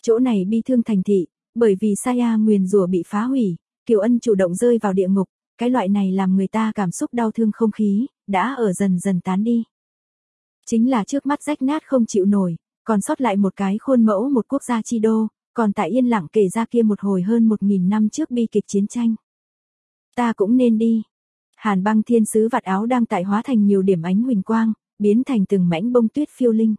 Chỗ này bi thương thành thị, bởi vì Saya nguyền rủa bị phá hủy, Kiều Ân chủ động rơi vào địa ngục, cái loại này làm người ta cảm xúc đau thương không khí, đã ở dần dần tán đi. Chính là trước mắt rách nát không chịu nổi, còn sót lại một cái khuôn mẫu một quốc gia chi đô, còn tại yên lặng kể ra kia một hồi hơn 1.000 năm trước bi kịch chiến tranh. Ta cũng nên đi. Hàn Băng thiên sứ vạt áo đang tại hóa thành nhiều điểm ánh huỳnh quang, biến thành từng mảnh bông tuyết phiêu linh.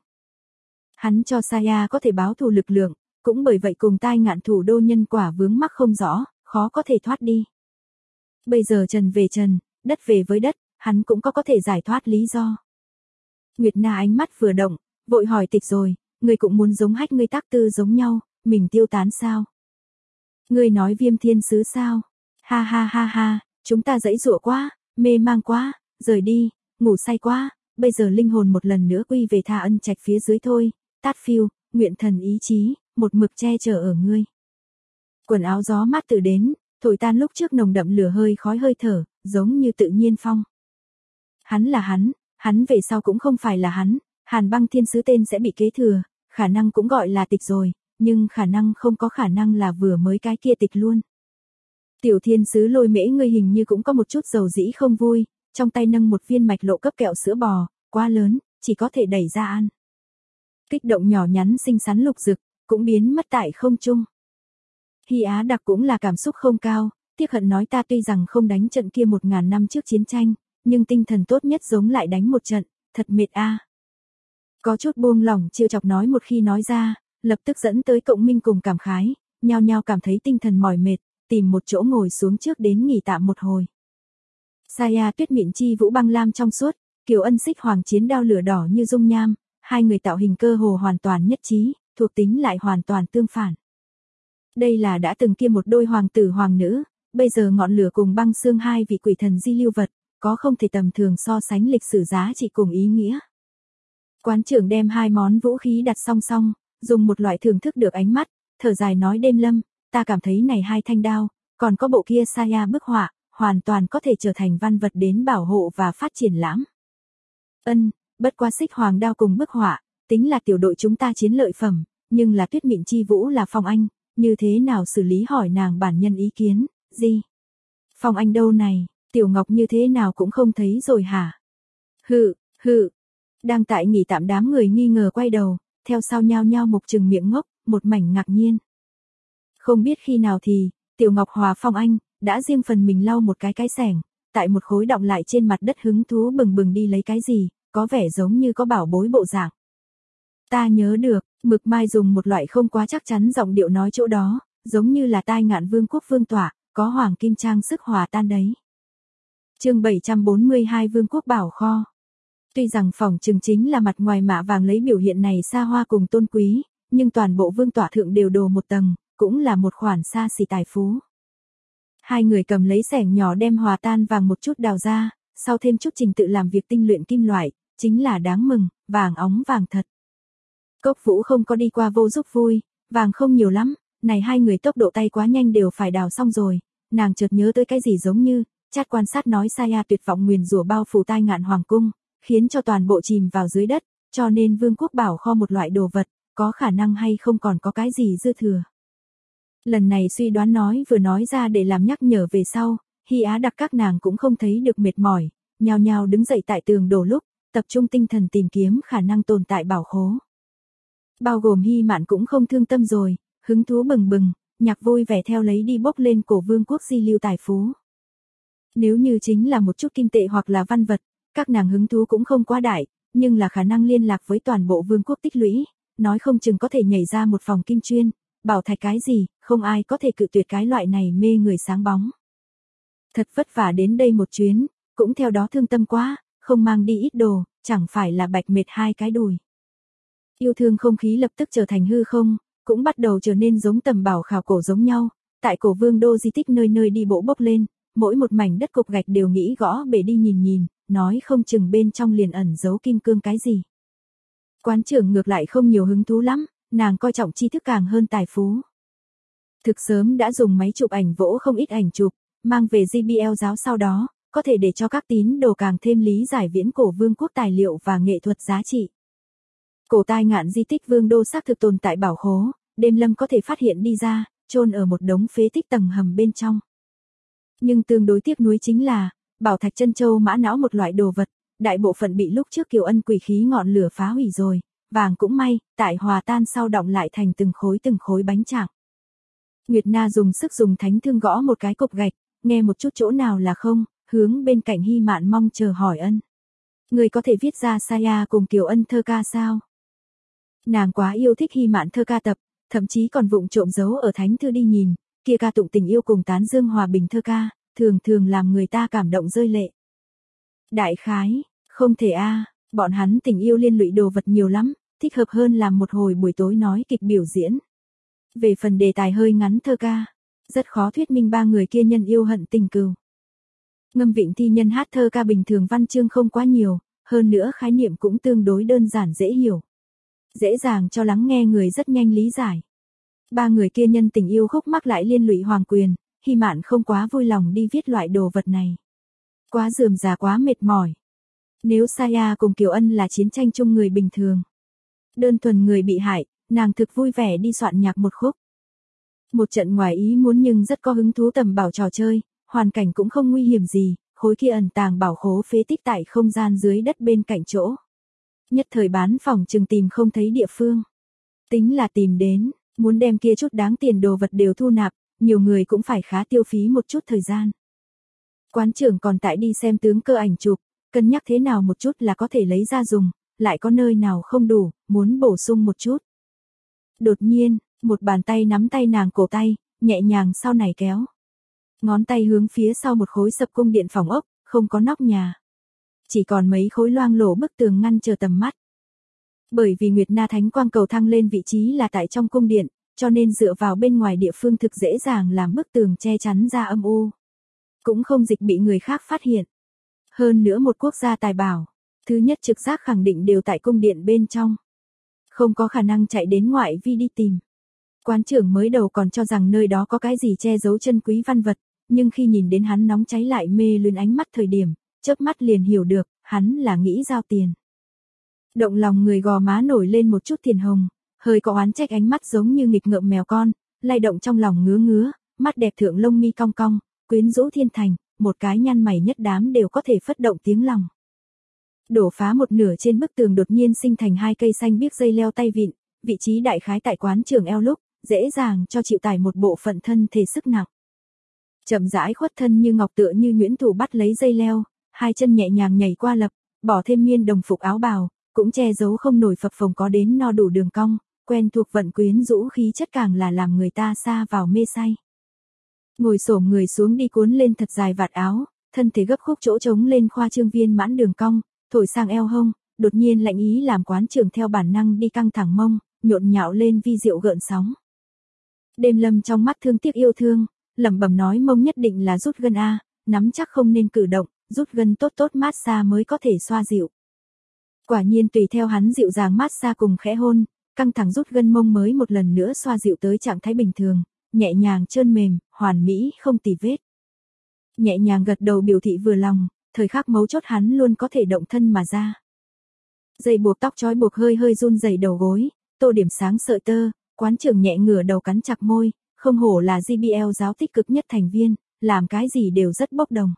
Hắn cho Saya có thể báo thù lực lượng, cũng bởi vậy cùng tai ngạn thủ đô nhân quả vướng mắc không rõ, khó có thể thoát đi. Bây giờ trần về trần, đất về với đất, hắn cũng có thể giải thoát lý do. Nguyệt Na ánh mắt vừa động, vội hỏi Tịch rồi, người cũng muốn giống hách ngươi tác tư giống nhau, mình tiêu tán sao? Ngươi nói Viêm thiên sứ sao? Ha ha ha ha, chúng ta dãy dụa quá, mê mang quá, rời đi, ngủ say quá, bây giờ linh hồn một lần nữa quy về Tha Ân Trạch phía dưới thôi, tát phiêu, nguyện thần ý chí, một mực che chở ở ngươi. Quần áo gió mát tự đến, thổi tan lúc trước nồng đậm lửa hơi khói hơi thở, giống như tự nhiên phong. Hắn là hắn về sau cũng không phải là hắn, Hàn Băng thiên sứ tên sẽ bị kế thừa, khả năng cũng gọi là Tịch rồi, nhưng khả năng không có khả năng là vừa mới cái kia Tịch luôn. Tiểu thiên sứ Lôi Mễ ngươi hình như cũng có một chút dầu dĩ không vui, trong tay nâng một viên mạch lộ cấp kẹo sữa bò, quá lớn, chỉ có thể đẩy ra ăn. Kích động nhỏ nhắn xinh xắn Lục Dực, cũng biến mất tại không trung. Hy Á Đặc cũng là cảm xúc không cao, tiếc hận nói ta tuy rằng không đánh trận kia 1.000 năm trước chiến tranh, nhưng tinh thần tốt nhất giống lại đánh một trận, thật mệt a. Có chút buông lỏng trêu chọc nói một khi nói ra, lập tức dẫn tới cộng minh cùng cảm khái, nhao nhao cảm thấy tinh thần mỏi mệt, tìm một chỗ ngồi xuống trước đến nghỉ tạm một hồi. Saya tuyết mịn chi vũ băng lam trong suốt, Kiều Ân xích hoàng chiến đao lửa đỏ như dung nham, hai người tạo hình cơ hồ hoàn toàn nhất trí, thuộc tính lại hoàn toàn tương phản. Đây là đã từng kia một đôi hoàng tử hoàng nữ, bây giờ ngọn lửa cùng băng xương hai vị quỷ thần di lưu vật, có không thể tầm thường so sánh lịch sử giá trị cùng ý nghĩa. Quán trưởng đem hai món vũ khí đặt song song, dùng một loại thưởng thức được ánh mắt, thở dài nói Đêm Lâm, ta cảm thấy này hai thanh đao, còn có bộ kia Saya bức họa, hoàn toàn có thể trở thành văn vật đến bảo hộ và phát triển lãm. Bất quá xích hoàng đao cùng bức họa, tính là tiểu đội chúng ta chiến lợi phẩm, nhưng là tuyết mịn chi vũ là Phong Anh, như thế nào xử lý hỏi nàng bản nhân ý kiến, gì? Phong Anh đâu này, Tiểu Ngọc như thế nào cũng không thấy rồi hả? Hự. Đang tại nghỉ tạm đám người nghi ngờ quay đầu, theo sau nhao nhao mục trừng miệng ngốc, một mảnh ngạc nhiên. Không biết khi nào thì, Tiểu Ngọc hòa Phong Anh, đã riêng phần mình lau một cái xẻng, tại một khối đọng lại trên mặt đất hứng thú bừng bừng đi lấy cái gì, có vẻ giống như có bảo bối bộ dạng. Ta nhớ được, Mực Mai dùng một loại không quá chắc chắn giọng điệu nói chỗ đó, giống như là tai ngạn vương quốc vương tọa, có hoàng kim trang sức hòa tan đấy. Chương 742 Vương quốc bảo kho. Tuy rằng phòng trường chính là mặt ngoài mạ vàng lấy biểu hiện này xa hoa cùng tôn quý, nhưng toàn bộ vương tọa thượng đều đồ một tầng, cũng là một khoản xa xỉ tài phú. Hai người cầm lấy xẻng nhỏ đem hòa tan vàng một chút đào ra, sau thêm chút trình tự làm việc tinh luyện kim loại, chính là đáng mừng, vàng óng vàng thật. Cốc Vũ không có đi qua vô giúp vui, vàng không nhiều lắm, này hai người tốc độ tay quá nhanh đều phải đào xong rồi, nàng chợt nhớ tới cái gì giống như, chát quan sát nói Saya tuyệt vọng nguyền rủa bao phủ tai ngạn hoàng cung, khiến cho toàn bộ chìm vào dưới đất, cho nên vương quốc bảo kho một loại đồ vật, có khả năng hay không còn có cái gì dư thừa. Lần này suy đoán nói vừa nói ra để làm nhắc nhở về sau, Hy Á Đặc các nàng cũng không thấy được mệt mỏi, nhao nhao đứng dậy tại tường đổ lúc, tập trung tinh thần tìm kiếm khả năng tồn tại bảo khố. Bao gồm Hy Mạn cũng không thương tâm rồi, hứng thú bừng bừng, nhạc vui vẻ theo lấy đi bốc lên cổ vương quốc di lưu tài phú. Nếu như chính là một chút kim tệ hoặc là văn vật, các nàng hứng thú cũng không quá đại, nhưng là khả năng liên lạc với toàn bộ vương quốc tích lũy, nói không chừng có thể nhảy ra một phòng kim chuyên, bảo thạch cái gì, không ai có thể cự tuyệt cái loại này mê người sáng bóng. Thật vất vả đến đây một chuyến, cũng theo đó thương tâm quá, không mang đi ít đồ, chẳng phải là bạch mệt hai cái đùi. Yêu thương không khí lập tức trở thành hư không, cũng bắt đầu trở nên giống tầm bảo khảo cổ giống nhau, tại cổ vương đô di tích nơi nơi đi bộ bốc lên, mỗi một mảnh đất cục gạch đều nghĩ gõ bể đi nhìn, nói không chừng bên trong liền ẩn giấu kim cương cái gì. Quán trưởng ngược lại không nhiều hứng thú lắm, nàng coi trọng tri thức càng hơn tài phú. Thực sớm đã dùng máy chụp ảnh vỗ không ít ảnh chụp, mang về JBL giáo sau đó, có thể để cho các tín đồ càng thêm lý giải viễn cổ vương quốc tài liệu và nghệ thuật giá trị. Cổ tai ngạn di tích vương đô xác thực tồn tại bảo khố, Đêm Lâm có thể phát hiện đi ra, chôn ở một đống phế tích tầng hầm bên trong. Nhưng tương đối tiếc nuối chính là, bảo thạch chân châu mã não một loại đồ vật, đại bộ phận bị lúc trước Kiều Ân quỷ khí ngọn lửa phá hủy rồi, vàng cũng may, tại hòa tan sau đọng lại thành từng khối bánh trạng. Nguyệt Na dùng sức dùng thánh thương gõ một cái cục gạch, nghe một chút chỗ nào là không, hướng bên cạnh Hy Mạn mong chờ hỏi Ân. Người có thể viết ra Saya cùng Kiều Ân thơ ca sao? Nàng quá yêu thích Hy Mạn thơ ca tập, thậm chí còn vụng trộm giấu ở thánh thư đi nhìn, kia ca tụng tình yêu cùng tán dương hòa bình thơ ca, thường thường làm người ta cảm động rơi lệ. Đại khái, không thể bọn hắn tình yêu liên lụy đồ vật nhiều lắm, thích hợp hơn làm một hồi buổi tối nói kịch biểu diễn. Về phần đề tài hơi ngắn thơ ca, rất khó thuyết minh ba người kia nhân yêu hận tình cừu. Ngâm Vịnh thi nhân hát thơ ca bình thường văn chương không quá nhiều, hơn nữa khái niệm cũng tương đối đơn giản dễ hiểu. Dễ dàng cho lắng nghe người rất nhanh lý giải. Ba người kia nhân tình yêu khúc mắc lại liên lụy hoàng quyền, Hy Mạn không quá vui lòng đi viết loại đồ vật này. Quá rườm rà quá mệt mỏi. Nếu Saya cùng Kiều Ân là chiến tranh chung người bình thường, đơn thuần người bị hại, nàng thực vui vẻ đi soạn nhạc một khúc. Một trận ngoài ý muốn nhưng rất có hứng thú tầm bảo trò chơi, hoàn cảnh cũng không nguy hiểm gì, khối kia ẩn tàng bảo khố phế tích tại không gian dưới đất bên cạnh chỗ. Nhất thời bán phòng chừng tìm không thấy địa phương. Tính là tìm đến, muốn đem kia chút đáng tiền đồ vật đều thu nạp, nhiều người cũng phải khá tiêu phí một chút thời gian. Quán trưởng còn tại đi xem tướng cơ ảnh chụp, cân nhắc thế nào một chút là có thể lấy ra dùng, lại có nơi nào không đủ, muốn bổ sung một chút. Đột nhiên, một bàn tay nắm tay nàng cổ tay, nhẹ nhàng sau này kéo. Ngón tay hướng phía sau một khối sập cung điện phòng ốc, không có nóc nhà. Chỉ còn mấy khối loang lổ bức tường ngăn chờ tầm mắt. Bởi vì Nguyệt Na Thánh Quang cầu thăng lên vị trí là tại trong cung điện, cho nên dựa vào bên ngoài địa phương thực dễ dàng làm bức tường che chắn ra âm u. Cũng không dịch bị người khác phát hiện. Hơn nữa một quốc gia tài bảo, thứ nhất trực giác khẳng định đều tại cung điện bên trong. Không có khả năng chạy đến ngoại vi đi tìm. Quán trưởng mới đầu còn cho rằng nơi đó có cái gì che giấu chân quý văn vật, nhưng khi nhìn đến hắn nóng cháy lại mê luyến ánh mắt thời điểm, chớp mắt liền hiểu được, hắn là nghĩ giao tiền. Động lòng người gò má nổi lên một chút tiền hồng, hơi có oán trách ánh mắt giống như nghịch ngợm mèo con, lay động trong lòng ngứa ngứa, mắt đẹp thượng lông mi cong cong, quyến rũ thiên thành, một cái nhăn mày nhất đám đều có thể phất động tiếng lòng. Đổ phá một nửa trên bức tường đột nhiên sinh thành hai cây xanh biếc dây leo tay vịn, vị trí đại khái tại quán trưởng eo lúc, dễ dàng cho chịu tải một bộ phận thân thể sức nặng. Chậm rãi khuất thân như ngọc tựa như Nguyễn Thủ bắt lấy dây leo, hai chân nhẹ nhàng nhảy qua lập, bỏ thêm miên đồng phục áo bào, cũng che giấu không nổi phập phồng có đến no đủ đường cong, quen thuộc vận quyến rũ khí chất càng là làm người ta sa vào mê say. Ngồi xổm người xuống đi cuốn lên thật dài vạt áo, thân thể gấp khúc chỗ trống lên khoa trương viên mãn đường cong, thổi sang eo hông, đột nhiên lạnh ý làm quán trưởng theo bản năng đi căng thẳng mông, nhộn nhạo lên vi diệu gợn sóng. Đêm Lâm trong mắt thương tiếc yêu thương, lẩm bẩm nói mông nhất định là rút gân nắm chắc không nên cử động, rút gân tốt tốt mát xa mới có thể xoa dịu. Quả nhiên tùy theo hắn dịu dàng mát xa cùng khẽ hôn, căng thẳng rút gân mông mới một lần nữa xoa dịu tới trạng thái bình thường, nhẹ nhàng trơn mềm, hoàn mỹ không tì vết. Nhẹ nhàng gật đầu biểu thị vừa lòng, thời khắc mấu chốt hắn luôn có thể động thân mà ra. Dây buộc tóc trói buộc hơi hơi run rẩy đầu gối, tô điểm sáng sợi tơ, quán trưởng nhẹ ngửa đầu cắn chặt môi, không hổ là JBL giáo tích cực nhất thành viên, làm cái gì đều rất bốc đồng.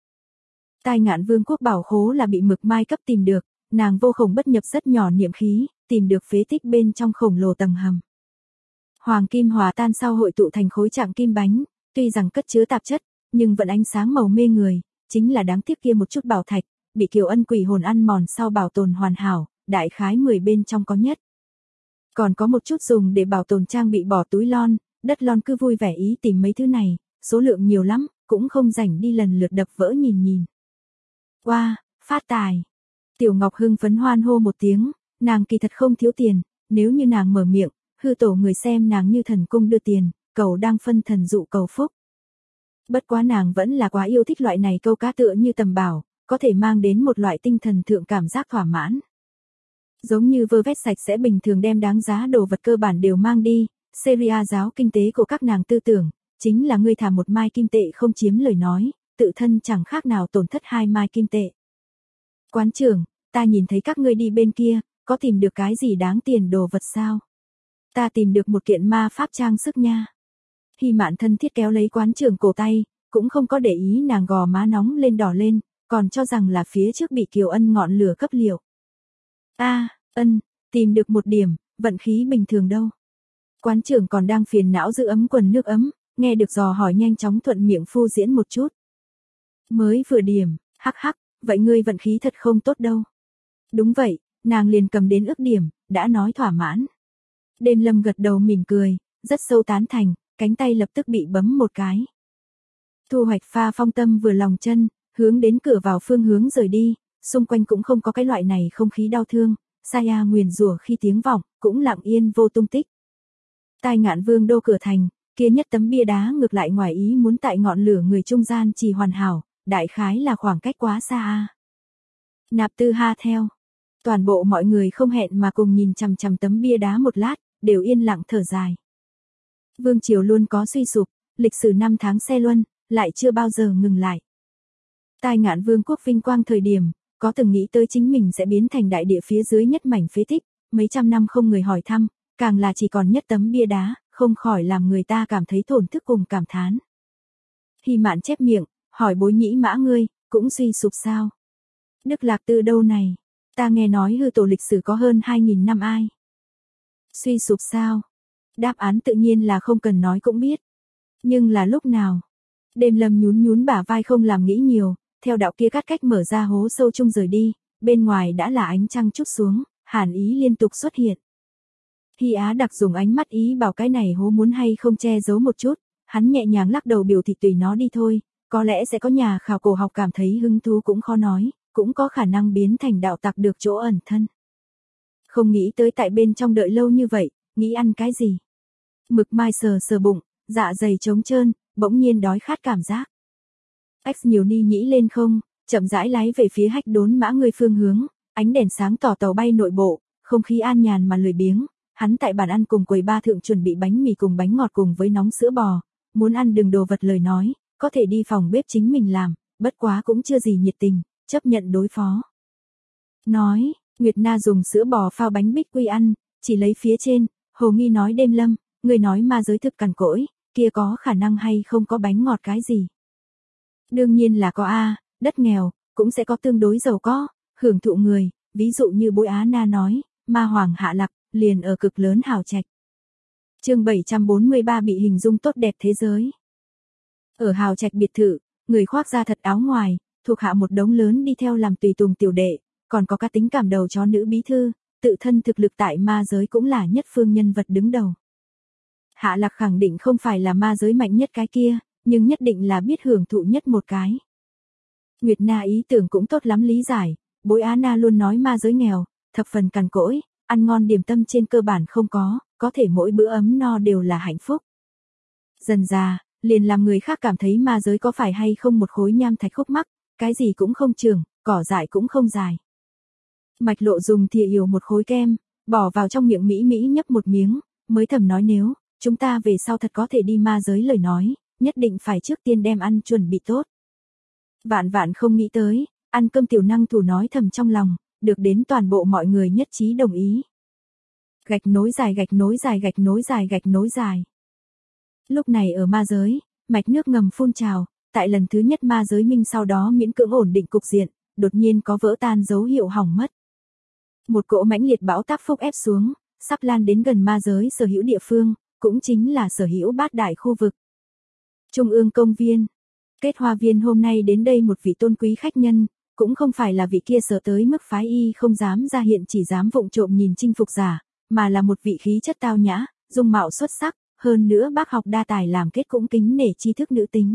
Tai Ngạn Vương quốc bảo khố là bị Mực Mai cấp tìm được, nàng vô khổng bất nhập rất nhỏ niệm khí, tìm được phế tích bên trong khổng lồ tầng hầm. Hoàng kim hòa tan sau hội tụ thành khối trạng kim bánh, tuy rằng cất chứa tạp chất, nhưng vẫn ánh sáng màu mê người, chính là đáng tiếc kia một chút bảo thạch, bị Kiều Ân quỷ hồn ăn mòn sau bảo tồn hoàn hảo, đại khái 10 bên trong có nhất. Còn có một chút dùng để bảo tồn trang bị bỏ túi lon, đất lon cứ vui vẻ ý tìm mấy thứ này, số lượng nhiều lắm, cũng không rảnh đi lần lượt đập vỡ nhìn. Wow, phát tài. Tiểu Ngọc hưng phấn hoan hô một tiếng, nàng kỳ thật không thiếu tiền, nếu như nàng mở miệng, hư tổ người xem nàng như thần cung đưa tiền, cầu đang phân thần dụ cầu phúc. Bất quá nàng vẫn là quá yêu thích loại này câu cá tựa như tầm bảo, có thể mang đến một loại tinh thần thượng cảm giác thỏa mãn. Giống như vơ vét sạch sẽ bình thường đem đáng giá đồ vật cơ bản đều mang đi, Syria giáo kinh tế của các nàng tư tưởng, chính là ngươi thả một mai kim tệ không chiếm lời nói, tự thân chẳng khác nào tổn thất 2 mai kim tệ. Quán trưởng, ta nhìn thấy các ngươi đi bên kia, có tìm được cái gì đáng tiền đồ vật sao? Ta tìm được một kiện ma pháp trang sức nha. Hy Mạn thân thiết kéo lấy quán trưởng cổ tay, cũng không có để ý nàng gò má nóng lên đỏ lên, còn cho rằng là phía trước bị Kiều Ân ngọn lửa cấp liệu. Ân, tìm được một điểm, vận khí bình thường đâu. Quán trưởng còn đang phiền não giữ ấm quần nước ấm, nghe được dò hỏi nhanh chóng thuận miệng phô diễn một chút. Mới vừa điểm, hắc hắc, vậy ngươi vận khí thật không tốt đâu. Đúng vậy, nàng liền cầm đến ước điểm, đã nói thỏa mãn. Đêm Lâm gật đầu mỉm cười, rất sâu tán thành, cánh tay lập tức bị bấm một cái. Thu Hoạch pha phong tâm vừa lòng chân, hướng đến cửa vào phương hướng rời đi, xung quanh cũng không có cái loại này không khí đau thương, Saya nguyền rủa khi tiếng vọng, cũng lặng yên vô tung tích. Tai Ngạn Vương đô cửa thành, kia nhất tấm bia đá ngược lại ngoài ý muốn tại ngọn lửa người trung gian chỉ hoàn hảo, đại khái là khoảng cách quá xa. Nạp Tư Ha theo. Toàn bộ mọi người không hẹn mà cùng nhìn chằm chằm tấm bia đá một lát, đều yên lặng thở dài. Vương triều luôn có suy sụp, lịch sử năm tháng xe luân, lại chưa bao giờ ngừng lại. Tai Ngạn Vương quốc vinh quang thời điểm, có từng nghĩ tới chính mình sẽ biến thành đại địa phía dưới nhất mảnh phế tích, mấy trăm năm không người hỏi thăm, càng là chỉ còn nhất tấm bia đá, không khỏi làm người ta cảm thấy thổn thức cùng cảm thán. Hy Mạn chép miệng, hỏi Bối Nhĩ Mã ngươi, cũng suy sụp sao? Đức Lạc Tư đâu này? Ta nghe nói hư tổ lịch sử có hơn 2.000 năm ai? Suy sụp sao? Đáp án tự nhiên là không cần nói cũng biết. Nhưng là lúc nào? Đêm Lâm nhún nhún bả vai không làm nghĩ nhiều, theo đạo kia cắt cách mở ra hố sâu chung rời đi, bên ngoài đã là ánh trăng trút xuống, hàn ý liên tục xuất hiện. Hy Á Đặc dùng ánh mắt ý bảo cái này hố muốn hay không che giấu một chút, hắn nhẹ nhàng lắc đầu biểu thị tùy nó đi thôi, có lẽ sẽ có nhà khảo cổ học cảm thấy hứng thú cũng khó nói, cũng có khả năng biến thành đạo tặc được chỗ ẩn thân. Không nghĩ tới tại bên trong đợi lâu như vậy, nghĩ ăn cái gì. Mực Mai sờ sờ bụng, dạ dày trống trơn, bỗng nhiên đói khát cảm giác. X nhiều ni nhĩ lên không, chậm rãi lái về phía Hách Đốn Mã người phương hướng, ánh đèn sáng tỏ tàu bay nội bộ, không khí an nhàn mà lười biếng. Hắn tại bàn ăn cùng quầy ba thượng chuẩn bị bánh mì cùng bánh ngọt cùng với nóng sữa bò, muốn ăn đừng đồ vật lời nói, có thể đi phòng bếp chính mình làm, bất quá cũng chưa gì nhiệt tình, chấp nhận đối phó. Nói, Nguyệt Na dùng sữa bò phao bánh bích quy ăn, chỉ lấy phía trên, Hồ Nghi nói Đêm Lâm, người nói ma giới thực cằn cỗi, kia có khả năng hay không có bánh ngọt cái gì. Đương nhiên là có đất nghèo, cũng sẽ có tương đối giàu có, hưởng thụ người, ví dụ như Bối Á Na nói, ma hoàng hạ lạc, liền ở cực lớn hào trạch. Chương 743 bị hình dung tốt đẹp thế giới. Ở hào trạch biệt thự, người khoác da thật áo ngoài, thuộc hạ một đống lớn đi theo làm tùy tùng tiểu đệ, còn có cá tính cảm đầu chó nữ bí thư, tự thân thực lực tại ma giới cũng là nhất phương nhân vật đứng đầu. Hạ Lạc khẳng định không phải là ma giới mạnh nhất cái kia, nhưng nhất định là biết hưởng thụ nhất một cái. Nguyệt Na ý tưởng cũng tốt lắm lý giải, Bối Á Na luôn nói ma giới nghèo, thập phần cằn cỗi, ăn ngon điểm tâm trên cơ bản không có thể mỗi bữa ấm no đều là hạnh phúc. Dần già, liền làm người khác cảm thấy ma giới có phải hay không một khối nham thạch khúc mắc, cái gì cũng không trường, cỏ dại cũng không dài. Mạch Lộ dùng thìa yểu một khối kem, bỏ vào trong miệng Mỹ Mỹ nhấp một miếng, mới thầm nói nếu chúng ta về sau thật có thể đi ma giới lời nói, nhất định phải trước tiên đem ăn chuẩn bị tốt. Vạn vạn không nghĩ tới, ăn cơm tiểu năng thủ nói thầm trong lòng, được đến toàn bộ mọi người nhất trí đồng ý. Gạch nối dài gạch nối dài gạch nối dài gạch nối dài. Lúc này ở ma giới, mạch nước ngầm phun trào, tại lần thứ nhất ma giới minh sau đó miễn cưỡng ổn định cục diện, đột nhiên có vỡ tan dấu hiệu hỏng mất. Một cỗ mãnh liệt bão táp phúc ép xuống, sắp lan đến gần ma giới sở hữu địa phương, cũng chính là sở hữu bát đại khu vực. Trung ương công viên. Kết Hoa viên hôm nay đến đây một vị tôn quý khách nhân, cũng không phải là vị kia sợ tới mức phái y không dám ra hiện chỉ dám vụng trộm nhìn chinh phục giả, mà là một vị khí chất tao nhã, dung mạo xuất sắc, hơn nữa bác học đa tài làm kết cũng kính nể tri thức nữ tính.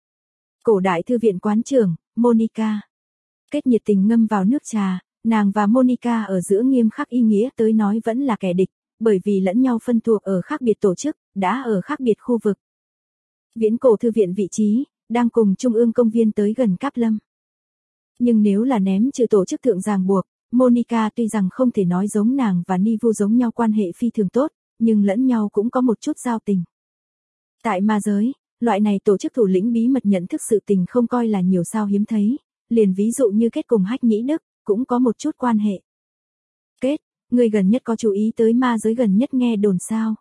Cổ đại thư viện quán trưởng, Monica. Kết nhiệt tình ngâm vào nước trà, nàng và Monica ở giữa nghiêm khắc ý nghĩa tới nói vẫn là kẻ địch, bởi vì lẫn nhau phân thuộc ở khác biệt tổ chức, đã ở khác biệt khu vực. Viễn cổ thư viện vị trí, đang cùng Trung ương công viên tới gần Cáp Lâm. Nhưng nếu là ném trừ tổ chức thượng ràng buộc, Monica tuy rằng không thể nói giống nàng và Nivu giống nhau quan hệ phi thường tốt, nhưng lẫn nhau cũng có một chút giao tình. Tại ma giới, loại này tổ chức thủ lĩnh bí mật nhận thức sự tình không coi là nhiều sao hiếm thấy, liền ví dụ như Kết cùng Hách Nhĩ Đức, cũng có một chút quan hệ. Kết, người gần nhất có chú ý tới ma giới gần nhất nghe đồn sao?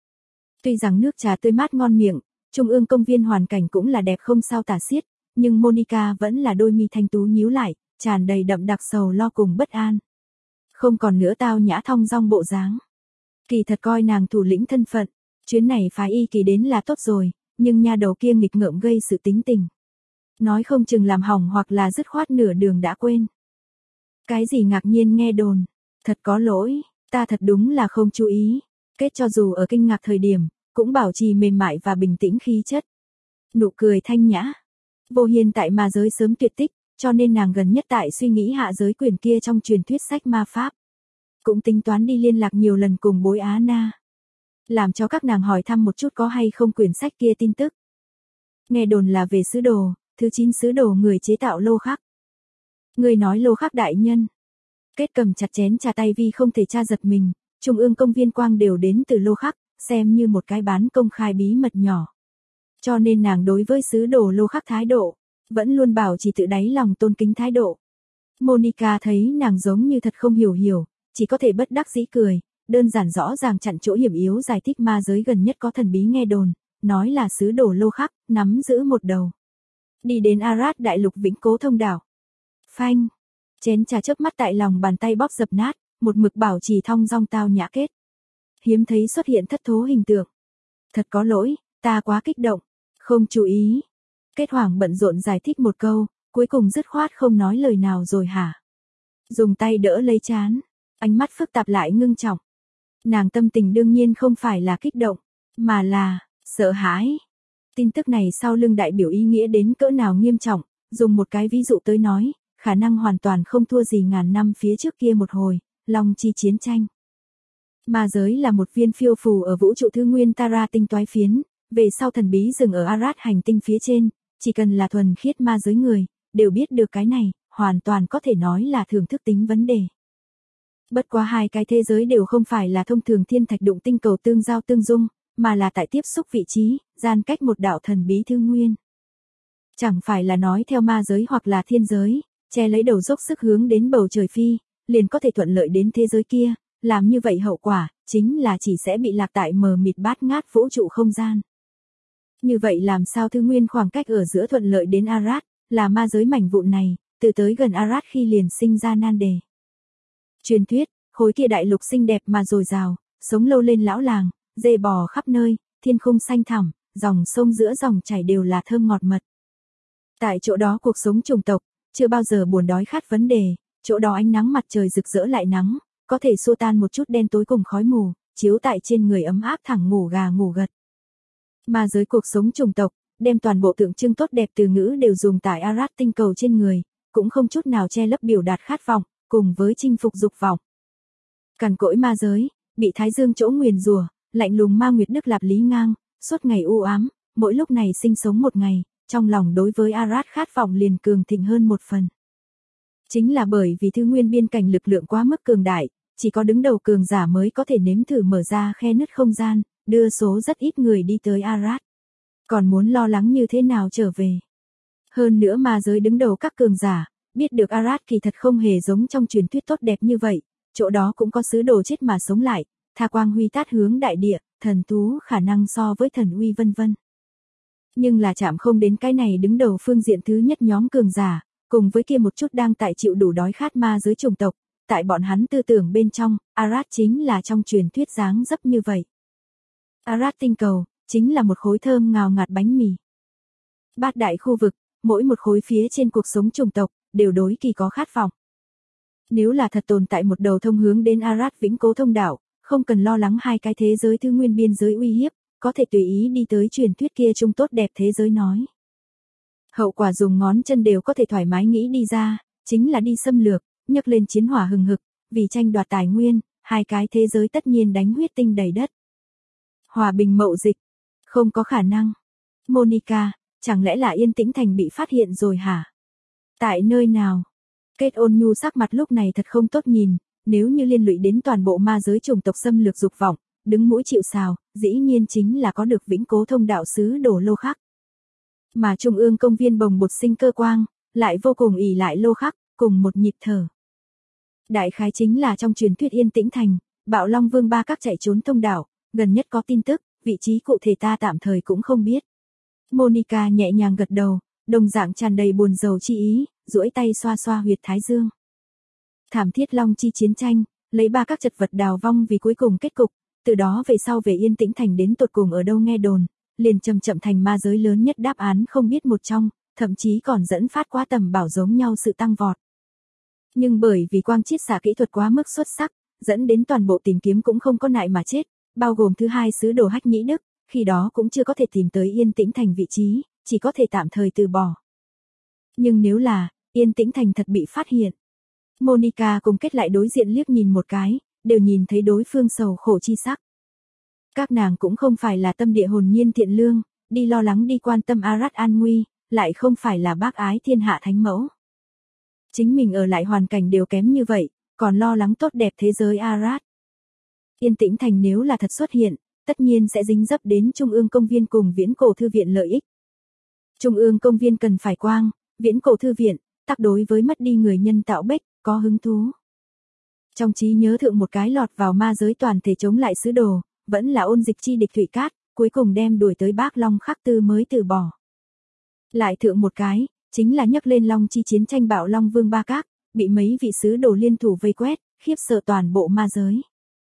Tuy rằng nước trà tươi mát ngon miệng, Trung ương công viên hoàn cảnh cũng là đẹp không sao tả xiết, nhưng Monica vẫn là đôi mi thanh tú nhíu lại, tràn đầy đậm đặc sầu lo cùng bất an. Không còn nữa tao nhã thong dong bộ dáng. Kỳ thật coi nàng thủ lĩnh thân phận, chuyến này phái y kỳ đến là tốt rồi, nhưng nha đầu kia nghịch ngợm gây sự tính tình. Nói không chừng làm hỏng hoặc là dứt khoát nửa đường đã quên. Cái gì ngạc nhiên nghe đồn, thật có lỗi, ta thật đúng là không chú ý. Kết cho dù ở kinh ngạc thời điểm, cũng bảo trì mềm mại và bình tĩnh khí chất. Nụ cười thanh nhã. Vô Hiên tại ma giới sớm tuyệt tích, cho nên nàng gần nhất tại suy nghĩ hạ giới quyền kia trong truyền thuyết sách ma pháp. Cũng tính toán đi liên lạc nhiều lần cùng bối Á Na. Làm cho các nàng hỏi thăm một chút có hay không quyển sách kia tin tức. Nghe đồn là về sứ đồ, thứ 9 sứ đồ người chế tạo lô khắc. Người nói lô khắc đại nhân. Kết cầm chặt chén trà tay vì không thể tra giật mình, Trung ương công viên quang đều đến từ lô khắc, xem như một cái bán công khai bí mật nhỏ. Cho nên nàng đối với sứ đồ lô khắc thái độ, vẫn luôn bảo chỉ tự đáy lòng tôn kính thái độ. Monica thấy nàng giống như thật không hiểu, chỉ có thể bất đắc dĩ cười, đơn giản rõ ràng chặn chỗ hiểm yếu giải thích ma giới gần nhất có thần bí nghe đồn, nói là sứ đồ lô khắc, nắm giữ một đầu. Đi đến Arad đại lục vĩnh cố thông đảo. Phanh, chén trà chớp mắt tại lòng bàn tay bóp dập nát, một mực bảo trì thong dong tao nhã kết. Hiếm thấy xuất hiện thất thố hình tượng. Thật có lỗi, ta quá kích động, không chú ý. Kết hoảng bận rộn giải thích một câu, cuối cùng dứt khoát không nói lời nào rồi hả? Dùng tay đỡ lấy trán, ánh mắt phức tạp lại ngưng trọng. Nàng tâm tình đương nhiên không phải là kích động, mà là sợ hãi. Tin tức này sau lưng đại biểu ý nghĩa đến cỡ nào nghiêm trọng, dùng một cái ví dụ tới nói, khả năng hoàn toàn không thua gì ngàn năm phía trước kia một hồi, long chi chiến tranh. Ma giới là một viên phiêu phù ở vũ trụ thứ nguyên Tara tinh toái phiến, về sau thần bí dừng ở Arad hành tinh phía trên, chỉ cần là thuần khiết ma giới người, đều biết được cái này, hoàn toàn có thể nói là thưởng thức tính vấn đề. Bất quá hai cái thế giới đều không phải là thông thường thiên thạch đụng tinh cầu tương giao tương dung, mà là tại tiếp xúc vị trí, gian cách một đạo thần bí thứ nguyên. Chẳng phải là nói theo ma giới hoặc là thiên giới, che lấy đầu dốc sức hướng đến bầu trời phi, liền có thể thuận lợi đến thế giới kia, làm như vậy hậu quả, chính là chỉ sẽ bị lạc tại mờ mịt bát ngát vũ trụ không gian. Như vậy làm sao thứ nguyên khoảng cách ở giữa thuận lợi đến Arad, là ma giới mảnh vụn này, từ tới gần Arad khi liền sinh ra nan đề. Truyền thuyết, khối kia đại lục xinh đẹp mà dồi dào, sống lâu lên lão làng, dê bò khắp nơi, thiên khung xanh thẳm, dòng sông giữa dòng chảy đều là thơm ngọt mật. Tại chỗ đó cuộc sống chủng tộc, chưa bao giờ buồn đói khát vấn đề, chỗ đó ánh nắng mặt trời rực rỡ lại nắng, có thể xua tan một chút đen tối cùng khói mù, chiếu tại trên người ấm áp thẳng ngủ gà ngủ gật. Mà giới cuộc sống chủng tộc, đem toàn bộ tượng trưng tốt đẹp từ ngữ đều dùng tại Arad tinh cầu trên người, cũng không chút nào che lấp biểu đạt khát vọng, cùng với chinh phục dục vọng. Cằn cỗi ma giới, bị Thái Dương chỗ nguyền rủa, lạnh lùng ma nguyệt đức lạp lý ngang, suốt ngày u ám, mỗi lúc này sinh sống một ngày, trong lòng đối với Arad khát vọng liền cường thịnh hơn một phần. Chính là bởi vì thứ nguyên biên cảnh lực lượng quá mức cường đại, chỉ có đứng đầu cường giả mới có thể nếm thử mở ra khe nứt không gian, đưa số rất ít người đi tới Arad. Còn muốn lo lắng như thế nào trở về. Hơn nữa ma giới đứng đầu các cường giả, biết được Arad kỳ thật không hề giống trong truyền thuyết tốt đẹp như vậy, chỗ đó cũng có sứ đồ chết mà sống lại, tha quang huy tát hướng đại địa, thần thú khả năng so với thần uy vân vân. Nhưng là chạm không đến cái này đứng đầu phương diện thứ nhất nhóm cường giả, cùng với kia một chút đang tại chịu đủ đói khát ma giới chủng tộc, tại bọn hắn tư tưởng bên trong, Arad chính là trong truyền thuyết dáng dấp như vậy. Arad tinh cầu, chính là một khối thơm ngào ngạt bánh mì. Bát đại khu vực, mỗi một khối phía trên cuộc sống chủng tộc, đều đối kỳ có khát vọng. Nếu là thật tồn tại một đầu thông hướng đến Arad vĩnh cố thông đảo, không cần lo lắng hai cái thế giới thứ nguyên biên giới uy hiếp, có thể tùy ý đi tới truyền thuyết kia trung tốt đẹp thế giới nói. Hậu quả dùng ngón chân đều có thể thoải mái nghĩ đi ra, chính là đi xâm lược, nhấc lên chiến hỏa hừng hực, vì tranh đoạt tài nguyên, hai cái thế giới tất nhiên đánh huyết tinh đầy đất. Hòa bình mậu dịch, không có khả năng. Monica, chẳng lẽ là Yên Tĩnh Thành bị phát hiện rồi hả? Tại nơi nào? Kết Ôn Nhu sắc mặt lúc này thật không tốt nhìn, nếu như liên lụy đến toàn bộ ma giới chủng tộc xâm lược dục vọng, đứng mũi chịu sào, dĩ nhiên chính là có được vĩnh cố thông đạo sứ đồ lô khắc. Mà trung ương công viên bồng bột sinh cơ quang, lại vô cùng ỷ lại lô khắc, cùng một nhịp thở. Đại khái chính là trong truyền thuyết Yên Tĩnh Thành, Bạo Long Vương ba các chạy trốn thông đảo, gần nhất có tin tức, vị trí cụ thể ta tạm thời cũng không biết. Monica nhẹ nhàng gật đầu, đồng dạng tràn đầy buồn rầu chi ý, duỗi tay xoa xoa huyệt thái dương. Thảm thiết long chi chiến tranh, lấy ba các chật vật đào vong vì cuối cùng kết cục, từ đó về sau về Yên Tĩnh Thành đến tột cùng ở đâu nghe đồn, liền chậm chậm thành ma giới lớn nhất đáp án không biết một trong, thậm chí còn dẫn phát quá tầm bảo giống nhau sự tăng vọt. Nhưng bởi vì quang chiết xạ kỹ thuật quá mức xuất sắc, dẫn đến toàn bộ tìm kiếm cũng không có nại mà chết, bao gồm thứ hai sứ đồ Hách Nhĩ Đức, khi đó cũng chưa có thể tìm tới Yên Tĩnh Thành vị trí, chỉ có thể tạm thời từ bỏ. Nhưng nếu là, Yên Tĩnh Thành thật bị phát hiện. Monica cùng Kết lại đối diện liếc nhìn một cái, đều nhìn thấy đối phương sầu khổ chi sắc. Các nàng cũng không phải là tâm địa hồn nhiên thiện lương, đi lo lắng đi quan tâm Arad an nguy, lại không phải là bác ái thiên hạ thánh mẫu. Chính mình ở lại hoàn cảnh đều kém như vậy, còn lo lắng tốt đẹp thế giới Arad. Yên Tĩnh Thành nếu là thật xuất hiện, tất nhiên sẽ dính dấp đến Trung ương công viên cùng Viễn Cổ Thư viện lợi ích. Trung ương công viên cần phải quang, Viễn Cổ Thư viện, tác đối với mất đi người nhân tạo bách, có hứng thú. Trong trí nhớ thượng một cái lọt vào ma giới toàn thể chống lại sứ đồ, vẫn là ôn dịch chi địch Thủy Cát, cuối cùng đem đuổi tới Bác Long Khắc Tư mới từ bỏ. Lại thượng một cái, chính là nhắc lên Long chi chiến tranh Bạo Long Vương Ba Các, bị mấy vị sứ đồ liên thủ vây quét, khiếp sợ toàn bộ ma giới.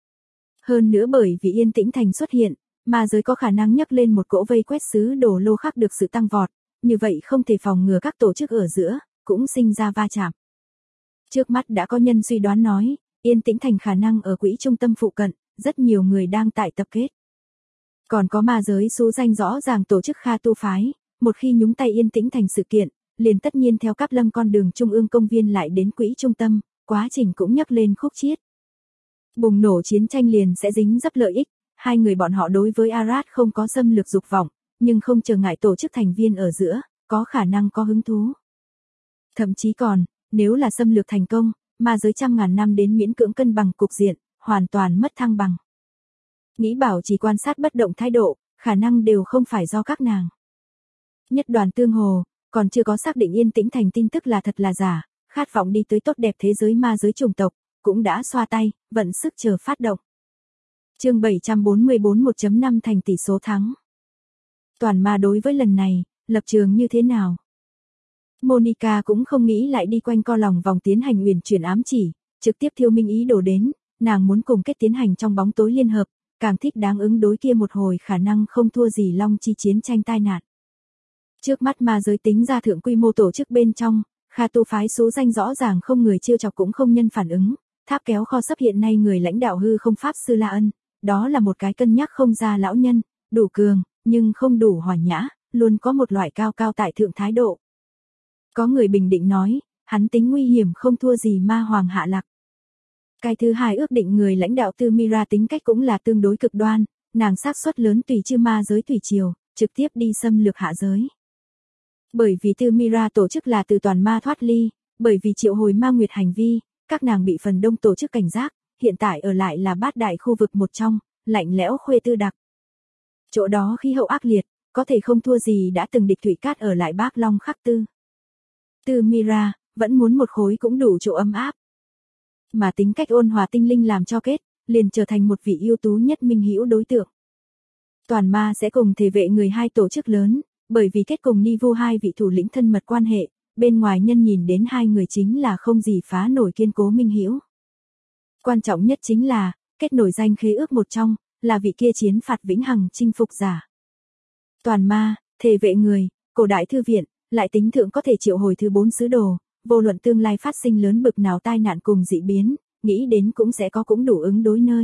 Hơn nữa bởi vì Yên Tĩnh Thành xuất hiện, ma giới có khả năng nhắc lên một cỗ vây quét sứ đồ lô khắc được sự tăng vọt, như vậy không thể phòng ngừa các tổ chức ở giữa, cũng sinh ra va chạm. Trước mắt đã có nhân suy đoán nói, Yên Tĩnh Thành khả năng ở quỹ trung tâm phụ cận, rất nhiều người đang tại tập kết. Còn có ma giới số danh rõ ràng tổ chức Kha Tu Phái, một khi nhúng tay Yên Tĩnh Thành sự kiện, liền tất nhiên theo Cáp Lâm con đường Trung ương công viên lại đến quỹ trung tâm, quá trình cũng nhắc lên khúc chiết. Bùng nổ chiến tranh liền sẽ dính dấp lợi ích, hai người bọn họ đối với Arad không có xâm lược dục vọng, nhưng không trở ngại tổ chức thành viên ở giữa, có khả năng có hứng thú. Thậm chí còn, nếu là xâm lược thành công, ma giới trăm ngàn năm đến miễn cưỡng cân bằng cục diện, hoàn toàn mất thăng bằng. Nghĩ bảo chỉ quan sát bất động thái độ, khả năng đều không phải do các nàng. Nhất Đoàn Tương Hồ, còn chưa có xác định Yên Tĩnh Thành tin tức là thật là giả, khát vọng đi tới tốt đẹp thế giới ma giới chủng tộc, cũng đã xoa tay, vận sức chờ phát động. Chương 744 1.5 thành tỷ số thắng. Toàn ma đối với lần này, lập trường như thế nào? Monica cũng không nghĩ lại đi quanh co lòng vòng tiến hành uyển chuyển ám chỉ, trực tiếp thiêu minh ý đồ đến, nàng muốn cùng Kết tiến hành trong bóng tối liên hợp, càng thích đáng ứng đối kia một hồi khả năng không thua gì Long chi chiến tranh tai nạn. Trước mắt ma giới tính ra thượng quy mô tổ chức bên trong, Kha Tu Phái số danh rõ ràng không người chiêu chọc cũng không nhân phản ứng, tháp kéo kho sấp hiện nay người lãnh đạo hư không pháp sư La Ân, đó là một cái cân nhắc không ra lão nhân, đủ cường, nhưng không đủ hòa nhã, luôn có một loại cao cao tại thượng thái độ. Có người bình định nói, hắn tính nguy hiểm không thua gì ma hoàng Hạ Lạc. Cái thứ hai ước định người lãnh đạo Tư Mira tính cách cũng là tương đối cực đoan, nàng xác suất lớn tùy chư ma giới thủy triều, trực tiếp đi xâm lược hạ giới. Bởi vì Tư Mira tổ chức là từ toàn ma thoát ly, bởi vì triệu hồi ma nguyệt hành vi, các nàng bị phần đông tổ chức cảnh giác, hiện tại ở lại là bát đại khu vực một trong, lạnh lẽo Khuê Tư Đặc. Chỗ đó khí hậu ác liệt, có thể không thua gì đã từng địch Thủy Cát ở lại Bác Long Khắc Tư. Tư Mira, vẫn muốn một khối cũng đủ chỗ ấm áp. Mà tính cách ôn hòa tinh linh làm cho Kết, liền trở thành một vị ưu tú nhất minh hữu đối tượng. Toàn ma sẽ cùng thể vệ người hai tổ chức lớn, bởi vì Kết cùng Nivu hai vị thủ lĩnh thân mật quan hệ, bên ngoài nhân nhìn đến hai người chính là không gì phá nổi kiên cố minh hữu. Quan trọng nhất chính là, Kết nổi danh khế ước một trong, là vị kia chiến phạt vĩnh hằng chinh phục giả. Toàn ma, thể vệ người, cổ đại thư viện, lại tính thượng có thể triệu hồi thứ 4 sứ đồ, vô luận tương lai phát sinh lớn bực nào tai nạn cùng dị biến, nghĩ đến cũng sẽ có cũng đủ ứng đối nơi.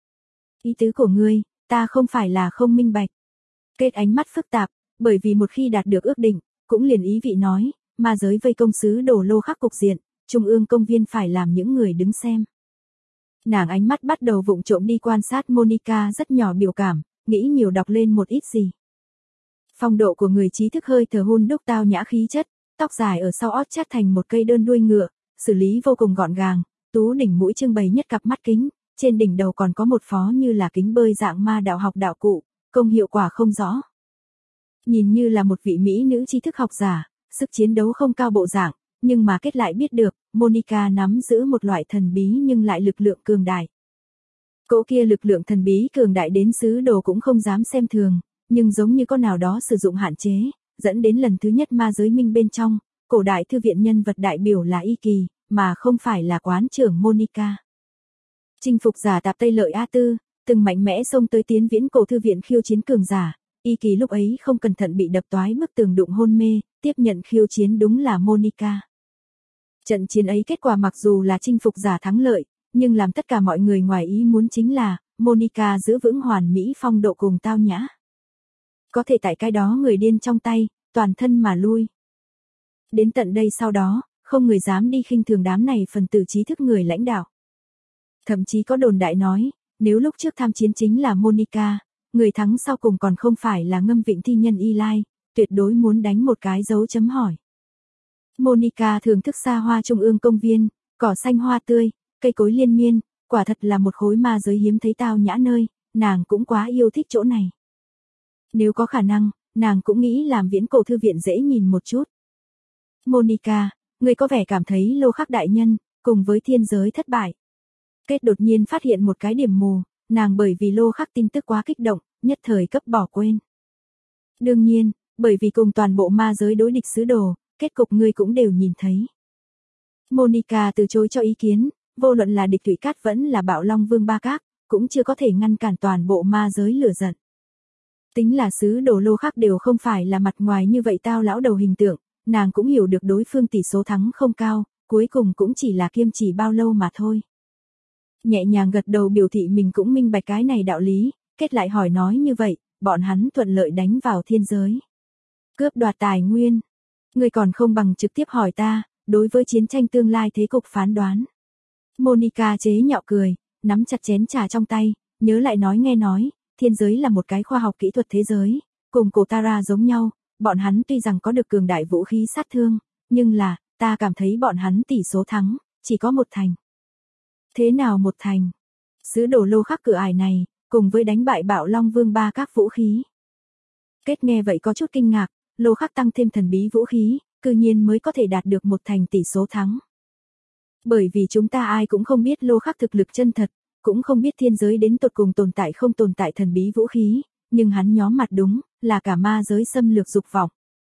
Ý tứ của ngươi, ta không phải là không minh bạch. Kết ánh mắt phức tạp, bởi vì một khi đạt được ước định, cũng liền ý vị nói, ma giới vây công sứ đồ lô khắc cục diện, trung ương công viên phải làm những người đứng xem. Nàng ánh mắt bắt đầu vụng trộm đi quan sát Monica rất nhỏ biểu cảm, nghĩ nhiều đọc lên một ít gì. Phong độ của người trí thức hơi thở hun đúc tao nhã khí chất, tóc dài ở sau ót chát thành một cây đơn đuôi ngựa, xử lý vô cùng gọn gàng, tú đỉnh mũi trưng bày nhất cặp mắt kính, trên đỉnh đầu còn có một phó như là kính bơi dạng ma đạo học đạo cụ, công hiệu quả không rõ. Nhìn như là một vị mỹ nữ trí thức học giả, sức chiến đấu không cao bộ dạng, nhưng mà kết lại biết được, Monica nắm giữ một loại thần bí nhưng lại lực lượng cường đại. Cỗ kia lực lượng thần bí cường đại đến sứ đồ cũng không dám xem thường, nhưng giống như có nào đó sử dụng hạn chế, dẫn đến lần thứ nhất ma giới minh bên trong, cổ đại thư viện nhân vật đại biểu là Y Kỳ, mà không phải là quán trưởng Monica. Chinh phục giả tạp Tây Lợi A Tư, từng mạnh mẽ xông tới tiến viễn cổ thư viện khiêu chiến cường giả, Y Kỳ lúc ấy không cẩn thận bị đập toái bức tường đụng hôn mê, tiếp nhận khiêu chiến đúng là Monica. Trận chiến ấy kết quả mặc dù là chinh phục giả thắng lợi, nhưng làm tất cả mọi người ngoài ý muốn chính là, Monica giữ vững hoàn mỹ phong độ cùng tao nhã. Có thể tại cái đó người điên trong tay, toàn thân mà lui. Đến tận đây sau đó, không người dám đi khinh thường đám này phần tử trí thức người lãnh đạo. Thậm chí có đồn đại nói, nếu lúc trước tham chiến chính là Monica, người thắng sau cùng còn không phải là Ngâm Vịnh thi nhân Eli, tuyệt đối muốn đánh một cái dấu chấm hỏi. Monica thưởng thức xa hoa trung ương công viên, cỏ xanh hoa tươi, cây cối liên miên, quả thật là một khối ma giới hiếm thấy tao nhã nơi, nàng cũng quá yêu thích chỗ này. Nếu có khả năng, nàng cũng nghĩ làm viễn cổ thư viện dễ nhìn một chút. Monica, người có vẻ cảm thấy Lô Khắc đại nhân, cùng với thiên giới thất bại. Kết đột nhiên phát hiện một cái điểm mù, nàng bởi vì Lô Khắc tin tức quá kích động, nhất thời cấp bỏ quên. Đương nhiên, bởi vì cùng toàn bộ ma giới đối địch sứ đồ, kết cục ngươi cũng đều nhìn thấy. Monica từ chối cho ý kiến, vô luận là địch Thủy Cát vẫn là Bạo Long Vương Ba Các, cũng chưa có thể ngăn cản toàn bộ ma giới lửa giận. Tính là sứ đồ Lô Khắc đều không phải là mặt ngoài như vậy tao lão đầu hình tượng, nàng cũng hiểu được đối phương tỷ số thắng không cao, cuối cùng cũng chỉ là kiêm trì bao lâu mà thôi. Nhẹ nhàng gật đầu biểu thị mình cũng minh bạch cái này đạo lý, kết lại hỏi nói như vậy, bọn hắn thuận lợi đánh vào thiên giới. Cướp đoạt tài nguyên. Người còn không bằng trực tiếp hỏi ta, đối với chiến tranh tương lai thế cục phán đoán. Monica chế nhạo cười, nắm chặt chén trà trong tay, nhớ lại nghe nói, thiên giới là một cái khoa học kỹ thuật thế giới, cùng cổ Tara giống nhau, bọn hắn tuy rằng có được cường đại vũ khí sát thương, nhưng là, ta cảm thấy bọn hắn tỷ số thắng, chỉ có một thành. Thế nào một thành? Sứ đồ Lô Khắc cửa ải này, cùng với đánh bại Bạo Long Vương Ba Các vũ khí. Kết nghe vậy có chút kinh ngạc, Lô Khắc tăng thêm thần bí vũ khí, cư nhiên mới có thể đạt được một thành tỷ số thắng. Bởi vì chúng ta ai cũng không biết Lô Khắc thực lực chân thật, cũng không biết thiên giới đến tột cùng tồn tại không tồn tại thần bí vũ khí, nhưng hắn nhóm mặt đúng, là cả ma giới xâm lược dục vọng.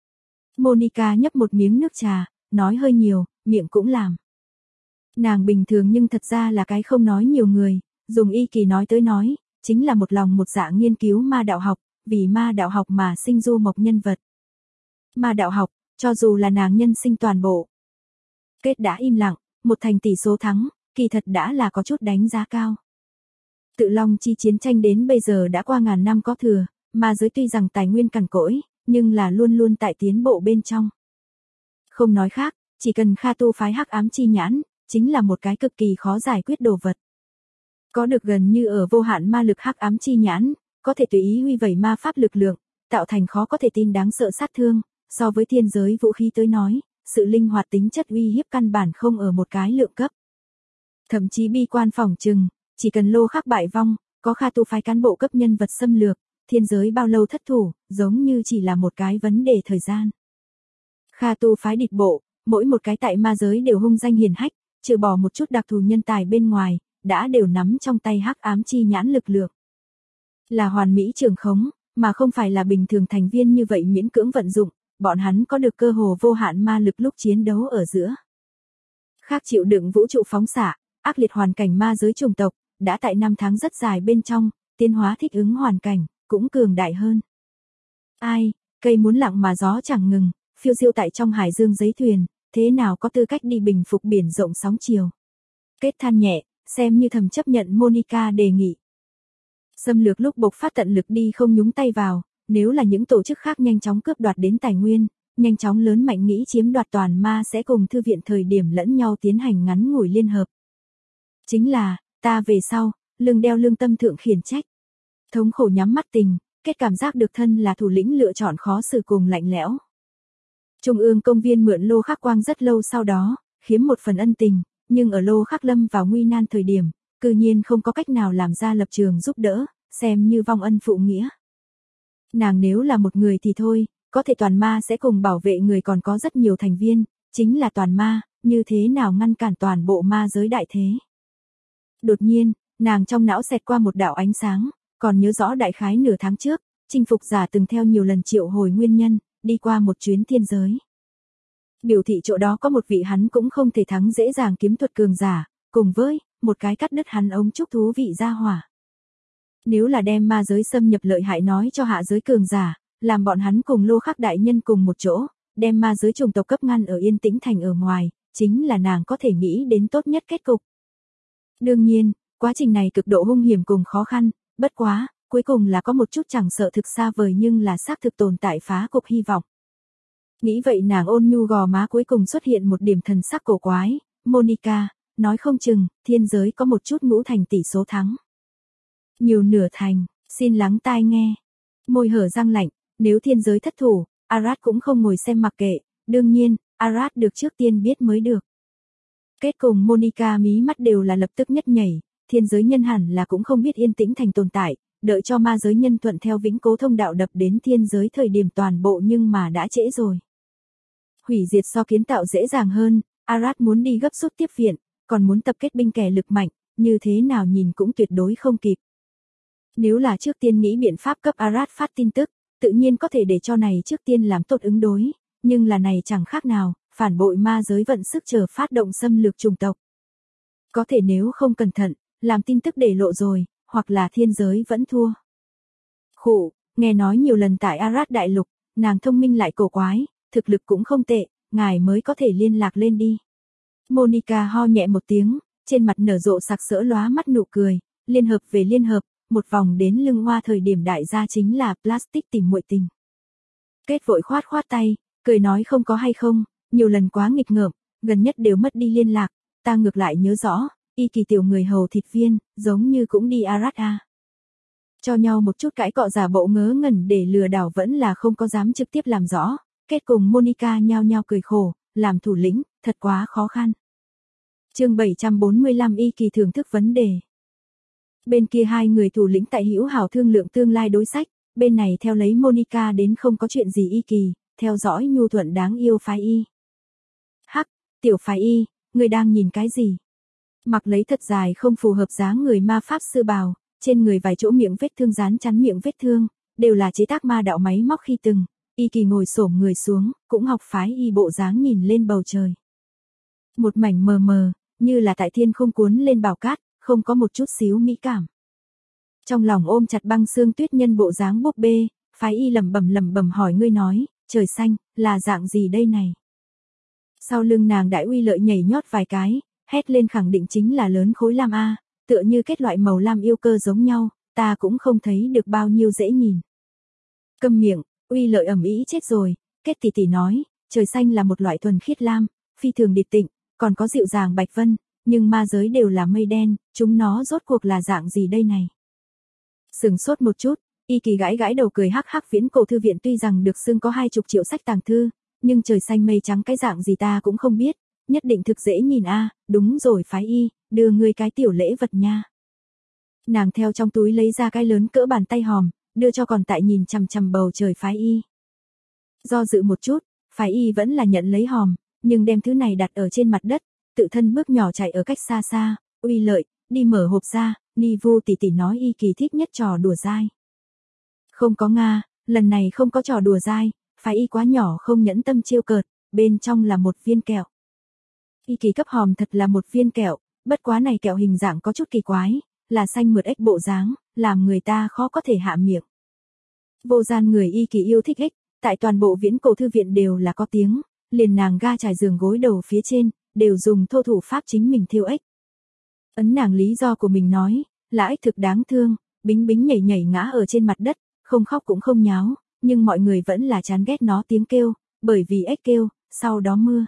Monica nhấp một miếng nước trà, nói hơi nhiều, miệng cũng làm. Nàng bình thường nhưng thật ra là cái không nói nhiều người, dùng Y Kỳ nói tới nói, chính là một lòng một dạ nghiên cứu ma đạo học, vì ma đạo học mà sinh du mộc nhân vật. Ma đạo học, cho dù là nàng nhân sinh toàn bộ. Kết đã im lặng, một thành tỷ số thắng, kỳ thật đã là có chút đánh giá cao. Tự Long chi chiến tranh đến bây giờ đã qua ngàn năm có thừa, ma giới tuy rằng tài nguyên cằn cỗi, nhưng là luôn luôn tại tiến bộ bên trong. Không nói khác, chỉ cần Kha tu phái hắc ám chi nhãn, chính là một cái cực kỳ khó giải quyết đồ vật. Có được gần như ở vô hạn ma lực hắc ám chi nhãn, có thể tùy ý huy vẩy ma pháp lực lượng, tạo thành khó có thể tin đáng sợ sát thương, so với thiên giới vũ khí tới nói, sự linh hoạt tính chất uy hiếp căn bản không ở một cái lượng cấp. Thậm chí bi quan phỏng chừng, chỉ cần Lô Khắc bại vong, có Kha tu phái cán bộ cấp nhân vật xâm lược, thiên giới bao lâu thất thủ, giống như chỉ là một cái vấn đề thời gian. Kha tu phái địch bộ, mỗi một cái tại ma giới đều hung danh hiển hách, trừ bỏ một chút đặc thù nhân tài bên ngoài, đã đều nắm trong tay hắc ám chi nhãn lực lượng. Là hoàn mỹ trường khống, mà không phải là bình thường thành viên như vậy miễn cưỡng vận dụng, bọn hắn có được cơ hồ vô hạn ma lực lúc chiến đấu ở giữa. Khác chịu đựng vũ trụ phóng xạ, ác liệt hoàn cảnh ma giới chủng tộc, đã tại năm tháng rất dài bên trong, tiến hóa thích ứng hoàn cảnh, cũng cường đại hơn. Ai, cây muốn lặng mà gió chẳng ngừng, phiêu diêu tại trong hải dương giấy thuyền, thế nào có tư cách đi bình phục biển rộng sóng chiều. Kết than nhẹ, xem như thầm chấp nhận Monica đề nghị. Xâm lược lúc bộc phát tận lực đi không nhúng tay vào, nếu là những tổ chức khác nhanh chóng cướp đoạt đến tài nguyên, nhanh chóng lớn mạnh nghĩ chiếm đoạt toàn ma sẽ cùng thư viện thời điểm lẫn nhau tiến hành ngắn ngủi liên hợp. Chính là, ta về sau, lưng đeo lương tâm thượng khiển trách. Thống khổ nhắm mắt tình, kết cảm giác được thân là thủ lĩnh lựa chọn khó xử cùng lạnh lẽo. Trung ương công viên mượn Lô Khắc quang rất lâu sau đó, khiếm một phần ân tình, nhưng ở Lô Khắc lâm vào nguy nan thời điểm, cư nhiên không có cách nào làm ra lập trường giúp đỡ, xem như vong ân phụ nghĩa. Nàng nếu là một người thì thôi, có thể toàn ma sẽ cùng bảo vệ người còn có rất nhiều thành viên, chính là toàn ma, như thế nào ngăn cản toàn bộ ma giới đại thế. Đột nhiên, nàng trong não xẹt qua một đạo ánh sáng, còn nhớ rõ đại khái nửa tháng trước, chinh phục giả từng theo nhiều lần triệu hồi nguyên nhân, đi qua một chuyến thiên giới. Biểu thị chỗ đó có một vị hắn cũng không thể thắng dễ dàng kiếm thuật cường giả, cùng với một cái cắt đứt hắn ống trúc thú vị ra hỏa. Nếu là đem ma giới xâm nhập lợi hại nói cho hạ giới cường giả, làm bọn hắn cùng Lô Khắc đại nhân cùng một chỗ, đem ma giới chủng tộc cấp ngăn ở Yên Tĩnh Thành ở ngoài, chính là nàng có thể nghĩ đến tốt nhất kết cục. Đương nhiên, quá trình này cực độ hung hiểm cùng khó khăn, bất quá, cuối cùng là có một chút chẳng sợ thực xa vời nhưng là xác thực tồn tại phá cục hy vọng. Nghĩ vậy nàng ôn nhu gò má cuối cùng xuất hiện một điểm thần sắc cổ quái, Monica, nói không chừng, thiên giới có một chút ngũ thành tỷ số thắng. Nhiều nửa thành, xin lắng tai nghe. Môi hở răng lạnh, nếu thiên giới thất thủ, Arad cũng không ngồi xem mặc kệ, đương nhiên, Arad được trước tiên biết mới được. Kết cùng Monica mí mắt đều là lập tức nhất nhảy, thiên giới nhân hẳn là cũng không biết Yên Tĩnh Thành tồn tại, đợi cho ma giới nhân thuận theo vĩnh cố thông đạo đập đến thiên giới thời điểm toàn bộ nhưng mà đã trễ rồi. Hủy diệt so kiến tạo dễ dàng hơn, Arad muốn đi gấp rút tiếp viện, còn muốn tập kết binh kẻ lực mạnh, như thế nào nhìn cũng tuyệt đối không kịp. Nếu là trước tiên nghĩ biện pháp cấp Arad phát tin tức, tự nhiên có thể để cho này trước tiên làm tốt ứng đối, nhưng là này chẳng khác nào, phản bội ma giới vận sức chờ phát động xâm lược chủng tộc. Có thể nếu không cẩn thận, làm tin tức để lộ rồi, hoặc là thiên giới vẫn thua. Khụ, nghe nói nhiều lần tại Arad đại lục, nàng thông minh lại cổ quái, thực lực cũng không tệ, ngài mới có thể liên lạc lên đi. Monica ho nhẹ một tiếng, trên mặt nở rộ sặc sỡ lóa mắt nụ cười, liên hợp về liên hợp, một vòng đến lưng hoa thời điểm đại gia chính là plastic tìm muội tình. Kết vội khoát khoát tay, cười nói không có hay không, nhiều lần quá nghịch ngợm, gần nhất đều mất đi liên lạc, ta ngược lại nhớ rõ, y kỳ tiểu người hầu thịt viên, giống như cũng đi Arad a. Cho nhau một chút cãi cọ giả bộ ngớ ngẩn để lừa đảo vẫn là không có dám trực tiếp làm rõ, kết cùng Monica nhao nhao cười khổ, làm thủ lĩnh, thật quá khó khăn. Chương 745 y kỳ thưởng thức vấn đề. Bên kia hai người thủ lĩnh tại hữu hảo thương lượng tương lai đối sách, bên này theo lấy Monica đến không có chuyện gì y kỳ, theo dõi nhu thuận đáng yêu phái y. Hắc, tiểu phái y, người đang nhìn cái gì? Mặc lấy thật dài không phù hợp dáng người ma pháp sư bào, trên người vài chỗ miệng vết thương dán chắn miệng vết thương, đều là chế tác ma đạo máy móc khi từng, y kỳ ngồi xổm người xuống, cũng học phái y bộ dáng nhìn lên bầu trời. Một mảnh mờ mờ, như là tại thiên không cuốn lên bào cát, không có một chút xíu mỹ cảm. Trong lòng ôm chặt băng xương tuyết nhân bộ dáng búp bê, phái y lẩm bẩm hỏi ngươi nói, trời xanh, là dạng gì đây này? Sau lưng nàng đại uy lợi nhảy nhót vài cái, hét lên khẳng định chính là lớn khối lam A, tựa như kết loại màu lam yêu cơ giống nhau, ta cũng không thấy được bao nhiêu dễ nhìn. Câm miệng, uy lợi ầm ĩ chết rồi, kết tỷ tỷ nói, trời xanh là một loại thuần khiết lam, phi thường điệt tịnh, còn có dịu dàng bạch vân, nhưng ma giới đều là mây đen, chúng nó rốt cuộc là dạng gì đây này? Sừng sốt một chút, y kỳ gãi gãi đầu cười hắc hắc viễn cổ thư viện tuy rằng được xưng có 20 triệu sách tàng thư, nhưng trời xanh mây trắng cái dạng gì ta cũng không biết, nhất định thực dễ nhìn a, đúng rồi phái y, đưa ngươi cái tiểu lễ vật nha. Nàng theo trong túi lấy ra cái lớn cỡ bàn tay hòm, đưa cho còn tại nhìn chằm chằm bầu trời phái y. Do dự một chút, phái y vẫn là nhận lấy hòm, nhưng đem thứ này đặt ở trên mặt đất, tự thân bước nhỏ chạy ở cách xa xa, uy lợi, đi mở hộp ra, Ni Vu tỷ tỷ nói y kỳ thích nhất trò đùa dai. Không có Nga, lần này không có trò đùa dai, phái y quá nhỏ không nhẫn tâm trêu cợt, bên trong là một viên kẹo. Y kỳ cấp hòm thật là một viên kẹo, bất quá này kẹo hình dạng có chút kỳ quái, là xanh mượt ếch bộ dáng, làm người ta khó có thể hạ miệng. Vô gian người y kỳ yêu thích ếch, tại toàn bộ viễn cổ thư viện đều là có tiếng, liền nàng ga trải giường gối đầu phía trên, đều dùng thô thủ pháp chính mình thiêu ếch. Ấn nàng lý do của mình nói, là ếch thực đáng thương, bính bính nhảy nhảy ngã ở trên mặt đất, không khóc cũng không nháo, nhưng mọi người vẫn là chán ghét nó tiếng kêu, bởi vì ếch kêu, sau đó mưa.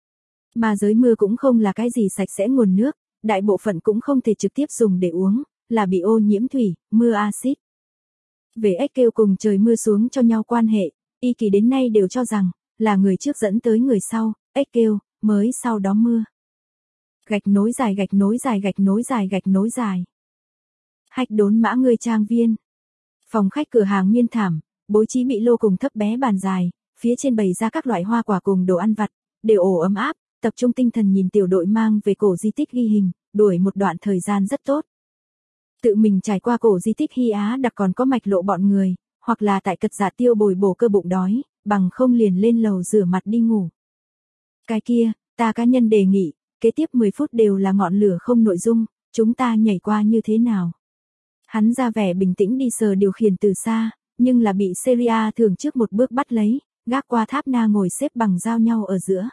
Mà giới mưa cũng không là cái gì sạch sẽ nguồn nước, đại bộ phận cũng không thể trực tiếp dùng để uống, là bị ô nhiễm thủy, mưa axit. Về ếch kêu cùng trời mưa xuống cho nhau quan hệ, y kỳ đến nay đều cho rằng, là người trước dẫn tới người sau, ếch kêu, mới sau đó mưa. Gạch nối dài gạch nối dài gạch nối dài gạch nối dài. Hách đốn mã người trang viên. Phòng khách cửa hàng miên thảm, bố trí bị lô cùng thấp bé bàn dài, phía trên bày ra các loại hoa quả cùng đồ ăn vặt, đều ổ ấm áp, tập trung tinh thần nhìn tiểu đội mang về cổ di tích ghi hình, đuổi một đoạn thời gian rất tốt. Tự mình trải qua cổ di tích Hy Á đặc còn có mạch lộ bọn người, hoặc là tại cật giả tiêu bồi bổ cơ bụng đói, bằng không liền lên lầu rửa mặt đi ngủ. Cái kia, ta cá nhân đề nghị, kế tiếp 10 phút đều là ngọn lửa không nội dung, chúng ta nhảy qua như thế nào? Hắn ra vẻ bình tĩnh đi sờ điều khiển từ xa, nhưng là bị Seria thường trước một bước bắt lấy, gác qua tháp na ngồi xếp bằng giao nhau ở giữa.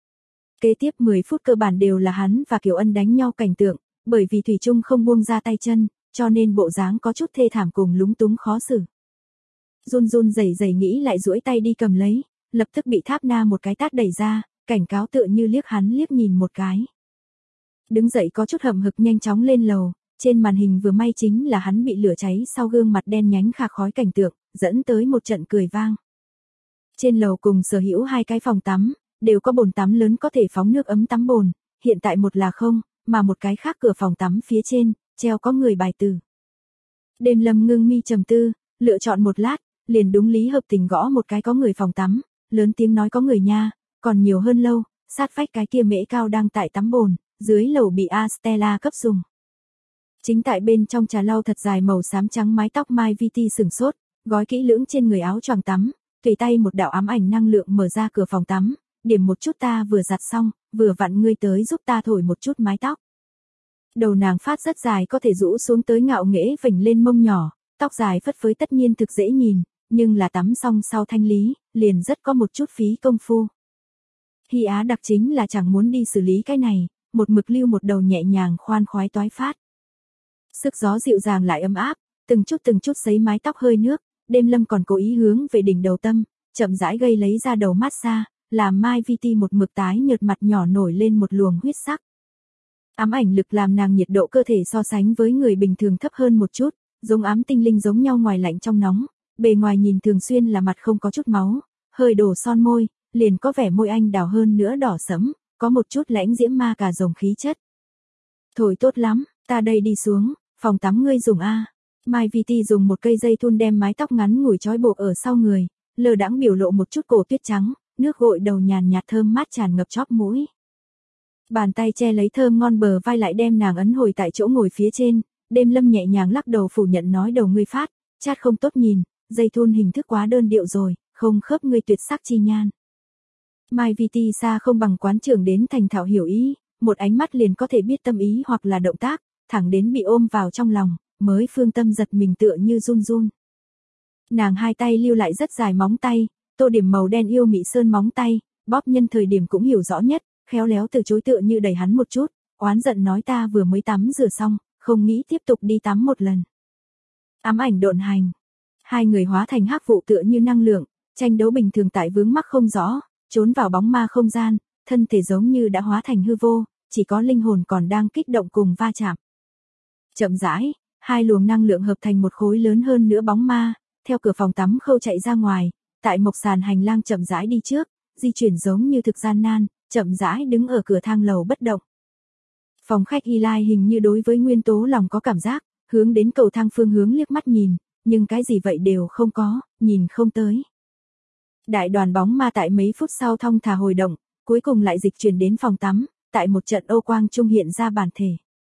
Kế tiếp 10 phút cơ bản đều là hắn và Kiều Ân đánh nhau cảnh tượng, bởi vì Thủy Trung không buông ra tay chân, cho nên bộ dáng có chút thê thảm cùng lúng túng khó xử. Run run rẩy rẩy nghĩ lại duỗi tay đi cầm lấy, lập tức bị tháp na một cái tát đẩy ra, cảnh cáo tựa như liếc hắn liếc nhìn một cái. Đứng dậy có chút hậm hực nhanh chóng lên lầu, trên màn hình vừa may chính là hắn bị lửa cháy sau gương mặt đen nhánh khạc khói cảnh tượng, dẫn tới một trận cười vang. Trên lầu cùng sở hữu 2 cái phòng tắm, đều có bồn tắm lớn có thể phóng nước ấm tắm bồn, hiện tại một là không, mà một cái khác cửa phòng tắm phía trên, treo có người bài tử. Đêm Lâm ngưng mi trầm tư, lựa chọn một lát, liền đúng lý hợp tình gõ một cái có người phòng tắm, lớn tiếng nói có người nha, còn nhiều hơn lâu, sát vách cái kia mễ cao đang tại tắm bồn, dưới lầu bị Astella cấp dùng. Chính tại bên trong trà lau thật dài màu xám trắng mái tóc Mai VT sừng sốt, gói kỹ lưỡng trên người áo choàng tắm, tùy tay một đạo ám ảnh năng lượng mở ra cửa phòng tắm, điểm một chút ta vừa giặt xong, vừa vặn ngươi tới giúp ta thổi một chút mái tóc. Đầu nàng phát rất dài có thể rũ xuống tới ngạo nghễ vểnh lên mông nhỏ, tóc dài phất phới tất nhiên thực dễ nhìn, nhưng là tắm xong sau thanh lý, liền rất có một chút phí công phu. Hy Á đặc chính là chẳng muốn đi xử lý cái này, một mực lưu một đầu nhẹ nhàng khoan khoái toái phát. Sức gió dịu dàng lại ấm áp, từng chút sấy mái tóc hơi nước, đêm Lâm còn cố ý hướng về đỉnh đầu tâm, chậm rãi gây lấy ra đầu massage, làm Mai VT một mực tái nhợt mặt nhỏ nổi lên một luồng huyết sắc. Ám ảnh lực làm nàng nhiệt độ cơ thể so sánh với người bình thường thấp hơn một chút, giống ám tinh linh giống nhau ngoài lạnh trong nóng, bề ngoài nhìn thường xuyên là mặt không có chút máu, hơi đổ son môi, liền có vẻ môi anh đào hơn nữa đỏ sẫm, có một chút lãnh diễm ma cà rồng khí chất. Thổi tốt lắm, ta đây đi xuống, phòng tắm ngươi dùng a. Mai VT dùng một cây dây thun đem mái tóc ngắn ngủi trói buộc ở sau người, lơ đãng biểu lộ một chút cổ tuyết trắng, nước gội đầu nhàn nhạt thơm mát tràn ngập chóp mũi. Bàn tay che lấy thơm ngon bờ vai lại đem nàng ấn hồi tại chỗ ngồi phía trên, đêm Lâm nhẹ nhàng lắc đầu phủ nhận nói đầu ngươi phát, chát không tốt nhìn, dây thun hình thức quá đơn điệu rồi, không khớp ngươi tuyệt sắc chi nhan. Mai VT xa không bằng quán trưởng đến thành thạo hiểu ý, một ánh mắt liền có thể biết tâm ý hoặc là động tác, thẳng đến bị ôm vào trong lòng, mới phương tâm giật mình tựa như run run. Nàng hai tay lưu lại rất dài móng tay, tô điểm màu đen yêu mị sơn móng tay, bóp nhân thời điểm cũng hiểu rõ nhất, khéo léo từ chối tựa như đẩy hắn một chút, oán giận nói ta vừa mới tắm rửa xong, không nghĩ tiếp tục đi tắm một lần. Ám ảnh độn hành. Hai người hóa thành hắc vụ tựa như năng lượng, tranh đấu bình thường tại vướng mắc không rõ, trốn vào bóng ma không gian, thân thể giống như đã hóa thành hư vô, chỉ có linh hồn còn đang kích động cùng va chạm. Chậm rãi, hai luồng năng lượng hợp thành một khối lớn hơn nữa bóng ma, theo cửa phòng tắm khâu chạy ra ngoài, tại mộc sàn hành lang chậm rãi đi trước, di chuyển giống như thực gian nan, chậm rãi đứng ở cửa thang lầu bất động. Phòng khách Eli hình như đối với nguyên tố lòng có cảm giác, hướng đến cầu thang phương hướng liếc mắt nhìn, nhưng cái gì vậy đều không có, nhìn không tới. Đại đoàn bóng ma tại mấy phút sau thong thả hồi động, cuối cùng lại dịch chuyển đến phòng tắm, tại một trận ô quang trung hiện ra bản thể.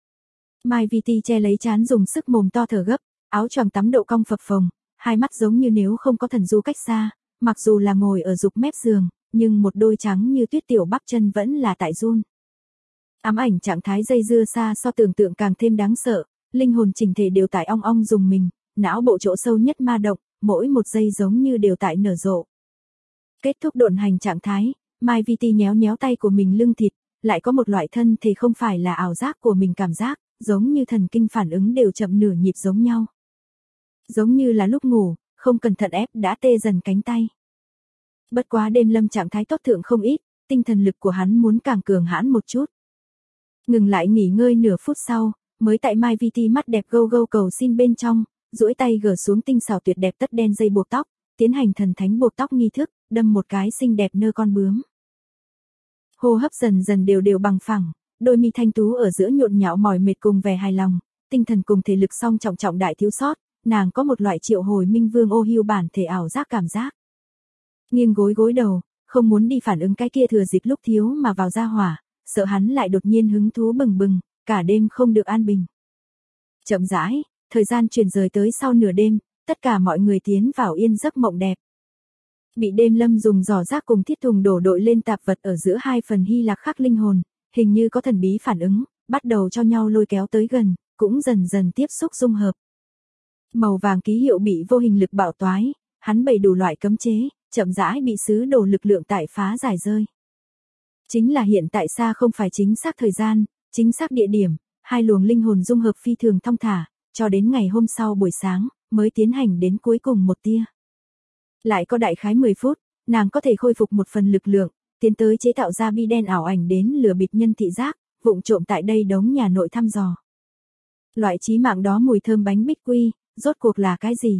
Mai VT che lấy trán dùng sức mồm to thở gấp, áo choàng tắm độ cong phập phồng, hai mắt giống như nếu không có thần du cách xa, mặc dù là ngồi ở dục mép giường, nhưng một đôi trắng như tuyết tiểu bắp chân vẫn là tại run. Ám ảnh trạng thái dây dưa xa so tưởng tượng càng thêm đáng sợ, linh hồn chỉnh thể đều tại ong ong dùng mình, não bộ chỗ sâu nhất ma động, mỗi một giây giống như đều tại nở rộ. Kết thúc độn hành trạng thái, Mai VT nhéo nhéo tay của mình lưng thịt, lại có một loại thân thể không phải là ảo giác của mình cảm giác, giống như thần kinh phản ứng đều chậm nửa nhịp giống nhau. Giống như là lúc ngủ, không cẩn thận ép đã tê dần cánh tay. Bất quá đêm Lâm trạng thái tốt thượng không ít, tinh thần lực của hắn muốn càng cường hãn một chút. Ngừng lại nghỉ ngơi nửa phút sau, mới tại Mai VT mắt đẹp gâu gâu cầu xin bên trong, duỗi tay gỡ xuống tinh xảo tuyệt đẹp tất đen dây buộc tóc, tiến hành thần thánh buộc tóc nghi thức, đâm một cái xinh đẹp nơ con bướm. Hô hấp dần dần đều bằng phẳng, đôi mi thanh tú ở giữa nhộn nhạo mỏi mệt cùng vẻ hài lòng, tinh thần cùng thể lực song trọng đại thiếu sót, nàng có một loại triệu hồi minh vương ô hiu bản thể ảo giác cảm giác. Nghiêng gối đầu, không muốn đi phản ứng cái kia thừa dịp lúc thiếu mà vào ra hỏa, sợ hắn lại đột nhiên hứng thú bừng bừng, cả đêm không được an bình. Chậm rãi, thời gian chuyển rời tới sau nửa đêm, tất cả mọi người tiến vào yên giấc mộng đẹp. Bị đêm lâm dùng giỏ rác cùng thiết thùng đổ đội lên tạp vật ở giữa hai phần hy lạc khắc linh hồn, hình như có thần bí phản ứng, bắt đầu cho nhau lôi kéo tới gần, cũng dần dần tiếp xúc dung hợp. Màu vàng ký hiệu bị vô hình lực bạo toái, hắn bày đủ loại cấm chế, chậm rãi bị sứ đồ lực lượng tại phá giải rơi. Chính là hiện tại xa không phải chính xác thời gian, chính xác địa điểm, hai luồng linh hồn dung hợp phi thường thong thả, cho đến ngày hôm sau buổi sáng, mới tiến hành đến cuối cùng một tia. Lại có đại khái 10 phút, nàng có thể khôi phục một phần lực lượng, tiến tới chế tạo ra bi đen ảo ảnh đến lừa bịp nhân thị giác, vụng trộm tại đây đống nhà nội thăm dò. Loại chí mạng đó mùi thơm bánh bích quy, rốt cuộc là cái gì?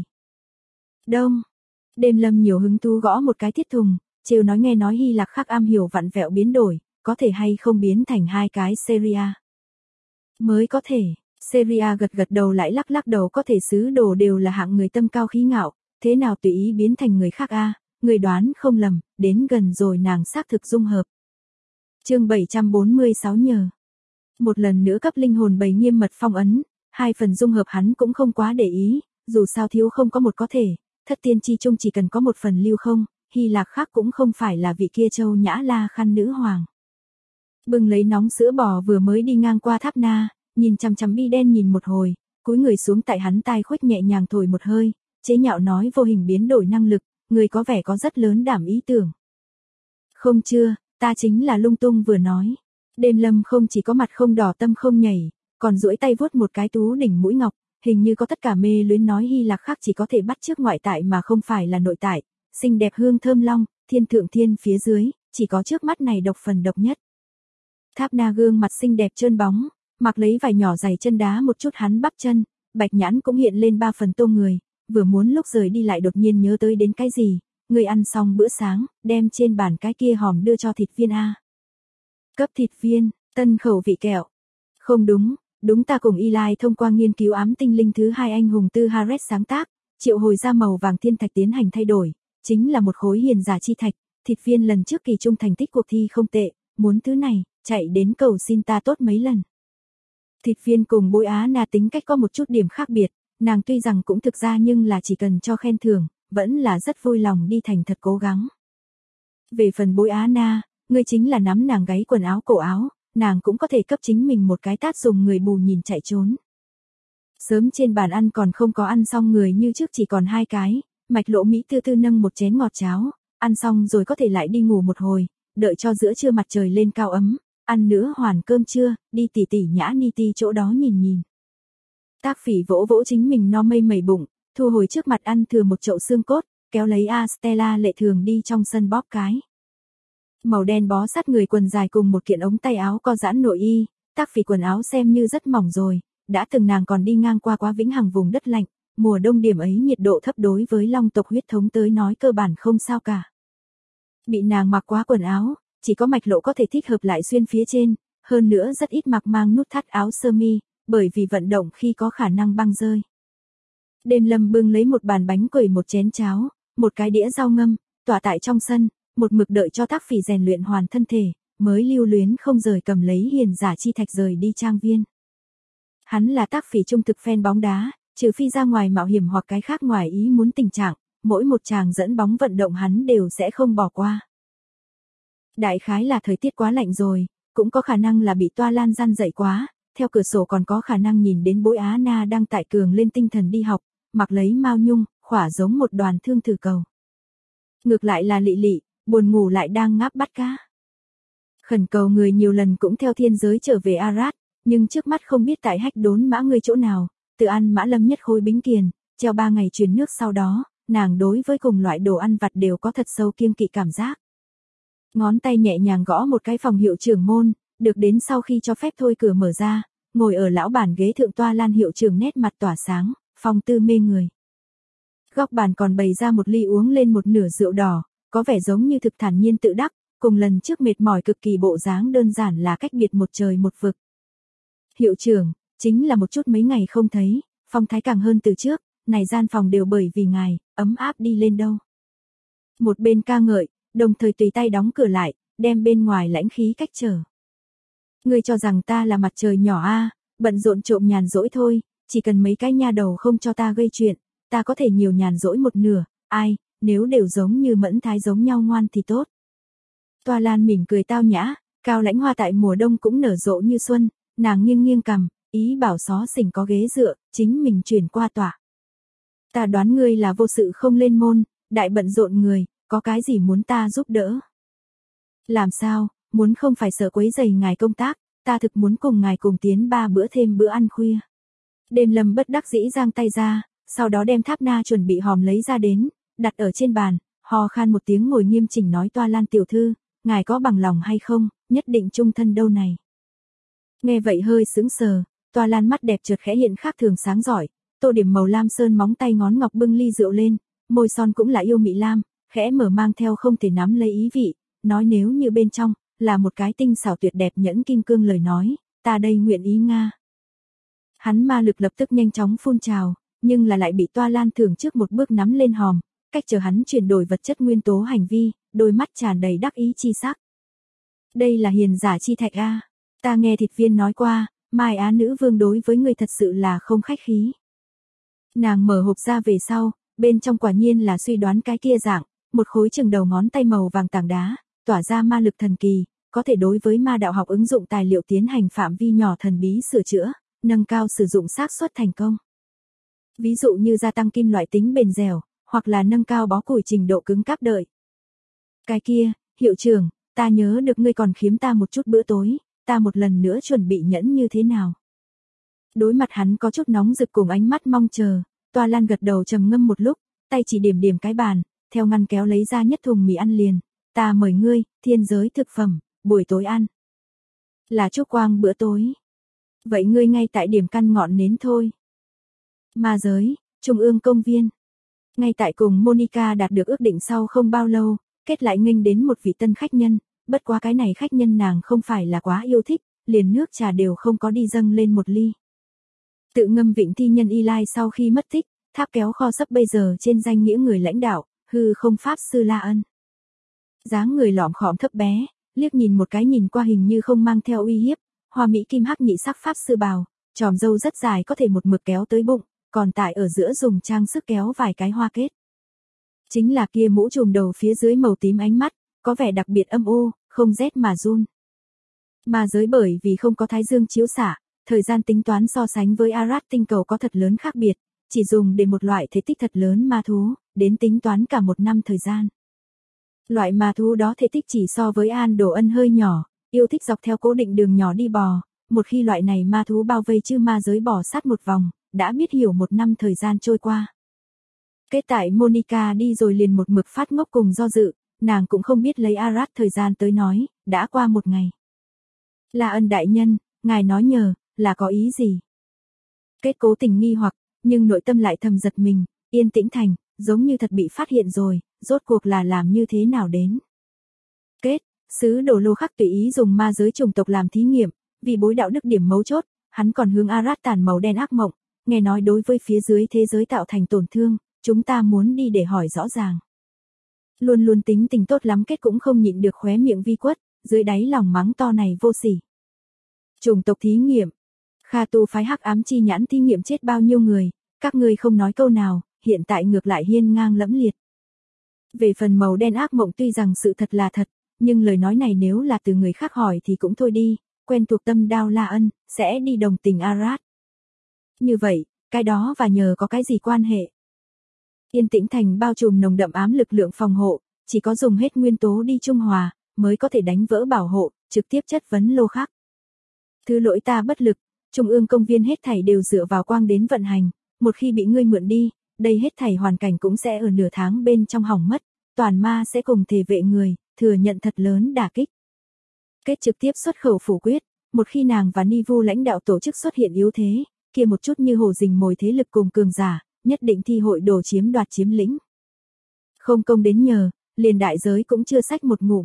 Đông. Đêm lâm nhiều hứng thú gõ một cái thiết thùng, trêu nói nghe nói Hy Lạc khắc am hiểu vặn vẹo biến đổi, có thể hay không biến thành hai cái Seria. Mới có thể, Seria gật gật đầu lại lắc lắc đầu, có thể sứ đồ đều là hạng người tâm cao khí ngạo, thế nào tùy ý biến thành người khác a, người đoán không lầm, đến gần rồi nàng xác thực dung hợp. Chương 746 nhờ. Một lần nữa cấp linh hồn bày nghiêm mật phong ấn, hai phần dung hợp hắn cũng không quá để ý, dù sao thiếu không có một có thể, thất tiên chi chung chỉ cần có một phần lưu không, Hy Lạc khắc cũng không phải là vị kia châu nhã la khăn nữ hoàng. Bưng lấy nóng sữa bò vừa mới đi ngang qua tháp na, nhìn chằm chằm bi đen nhìn một hồi, cúi người xuống tại hắn tai khuếch nhẹ nhàng thổi một hơi, chế nhạo nói vô hình biến đổi năng lực, người có vẻ có rất lớn đảm ý tưởng. Không chưa, ta chính là lung tung vừa nói. Đêm lâm không chỉ có mặt không đỏ tâm không nhảy, còn duỗi tay vuốt một cái tú đỉnh mũi ngọc, hình như có tất cả mê luyến nói Hy Lạc khắc chỉ có thể bắt chước ngoại tại mà không phải là nội tại, xinh đẹp hương thơm long, thiên thượng thiên phía dưới, chỉ có trước mắt này độc phần độc nhất. Tháp na gương mặt xinh đẹp trơn bóng, mặc lấy vài nhỏ giày chân đá một chút hắn bắp chân, bạch nhãn cũng hiện lên ba phần tô người, vừa muốn lúc rời đi lại đột nhiên nhớ tới đến cái gì, người ăn xong bữa sáng, đem trên bàn cái kia hòm đưa cho thịt viên a. Cấp thịt viên, tân khẩu vị kẹo. Không đúng, đúng ta cùng Eli thông qua nghiên cứu ám tinh linh thứ hai anh hùng tư Haret sáng tác, triệu hồi ra màu vàng thiên thạch tiến hành thay đổi, chính là một khối hiền giả chi thạch, thịt viên lần trước kỳ trung thành tích cuộc thi không tệ, muốn thứ này, chạy đến cầu xin ta tốt mấy lần. Thịt viên cùng Bối Á Na tính cách có một chút điểm khác biệt, nàng tuy rằng cũng thực ra nhưng là chỉ cần cho khen thưởng, vẫn là rất vui lòng đi thành thật cố gắng. Về phần Bối Á Na, ngươi chính là nắm nàng gáy quần áo cổ áo, nàng cũng có thể cấp chính mình một cái tát dùng người bù nhìn chạy trốn. Sớm trên bàn ăn còn không có ăn xong người như trước chỉ còn hai cái, Mạch Lộ Mỹ tư tư nâng một chén ngọt cháo, ăn xong rồi có thể lại đi ngủ một hồi, đợi cho giữa trưa mặt trời lên cao ấm, ăn nữa hoàn cơm trưa, đi tỉ tỉ nhã ni ti chỗ đó nhìn nhìn. Tác Phỉ vỗ vỗ chính mình no mây mẩy bụng, thu hồi trước mặt ăn thừa một chậu xương cốt, kéo lấy Stella lệ thường đi trong sân bóp cái. Màu đen bó sát người quần dài cùng một kiện ống tay áo co giãn nội y, Tác Phỉ quần áo xem như rất mỏng rồi, đã từng nàng còn đi ngang qua quá vĩnh hằng vùng đất lạnh, mùa đông điểm ấy nhiệt độ thấp đối với long tộc huyết thống tới nói cơ bản không sao cả. Bị nàng mặc quá quần áo, chỉ có Mạch Lộ có thể thích hợp lại xuyên phía trên, hơn nữa rất ít mặc mang nút thắt áo sơ mi, bởi vì vận động khi có khả năng băng rơi. Đêm lâm bưng lấy một bàn bánh quẩy một chén cháo, một cái đĩa rau ngâm, tỏa tại trong sân, một mực đợi cho Tác Phỉ rèn luyện hoàn thân thể, mới lưu luyến không rời cầm lấy hiền giả chi thạch rời đi trang viên. Hắn là Tác Phỉ trung thực fan bóng đá, trừ phi ra ngoài mạo hiểm hoặc cái khác ngoài ý muốn tình trạng, mỗi một chàng dẫn bóng vận động hắn đều sẽ không bỏ qua. Đại khái là thời tiết quá lạnh rồi, cũng có khả năng là bị toa lan răn dậy quá, theo cửa sổ còn có khả năng nhìn đến Bối Á Na đang tại cường lên tinh thần đi học, mặc lấy mao nhung, khỏa giống một đoàn thương thử cầu. Ngược lại là Lị Lị, buồn ngủ lại đang ngáp bắt cá. Khẩn cầu người nhiều lần cũng theo thiên giới trở về Arad, nhưng trước mắt không biết tại Hách Đốn Mã ngươi chỗ nào, từ ăn Mã Lâm nhất khối bính kiền, treo 3 ngày truyền nước sau đó, nàng đối với cùng loại đồ ăn vặt đều có thật sâu kiêng kỵ cảm giác. Ngón tay nhẹ nhàng gõ một cái phòng hiệu trưởng môn, được đến sau khi cho phép thôi cửa mở ra, ngồi ở lão bản ghế thượng toa lan hiệu trưởng nét mặt tỏa sáng, phong tư mê người. Góc bàn còn bày ra một ly uống lên một nửa rượu đỏ, có vẻ giống như thực thản nhiên tự đắc, cùng lần trước mệt mỏi cực kỳ bộ dáng đơn giản là cách biệt một trời một vực. Hiệu trưởng, chính là một chút mấy ngày không thấy, phong thái càng hơn từ trước, này gian phòng đều bởi vì ngài, ấm áp đi lên đâu. Một bên ca ngợi, đồng thời tùy tay đóng cửa lại, đem bên ngoài lãnh khí cách trở. Ngươi cho rằng ta là mặt trời nhỏ a, bận rộn trộm nhàn rỗi thôi, chỉ cần mấy cái nha đầu không cho ta gây chuyện, ta có thể nhiều nhàn rỗi một nửa, ai, nếu đều giống như Mẫn Thái giống nhau ngoan thì tốt. Toa Lan mỉm cười tao nhã, cao lãnh hoa tại mùa đông cũng nở rộ như xuân, nàng nghiêng nghiêng cằm, ý bảo xó xỉnh có ghế dựa, chính mình chuyển qua tọa. Ta đoán ngươi là vô sự không lên môn, đại bận rộn người, có cái gì muốn ta giúp đỡ? Làm sao, muốn không phải sợ quấy rầy ngài công tác, ta thực muốn cùng ngài cùng tiến 3 bữa thêm bữa ăn khuya. Đêm Lâm bất đắc dĩ giang tay ra, sau đó đem tháp na chuẩn bị hòm lấy ra đến, đặt ở trên bàn, hò khan một tiếng ngồi nghiêm chỉnh nói Toa Lan tiểu thư, ngài có bằng lòng hay không, nhất định chung thân đâu này. Nghe vậy hơi sững sờ, Toa Lan mắt đẹp chợt khẽ hiện khác thường sáng giỏi, tô điểm màu lam sơn móng tay ngón ngọc bưng ly rượu lên, môi son cũng là yêu mị lam, khẽ mở mang theo không thể nắm lấy ý vị, nói nếu như bên trong là một cái tinh xảo tuyệt đẹp nhẫn kim cương lời nói, ta đây nguyện ý nga. Hắn ma lực lập tức nhanh chóng phun trào, nhưng là lại bị Toa Lan thưởng trước một bước nắm lên hòm, cách chờ hắn chuyển đổi vật chất nguyên tố hành vi, đôi mắt tràn đầy đắc ý chi sắc. Đây là hiền giả chi thạch a, ta nghe thịt viên nói qua, Mai Á nữ vương đối với người thật sự là không khách khí. Nàng mở hộp ra về sau, bên trong quả nhiên là suy đoán cái kia dạng, một khối chừng đầu ngón tay màu vàng tảng đá, tỏa ra ma lực thần kỳ, có thể đối với ma đạo học ứng dụng tài liệu tiến hành phạm vi nhỏ thần bí sửa chữa, nâng cao sử dụng xác suất thành công. Ví dụ như gia tăng kim loại tính bền dẻo, hoặc là nâng cao bó củi trình độ cứng cáp đợi. Cái kia, hiệu trưởng, ta nhớ được ngươi còn khiếm ta một chút bữa tối, ta một lần nữa chuẩn bị nhẫn như thế nào? Đối mặt hắn có chút nóng rực cùng ánh mắt mong chờ, Toa Lan gật đầu trầm ngâm một lúc, tay chỉ điểm điểm cái bàn, theo ngăn kéo lấy ra nhất thùng mì ăn liền, ta mời ngươi, thiên giới thực phẩm, buổi tối ăn. Là Trúc Quang bữa tối. Vậy ngươi ngay tại điểm căn ngọn nến thôi. Ma giới, Trung ương công viên. Ngay tại cùng Monica đạt được ước định sau không bao lâu, kết lại nghênh đến một vị tân khách nhân, bất quá cái này khách nhân nàng không phải là quá yêu thích, liền nước trà đều không có đi dâng lên một ly. Tự ngâm vịnh thi nhân Y Lai sau khi mất tích, tháp kéo kho sấp bây giờ trên danh nghĩa người lãnh đạo, hư không pháp sư La Ân. Dáng người lỏm khỏm thấp bé, liếc nhìn một cái nhìn qua hình như không mang theo uy hiếp, hoa mỹ kim hắc nhị sắc pháp sư bào, tròm râu rất dài có thể một mực kéo tới bụng, còn tại ở giữa dùng trang sức kéo vài cái hoa kết. Chính là kia mũ trùm đầu phía dưới màu tím ánh mắt, có vẻ đặc biệt âm u, không rét mà run. Ma giới bởi vì không có thái dương chiếu xạ, thời gian tính toán so sánh với Arad tinh cầu có thật lớn khác biệt, chỉ dùng để một loại thể tích thật lớn ma thú, đến tính toán cả một năm thời gian. Loại ma thú đó thể tích chỉ so với An Đồ Ân hơi nhỏ, yêu thích dọc theo cố định đường nhỏ đi bò, một khi loại này ma thú bao vây chư ma giới bò sát một vòng, đã biết hiểu một năm thời gian trôi qua. Kết tại Monica đi rồi liền một mực phát ngốc cùng do dự, nàng cũng không biết lấy Arad thời gian tới nói, đã qua một ngày. La Ân đại nhân, ngài nói nhờ, là có ý gì? Kết cố tình nghi hoặc, nhưng nội tâm lại thầm giật mình, yên tĩnh thành, giống như thật bị phát hiện rồi, rốt cuộc là làm như thế nào đến. Kết, sứ đồ Lô Khắc tùy ý dùng ma giới chủng tộc làm thí nghiệm, vì bối đạo đức điểm mấu chốt, hắn còn hướng Arad tàn màu đen ác mộng, nghe nói đối với phía dưới thế giới tạo thành tổn thương, chúng ta muốn đi để hỏi rõ ràng. Luôn luôn tính tình tốt lắm Kết cũng không nhịn được khóe miệng vi quất, dưới đáy lòng mắng to này vô sỉ. Chủng tộc thí nghiệm. Kha tu phái hắc ám chi nhãn thí nghiệm chết bao nhiêu người, các ngươi không nói câu nào, hiện tại ngược lại hiên ngang lẫm liệt. Về phần màu đen ác mộng tuy rằng sự thật là thật, nhưng lời nói này nếu là từ người khác hỏi thì cũng thôi đi, quen thuộc tâm đao La Ân, sẽ đi đồng tình Arad. Như vậy, cái đó và nhờ có cái gì quan hệ? Yên tĩnh thành bao trùm nồng đậm ám lực lượng phòng hộ, chỉ có dùng hết nguyên tố đi trung hòa, mới có thể đánh vỡ bảo hộ, trực tiếp chất vấn Lô Khắc. Thứ lỗi ta bất lực, Trung ương công viên hết thảy đều dựa vào quang đến vận hành, một khi bị ngươi mượn đi, đây hết thảy hoàn cảnh cũng sẽ ở nửa tháng bên trong hỏng mất, toàn ma sẽ cùng thể vệ người, thừa nhận thật lớn đả kích. Kết trực tiếp xuất khẩu phủ quyết, một khi nàng và Nivu lãnh đạo tổ chức xuất hiện yếu thế, kia một chút như hổ rình mồi thế lực cùng cường giả, nhất định thi hội đồ chiếm đoạt chiếm lĩnh. Không công đến nhờ, liền đại giới cũng chưa xách một ngụm.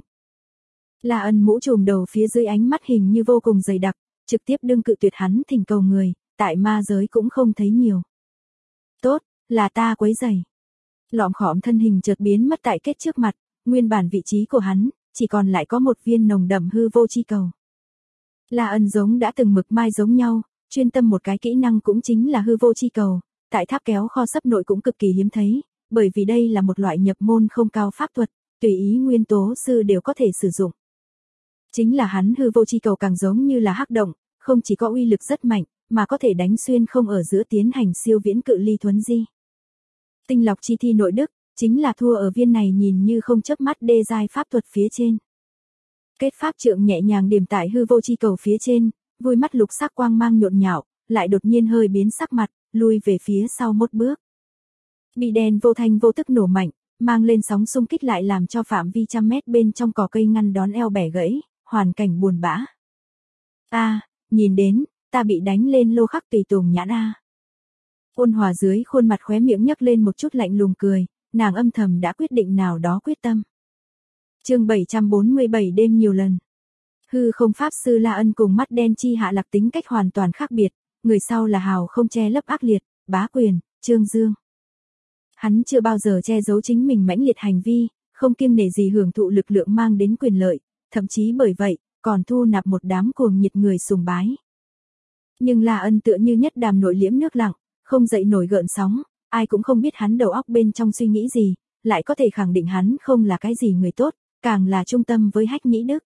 La Ân mũ trùm đầu phía dưới ánh mắt hình như vô cùng dày đặc, trực tiếp đương cự tuyệt hắn thỉnh cầu người, tại ma giới cũng không thấy nhiều. Tốt, là ta quấy rầy. Lọm khọm thân hình chợt biến mất tại Kết trước mặt, nguyên bản vị trí của hắn, chỉ còn lại có một viên nồng đậm hư vô chi cầu. La Ân giống đã từng mực mai giống nhau, chuyên tâm một cái kỹ năng cũng chính là hư vô chi cầu, tại tháp kéo kho sấp nội cũng cực kỳ hiếm thấy, bởi vì đây là một loại nhập môn không cao pháp thuật, tùy ý nguyên tố sư đều có thể sử dụng. Chính là hắn hư vô chi cầu càng giống như là hắc động, không chỉ có uy lực rất mạnh, mà có thể đánh xuyên không ở giữa tiến hành siêu viễn cự ly thuấn di. Tinh lọc chi thi nội đức, chính là thua ở viên này nhìn như không chớp mắt đê giai pháp thuật phía trên. Kết pháp trượng nhẹ nhàng điểm tại hư vô chi cầu phía trên, vui mắt lục sắc quang mang nhộn nhạo, lại đột nhiên hơi biến sắc mặt, lui về phía sau một bước. Bị đèn vô thanh vô tức nổ mạnh, mang lên sóng xung kích lại làm cho phạm vi trăm mét bên trong cỏ cây ngăn đón eo bẻ gãy, hoàn cảnh buồn bã. Nhìn đến, ta bị đánh lên lô khắc tùy tùng nhãn a. Ôn Hòa dưới khuôn mặt khóe miệng nhấc lên một chút lạnh lùng cười, nàng âm thầm đã quyết định nào đó quyết tâm. Chương 747 đêm nhiều lần. Hư không pháp sư La Ân cùng mắt đen chi hạ lạc tính cách hoàn toàn khác biệt, người sau là hào không che lấp ác liệt, bá quyền, trương dương. Hắn chưa bao giờ che giấu chính mình mãnh liệt hành vi, không kiêng nể gì hưởng thụ lực lượng mang đến quyền lợi, thậm chí bởi vậy, còn thu nạp một đám cuồng nhiệt người sùng bái. Nhưng La Ân tựa như nhất đàm nội liễm nước lặng, không dậy nổi gợn sóng, ai cũng không biết hắn đầu óc bên trong suy nghĩ gì, lại có thể khẳng định hắn không là cái gì người tốt, càng là trung tâm với hách nhĩ đức.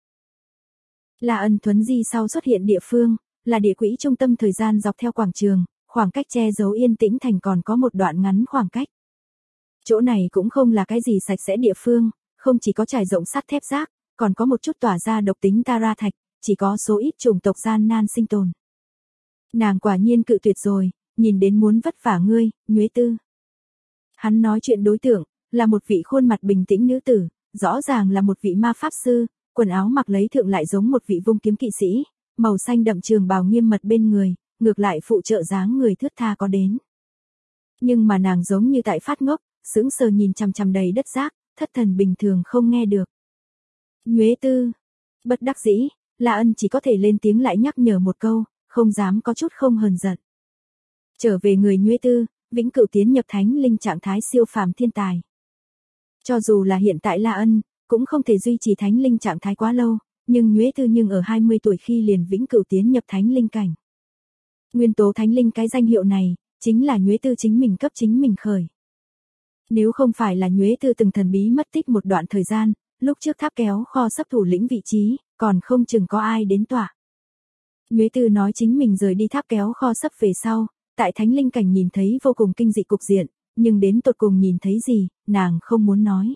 La Ân thuấn di sau xuất hiện địa phương, là địa quỹ trung tâm thời gian dọc theo quảng trường, khoảng cách che giấu yên tĩnh thành còn có một đoạn ngắn khoảng cách. Chỗ này cũng không là cái gì sạch sẽ địa phương, không chỉ có trải rộng sắt thép rác, còn có một chút tỏa ra độc tính tara thạch, chỉ có số ít chủng tộc gian nan sinh tồn. Nàng quả nhiên cự tuyệt rồi, nhìn đến muốn vất vả ngươi, Nhuế Tư. Hắn nói chuyện đối tượng, là một vị khuôn mặt bình tĩnh nữ tử, rõ ràng là một vị ma pháp sư, quần áo mặc lấy thượng lại giống một vị vung kiếm kỵ sĩ, màu xanh đậm trường bào nghiêm mật bên người, ngược lại phụ trợ dáng người thướt tha có đến. Nhưng mà nàng giống như tại phát ngốc, sững sờ nhìn chằm chằm đầy đất rác, thất thần bình thường không nghe được. Nhuế Tư. Bất đắc dĩ, La Ân chỉ có thể lên tiếng lại nhắc nhở một câu, không dám có chút không hờn giận. Trở về người Nhuế Tư, vĩnh cửu tiến nhập thánh linh trạng thái siêu phàm thiên tài. Cho dù là hiện tại La Ân, cũng không thể duy trì thánh linh trạng thái quá lâu, nhưng Nhuế Tư ở 20 tuổi khi liền vĩnh cửu tiến nhập thánh linh cảnh. Nguyên tố thánh linh cái danh hiệu này, chính là Nhuế Tư chính mình cấp chính mình khởi. Nếu không phải là Nhuế Tư từng thần bí mất tích một đoạn thời gian, lúc trước tháp kéo kho sắp thủ lĩnh vị trí, còn không chừng có ai đến tỏa. Nhuế Tư nói chính mình rời đi tháp kéo kho sắp về sau, tại thánh linh cảnh nhìn thấy vô cùng kinh dị cục diện, nhưng đến tột cùng nhìn thấy gì, nàng không muốn nói.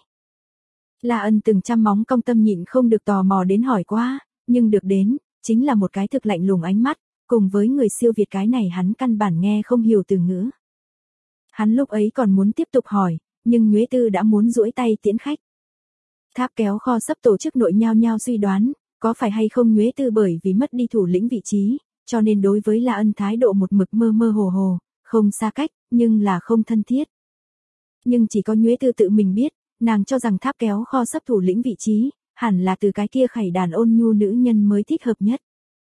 La Ân từng trăm móng cong tâm nhịn không được tò mò đến hỏi qua, nhưng được đến, chính là một cái thực lạnh lùng ánh mắt, cùng với người siêu việt cái này hắn căn bản nghe không hiểu từ ngữ. Hắn lúc ấy còn muốn tiếp tục hỏi, nhưng Nhuế Tư đã muốn duỗi tay tiễn khách. Tháp kéo kho sắp tổ chức nội nhao nhao suy đoán, có phải hay không Nhuế Tư bởi vì mất đi thủ lĩnh vị trí, cho nên đối với La Ân thái độ một mực mơ mơ hồ hồ, không xa cách, nhưng là không thân thiết. Nhưng chỉ có Nhuế Tư tự mình biết, nàng cho rằng tháp kéo kho sắp thủ lĩnh vị trí, hẳn là từ cái kia khải đàn ôn nhu nữ nhân mới thích hợp nhất.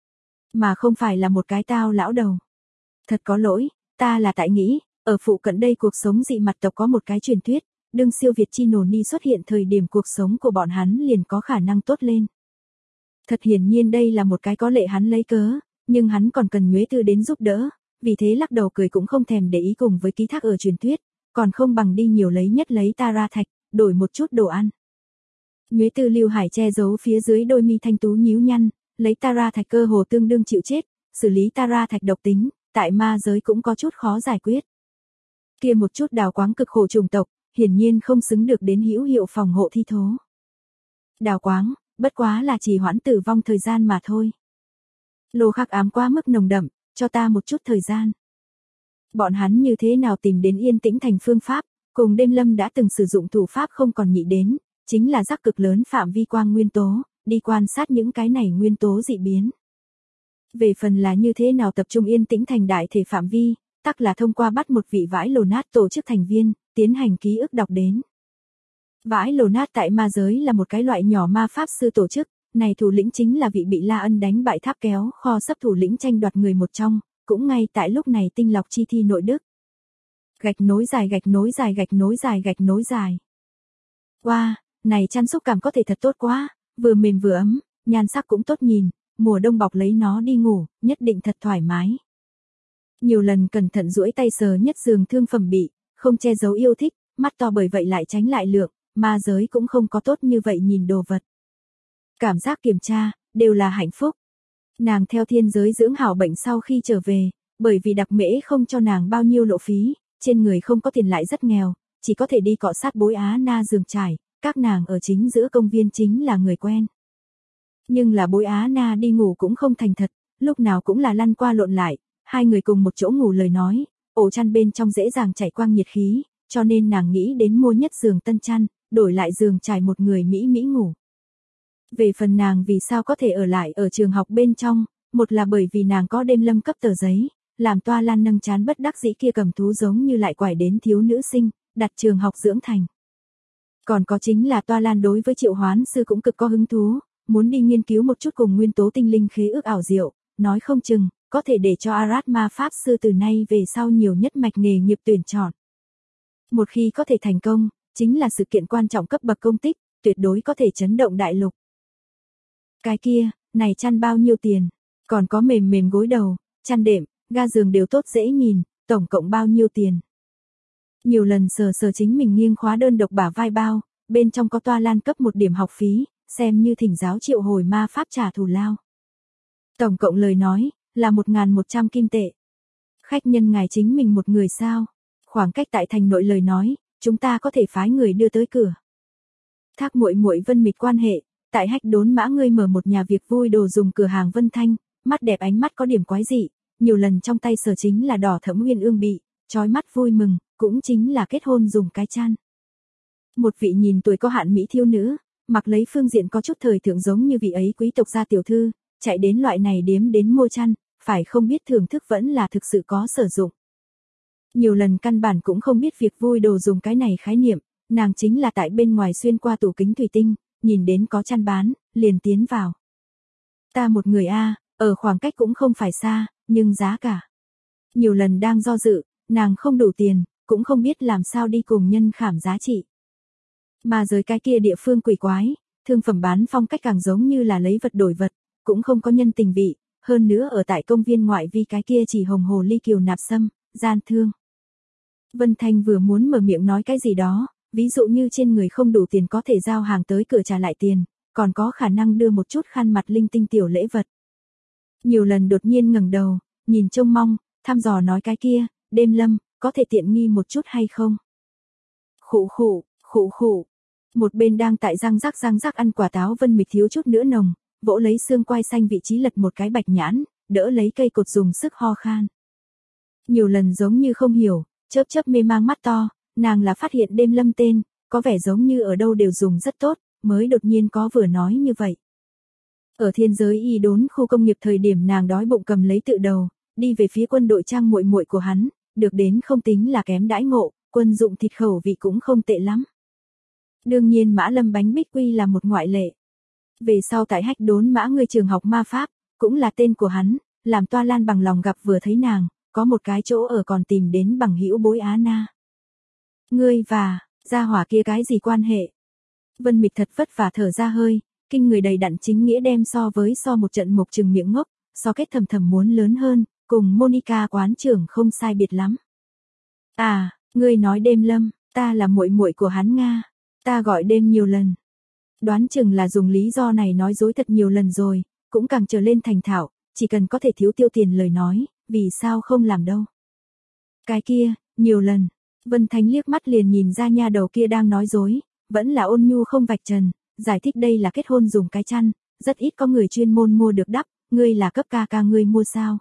Mà không phải là một cái tao lão đầu. Thật có lỗi, ta là tại nghĩ, ở phụ cận đây cuộc sống dị mặt tộc có một cái truyền thuyết, đương siêu việt chi nổ ni xuất hiện thời điểm cuộc sống của bọn hắn liền có khả năng tốt lên. Thật hiển nhiên đây là một cái có lệ hắn lấy cớ, nhưng hắn còn cần Nhuế Tư đến giúp đỡ, vì thế lắc đầu cười cũng không thèm để ý cùng với ký thác ở truyền thuyết, còn không bằng đi nhiều lấy tara thạch, đổi một chút đồ ăn. Nhuế Tư Lưu Hải che giấu phía dưới đôi mi thanh tú nhíu nhăn, lấy tara thạch cơ hồ tương đương chịu chết, xử lý tara thạch độc tính, tại ma giới cũng có chút khó giải quyết. Kia một chút đào quáng cực khổ chủng tộc, hiển nhiên không xứng được đến hữu hiệu phòng hộ thi thố. Đào quáng, bất quá là chỉ hoãn tử vong thời gian mà thôi. Lô khắc ám quá mức nồng đậm, cho ta một chút thời gian. Bọn hắn như thế nào tìm đến yên tĩnh thành phương pháp, cùng đêm lâm đã từng sử dụng thủ pháp không còn nghĩ đến, chính là rắc cực lớn phạm vi quang nguyên tố, đi quan sát những cái này nguyên tố dị biến. Về phần là như thế nào tập trung yên tĩnh thành đại thể phạm vi, tắc là thông qua bắt một vị vãi lồ nát tổ chức thành viên, tiến hành ký ức đọc đến. Vãi lồ nát tại ma giới là một cái loại nhỏ ma pháp sư tổ chức, này thủ lĩnh chính là vị bị La Ân đánh bại tháp kéo kho sắp thủ lĩnh tranh đoạt người một trong, cũng ngay tại lúc này tinh lọc chi thi nội đức. Gạch nối dài gạch nối dài gạch nối dài gạch nối dài. Wow, Này chăn xúc cảm có thể thật tốt quá, vừa mềm vừa ấm, nhan sắc cũng tốt nhìn, mùa đông bọc lấy nó đi ngủ, nhất định thật thoải mái. Nhiều lần cẩn thận duỗi tay sờ nhất giường thương phẩm bị, không che giấu yêu thích, mắt to bởi vậy lại tránh lại lượng, ma giới cũng không có tốt như vậy nhìn đồ vật. Cảm giác kiểm tra, đều là hạnh phúc. Nàng theo thiên giới dưỡng hảo bệnh sau khi trở về, bởi vì đặc mễ không cho nàng bao nhiêu lộ phí, trên người không có tiền lại rất nghèo, chỉ có thể đi cọ sát Bối Á Na giường trải, các nàng ở chính giữa công viên chính là người quen. Nhưng là Bối Á Na đi ngủ cũng không thành thật, lúc nào cũng là lăn qua lộn lại, hai người cùng một chỗ ngủ lời nói, ổ chăn bên trong dễ dàng chảy quang nhiệt khí, cho nên nàng nghĩ đến mua nhất giường tân chăn, đổi lại giường trải một người Mỹ Mỹ ngủ. Về phần nàng vì sao có thể ở lại ở trường học bên trong, một là bởi vì nàng có đêm lâm cấp tờ giấy, làm Toa Lan nâng chán bất đắc dĩ kia cầm thú giống như lại quải đến thiếu nữ sinh, đặt trường học dưỡng thành. Còn có chính là Toa Lan đối với Triệu Hoán Sư cũng cực có hứng thú, muốn đi nghiên cứu một chút cùng nguyên tố tinh linh khế ước ảo diệu, nói không chừng, có thể để cho Arad Ma Pháp Sư từ nay về sau nhiều nhất mạch nghề nghiệp tuyển chọn. Một khi có thể thành công, chính là sự kiện quan trọng cấp bậc công tích, tuyệt đối có thể chấn động đại lục. Cái kia, này chăn bao nhiêu tiền, còn có mềm mềm gối đầu, chăn đệm, ga giường đều tốt dễ nhìn, tổng cộng bao nhiêu tiền. Nhiều lần sờ sờ chính mình nghiêng khóa đơn độc bả vai bao, bên trong có Toa Lan cấp một điểm học phí, xem như thỉnh giáo triệu hồi ma pháp trả thù lao. Tổng cộng lời nói, là 1.100 kim tệ. Khách nhân ngài chính mình một người sao? Khoảng cách tại thành nội lời nói, chúng ta có thể phái người đưa tới cửa. Thác muội muội Vân Mịch quan hệ, tại Hách Đốn Mã ngươi mở một nhà việc vui đồ dùng cửa hàng Vân Thanh, mắt đẹp ánh mắt có điểm quái dị, nhiều lần trong tay sở chính là đỏ thẫm uyên ương bị, chói mắt vui mừng, cũng chính là kết hôn dùng cái chăn. Một vị nhìn tuổi có hạn mỹ thiếu nữ, mặc lấy phương diện có chút thời thượng giống như vị ấy quý tộc gia tiểu thư, chạy đến loại này điếm đến mua chăn, phải không biết thưởng thức vẫn là thực sự có sử dụng. Nhiều lần căn bản cũng không biết việc vui đồ dùng cái này khái niệm, nàng chính là tại bên ngoài xuyên qua tủ kính thủy tinh, nhìn đến có chăn bán, liền tiến vào. Ta một người ở khoảng cách cũng không phải xa, nhưng giá cả. Nhiều lần đang do dự, nàng không đủ tiền, cũng không biết làm sao đi cùng nhân khảm giá trị. Mà giới cái kia địa phương quỷ quái, thương phẩm bán phong cách càng giống như là lấy vật đổi vật, cũng không có nhân tình vị, hơn nữa ở tại công viên ngoại vi cái kia chỉ hồng hồ ly kiều nạp sâm, gian thương. Vân Thanh vừa muốn mở miệng nói cái gì đó, ví dụ như trên người không đủ tiền có thể giao hàng tới cửa trả lại tiền, còn có khả năng đưa một chút khăn mặt linh tinh tiểu lễ vật. Nhiều lần đột nhiên ngẩng đầu, nhìn trông mong, thăm dò nói cái kia, đêm lâm, có thể tiện nghi một chút hay không? Khụ khụ. Một bên đang tại răng rắc ăn quả táo Vân Mịch thiếu chút nữa nồng, vỗ lấy xương quai xanh vị trí lật một cái bạch nhãn, đỡ lấy cây cột dùng sức ho khan. Nhiều lần giống như không hiểu, chớp mê mang mắt to, nàng là phát hiện đêm lâm tên, có vẻ giống như ở đâu đều dùng rất tốt, mới đột nhiên có vừa nói như vậy. Ở thiên giới y đốn khu công nghiệp thời điểm nàng đói bụng cầm lấy tự đầu, đi về phía quân đội trang muội muội của hắn, được đến không tính là kém đãi ngộ, quân dụng thịt khẩu vị cũng không tệ lắm. Đương nhiên Mã Lâm bánh bích quy là một ngoại lệ. Về sau tại Hách Đốn Mã người trường học ma pháp, cũng là tên của hắn, làm Toa Lan bằng lòng gặp vừa thấy nàng, có một cái chỗ ở còn tìm đến bằng hữu Bối Á Na. Ngươi và, gia hỏa kia cái gì quan hệ? Vân Mịch thật vất vả thở ra hơi, kinh người đầy đặn chính nghĩa đem so một trận mục trừng miệng ngốc, so kết thầm muốn lớn hơn, cùng Monica quán trưởng không sai biệt lắm. À, ngươi nói đêm lâm, ta là muội muội của hắn Nga, ta gọi đêm nhiều lần. Đoán chừng là dùng lý do này nói dối thật nhiều lần rồi, cũng càng trở lên thành thạo, chỉ cần có thể thiếu tiêu tiền lời nói, vì sao không làm đâu. Cái kia, nhiều lần, Vân Thanh liếc mắt liền nhìn ra nha đầu kia đang nói dối, vẫn là ôn nhu không vạch trần, giải thích đây là kết hôn dùng cái chăn, rất ít có người chuyên môn mua được đắp, ngươi là cấp ca ngươi mua sao?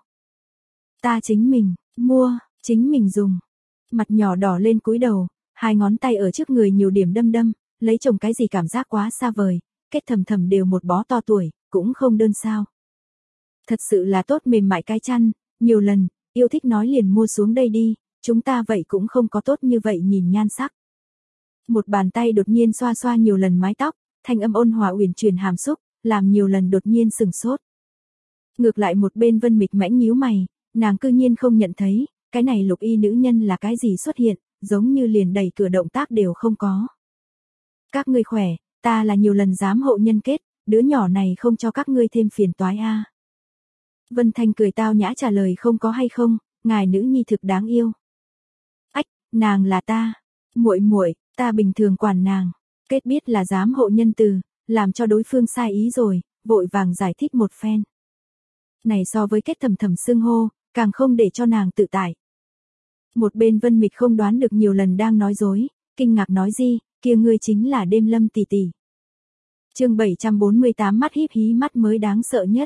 Ta chính mình, mua, chính mình dùng. Mặt nhỏ đỏ lên cúi đầu, hai ngón tay ở trước người nhiều điểm đâm, lấy chồng cái gì cảm giác quá xa vời, kết thầm đều một bó to tuổi, cũng không đơn sao. Thật sự là tốt mềm mại cái chăn, nhiều lần, yêu thích nói liền mua xuống đây đi, chúng ta vậy cũng không có tốt như vậy nhìn nhan sắc. Một bàn tay đột nhiên xoa nhiều lần mái tóc, thanh âm ôn hòa uyển chuyển hàm xúc, làm nhiều lần đột nhiên sừng sốt. Ngược lại một bên Vân Mịch mãnh nhíu mày, nàng cư nhiên không nhận thấy, cái này lục y nữ nhân là cái gì xuất hiện, giống như liền đẩy cửa động tác đều không có. Các ngươi khỏe, ta là nhiều lần giám hộ nhân kết, đứa nhỏ này không cho các ngươi thêm phiền toái a. Vân Thanh cười tao nhã trả lời không có hay không, ngài nữ nhi thực đáng yêu. Ách, nàng là ta, muội muội, ta bình thường quản nàng. Kết biết là giám hộ nhân từ, làm cho đối phương sai ý rồi, vội vàng giải thích một phen. Này so với Kết thầm thầm xưng hô, càng không để cho nàng tự tại. Một bên Vân Mịch không đoán được nhiều lần đang nói dối, kinh ngạc nói gì, kia ngươi chính là Đêm Lâm tỷ tỷ. Chương 748 mắt híp hí mắt mới đáng sợ nhất.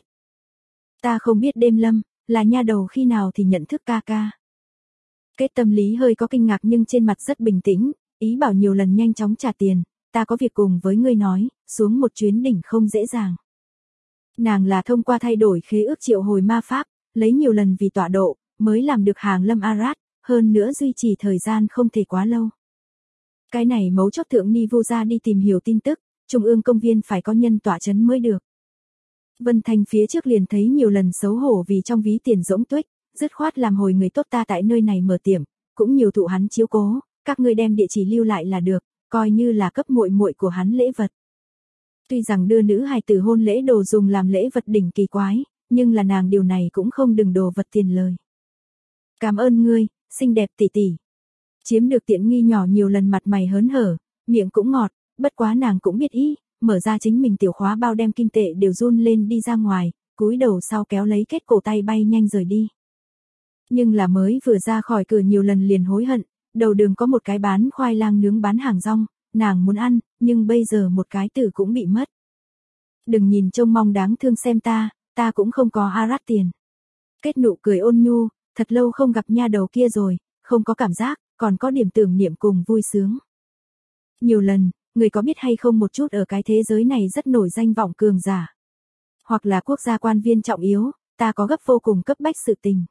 Ta không biết Đêm Lâm, là nha đầu khi nào thì nhận thức ca ca. Kết tâm lý hơi có kinh ngạc nhưng trên mặt rất bình tĩnh, ý bảo nhiều lần nhanh chóng trả tiền, ta có việc cùng với ngươi nói, xuống một chuyến đỉnh không dễ dàng. Nàng là thông qua thay đổi khế ước triệu hồi ma pháp, lấy nhiều lần vì tọa độ, mới làm được hàng lâm Arad, hơn nữa duy trì thời gian không thể quá lâu. Cái này mấu chốt thượng Nivu ra đi tìm hiểu tin tức, trung ương công viên phải có nhân tọa chấn mới được. Vân Thanh phía trước liền thấy nhiều lần xấu hổ vì trong ví tiền rỗng tuếch, dứt khoát làm hồi người tốt ta tại nơi này mở tiệm, cũng nhiều thụ hắn chiếu cố, các ngươi đem địa chỉ lưu lại là được, coi như là cấp muội muội của hắn lễ vật. Tuy rằng đưa nữ hài tử hôn lễ đồ dùng làm lễ vật đỉnh kỳ quái, nhưng là nàng điều này cũng không đừng đồ vật tiền lời. Cảm ơn ngươi, xinh đẹp tỷ tỷ. Chiếm được tiện nghi nhỏ nhiều lần mặt mày hớn hở, miệng cũng ngọt, bất quá nàng cũng biết ý, mở ra chính mình tiểu khóa bao đem kim tệ đều run lên đi ra ngoài, cúi đầu sau kéo lấy Kết cổ tay bay nhanh rời đi. Nhưng là mới vừa ra khỏi cửa nhiều lần liền hối hận, đầu đường có một cái bán khoai lang nướng bán hàng rong, nàng muốn ăn, nhưng bây giờ một cái tử cũng bị mất. Đừng nhìn trông mong đáng thương xem ta cũng không có Arad tiền. Kết nụ cười ôn nhu, thật lâu không gặp nha đầu kia rồi, không có cảm giác, còn có điểm tưởng niệm cùng vui sướng. Nhiều lần, người có biết hay không một chút ở cái thế giới này rất nổi danh vọng cường giả. Hoặc là quốc gia quan viên trọng yếu, ta có gấp vô cùng cấp bách sự tình.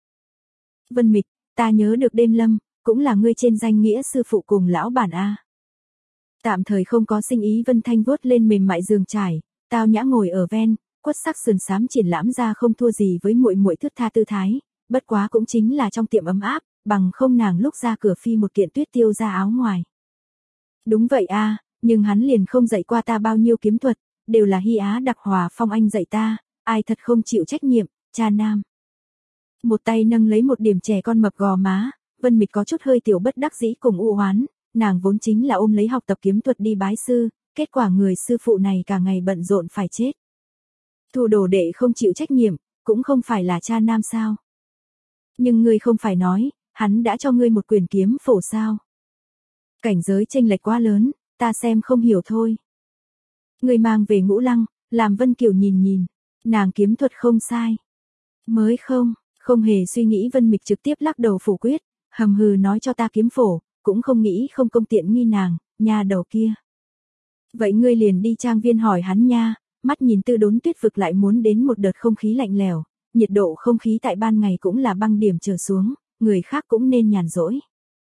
Vân Mịch, ta nhớ được Đêm Lâm, cũng là ngươi trên danh nghĩa sư phụ cùng lão bản A. Tạm thời không có sinh ý Vân Thanh vuốt lên mềm mại giường trải, tao nhã ngồi ở ven, quất sắc sườn xám triển lãm ra không thua gì với muội muội thướt tha tư thái, bất quá cũng chính là trong tiệm ấm áp, bằng không nàng lúc ra cửa phi một kiện tuyết tiêu ra áo ngoài. Đúng vậy a, nhưng hắn liền không dạy qua ta bao nhiêu kiếm thuật, đều là Hy Á Đặc Hòa Phong Anh dạy ta, ai thật không chịu trách nhiệm, cha nam. Một tay nâng lấy một điểm trẻ con mập gò má, Vân Mịch có chút hơi tiểu bất đắc dĩ cùng u hoán, nàng vốn chính là ôm lấy học tập kiếm thuật đi bái sư, kết quả người sư phụ này cả ngày bận rộn phải chết. Thu đồ đệ không chịu trách nhiệm, cũng không phải là cha nam sao. Nhưng ngươi không phải nói, hắn đã cho ngươi một quyền kiếm phổ sao. Cảnh giới chênh lệch quá lớn, ta xem không hiểu thôi. Ngươi mang về Ngũ Lăng, làm Vân Kiều nhìn, nàng kiếm thuật không sai. Mới không hề suy nghĩ Vân Mịch trực tiếp lắc đầu phủ quyết, hầm hừ nói cho ta kiếm phổ, cũng không nghĩ không công tiện nghi nàng, nha đầu kia. Vậy ngươi liền đi trang viên hỏi hắn nha, mắt nhìn Tư Đốn Tuyết vực lại muốn đến một đợt không khí lạnh lẽo, nhiệt độ không khí tại ban ngày cũng là băng điểm trở xuống, người khác cũng nên nhàn rỗi.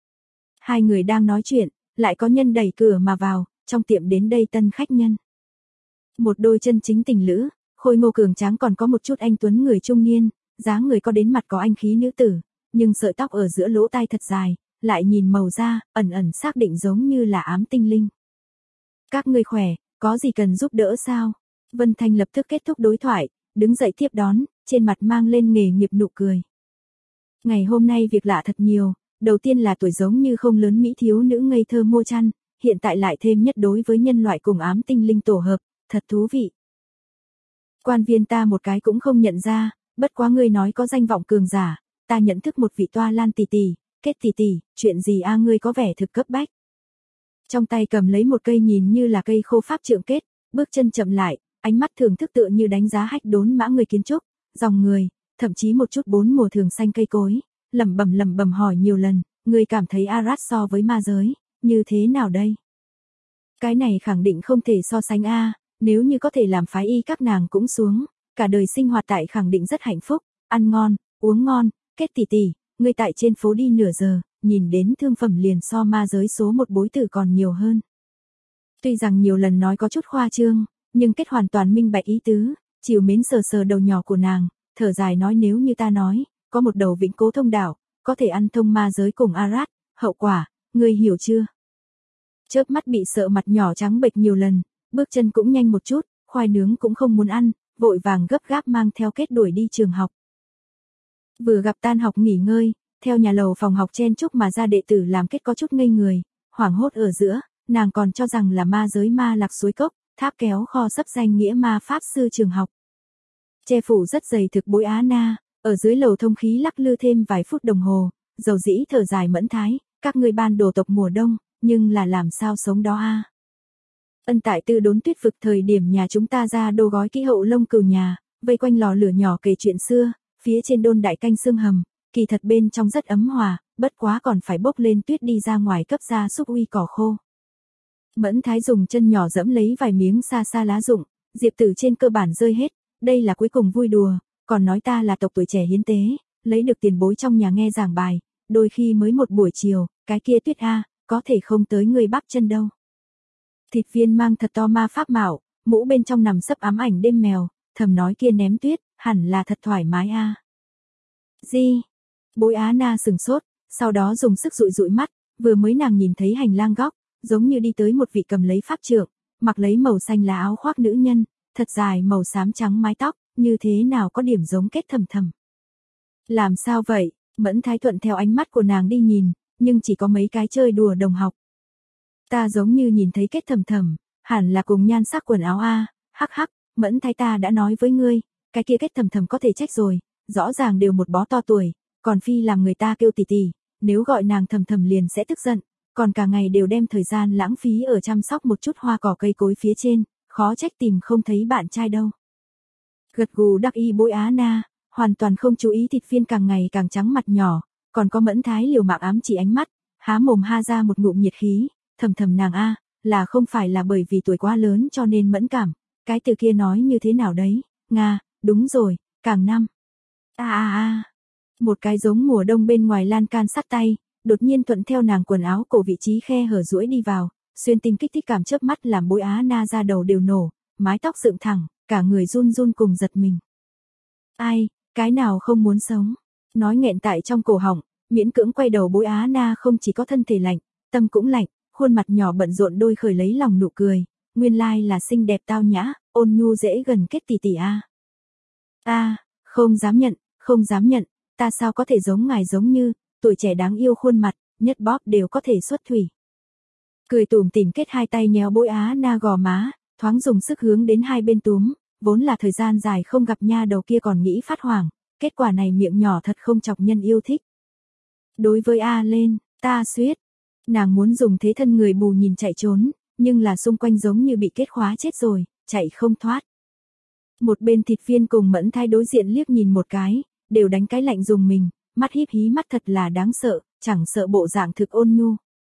Hai người đang nói chuyện, lại có nhân đẩy cửa mà vào, trong tiệm đến đây tân khách nhân. Một đôi chân chính tình lữ, khôi ngô cường tráng còn có một chút anh tuấn người trung niên, dáng người có đến mặt có anh khí nữ tử, nhưng sợi tóc ở giữa lỗ tai thật dài, lại nhìn màu da, ẩn ẩn xác định giống như là ám tinh linh. Các ngươi khỏe, có gì cần giúp đỡ sao? Vân Thanh lập tức kết thúc đối thoại, đứng dậy tiếp đón, trên mặt mang lên nghề nghiệp nụ cười. Ngày hôm nay việc lạ thật nhiều, đầu tiên là tuổi giống như không lớn mỹ thiếu nữ ngây thơ mua chăn, hiện tại lại thêm nhất đối với nhân loại cùng ám tinh linh tổ hợp, thật thú vị. Quan viên ta một cái cũng không nhận ra, bất quá ngươi nói có danh vọng cường giả, ta nhận thức một vị Toa Lan tỷ tỷ, Kết tỷ tỷ, chuyện gì a ngươi có vẻ thực cấp bách. Trong tay cầm lấy một cây nhìn như là cây khô pháp trượng Kết, bước chân chậm lại, ánh mắt thưởng thức tựa như đánh giá Hách Đốn Mã người kiến trúc, dòng người, thậm chí một chút bốn mùa thường xanh cây cối, lẩm bẩm hỏi nhiều lần, ngươi cảm thấy Arad so với ma giới, như thế nào đây? Cái này khẳng định không thể so sánh a, nếu như có thể làm phái y các nàng cũng xuống, cả đời sinh hoạt tại khẳng định rất hạnh phúc, ăn ngon, uống ngon, Kết tỷ tỷ, ngươi tại trên phố đi nửa giờ, nhìn đến thương phẩm liền so ma giới số một bối tử còn nhiều hơn. Tuy rằng nhiều lần nói có chút khoa trương, nhưng Kết hoàn toàn minh bạch ý tứ, chiều mến sờ sờ đầu nhỏ của nàng, thở dài nói nếu như ta nói, có một đầu vĩnh cố thông đạo, có thể ăn thông ma giới cùng Arad, hậu quả, ngươi hiểu chưa? Chớp mắt bị sợ mặt nhỏ trắng bệch nhiều lần, bước chân cũng nhanh một chút, khoai nướng cũng không muốn ăn, vội vàng gấp gáp mang theo Kết đuổi đi trường học. Vừa gặp tan học nghỉ ngơi, theo nhà lầu phòng học chen chúc mà ra đệ tử làm Kết có chút ngây người, hoảng hốt ở giữa, nàng còn cho rằng là ma giới Ma Lạc suối cốc, tháp kéo kho sắp danh nghĩa ma pháp sư trường học. Che phủ rất dày thực Bối Á Na, ở dưới lầu thông khí lắc lư thêm vài phút đồng hồ, dầu dĩ thở dài Mẫn Thái, các ngươi ban đồ tộc mùa đông, nhưng là làm sao sống đó a? Ân tại Tư Đốn Tuyết vực thời điểm nhà chúng ta ra đô gói kỹ hậu lông cừu nhà, vây quanh lò lửa nhỏ kể chuyện xưa, phía trên đôn đại canh xương hầm, kỳ thật bên trong rất ấm hòa, bất quá còn phải bốc lên tuyết đi ra ngoài cấp ra súc uy cỏ khô. Mẫn Thái dùng chân nhỏ dẫm lấy vài miếng xa xa lá rụng, diệp tử trên cơ bản rơi hết, đây là cuối cùng vui đùa, còn nói ta là tộc tuổi trẻ hiến tế, lấy được tiền bối trong nhà nghe giảng bài, đôi khi mới một buổi chiều, cái kia tuyết a, có thể không tới người bắp chân đâu. Thịt viên mang thật to ma pháp mạo, mũ bên trong nằm sấp ám ảnh đêm mèo, thầm nói kia ném tuyết, hẳn là thật thoải mái a. Gì? Bối Á Na sừng sốt, sau đó dùng sức dụi dụi mắt, vừa mới nàng nhìn thấy hành lang góc, giống như đi tới một vị cầm lấy pháp trượng, mặc lấy màu xanh lá áo khoác nữ nhân, thật dài màu xám trắng mái tóc, như thế nào có điểm giống Kết thầm thầm. Làm sao vậy? Mẫn Thái thuận theo ánh mắt của nàng đi nhìn, nhưng chỉ có mấy cái chơi đùa đồng học. Ta giống như nhìn thấy Kết thầm thầm, hẳn là cùng nhan sắc quần áo a, hắc hắc, Mẫn Thái ta đã nói với ngươi, cái kia Kết thầm thầm có thể trách rồi, rõ ràng đều một bó to tuổi, còn phi làm người ta kêu tỷ tỷ, nếu gọi nàng thầm thầm liền sẽ tức giận, còn cả ngày đều đem thời gian lãng phí ở chăm sóc một chút hoa cỏ cây cối phía trên, khó trách tìm không thấy bạn trai đâu. Gật gù đắc y Bối Á Na, hoàn toàn không chú ý thịt viên càng ngày càng trắng mặt nhỏ, còn có Mẫn Thái liều mạng ám chỉ ánh mắt, há mồm ha ra một ngụm nhiệt khí, thầm thầm nàng a, là không phải là bởi vì tuổi quá lớn cho nên mẫn cảm, cái từ kia nói như thế nào đấy, Nga, đúng rồi, càng năm. Một cái giống mùa đông bên ngoài lan can sắt tay, đột nhiên thuận theo nàng quần áo cổ vị trí khe hở duỗi đi vào, xuyên tim kích thích cảm chớp mắt làm Bối Á Na ra đầu đều nổ, mái tóc dựng thẳng, cả người run run cùng giật mình. Ai, cái nào không muốn sống? Nói nghẹn tại trong cổ họng, miễn cưỡng quay đầu Bối Á Na không chỉ có thân thể lạnh, tâm cũng lạnh, khuôn mặt nhỏ bận rộn đôi khởi lấy lòng nụ cười, nguyên lai là xinh đẹp tao nhã, ôn nhu dễ gần Kết tỷ tỷ a. Không dám nhận, không dám nhận, ta sao có thể giống ngài giống như, tuổi trẻ đáng yêu khuôn mặt, nhất bóp đều có thể xuất thủy. Cười tủm tỉm Kết hai tay nhéo Bối Á Na gò má, thoáng dùng sức hướng đến hai bên túm, vốn là thời gian dài không gặp nha đầu kia còn nghĩ phát hoảng, kết quả này miệng nhỏ thật không chọc nhân yêu thích. Đối với A lên, ta suýt, nàng muốn dùng thế thân người bù nhìn chạy trốn, nhưng là xung quanh giống như bị kết khóa chết rồi, chạy không thoát. Một bên thịt viên cùng Mẫn Thái đối diện liếc nhìn một cái, đều đánh cái lạnh dùng mình, mắt híp hí mắt thật là đáng sợ, chẳng sợ bộ dạng thực ôn nhu.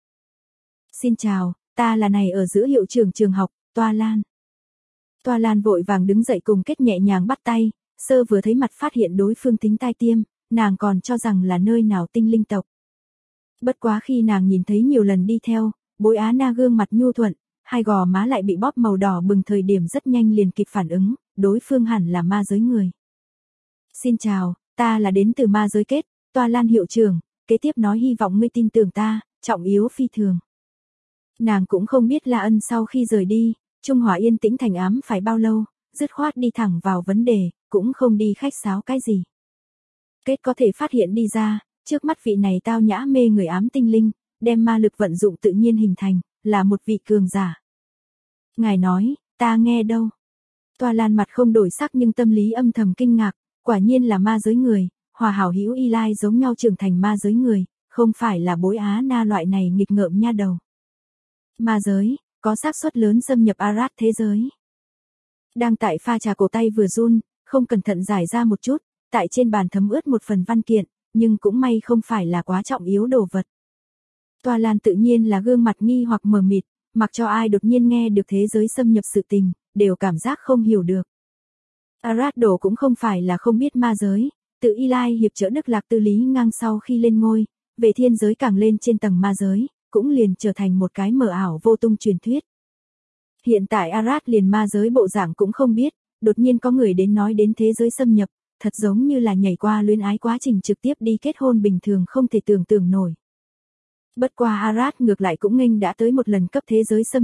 Xin chào, ta là này ở giữa hiệu trưởng trường học, Toa Lan. Toa Lan vội vàng đứng dậy cùng Kết nhẹ nhàng bắt tay, sơ vừa thấy mặt phát hiện đối phương tính tai tiêm, nàng còn cho rằng là nơi nào tinh linh tộc. Bất quá khi nàng nhìn thấy nhiều lần đi theo, Bối Á Na gương mặt nhu thuận, hai gò má lại bị bóp màu đỏ bừng thời điểm rất nhanh liền kịp phản ứng, đối phương hẳn là ma giới người. Xin chào, ta là đến từ ma giới Kết, Toa Lan hiệu trưởng, kế tiếp nói hy vọng ngươi tin tưởng ta, trọng yếu phi thường. Nàng cũng không biết La Ân sau khi rời đi, Trung Hòa yên tĩnh thành ám phải bao lâu, dứt khoát đi thẳng vào vấn đề, cũng không đi khách sáo cái gì. Kết có thể phát hiện đi ra, trước mắt vị này tao nhã mê người ám tinh linh, đem ma lực vận dụng tự nhiên hình thành, là một vị cường giả. Ngài nói, ta nghe đâu. Toa Lan mặt không đổi sắc nhưng tâm lý âm thầm kinh ngạc, quả nhiên là ma giới người, hòa hảo hữu y lai giống nhau trưởng thành ma giới người, không phải là Bối Á Na loại này nghịch ngợm nha đầu. Ma giới, có xác suất lớn xâm nhập Arad thế giới. Đang tại pha trà cổ tay vừa run, không cẩn thận giải ra một chút, tại trên bàn thấm ướt một phần văn kiện, nhưng cũng may không phải là quá trọng yếu đồ vật. Toa Lan tự nhiên là gương mặt nghi hoặc mờ mịt, mặc cho ai đột nhiên nghe được thế giới xâm nhập sự tình, đều cảm giác không hiểu được. Arad đổ cũng không phải là không biết ma giới, tự Y Lai hiệp trợ Đức Lạc Tư Lý ngang sau khi lên ngôi, về thiên giới càng lên trên tầng ma giới, cũng liền trở thành một cái mờ ảo vô tung truyền thuyết. Hiện tại Arad liền ma giới bộ dạng cũng không biết, đột nhiên có người đến nói đến thế giới xâm nhập, thật giống như là nhảy qua luyến ái quá trình trực tiếp đi kết hôn bình thường không thể tưởng tượng nổi. Bất qua Arad ngược lại cũng nghênh đã tới một lần cấp thế giới xâm nhập,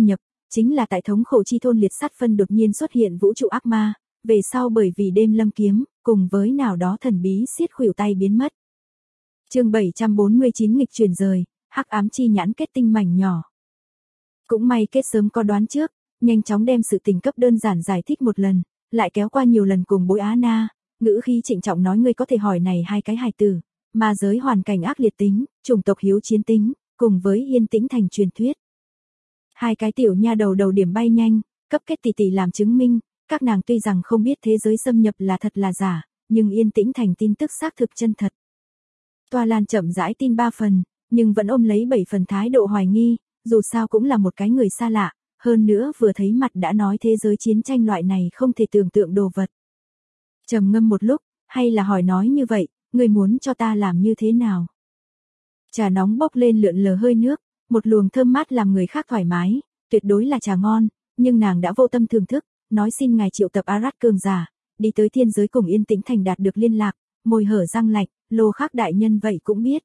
chính là tại thống khổ chi thôn liệt sát phân đột nhiên xuất hiện vũ trụ ác ma, về sau bởi vì đêm lâm kiếm, cùng với nào đó thần bí xiết khuỷu tay biến mất. Chương 749 nghịch chuyển rời, hắc ám chi nhãn kết tinh mảnh nhỏ. Cũng may kết sớm có đoán trước, nhanh chóng đem sự tình cấp đơn giản giải thích một lần, lại kéo qua nhiều lần cùng Bối Á Na, ngữ khí trịnh trọng nói ngươi có thể hỏi này hai cái hài tử, ma giới hoàn cảnh ác liệt tính, chủng tộc hiếu chiến tính, cùng với yên tĩnh thành truyền thuyết. Hai cái tiểu nha đầu đầu điểm bay nhanh, cấp kết tỷ tỷ làm chứng minh, các nàng tuy rằng không biết thế giới xâm nhập là thật là giả, nhưng yên tĩnh thành tin tức xác thực chân thật. Toa Lan chậm rãi tin 3 phần, nhưng vẫn ôm lấy 7 phần thái độ hoài nghi, dù sao cũng là một cái người xa lạ, hơn nữa vừa thấy mặt đã nói thế giới chiến tranh loại này không thể tưởng tượng đồ vật. Trầm ngâm một lúc, hay là hỏi nói như vậy, ngươi muốn cho ta làm như thế nào? Trà nóng bốc lên lượn lờ hơi nước, một luồng thơm mát làm người khác thoải mái, tuyệt đối là trà ngon, nhưng nàng đã vô tâm thưởng thức, nói xin ngài triệu tập Arat cường giả, đi tới thiên giới cùng yên tĩnh thành đạt được liên lạc, môi hở răng lạnh, Lô Khắc đại nhân vậy cũng biết.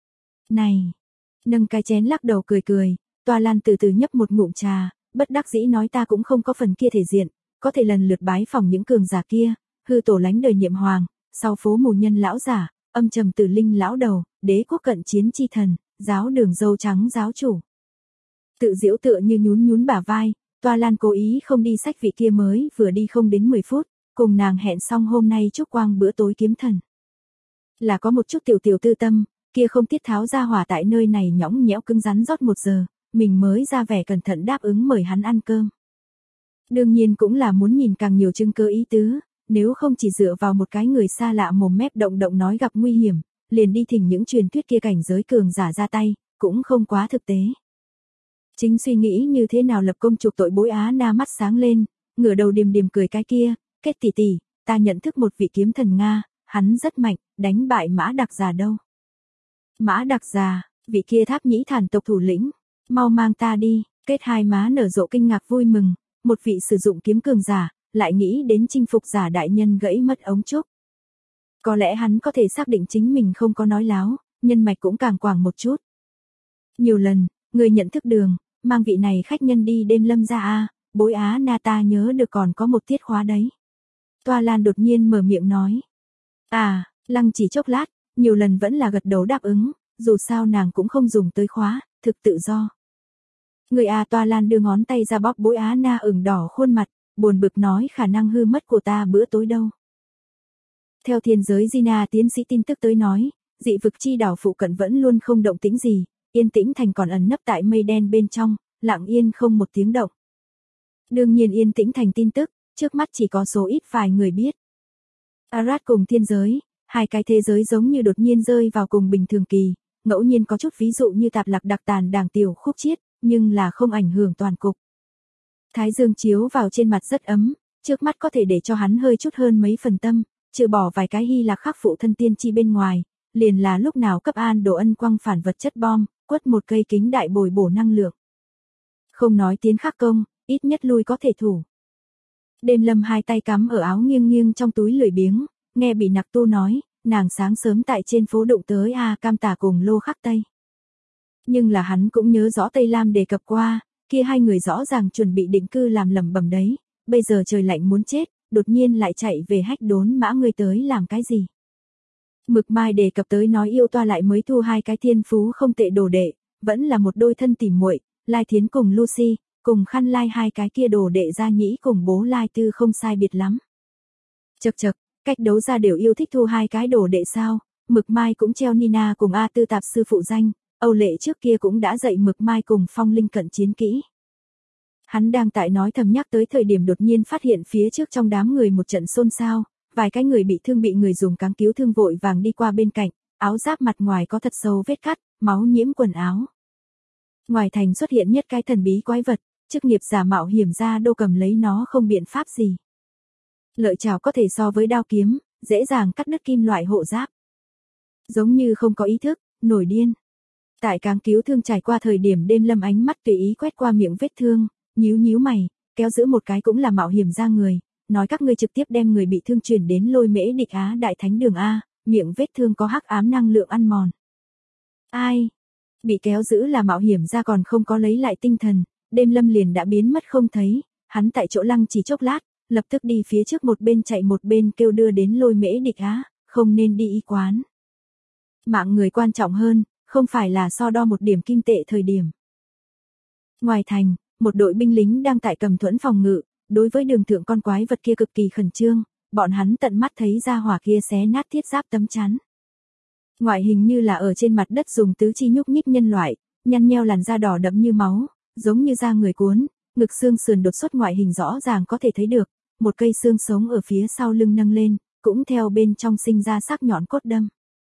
Này, nâng cái chén lắc đầu cười cười, Toa Lan từ từ nhấp một ngụm trà, bất đắc dĩ nói ta cũng không có phần kia thể diện, có thể lần lượt bái phòng những cường giả kia, hư tổ lánh đời nhiệm hoàng, sau phố mù nhân lão giả, âm trầm tử linh lão đầu, đế quốc cận chiến chi thần, giáo đường dâu trắng giáo chủ. Tự giễu tựa như nhún nhún bả vai, Toa Lan cố ý không đi sách vị kia mới vừa đi không đến 10 phút, cùng nàng hẹn xong hôm nay chúc quang bữa tối kiếm thần. Là có một chút tiểu tư tâm, kia không tiết tháo ra hỏa tại nơi này nhõng nhẽo cứng rắn rót 1 giờ, mình mới ra vẻ cẩn thận đáp ứng mời hắn ăn cơm. Đương nhiên cũng là muốn nhìn càng nhiều chứng cứ ý tứ, nếu không chỉ dựa vào một cái người xa lạ mồm mép động động nói gặp nguy hiểm, liền đi thỉnh những truyền thuyết kia cảnh giới cường giả ra tay, cũng không quá thực tế. Chính suy nghĩ như thế nào lập công trục tội Bối Á Na mắt sáng lên, ngửa đầu điềm điềm cười cái kia, kết tỷ tỷ, ta nhận thức một vị kiếm thần Nga, hắn rất mạnh, đánh bại Mã Đặc Già đâu. Mã Đặc Già, vị kia Tháp Nhĩ Thản tộc thủ lĩnh, mau mang ta đi, kết hai má nở rộ kinh ngạc vui mừng, một vị sử dụng kiếm cường giả, lại nghĩ đến chinh phục giả đại nhân gãy mất ống trúc. Có lẽ hắn có thể xác định chính mình không có nói láo, nhân mạch cũng càng quảng một chút. Nhiều lần, người nhận thức đường, mang vị này khách nhân đi đêm lâm ra a, Bối Á Na ta nhớ được còn có một tiết khóa đấy. Toa Lan đột nhiên mở miệng nói. À, lăng chỉ chốc lát, nhiều lần vẫn là gật đầu đáp ứng, dù sao nàng cũng không dùng tới khóa, thực tự do. Người a Toa Lan đưa ngón tay ra bóp Bối Á Na ửng đỏ khuôn mặt, buồn bực nói khả năng hư mất của ta bữa tối đâu. Theo thiên giới Gina tiến sĩ tin tức tới nói, dị vực chi đảo phụ cận vẫn luôn không động tĩnh gì, yên tĩnh thành còn ẩn nấp tại mây đen bên trong, lặng yên không một tiếng động. Đương nhiên yên tĩnh thành tin tức, trước mắt chỉ có số ít vài người biết. Arat cùng thiên giới, hai cái thế giới giống như đột nhiên rơi vào cùng bình thường kỳ, ngẫu nhiên có chút ví dụ như tạp lạc đặc tàn đàng tiểu khúc chiết, nhưng là không ảnh hưởng toàn cục. Thái dương chiếu vào trên mặt rất ấm, trước mắt có thể để cho hắn hơi chút hơn mấy phần tâm, trừ bỏ vài cái hy lạc khắc phụ thân tiên tri bên ngoài, liền là lúc nào cấp an đồ ân quăng phản vật chất bom, quất một cây kính đại bồi bổ năng lượng. Không nói tiến khắc công, ít nhất lui có thể thủ. Đêm lâm hai tay cắm ở áo nghiêng nghiêng trong túi lười biếng, nghe bị nặc tu nói, nàng sáng sớm tại trên phố đụng tới A Cam Tả cùng Lô Khắc Tây. Nhưng là hắn cũng nhớ rõ Tây Lam đề cập qua, kia hai người rõ ràng chuẩn bị định cư làm lầm bầm đấy, bây giờ trời lạnh muốn chết, đột nhiên lại chạy về hách đốn mã người tới làm cái gì. Mực Mai đề cập tới nói yêu Toa lại mới thu hai cái thiên phú không tệ đồ đệ, vẫn là một đôi thân tỉ muội, Lai Thiến cùng Lucy, cùng Khăn Lai hai cái kia đồ đệ Gia Nhĩ cùng bố Lai Tư không sai biệt lắm. Chậc chậc, cách đấu ra đều yêu thích thu hai cái đồ đệ sao, Mực Mai cũng treo Nina cùng A Tư tạp sư phụ danh, Âu Lệ trước kia cũng đã dạy Mực Mai cùng Phong Linh cận chiến kỹ. Hắn đang tại nói thầm nhắc tới thời điểm đột nhiên phát hiện phía trước trong đám người một trận xôn xao, vài cái người bị thương bị người dùng cáng cứu thương vội vàng đi qua bên cạnh, áo giáp mặt ngoài có thật sâu vết cắt, máu nhiễm quần áo. Ngoài thành xuất hiện nhất cái thần bí quái vật, chức nghiệp giả mạo hiểm ra đô cầm lấy nó không biện pháp gì. Lợi chảo có thể so với đao kiếm, dễ dàng cắt đứt kim loại hộ giáp. Giống như không có ý thức, nổi điên. Tại cáng cứu thương trải qua thời điểm đêm lâm ánh mắt tùy ý quét qua miệng vết thương, nhíu nhíu mày, kéo giữ một cái cũng là mạo hiểm ra người, nói các ngươi trực tiếp đem người bị thương chuyển đến Lôi Mễ Địch Á Đại Thánh Đường A, miệng vết thương có hắc ám năng lượng ăn mòn. Ai? Bị kéo giữ là mạo hiểm ra còn không có lấy lại tinh thần, Đêm Lâm liền đã biến mất không thấy, hắn tại chỗ lăng chỉ chốc lát, lập tức đi phía trước một bên chạy một bên kêu đưa đến Lôi Mễ Địch Á, không nên đi y quán. Mạng người quan trọng hơn, không phải là so đo một điểm kim tệ thời điểm. Ngoài thành, một đội binh lính đang tại cầm thuẫn phòng ngự, đối với đường thượng con quái vật kia cực kỳ khẩn trương, bọn hắn tận mắt thấy ra hỏa kia xé nát thiết giáp tấm chắn. Ngoại hình như là ở trên mặt đất dùng tứ chi nhúc nhích nhân loại, nhăn nheo làn da đỏ đậm như máu, giống như da người cuốn, ngực xương sườn đột xuất ngoại hình rõ ràng có thể thấy được, một cây xương sống ở phía sau lưng nâng lên, cũng theo bên trong sinh ra sắc nhọn cốt đâm.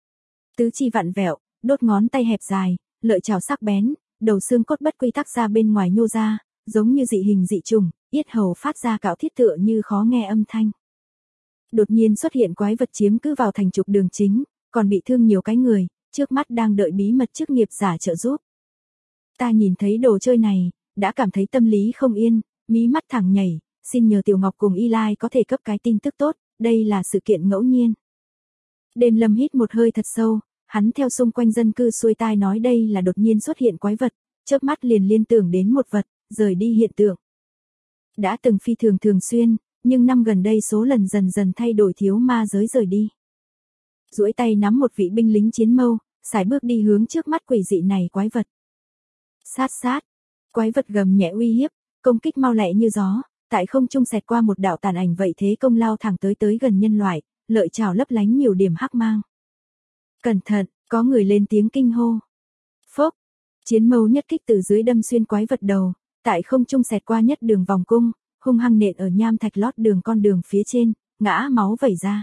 Tứ chi vặn vẹo, đốt ngón tay hẹp dài, lợi chảo sắc bén, đầu xương cốt bất quy tắc ra bên ngoài nhô ra, giống như dị hình dị trùng, yết hầu phát ra cạo thiết tựa như khó nghe âm thanh. Đột nhiên xuất hiện quái vật chiếm cứ vào thành trục đường chính, còn bị thương nhiều cái người, trước mắt đang đợi bí mật chức nghiệp giả trợ giúp. Ta nhìn thấy đồ chơi này, đã cảm thấy tâm lý không yên, mí mắt thẳng nhảy, xin nhờ Tiểu Ngọc cùng Eli có thể cấp cái tin tức tốt, đây là sự kiện ngẫu nhiên. Đêm Lâm hít một hơi thật sâu, hắn theo xung quanh dân cư xuôi tai nói đây là đột nhiên xuất hiện quái vật, chớp mắt liền liên tưởng đến một vật, rời đi hiện tượng. Đã từng phi thường thường xuyên, nhưng năm gần đây số lần dần dần thay đổi thiếu ma giới rời đi. Duỗi tay nắm một vị binh lính chiến mâu, sải bước đi hướng trước mắt quỷ dị này quái vật. Sát sát, quái vật gầm nhẹ uy hiếp, công kích mau lẹ như gió, tại không trung xẹt qua một đạo tàn ảnh vậy thế công lao thẳng tới gần nhân loại, lợi chảo lấp lánh nhiều điểm hắc mang. Cẩn thận, có người lên tiếng kinh hô. Phốc, chiến mâu nhất kích từ dưới đâm xuyên quái vật đầu, tại không trung xẹt qua nhất đường vòng cung, hung hăng nện ở nham thạch lót đường con đường phía trên, ngã máu vẩy ra.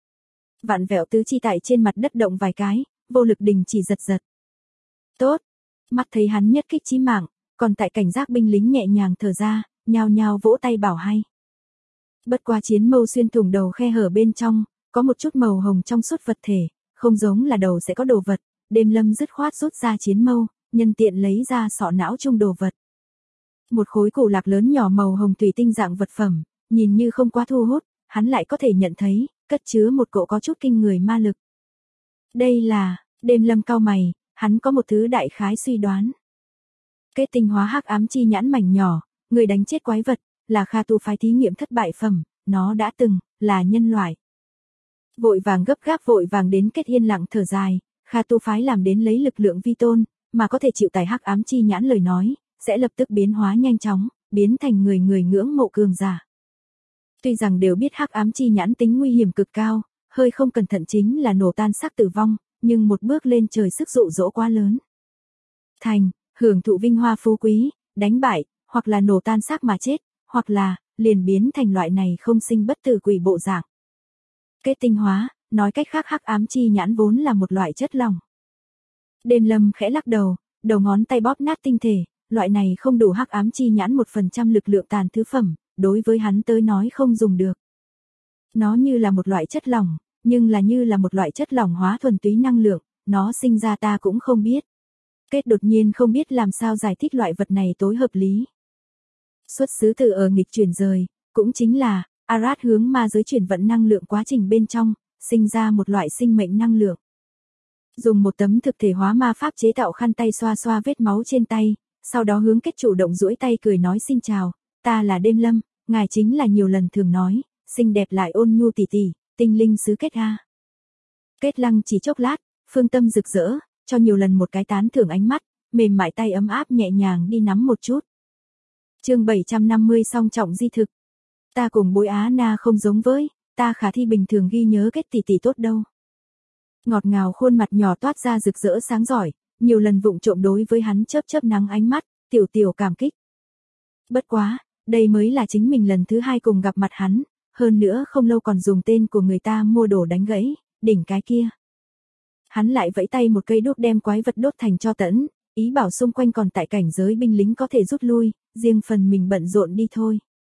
Vặn vẹo tứ chi tại trên mặt đất động vài cái, vô lực đình chỉ giật giật. Tốt, mắt thấy hắn nhất kích chí mạng, còn tại cảnh giác binh lính nhẹ nhàng thở ra, nhao nhao vỗ tay bảo hay. Bất qua chiến mâu xuyên thủng đầu khe hở bên trong, có một chút màu hồng trong suốt vật thể, không giống là đầu sẽ có đồ vật, Đêm Lâm dứt khoát rút ra chiến mâu, nhân tiện lấy ra sọ não chung đồ vật. Một khối cổ lạc lớn nhỏ màu hồng thủy tinh dạng vật phẩm, nhìn như không quá thu hút, hắn lại có thể nhận thấy, cất chứa một cỗ có chút kinh người ma lực. Đây là, Đêm Lâm cau mày, hắn có một thứ đại khái suy đoán. Kết tinh hóa hắc ám chi nhãn mảnh nhỏ, người đánh chết quái vật, là Kha Tu phái thí nghiệm thất bại phẩm, nó đã từng, là nhân loại. Vội vàng gấp gáp vội vàng đến Kết yên lặng thở dài, Kha Tu phái làm đến lấy lực lượng vi tôn, mà có thể chịu tải hắc ám chi nhãn lời nói, sẽ lập tức biến hóa nhanh chóng, biến thành người ngưỡng mộ cường giả. Tuy rằng đều biết hắc ám chi nhãn tính nguy hiểm cực cao, hơi không cẩn thận chính là nổ tan xác tử vong, nhưng một bước lên trời sức dụ dỗ quá lớn. Thành, hưởng thụ vinh hoa phú quý, đánh bại, hoặc là nổ tan xác mà chết, hoặc là, liền biến thành loại này không sinh bất tử quỷ bộ dạng. Kết tinh hóa, nói cách khác hắc ám chi nhãn vốn là một loại chất lỏng. Đêm Lâm khẽ lắc đầu, đầu ngón tay bóp nát tinh thể, loại này không đủ hắc ám chi nhãn 1% lực lượng tàn thứ phẩm, đối với hắn tới nói không dùng được. Nó như là một loại chất lỏng, nhưng là như là một loại chất lỏng hóa thuần túy năng lượng, nó sinh ra ta cũng không biết. Kết đột nhiên không biết làm sao giải thích loại vật này tối hợp lý. Xuất xứ từ ở nghịch chuyển rời, cũng chính là, Arad hướng ma giới chuyển vận năng lượng quá trình bên trong, sinh ra một loại sinh mệnh năng lượng. Dùng một tấm thực thể hóa ma pháp chế tạo khăn tay xoa xoa vết máu trên tay, sau đó hướng Kết chủ động duỗi tay cười nói xin chào, ta là Đêm Lâm, ngài chính là nhiều lần thường nói, xinh đẹp lại ôn nhu tỉ tỉ, tinh linh sứ Kết a. Kết lăng chỉ chốc lát, phương tâm rực rỡ, cho nhiều lần một cái tán thưởng ánh mắt, mềm mại tay ấm áp nhẹ nhàng đi nắm một chút. Chương 750 song trọng di thực. Ta cùng Bối Á Na không giống với, ta khả thi bình thường ghi nhớ Kết tỷ tỷ tốt đâu. Ngọt ngào khuôn mặt nhỏ toát ra rực rỡ sáng giỏi, nhiều lần vụng trộm đối với hắn chớp chớp nắng ánh mắt, tiểu tiểu cảm kích. Bất quá, đây mới là chính mình lần thứ hai cùng gặp mặt hắn, hơn nữa không lâu còn dùng tên của người ta mua đồ đánh gãy, đỉnh cái kia. Hắn lại vẫy tay một cây đuốc đem quái vật đốt thành tro tẫn, ý bảo xung quanh còn tại cảnh giới binh lính có thể rút lui, riêng phần mình bận rộn đi thôi.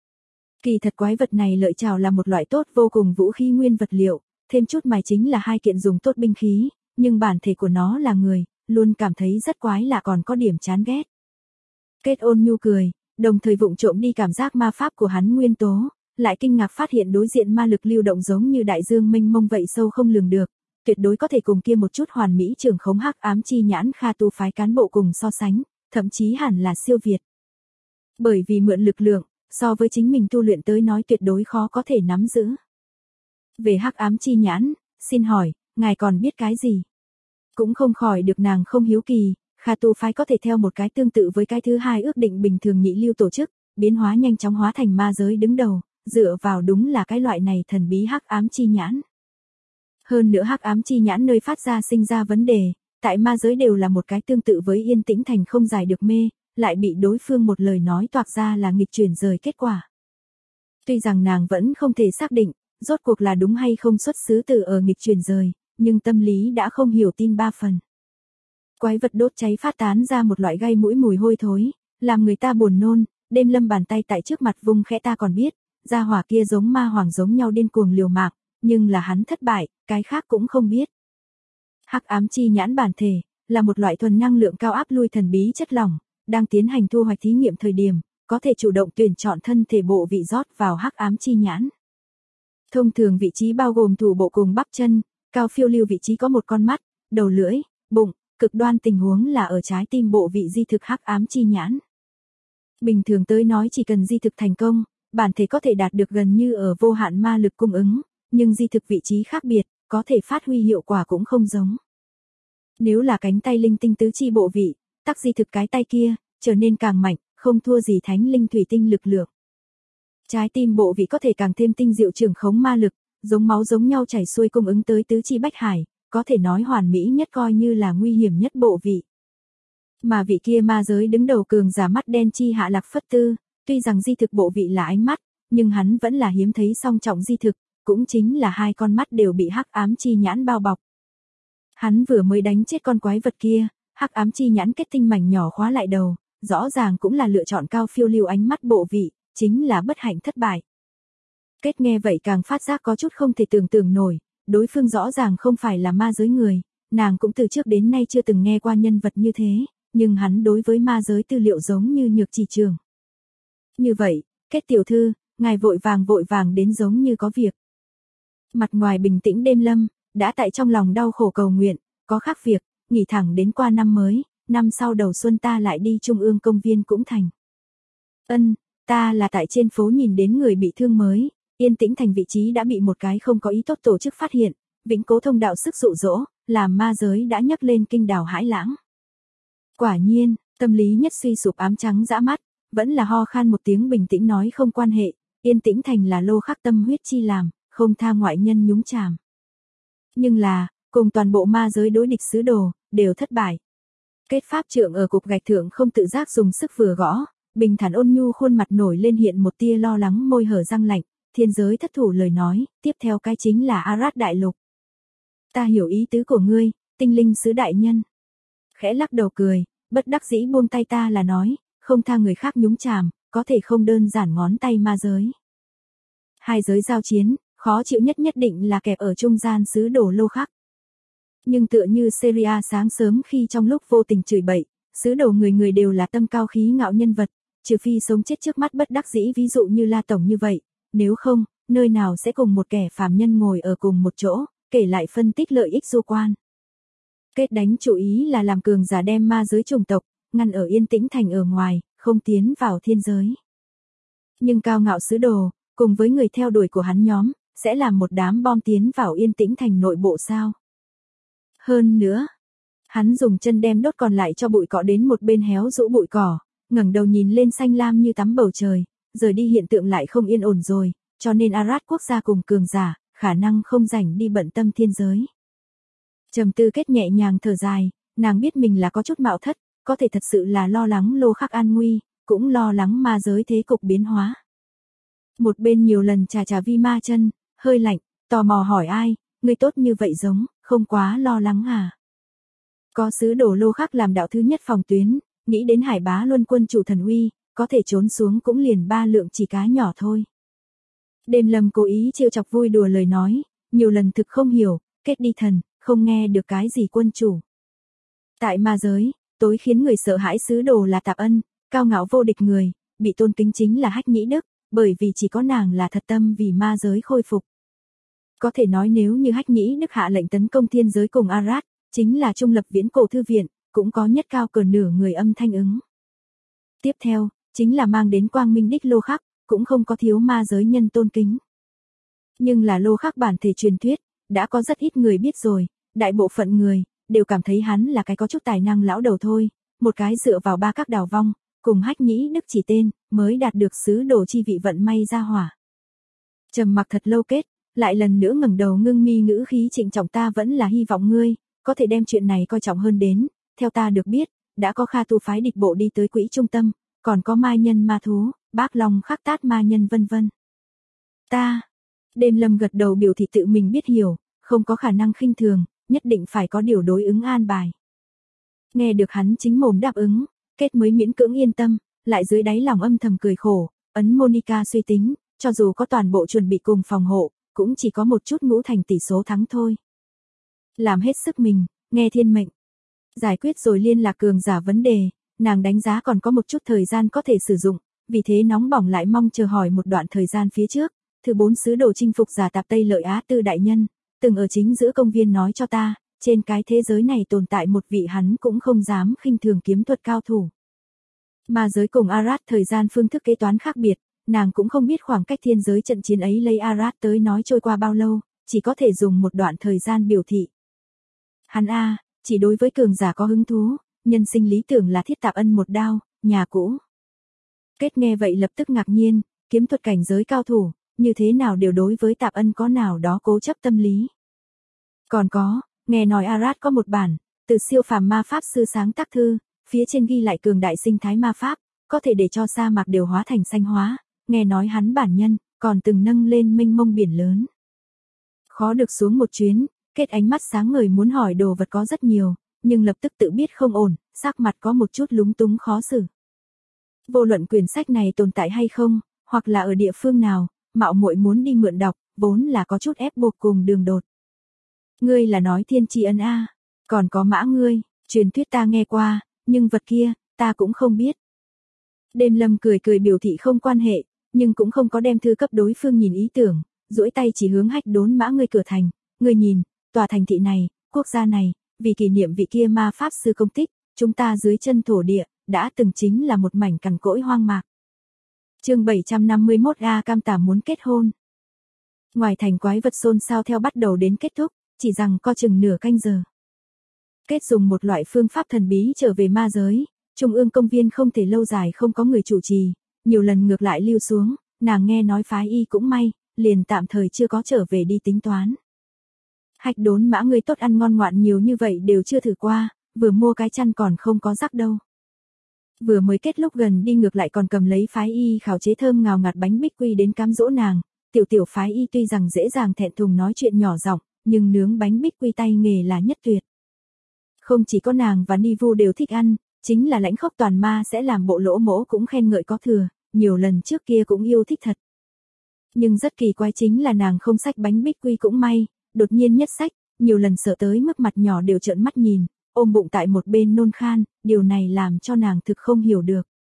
Kỳ thật quái vật này lợi chảo là một loại tốt vô cùng vũ khí nguyên vật liệu, thêm chút mài chính là hai kiện dùng tốt binh khí, nhưng bản thể của nó là người, luôn cảm thấy rất quái lạ còn có điểm chán ghét. Kết ôn nhu cười, đồng thời vụng trộm đi cảm giác ma pháp của hắn nguyên tố, lại kinh ngạc phát hiện đối diện ma lực lưu động giống như đại dương mênh mông vậy sâu không lường được, tuyệt đối có thể cùng kia một chút hoàn mỹ trưởng khống hắc ám chi nhãn Kha Tu phái cán bộ cùng so sánh, thậm chí hẳn là siêu việt. Bởi vì mượn lực lượng, so với chính mình tu luyện tới nói tuyệt đối khó có thể nắm giữ. Về hắc ám chi nhãn, xin hỏi, ngài còn biết cái gì? Cũng không khỏi được nàng không hiếu kỳ, Kha tu phái có thể theo một cái tương tự với cái thứ hai ước định bình thường nhị lưu tổ chức, biến hóa nhanh chóng hóa thành ma giới đứng đầu, dựa vào đúng là cái loại này thần bí hắc ám chi nhãn. Hơn nữa hắc ám chi nhãn nơi phát ra sinh ra vấn đề, tại ma giới đều là một cái tương tự với Yên Tĩnh Thành không giải được mê, lại bị đối phương một lời nói toạc ra là nghịch chuyển rời kết quả. Tuy rằng nàng vẫn không thể xác định, rốt cuộc là đúng hay không xuất xứ từ ở nghịch chuyển rời, nhưng tâm lý đã không hiểu tin ba phần. Quái vật đốt cháy phát tán ra một loại gây mũi mùi hôi thối, làm người ta buồn nôn, Đêm Lâm bàn tay tại trước mặt vung khẽ ta còn biết, gia hỏa kia giống ma hoàng giống nhau điên cuồng liều mạng, nhưng là hắn thất bại, cái khác cũng không biết. Hắc ám chi nhãn bản thể, là một loại thuần năng lượng cao áp lui thần bí chất lỏng, đang tiến hành thu hoạch thí nghiệm thời điểm, có thể chủ động tuyển chọn thân thể bộ vị rót vào hắc ám chi nhãn. Thông thường vị trí bao gồm thủ bộ cùng bắp chân, cao phiêu lưu vị trí có một con mắt, đầu lưỡi, bụng, cực đoan tình huống là ở trái tim bộ vị di thực hắc ám chi nhãn. Bình thường tới nói chỉ cần di thực thành công, bản thể có thể đạt được gần như ở vô hạn ma lực cung ứng, nhưng di thực vị trí khác biệt, có thể phát huy hiệu quả cũng không giống. Nếu là cánh tay linh tinh tứ chi bộ vị, tắc di thực cái tay kia, trở nên càng mạnh, không thua gì thánh linh thủy tinh lực lượng. Trái tim bộ vị có thể càng thêm tinh diệu trưởng khống ma lực, giống máu giống nhau chảy xuôi cung ứng tới tứ chi bách hải, có thể nói hoàn mỹ nhất coi như là nguy hiểm nhất bộ vị. Mà vị kia ma giới đứng đầu cường giả mắt đen chi hạ lạc phất tư, tuy rằng di thực bộ vị là ánh mắt, nhưng hắn vẫn là hiếm thấy song trọng di thực, cũng chính là hai con mắt đều bị hắc ám chi nhãn bao bọc. Hắn vừa mới đánh chết con quái vật kia, hắc ám chi nhãn kết tinh mảnh nhỏ khóa lại đầu, rõ ràng cũng là lựa chọn cao phiêu lưu ánh mắt bộ vị, chính là bất hạnh thất bại. Kết nghe vậy càng phát giác có chút không thể tưởng tượng nổi, đối phương rõ ràng không phải là ma giới người, nàng cũng từ trước đến nay chưa từng nghe qua nhân vật như thế, nhưng hắn đối với ma giới tư liệu giống như nhược chỉ trường. Như vậy, Kết tiểu thư, ngài vội vàng đến giống như có việc. Mặt ngoài bình tĩnh Đêm Lâm, đã tại trong lòng đau khổ cầu nguyện, có khác việc, nghỉ thẳng đến qua năm mới, năm sau đầu xuân ta lại đi Trung ương công viên cũng thành. Ta là tại trên phố nhìn đến người bị thương mới, Yên Tĩnh Thành vị trí đã bị một cái không có ý tốt tổ chức phát hiện, vĩnh cố thông đạo sức dụ dỗ, làm ma giới đã nhấc lên kinh đảo hãi lãng. Quả nhiên, tâm lý nhất suy sụp ám trắng dã mắt, vẫn là ho khan một tiếng bình tĩnh nói không quan hệ, Yên Tĩnh Thành là lô khắc tâm huyết chi làm, không tha ngoại nhân nhúng chàm. Nhưng là, cùng toàn bộ ma giới đối địch sứ đồ, đều thất bại. Kết pháp trượng ở cục gạch thượng không tự giác dùng sức vừa gõ, bình thản ôn nhu khuôn mặt nổi lên hiện một tia lo lắng môi hở răng lạnh, thiên giới thất thủ lời nói, tiếp theo cái chính là Arad đại lục. Ta hiểu ý tứ của ngươi, tinh linh sứ đại nhân. Khẽ lắc đầu cười, bất đắc dĩ buông tay ta là nói, không tha người khác nhúng chàm, có thể không đơn giản ngón tay ma giới. Hai giới giao chiến, khó chịu nhất định là kẹp ở trung gian sứ đồ lô khắc. Nhưng tựa như Syria sáng sớm khi trong lúc vô tình chửi bậy, sứ đồ người đều là tâm cao khí ngạo nhân vật, trừ phi sống chết trước mắt bất đắc dĩ ví dụ như La Tổng như vậy, nếu không, nơi nào sẽ cùng một kẻ phàm nhân ngồi ở cùng một chỗ, kể lại phân tích lợi ích du quan. Kết đánh chủ ý là làm cường giả đem ma giới chủng tộc, ngăn ở Yên Tĩnh Thành ở ngoài, không tiến vào thiên giới. Nhưng cao ngạo sứ đồ, cùng với người theo đuổi của hắn nhóm, sẽ làm một đám bom tiến vào Yên Tĩnh Thành nội bộ sao. Hơn nữa, hắn dùng chân đem đốt còn lại cho bụi cỏ đến một bên héo rũ bụi cỏ, ngẩng đầu nhìn lên xanh lam như tắm bầu trời, rời đi hiện tượng lại không yên ổn rồi, cho nên Arad quốc gia cùng cường giả, khả năng không rảnh đi bận tâm thiên giới. Trầm tư Kết nhẹ nhàng thở dài, nàng biết mình là có chút mạo thất, có thể thật sự là lo lắng lô khắc an nguy, cũng lo lắng ma giới thế cục biến hóa. Một bên nhiều lần chà vi ma chân, hơi lạnh, tò mò hỏi ai, người tốt như vậy giống, không quá lo lắng à. Có sứ đồ lô khắc làm đạo thứ nhất phòng tuyến, nghĩ đến Hải Bá Luân quân chủ thần uy, có thể trốn xuống cũng liền 3 lượng chỉ cá nhỏ thôi. Đêm Lâm cố ý trêu chọc vui đùa lời nói, nhiều lần thực không hiểu, Kết đi thần, không nghe được cái gì quân chủ. Tại ma giới, tối khiến người sợ hãi sứ đồ là Tạp Ân, cao ngạo vô địch người, bị tôn kính chính là Hách Nhĩ Đức, bởi vì chỉ có nàng là thật tâm vì ma giới khôi phục. Có thể nói nếu như Hách Nhĩ Đức hạ lệnh tấn công thiên giới cùng Arad, chính là trung lập viễn cổ thư viện, cũng có nhất cao cờ nửa người âm thanh ứng. Tiếp theo, chính là mang đến quang minh đích Lô Khắc, cũng không có thiếu ma giới nhân tôn kính. Nhưng là Lô Khắc bản thể truyền thuyết, đã có rất ít người biết rồi, đại bộ phận người, đều cảm thấy hắn là cái có chút tài năng lão đầu thôi, một cái dựa vào ba các đào vong, cùng Hách Nhĩ Đức chỉ tên, mới đạt được sứ đồ chi vị vận may ra hỏa. Trầm mặc thật lâu kết, lại lần nữa ngẩng đầu ngưng mi ngữ khí trịnh trọng, ta vẫn là hy vọng ngươi, có thể đem chuyện này coi trọng hơn đến, theo ta được biết, đã có Kha Tu phái địch bộ đi tới quỹ trung tâm, còn có mai nhân ma thú, Bác Long Khắc Tát ma nhân vân vân. Ta, Đêm Lâm gật đầu biểu thị tự mình biết hiểu, không có khả năng khinh thường, nhất định phải có điều đối ứng an bài. Nghe được hắn chính mồm đáp ứng, Kết mới miễn cưỡng yên tâm, lại dưới đáy lòng âm thầm cười khổ, ấn Monica suy tính, cho dù có toàn bộ chuẩn bị cùng phòng hộ, cũng chỉ có một chút ngũ thành tỷ số thắng thôi. Làm hết sức mình, nghe thiên mệnh. Giải quyết rồi liên lạc cường giả vấn đề, nàng đánh giá còn có một chút thời gian có thể sử dụng, vì thế nóng bỏng lại mong chờ hỏi một đoạn thời gian phía trước. Thứ 4 sứ đồ chinh phục giả tạp Tây Lợi Á Tư đại nhân, từng ở chính giữa công viên nói cho ta, trên cái thế giới này tồn tại một vị hắn cũng không dám khinh thường kiếm thuật cao thủ. Ma giới cùng Arad thời gian phương thức kế toán khác biệt, nàng cũng không biết khoảng cách thiên giới trận chiến ấy lấy Arad tới nói trôi qua bao lâu, chỉ có thể dùng một đoạn thời gian biểu thị. Hắn chỉ đối với cường giả có hứng thú, nhân sinh lý tưởng là thiết Tạp Ân một đao, nhà cũ. Kết nghe vậy lập tức ngạc nhiên, kiếm thuật cảnh giới cao thủ, như thế nào đều đối với Tạp Ân có nào đó cố chấp tâm lý. Còn có, nghe nói Arad có một bản, từ siêu phàm ma pháp sư sáng tác thư, phía trên ghi lại cường đại sinh thái ma pháp, có thể để cho sa mạc đều hóa thành xanh hóa, nghe nói hắn bản nhân, còn từng nâng lên mênh mông biển lớn. Khó được xuống một chuyến, Kết ánh mắt sáng ngời muốn hỏi đồ vật có rất nhiều, nhưng lập tức tự biết không ổn, sắc mặt có một chút lúng túng khó xử. Vô luận quyển sách này tồn tại hay không, hoặc là ở địa phương nào, mạo muội muốn đi mượn đọc, vốn là có chút ép buộc cùng đường đột. Ngươi là nói Thiên Tri Ân còn có Mã ngươi, truyền thuyết ta nghe qua, nhưng vật kia, ta cũng không biết. Đêm Lâm cười cười biểu thị không quan hệ, nhưng cũng không có đem thư cấp đối phương nhìn ý tưởng, duỗi tay chỉ hướng Hách Đốn Mã ngươi cửa thành, ngươi nhìn, tòa thành thị này, quốc gia này, vì kỷ niệm vị kia ma pháp sư công tích, chúng ta dưới chân thổ địa, đã từng chính là một mảnh cằn cỗi hoang mạc. Chương 751 cam tảm muốn kết hôn. Ngoài thành quái vật xôn xao theo bắt đầu đến kết thúc, chỉ rằng co chừng nửa canh giờ. Kết dùng một loại phương pháp thần bí trở về ma giới, trung ương công viên không thể lâu dài không có người chủ trì, nhiều lần ngược lại lưu xuống, nàng nghe nói phái y cũng may, liền tạm thời chưa có trở về đi tính toán. Hách Đốn Mã ngươi tốt ăn ngon ngoạn nhiều như vậy đều chưa thử qua, vừa mua cái chăn còn không có rắc đâu. Vừa mới kết lúc gần đi ngược lại còn cầm lấy phái y khảo chế thơm ngào ngạt bánh bích quy đến cám dỗ nàng, tiểu phái y tuy rằng dễ dàng thẹn thùng nói chuyện nhỏ giọng, nhưng nướng bánh bích quy tay nghề là nhất tuyệt. Không chỉ có nàng và Nivu đều thích ăn, chính là Lãnh Khốc Toàn Ma sẽ làm bộ lỗ mỗ cũng khen ngợi có thừa, nhiều lần trước kia cũng yêu thích thật. Nhưng rất kỳ quái chính là nàng không xách bánh bích quy cũng may, đột nhiên nhất xách, nhiều lần sợ tới mức mặt nhỏ đều trợn mắt nhìn, ôm bụng tại một bên nôn khan, điều này làm cho nàng thực không hiểu được.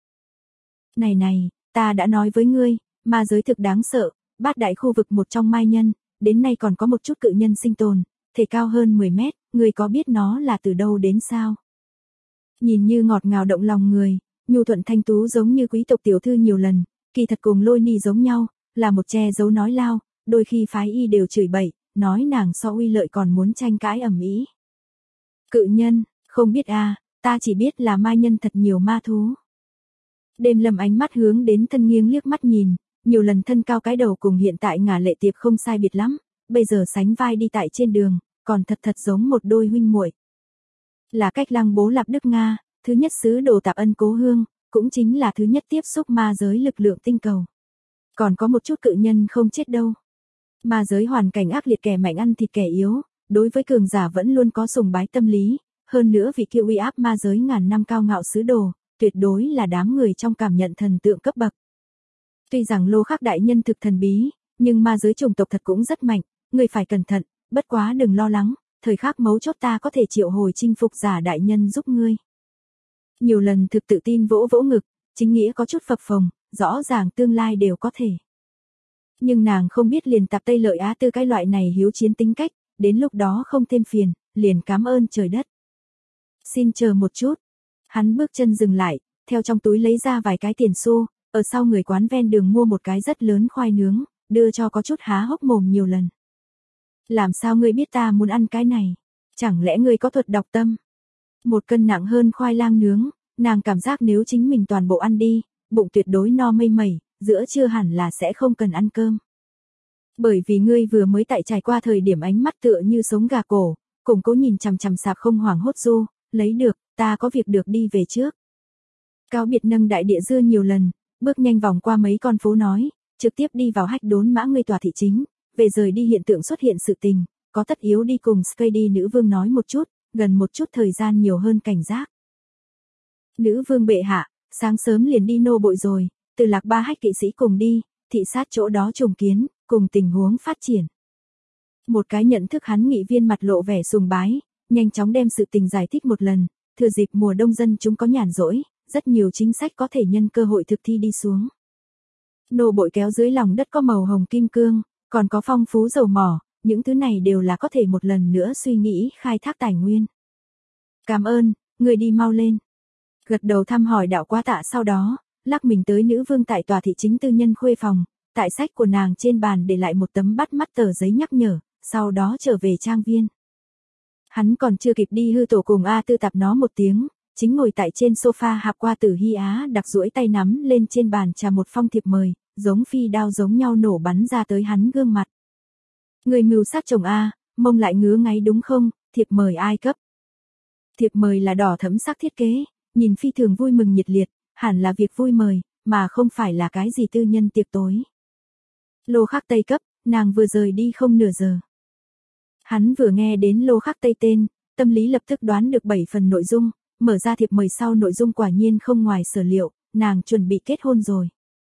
Này, ta đã nói với ngươi, ma giới thực đáng sợ, bát đại khu vực một trong mai nhân, đến nay còn có một chút cự nhân sinh tồn, thể cao hơn 10 mét, ngươi có biết nó là từ đâu đến sao? Nhìn như ngọt ngào động lòng người, nhu thuận thanh tú giống như quý tộc tiểu thư nhiều lần, kỳ thật cùng Lôi Ni giống nhau, là một che giấu nói lao, đôi khi phái y đều chửi bậy, nói nàng so uy lợi còn muốn tranh cãi ầm ĩ. Cự nhân, không biết ta chỉ biết là mai nhân thật nhiều ma thú. Đêm Lâm ánh mắt hướng đến thân nghiêng liếc mắt nhìn, nhiều lần thân cao cái đầu cùng hiện tại ngả lệ tiệp không sai biệt lắm, bây giờ sánh vai đi tại trên đường, còn thật giống một đôi huynh muội. Là cách Lăng Bố Lạp Đức Nga, thứ nhất sứ đồ Tạp Ân cố hương, cũng chính là thứ nhất tiếp xúc ma giới lực lượng tinh cầu. Còn có một chút cự nhân không chết đâu. Ma giới hoàn cảnh ác liệt, kẻ mạnh ăn thịt kẻ yếu, đối với cường giả vẫn luôn có sùng bái tâm lý, hơn nữa vì kia uy áp ma giới ngàn năm cao ngạo sứ đồ, tuyệt đối là đám người trong cảm nhận thần tượng cấp bậc. Tuy rằng Lô Khắc đại nhân thực thần bí, nhưng ma giới chủng tộc thật cũng rất mạnh, người phải cẩn thận, bất quá đừng lo lắng, thời khắc mấu chốt ta có thể triệu hồi chinh phục giả đại nhân giúp ngươi. Nhiều lần thực tự tin vỗ vỗ ngực, chính nghĩa có chút phập phồng, rõ ràng tương lai đều có thể. Nhưng nàng không biết liền Tạp Tây Lợi Á Tư cái loại này hiếu chiến tính cách, đến lúc đó không thêm phiền, liền cảm ơn trời đất. Xin chờ một chút. Hắn bước chân dừng lại, theo trong túi lấy ra vài cái tiền xu, ở sau người quán ven đường mua một cái rất lớn khoai nướng, đưa cho có chút há hốc mồm nhiều lần. Làm sao ngươi biết ta muốn ăn cái này? Chẳng lẽ ngươi có thuật đọc tâm? 1 cân nặng hơn khoai lang nướng, nàng cảm giác nếu chính mình toàn bộ ăn đi, bụng tuyệt đối no mây mẩy, giữa trưa hẳn là sẽ không cần ăn cơm. Bởi vì ngươi vừa mới tại trải qua thời điểm ánh mắt tựa như sống gà cổ, cùng cố nhìn chằm chằm sạp không hoảng hốt du, lấy được, ta có việc được đi về trước. Cáo biệt nâng đại địa dưa nhiều lần, bước nhanh vòng qua mấy con phố nói, trực tiếp đi vào hách đốn mã ngươi tòa thị chính, về rời đi hiện tượng xuất hiện sự tình, có tất yếu đi cùng Skady nữ vương nói một chút, gần một chút thời gian nhiều hơn cảnh giác. Nữ vương bệ hạ, sáng sớm liền đi nô bội rồi, từ Lạc Ba hách kỵ sĩ cùng đi, thị sát chỗ đó trùng kiến, cùng tình huống phát triển. Một cái nhận thức hắn nghị viên mặt lộ vẻ sùng bái, nhanh chóng đem sự tình giải thích một lần, thừa dịp mùa đông dân chúng có nhàn rỗi, rất nhiều chính sách có thể nhân cơ hội thực thi đi xuống. Nô bội kéo dưới lòng đất có màu hồng kim cương, còn có phong phú dầu mỏ, những thứ này đều là có thể một lần nữa suy nghĩ khai thác tài nguyên. Cảm ơn, người đi mau lên. Gật đầu thăm hỏi đạo quá tạ sau đó, lắc mình tới nữ vương tại tòa thị chính tư nhân khuê phòng, tại sách của nàng trên bàn để lại một tấm bắt mắt tờ giấy nhắc nhở, sau đó trở về trang viên. Hắn còn chưa kịp đi hư tổ cùng A Tư tạp nó một tiếng, chính ngồi tại trên sofa hạp qua Tử Hy Á đặc duỗi tay nắm lên trên bàn trà một phong thiệp mời, giống phi đao giống nhau nổ bắn ra tới hắn gương mặt. Người mưu sát chồng A, mông lại ngứa ngáy đúng không, thiệp mời ai cấp? Thiệp mời là đỏ thẫm sắc thiết kế, nhìn phi thường vui mừng nhiệt liệt, hẳn là việc vui mời, mà không phải là cái gì tư nhân tiệc tối. Lô khắc Tây cấp, nàng vừa rời đi không nửa giờ. Hắn vừa nghe đến Lô khắc Tây tên, tâm lý lập tức đoán được 7 phần nội dung, mở ra thiệp mời sau nội dung quả nhiên không ngoài sở liệu, nàng chuẩn bị kết hôn rồi.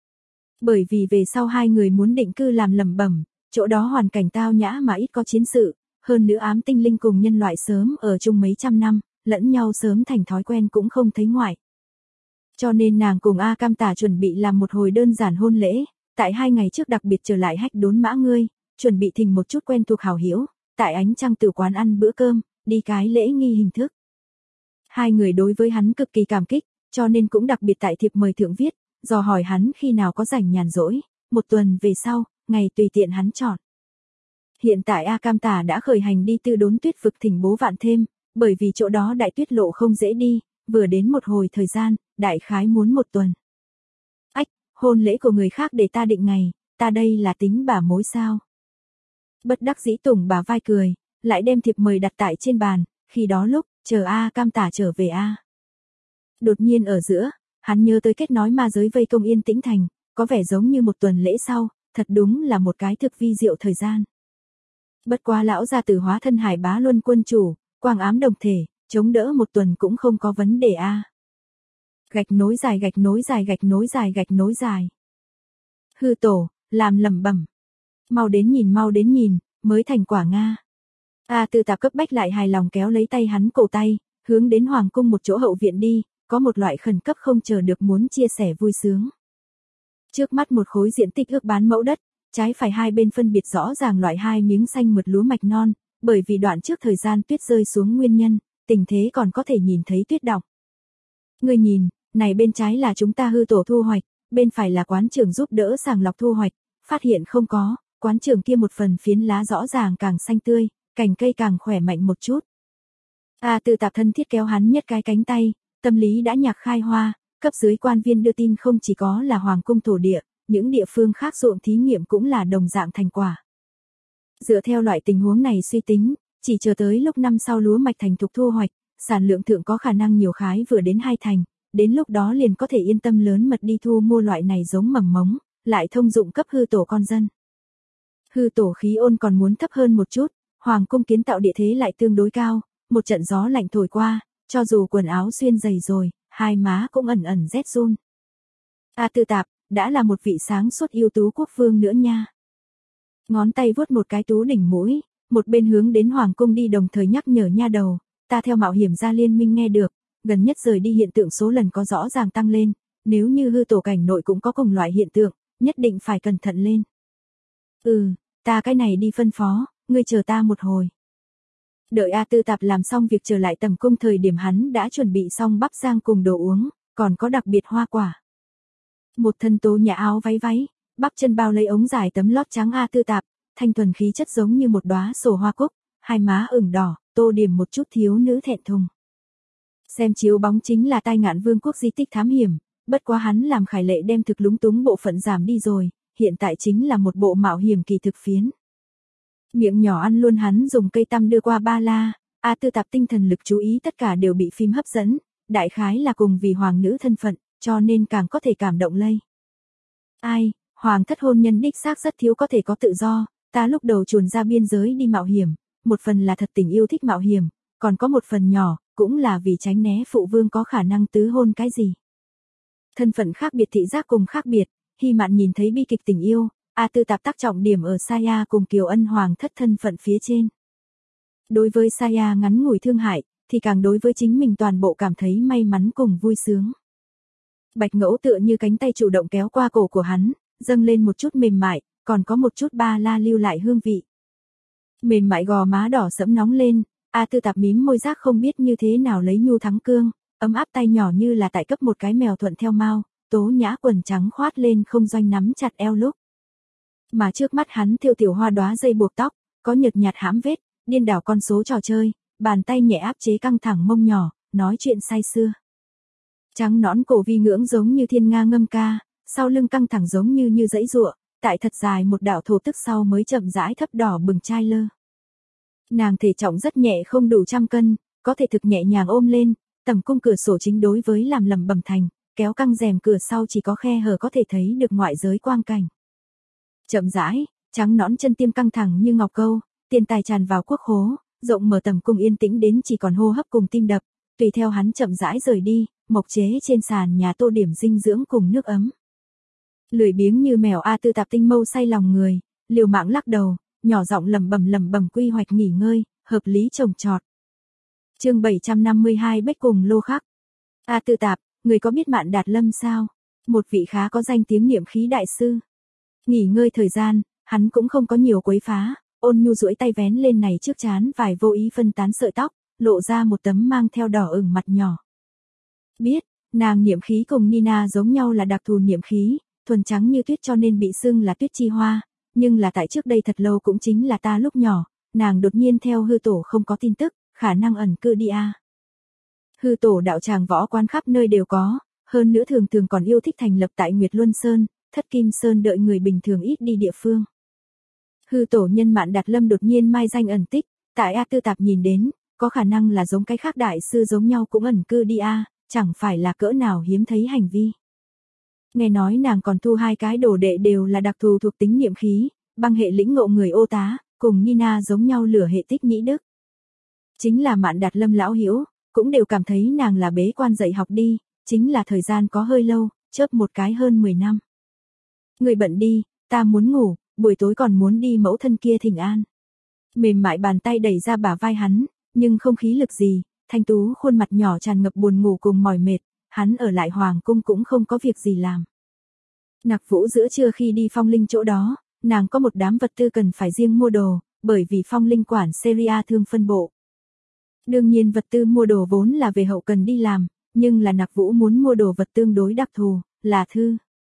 Bởi vì về sau hai người muốn định cư làm lẩm bẩm, chỗ đó hoàn cảnh tao nhã mà ít có chiến sự, hơn nữa ám tinh linh cùng nhân loại sớm ở chung mấy trăm năm, lẫn nhau sớm thành thói quen cũng không thấy ngoại. Cho nên nàng cùng A Cam Tả chuẩn bị làm một hồi đơn giản hôn lễ, tại 2 ngày trước đặc biệt trở lại hách đốn mã ngươi, chuẩn bị thỉnh một chút quen thuộc hảo hữu, tại ánh trăng tử quán ăn bữa cơm, đi cái lễ nghi hình thức. Hai người đối với hắn cực kỳ cảm kích, cho nên cũng đặc biệt tại thiệp mời thượng viết, dò hỏi hắn khi nào có rảnh nhàn rỗi, 1 tuần về sau, ngày tùy tiện hắn chọn. Hiện tại A Cam Tả đã khởi hành đi Tư Đốn Tuyết vực thỉnh bố vạn thêm, bởi vì chỗ đó đại tuyết lộ không dễ đi, vừa đến một hồi thời gian, đại khái muốn 1 tuần. Ách, hôn lễ của người khác để ta định ngày, ta đây là tính bà mối sao? Bất đắc dĩ tùng bà vai cười, lại đem thiệp mời đặt tại trên bàn, khi đó lúc, chờ A Cam Tả trở về A. Đột nhiên ở giữa, hắn nhớ tới kết nói ma giới vây công Yên Tĩnh Thành, có vẻ giống như 1 tuần lễ sau, thật đúng là một cái thực vi diệu thời gian. Bất quá lão gia tử hóa thân Hải Bá Luân quân chủ, quang ám đồng thể, chống đỡ 1 tuần cũng không có vấn đề A. Gạch nối dài gạch nối dài gạch nối dài gạch nối dài. Hư tổ, làm lẩm bẩm. Mau đến nhìn, mới thành quả Nga. A Tư tạp cấp bách lại hài lòng kéo lấy tay hắn cổ tay, hướng đến hoàng cung một chỗ hậu viện đi, có một loại khẩn cấp không chờ được muốn chia sẻ vui sướng. Trước mắt một khối diện tích ước bán mẫu đất, trái phải hai bên phân biệt rõ ràng loại 2 miếng xanh mượt lúa mạch non, bởi vì đoạn trước thời gian tuyết rơi xuống nguyên nhân, tình thế còn có thể nhìn thấy tuyết đọng. Ngươi nhìn, này bên trái là chúng ta hư tổ thu hoạch, bên phải là quán trưởng giúp đỡ sàng lọc thu hoạch, phát hiện không có, quán trưởng kia một phần phiến lá rõ ràng càng xanh tươi, cành cây càng khỏe mạnh một chút. A Tư tạp thân thiết kéo hắn nhất cái cánh tay, tâm lý đã nhạc khai hoa, cấp dưới quan viên đưa tin không chỉ có là hoàng cung thổ địa, những địa phương khác ruộng thí nghiệm cũng là đồng dạng thành quả. Dựa theo loại tình huống này suy tính, chỉ chờ tới lúc năm sau lúa mạch thành thục thu hoạch, sản lượng thượng có khả năng nhiều khái vừa đến 2 thành, đến lúc đó liền có thể yên tâm lớn mật đi thu mua loại này giống mầm mống, lại thông dụng cấp hư tổ con dân. Hư tổ khí ôn còn muốn thấp hơn một chút, hoàng cung kiến tạo địa thế lại tương đối cao, một trận gió lạnh thổi qua, cho dù quần áo xuyên dày rồi, hai má cũng ẩn ẩn rét run. A Tư tạp, đã là một vị sáng suốt ưu tú quốc vương nữa nha. Ngón tay vuốt một cái tú đỉnh mũi, một bên hướng đến hoàng cung đi đồng thời nhắc nhở nha đầu, ta theo mạo hiểm gia liên minh nghe được, gần nhất rời đi hiện tượng số lần có rõ ràng tăng lên, nếu như hư tổ cảnh nội cũng có cùng loại hiện tượng, nhất định phải cẩn thận lên. Ta cái này đi phân phó, ngươi chờ ta một hồi. Đợi A Tư tạp làm xong việc trở lại tầm cung thời điểm hắn đã chuẩn bị xong bắp rang cùng đồ uống, còn có đặc biệt hoa quả. Một thân tố nhã áo váy, bắp chân bao lấy ống dài tấm lót trắng A Tư Tạp, thanh thuần khí chất giống như một đóa sổ hoa cúc, hai má ửng đỏ, tô điểm một chút thiếu nữ thẹn thùng. Xem chiếu bóng chính là Tai Ngạn Vương quốc di tích thám hiểm, bất quá hắn làm Khải Lệ đem thực lúng túng bộ phận giảm đi rồi, hiện tại chính là một bộ mạo hiểm kỳ thực phiến. Miệng nhỏ ăn luôn hắn dùng cây tăm đưa qua ba la, A Tư Tạp tinh thần lực chú ý tất cả đều bị phim hấp dẫn, đại khái là cùng vì hoàng nữ thân phận, cho nên càng có thể cảm động lây. Ai, hoàng thất hôn nhân đích xác rất thiếu có thể có tự do, ta lúc đầu chuồn ra biên giới đi mạo hiểm, một phần là thật tình yêu thích mạo hiểm, còn có một phần nhỏ, cũng là vì tránh né phụ vương có khả năng tứ hôn cái gì. Thân phận khác biệt thị giác cùng khác biệt, Hy Mạn nhìn thấy bi kịch tình yêu, A Tư Tạp tác trọng điểm ở Saya cùng Kiều Ân hoàng thất thân phận phía trên. Đối với Saya ngắn ngủi thương hại, thì càng đối với chính mình toàn bộ cảm thấy may mắn cùng vui sướng. Bạch Ngẫu tựa như cánh tay chủ động kéo qua cổ của hắn, dâng lên một chút mềm mại, còn có một chút ba la lưu lại hương vị. Mềm mại gò má đỏ sẫm nóng lên, A Tư Tạp mím môi giác không biết như thế nào lấy nhu thắng cương, ấm áp tay nhỏ như là tại cấp một cái mèo thuận theo mao, tố nhã quần trắng khoát lên không doanh nắm chặt eo lúc. Mà trước mắt hắn thêu tiểu hoa đóa dây buộc tóc, có nhợt nhạt hãm vết, điên đảo con số trò chơi, bàn tay nhẹ áp chế căng thẳng mông nhỏ, nói chuyện say sưa. Trắng nõn cổ vi ngưỡng giống như thiên nga ngâm ca, sau lưng căng thẳng giống như dãy giụa, tại thật dài một đạo thổ tức sau mới chậm rãi thấp đỏ bừng chai lơ. Nàng thể trọng rất nhẹ không đủ 100 cân, có thể thực nhẹ nhàng ôm lên, tầm cung cửa sổ chính đối với làm lầm bầm thành, kéo căng rèm cửa sau chỉ có khe hở có thể thấy được ngoại giới quang cảnh. Chậm rãi, trắng nõn chân tiêm căng thẳng như ngọc câu, tiền tài tràn vào quốc khố, rộng mở tầm cung yên tĩnh đến chỉ còn hô hấp cùng tim đập, tùy theo hắn chậm rãi rời đi, mộc chế trên sàn nhà tô điểm dinh dưỡng cùng nước ấm. Lười biếng như mèo A Tư Tạp tinh mâu say lòng người, liều mạng lắc đầu, nhỏ giọng lẩm bẩm quy hoạch nghỉ ngơi, hợp lý trồng trọt. Chương 752 Bách cùng Lô Khắc. A Tư Tạp, người có biết Mạn Đạt Lâm sao? Một vị khá có danh tiếng niệm khí đại sư. Nghỉ ngơi thời gian, hắn cũng không có nhiều quấy phá, ôn nhu duỗi tay vén lên này trước trán vài vô ý phân tán sợi tóc, lộ ra một tấm mang theo đỏ ửng mặt nhỏ. Biết, nàng niệm khí cùng Nina giống nhau là đặc thù niệm khí, thuần trắng như tuyết cho nên bị xưng là tuyết chi hoa, nhưng là tại trước đây thật lâu cũng chính là ta lúc nhỏ, nàng đột nhiên theo hư tổ không có tin tức, khả năng ẩn cư đi a. Hư tổ đạo tràng võ quán khắp nơi đều có, hơn nữa thường còn yêu thích thành lập tại Nguyệt Luân Sơn, Thất Kim Sơn đợi người bình thường ít đi địa phương. Hư tổ nhân Mạn Đạt Lâm đột nhiên mai danh ẩn tích, tại A Tư Tạp nhìn đến, có khả năng là giống cái khác đại sư giống nhau cũng ẩn cư đi a, chẳng phải là cỡ nào hiếm thấy hành vi. Nghe nói nàng còn thu 2 cái đồ đệ đều là đặc thù thuộc tính niệm khí, băng hệ lĩnh ngộ người ô tá, cùng Nina giống nhau lửa hệ tích nhĩ đức. Chính là Mạn Đạt Lâm lão hữu, cũng đều cảm thấy nàng là bế quan dạy học đi, chính là thời gian có hơi lâu, chớp một cái hơn 10 năm. Người bận đi, ta muốn ngủ, buổi tối còn muốn đi mẫu thân kia thỉnh an. Mềm mại bàn tay đẩy ra bả vai hắn, nhưng không khí lực gì, thanh tú khuôn mặt nhỏ tràn ngập buồn ngủ cùng mỏi mệt, hắn ở lại hoàng cung cũng không có việc gì làm. Nặc Vũ giữa trưa khi đi Phong Linh chỗ đó, nàng có một đám vật tư cần phải riêng mua đồ, bởi vì Phong Linh quản Syria thương phân bộ. Đương nhiên vật tư mua đồ vốn là về hậu cần đi làm, nhưng là Nặc Vũ muốn mua đồ vật tương đối đặc thù, là thư.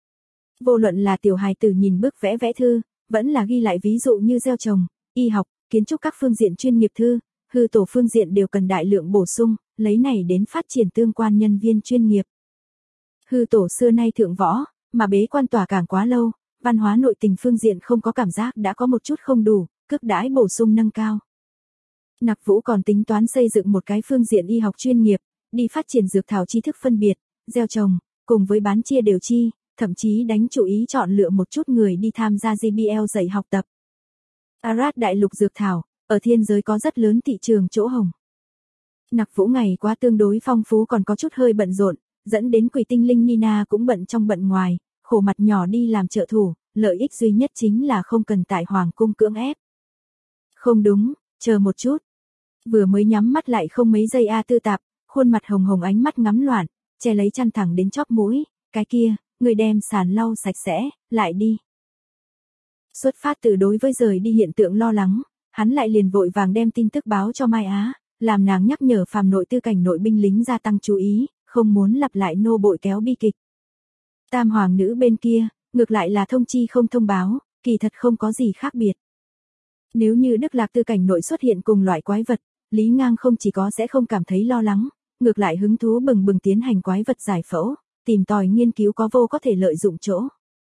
Vô luận là tiểu hài tử nhìn bức vẽ thư, vẫn là ghi lại ví dụ như gieo trồng, y học, kiến trúc các phương diện chuyên nghiệp thư, hư tổ phương diện đều cần đại lượng bổ sung, lấy này đến phát triển tương quan nhân viên chuyên nghiệp. Hư tổ xưa nay thượng võ, mà bế quan tỏa cảng quá lâu, văn hóa nội tình phương diện không có cảm giác đã có một chút không đủ, cước đãi bổ sung nâng cao. Nặc Vũ còn tính toán xây dựng một cái phương diện y học chuyên nghiệp, đi phát triển dược thảo tri thức phân biệt, gieo trồng, cùng với bán chia đều chi, thậm chí đánh chủ ý chọn lựa một chút người đi tham gia JBL dạy học tập. Arad đại lục dược thảo, ở thiên giới có rất lớn thị trường chỗ hồng. Nặc Vũ ngày quá tương đối phong phú còn có chút hơi bận rộn, dẫn đến Quỷ Tinh Linh Nina cũng bận trong bận ngoài, khổ mặt nhỏ đi làm trợ thủ, lợi ích duy nhất chính là không cần tại hoàng cung cưỡng ép. Không đúng, chờ một chút. Vừa mới nhắm mắt lại không mấy giây A Tư Tạp, khuôn mặt hồng hồng ánh mắt ngắm loạn, che lấy chăn thẳng đến chóp mũi, cái kia, người đem sàn lau sạch sẽ, lại đi. Xuất phát từ đối với rời đi hiện tượng lo lắng, hắn lại liền vội vàng đem tin tức báo cho Mai Á, làm nàng nhắc nhở phàm nội tư cảnh nội binh lính gia tăng chú ý, không muốn lặp lại nô bội kéo bi kịch. Tam hoàng nữ bên kia, ngược lại là thông chi không thông báo, kỳ thật không có gì khác biệt. Nếu như Đức Lạc Tư cảnh nội xuất hiện cùng loại quái vật, Lý Ngang không chỉ có sẽ không cảm thấy lo lắng, ngược lại hứng thú bừng bừng tiến hành quái vật giải phẫu, tìm tòi nghiên cứu có vô có thể lợi dụng chỗ.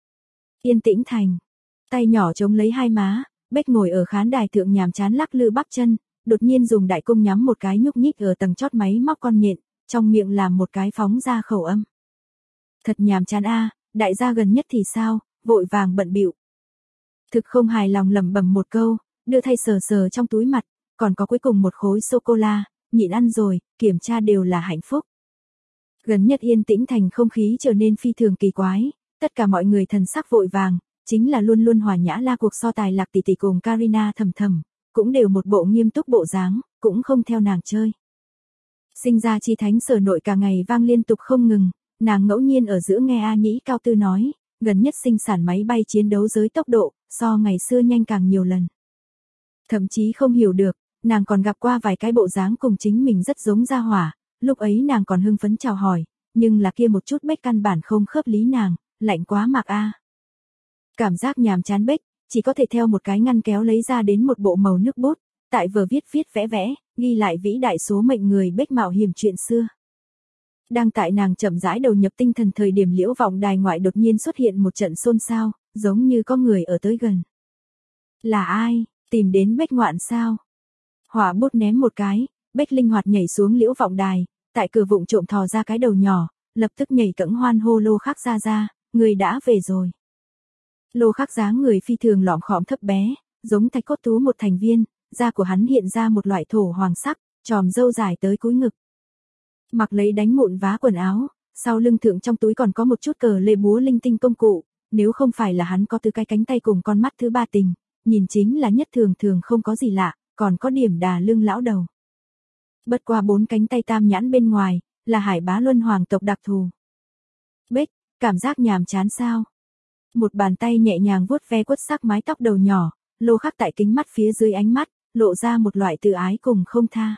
Yên Tĩnh Thành, tay nhỏ chống lấy hai má, Bách ngồi ở khán đài thượng nhàm chán lắc lư bắp chân, đột nhiên dùng đại cung nhắm một cái nhúc nhích ở tầng chót máy móc con nhện, trong miệng làm một cái phóng ra khẩu âm. Thật nhàm chán a, đại gia gần nhất thì sao, vội vàng bận bịu. Thực không hài lòng lẩm bẩm một câu, đưa thay sờ sờ trong túi mặt, còn có cuối cùng một khối sô cô la, nhịn ăn rồi, kiểm tra đều là hạnh phúc. Gần nhất Yên Tĩnh Thành không khí trở nên phi thường kỳ quái, tất cả mọi người thần sắc vội vàng, chính là luôn luôn hòa nhã la cuộc so tài Lạc tỷ tỷ cùng Karina thầm thầm, cũng đều một bộ nghiêm túc bộ dáng, cũng không theo nàng chơi. Sinh ra chi thánh sở nội cả ngày vang liên tục không ngừng, nàng ngẫu nhiên ở giữa nghe A Nhĩ Cao Tư nói, gần nhất sinh sản máy bay chiến đấu giới tốc độ, so ngày xưa nhanh càng nhiều lần. Thậm chí không hiểu được, nàng còn gặp qua vài cái bộ dáng cùng chính mình rất giống gia hỏa, lúc ấy nàng còn hưng phấn chào hỏi, nhưng là kia một chút Bách căn bản không khớp lý nàng, lạnh quá mặc a. Cảm giác nhàm chán Bách, chỉ có thể theo một cái ngăn kéo lấy ra đến một bộ màu nước bút, tại vừa viết vẽ vẽ, ghi lại vĩ đại số mệnh người Bách mạo hiểm chuyện xưa. Đang tại nàng chậm rãi đầu nhập tinh thần thời điểm Liễu Vọng Đài ngoại đột nhiên xuất hiện một trận xôn xao, giống như có người ở tới gần. Là ai, tìm đến Bách ngoạn sao? Hỏa bút ném một cái, Bách linh hoạt nhảy xuống Liễu Vọng Đài, tại cửa vụng trộm thò ra cái đầu nhỏ, lập tức nhảy cẫng hoan hô Lô Khắc ra, người đã về rồi. Lô Khắc dáng người phi thường lỏm khom thấp bé, giống Thạch Cốt Tú một thành viên, da của hắn hiện ra một loại thổ hoàng sắc, tròm râu dài tới cúi ngực. Mặc lấy đánh mụn vá quần áo, sau lưng thượng trong túi còn có một chút cờ lê búa linh tinh công cụ, nếu không phải là hắn có từ cái cánh tay cùng con mắt thứ ba tình, nhìn chính là nhất thường không có gì lạ, còn có điểm đà lưng lão đầu. Bất qua 4 cánh tay tam nhãn bên ngoài, là Hải Bá Luân hoàng tộc đặc thù. Bách, cảm giác nhàm chán sao? Một bàn tay nhẹ nhàng vuốt ve quất sắc mái tóc đầu nhỏ, Lô Khắc tại kính mắt phía dưới ánh mắt, lộ ra một loại tự ái cùng không tha.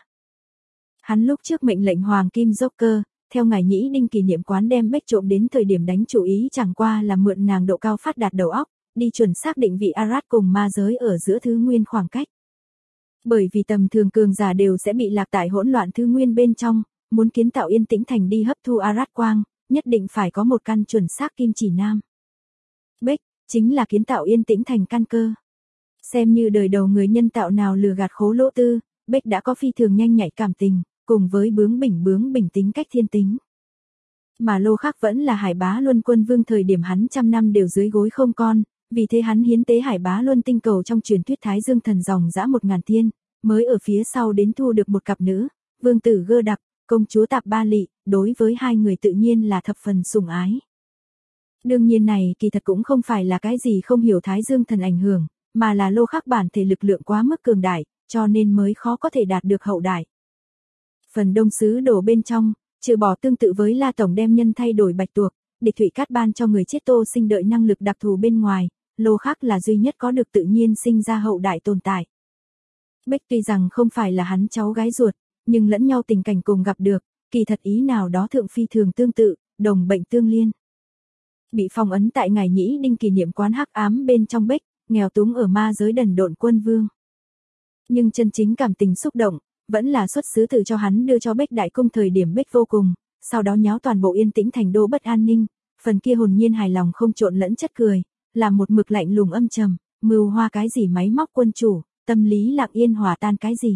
Hắn lúc trước mệnh lệnh Hoàng Kim Joker, theo ngài Nhĩ Đinh kỷ niệm quán đem Bách trộm đến thời điểm đánh chủ ý chẳng qua là mượn nàng độ cao phát đạt đầu óc, đi chuẩn xác định vị Arad cùng ma giới ở giữa thứ nguyên khoảng cách. Bởi vì tầm thường cường giả đều sẽ bị lạc tại hỗn loạn thứ nguyên bên trong, muốn kiến tạo Yên Tĩnh Thành đi hấp thu Arad quang, nhất định phải có một căn chuẩn xác kim chỉ nam. Bách, chính là kiến tạo Yên Tĩnh Thành căn cơ. Xem như đời đầu người nhân tạo nào lừa gạt khố lỗ tư, Bách đã có phi thường nhanh nhạy cảm tình, cùng với bướng bỉnh tính cách thiên tính. Mà Lô Khắc vẫn là Hải Bá Luân quân vương thời điểm hắn trăm năm đều dưới gối không con, vì thế hắn hiến tế Hải Bá Luân tinh cầu trong truyền thuyết Thái Dương thần dòng dã 1000 thiên, mới ở phía sau đến thu được một cặp nữ, vương tử Gơ Đặc, công chúa Tạp Ba Lị, đối với hai người tự nhiên là thập phần sủng ái. Đương nhiên này kỳ thật cũng không phải là cái gì không hiểu Thái Dương thần ảnh hưởng, mà là Lô Khắc bản thể lực lượng quá mức cường đại, cho nên mới khó có thể đạt được hậu đại. Phần đông sứ đồ bên trong, trừ bỏ tương tự với La Tổng đem nhân thay đổi bạch tuộc, địch thủy cát ban cho người chết tô sinh đợi năng lực đặc thù bên ngoài, Lô Khắc là duy nhất có được tự nhiên sinh ra hậu đại tồn tại. Bách tuy rằng không phải là hắn cháu gái ruột, nhưng lẫn nhau tình cảnh cùng gặp được, kỳ thật ý nào đó thượng phi thường tương tự, đồng bệnh tương liên. Bị phong ấn tại ngài Nhĩ Đinh kỷ niệm quán hắc ám bên trong Bách, nghèo túng ở ma giới đần độn quân vương. Nhưng chân chính cảm tình xúc động, vẫn là xuất xứ từ cho hắn đưa cho Bách đại cung thời điểm Bách vô cùng, sau đó nháo toàn bộ Yên Tĩnh Thành đô bất an ninh, phần kia hồn nhiên hài lòng không trộn lẫn chất cười, làm một mực lạnh lùng âm trầm, mưu hoa cái gì máy móc quân chủ, tâm lý lặng yên hòa tan cái gì.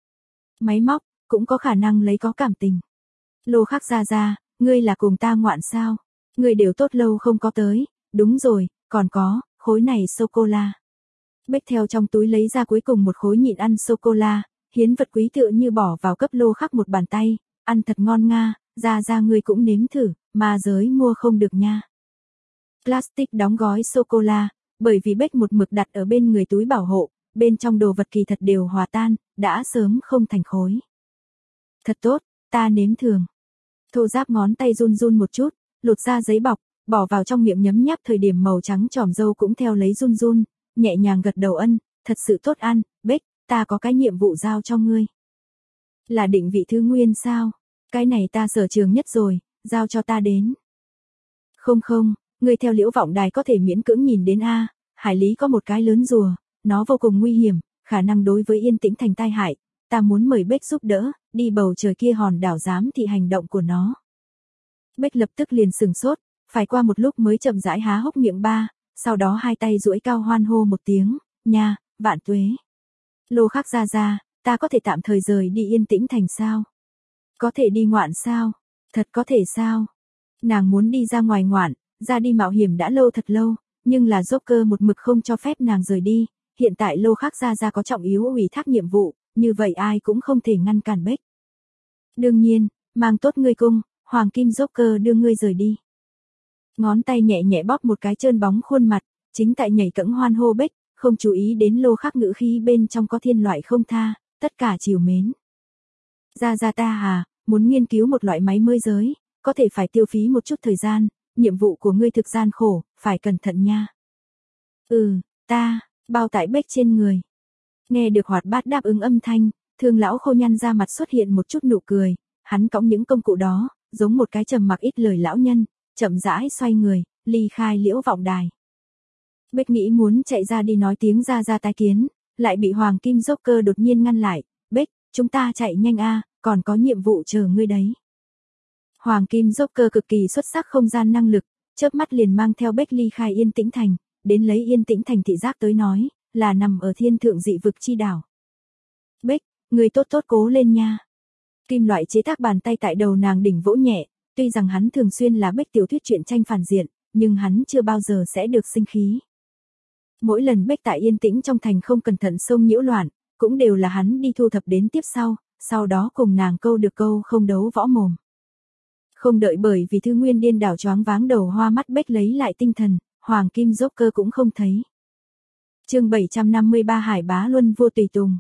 Máy móc, cũng có khả năng lấy có cảm tình. Lô Khắc ra, ngươi là cùng ta ngoạn sao? Ngươi đều tốt lâu không có tới, đúng rồi, còn có, khối này sô-cô-la. Bách theo trong túi lấy ra cuối cùng một khối nhịn ăn sô-cô-la, hiến vật quý tựa như bỏ vào cấp Lô Khắc một bàn tay, ăn thật ngon nga, ra ngươi cũng nếm thử, mà giới mua không được nha. Plastic đóng gói sô-cô-la, bởi vì Bách một mực đặt ở bên người túi bảo hộ, bên trong đồ vật kỳ thật đều hòa tan, đã sớm không thành khối. Thật tốt, ta nếm thường. Thô giáp ngón tay run một chút, lột ra giấy bọc, bỏ vào trong miệng nhấm nháp thời điểm màu trắng tròm râu cũng theo lấy run, nhẹ nhàng gật đầu ân, thật sự tốt ăn, Bách, ta có cái nhiệm vụ giao cho ngươi. Là định vị thứ nguyên sao? Cái này ta sở trường nhất rồi, giao cho ta đến. Không không, ngươi theo Liễu Vọng Đài có thể miễn cưỡng nhìn đến a, hải lý có một cái lớn rùa, nó vô cùng nguy hiểm, khả năng đối với Yên Tĩnh Thành tai hại, ta muốn mời Bích giúp đỡ, đi bầu trời kia hòn đảo giám thị hành động của nó. Bích lập tức liền sửng sốt, phải qua một lúc mới chậm rãi há hốc miệng ba, sau đó hai tay duỗi cao hoan hô một tiếng, nha, vạn tuế. Lô Khắc ra, ta có thể tạm thời rời đi Yên Tĩnh Thành sao? Có thể đi ngoạn sao? Thật có thể sao? Nàng muốn đi ra ngoài ngoạn, ra đi mạo hiểm đã lâu thật lâu, nhưng là Joker một mực không cho phép nàng rời đi, hiện tại Lô Khắc ra có trọng yếu ủy thác nhiệm vụ, như vậy ai cũng không thể ngăn cản Bích. Đương nhiên, mang tốt ngươi cung, Hoàng Kim Joker đưa ngươi rời đi. Ngón tay nhẹ nhẹ bóp một cái trơn bóng khuôn mặt, chính tại nhảy cẫng hoan hô Bích, không chú ý đến Lô Khắc ngữ khí bên trong có thiên loại không tha, tất cả trìu mến. Ra ta à, muốn nghiên cứu một loại máy mới giới, có thể phải tiêu phí một chút thời gian, nhiệm vụ của ngươi thực gian khổ, phải cẩn thận nha. Ta, bao tải Bích trên người. Nghe được hoạt bát đáp ứng âm thanh, Thương lão khô nhăn ra mặt xuất hiện một chút nụ cười, hắn cõng những công cụ đó, giống một cái trầm mặc ít lời lão nhân, chậm rãi xoay người, ly khai Liễu Vọng Đài. Bích nghĩ muốn chạy ra đi nói tiếng ra tái kiến, lại bị Hoàng Kim Joker đột nhiên ngăn lại, Bích, chúng ta chạy nhanh a, còn có nhiệm vụ chờ ngươi đấy. Hoàng Kim Joker cực kỳ xuất sắc không gian năng lực, chớp mắt liền mang theo Bích ly khai Yên Tĩnh Thành, đến lấy Yên Tĩnh Thành thị giác tới nói, là nằm ở thiên thượng dị vực chi đảo. Bích, ngươi tốt cố lên nha. Kim loại chế tác bàn tay tại đầu nàng đỉnh vỗ nhẹ, tuy rằng hắn thường xuyên là Bích tiểu thuyết truyện tranh phản diện, nhưng hắn chưa bao giờ sẽ được sinh khí. Mỗi lần Bích tại Yên Tĩnh trong thành không cẩn thận xông nhiễu loạn, cũng đều là hắn đi thu thập đến tiếp sau đó cùng nàng câu được câu không đấu võ mồm. Không đợi bởi vì Thư Nguyên điên đảo choáng váng đầu hoa mắt Bích lấy lại tinh thần, Hoàng Kim Joker cũng không thấy. Chương 753 Hải Bá Luân Vua tùy tùng.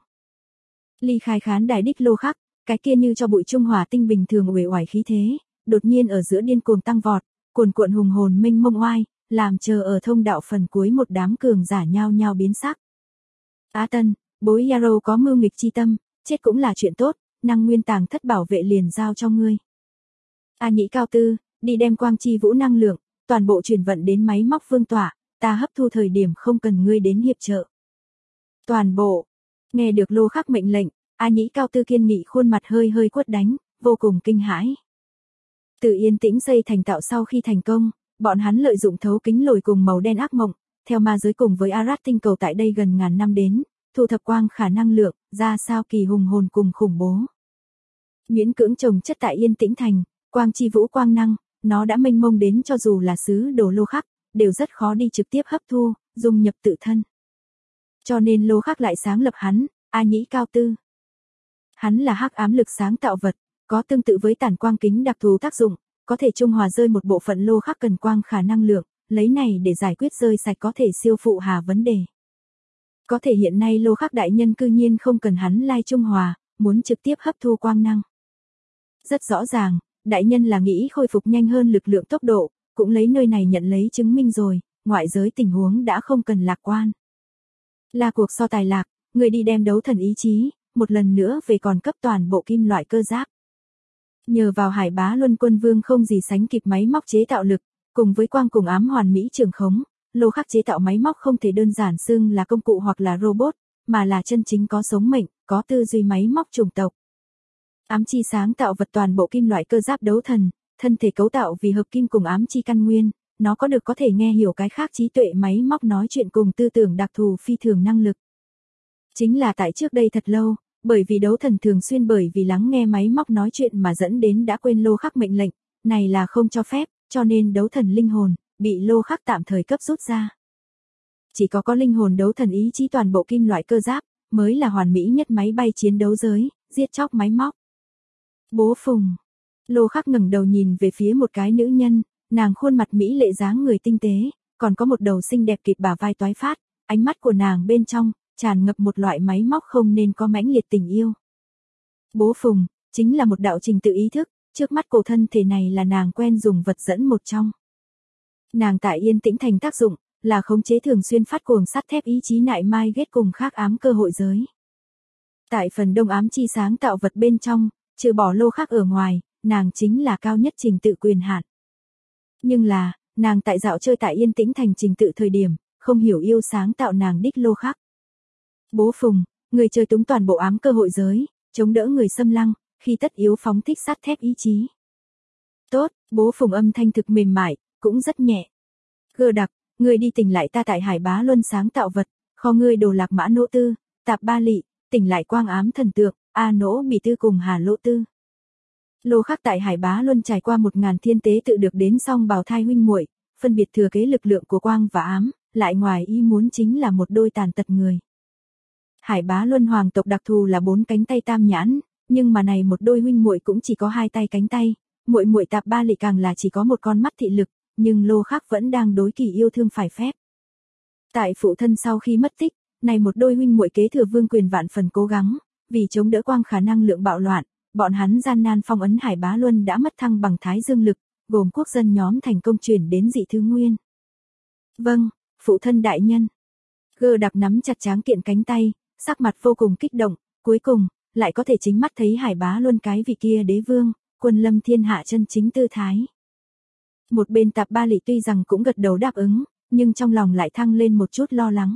Ly khai khán đài đích Lô Khắc, cái kia như cho bụi trung hỏa tinh bình thường uể oải khí thế, đột nhiên ở giữa điên cuồng tăng vọt, cuồn cuộn hùng hồn mênh mông oai, làm chờ ở thông đạo phần cuối một đám cường giả nhao nhao biến sắc. Á Tân, bối Yarrow có mưu nghịch chi tâm, chết cũng là chuyện tốt, năng nguyên tàng thất bảo vệ liền giao cho ngươi. A Nhĩ Cao Tư, đi đem quang chi vũ năng lượng, toàn bộ truyền vận đến máy móc vương tọa, ta hấp thu thời điểm không cần ngươi đến hiệp trợ. Toàn bộ, nghe được Lô Khắc mệnh lệnh, A Nhĩ Cao Tư kiên nghị khuôn mặt hơi quất đánh, vô cùng kinh hãi. Từ Yên Tĩnh xây thành tạo sau khi thành công, bọn hắn lợi dụng thấu kính lồi cùng màu đen ác mộng, theo ma giới cùng với Arad tinh cầu tại đây gần ngàn năm đến, thu thập quang khả năng lượng, ra sao kỳ hùng hồn cùng khủng bố. Miễn cưỡng trồng chất tại Yên Tĩnh thành, quang chi vũ quang năng, nó đã mênh mông đến cho dù là sứ đồ Lô Khắc, đều rất khó đi trực tiếp hấp thu, dung nhập tự thân. Cho nên Lô Khắc lại sáng lập hắn, A Nhĩ Cao Tư. Hắn là hắc ám lực sáng tạo vật, có tương tự với tản quang kính đặc thù tác dụng, có thể trung hòa rơi một bộ phận Lô Khắc cần quang khả năng lượng, lấy này để giải quyết rơi sạch có thể siêu phụ hà vấn đề. Có thể hiện nay Lô Khắc đại nhân cư nhiên không cần hắn lai trung hòa, muốn trực tiếp hấp thu quang năng. Rất rõ ràng, đại nhân là nghĩ khôi phục nhanh hơn lực lượng tốc độ, cũng lấy nơi này nhận lấy chứng minh rồi, ngoại giới tình huống đã không cần lạc quan. Là cuộc so tài lạc, người đi đem đấu thần ý chí, một lần nữa về còn cấp toàn bộ kim loại cơ giáp. Nhờ vào Hải Bá Luân Quân Vương không gì sánh kịp máy móc chế tạo lực, cùng với quang cùng ám hoàn mỹ trường khống, Lô Khắc chế tạo máy móc không thể đơn giản xưng là công cụ hoặc là robot, mà là chân chính có sống mệnh, có tư duy máy móc chủng tộc. Ám chi sáng tạo vật toàn bộ kim loại cơ giáp đấu thần, thân thể cấu tạo vì hợp kim cùng ám chi căn nguyên, nó có được có thể nghe hiểu cái khác trí tuệ máy móc nói chuyện cùng tư tưởng đặc thù phi thường năng lực. Chính là tại trước đây thật lâu, bởi vì đấu thần thường xuyên bởi vì lắng nghe máy móc nói chuyện mà dẫn đến đã quên Lô Khắc mệnh lệnh, này là không cho phép, cho nên đấu thần linh hồn, bị Lô Khắc tạm thời cấp rút ra. Chỉ có linh hồn đấu thần ý chí toàn bộ kim loại cơ giáp, mới là hoàn mỹ nhất máy bay chiến đấu giới, giết chóc máy móc. Bố Phùng. Lô Khắc ngẩng đầu nhìn về phía một cái nữ nhân, nàng khuôn mặt mỹ lệ dáng người tinh tế, còn có một đầu xinh đẹp kịp bả vai toái phát, ánh mắt của nàng bên trong tràn ngập một loại máy móc không nên có mãnh liệt tình yêu. Bố Phùng chính là một đạo trình tự ý thức, trước mắt cổ thân thể này là nàng quen dùng vật dẫn một trong. Nàng tại Yên Tĩnh thành tác dụng là khống chế thường xuyên phát cuồng sắt thép ý chí nại mai ghét cùng khác ám cơ hội giới. Tại phần đông ám chi sáng tạo vật bên trong, trừ bỏ Lô Khắc ở ngoài, nàng chính là cao nhất trình tự quyền hạn. Nhưng là, nàng tại dạo chơi tại Yên Tĩnh Thành trình tự thời điểm, không hiểu yêu sáng tạo nàng đích Lô Khắc. Bố Phùng, người chơi túng toàn bộ ám cơ hội giới, chống đỡ người xâm lăng, khi tất yếu phóng thích sắt thép ý chí. Tốt, bố Phùng âm thanh thực mềm mại, cũng rất nhẹ. Gơ đặc, người đi tỉnh lại ta tại Hải Bá Luân sáng tạo vật, kho ngươi đồ lạc mã nỗ tư, tạp ba lị, tỉnh lại quang ám thần tượng, A nỗ bị tư cùng Hà lỗ tư. Lô Khắc tại Hải Bá Luân trải qua 1000 thiên tế tự được đến song bào thai huynh muội, phân biệt thừa kế lực lượng của quang và ám, lại ngoài ý muốn chính là một đôi tàn tật người. Hải Bá Luân hoàng tộc đặc thù là 4 cánh tay tam nhãn, nhưng mà này một đôi huynh muội cũng chỉ có 2 tay cánh tay, muội muội tạp ba lị càng là chỉ có một con mắt thị lực, nhưng Lô Khắc vẫn đang đối kỳ yêu thương phải phép. Tại phụ thân sau khi mất tích, này một đôi huynh muội kế thừa vương quyền vạn phần cố gắng, vì chống đỡ quang khả năng lượng bạo loạn, bọn hắn gian nan phong ấn Hải Bá Luân đã mất thăng bằng Thái Dương lực, gồm quốc dân nhóm thành công chuyển đến dị thứ nguyên. Vâng, phụ thân đại nhân. Gơ đặc nắm chặt tráng kiện cánh tay, sắc mặt vô cùng kích động, cuối cùng, lại có thể chính mắt thấy Hải Bá Luân cái vị kia đế vương, quân lâm thiên hạ chân chính tư thái. Một bên tạp ba lị tuy rằng cũng gật đầu đáp ứng, nhưng trong lòng lại thăng lên một chút lo lắng.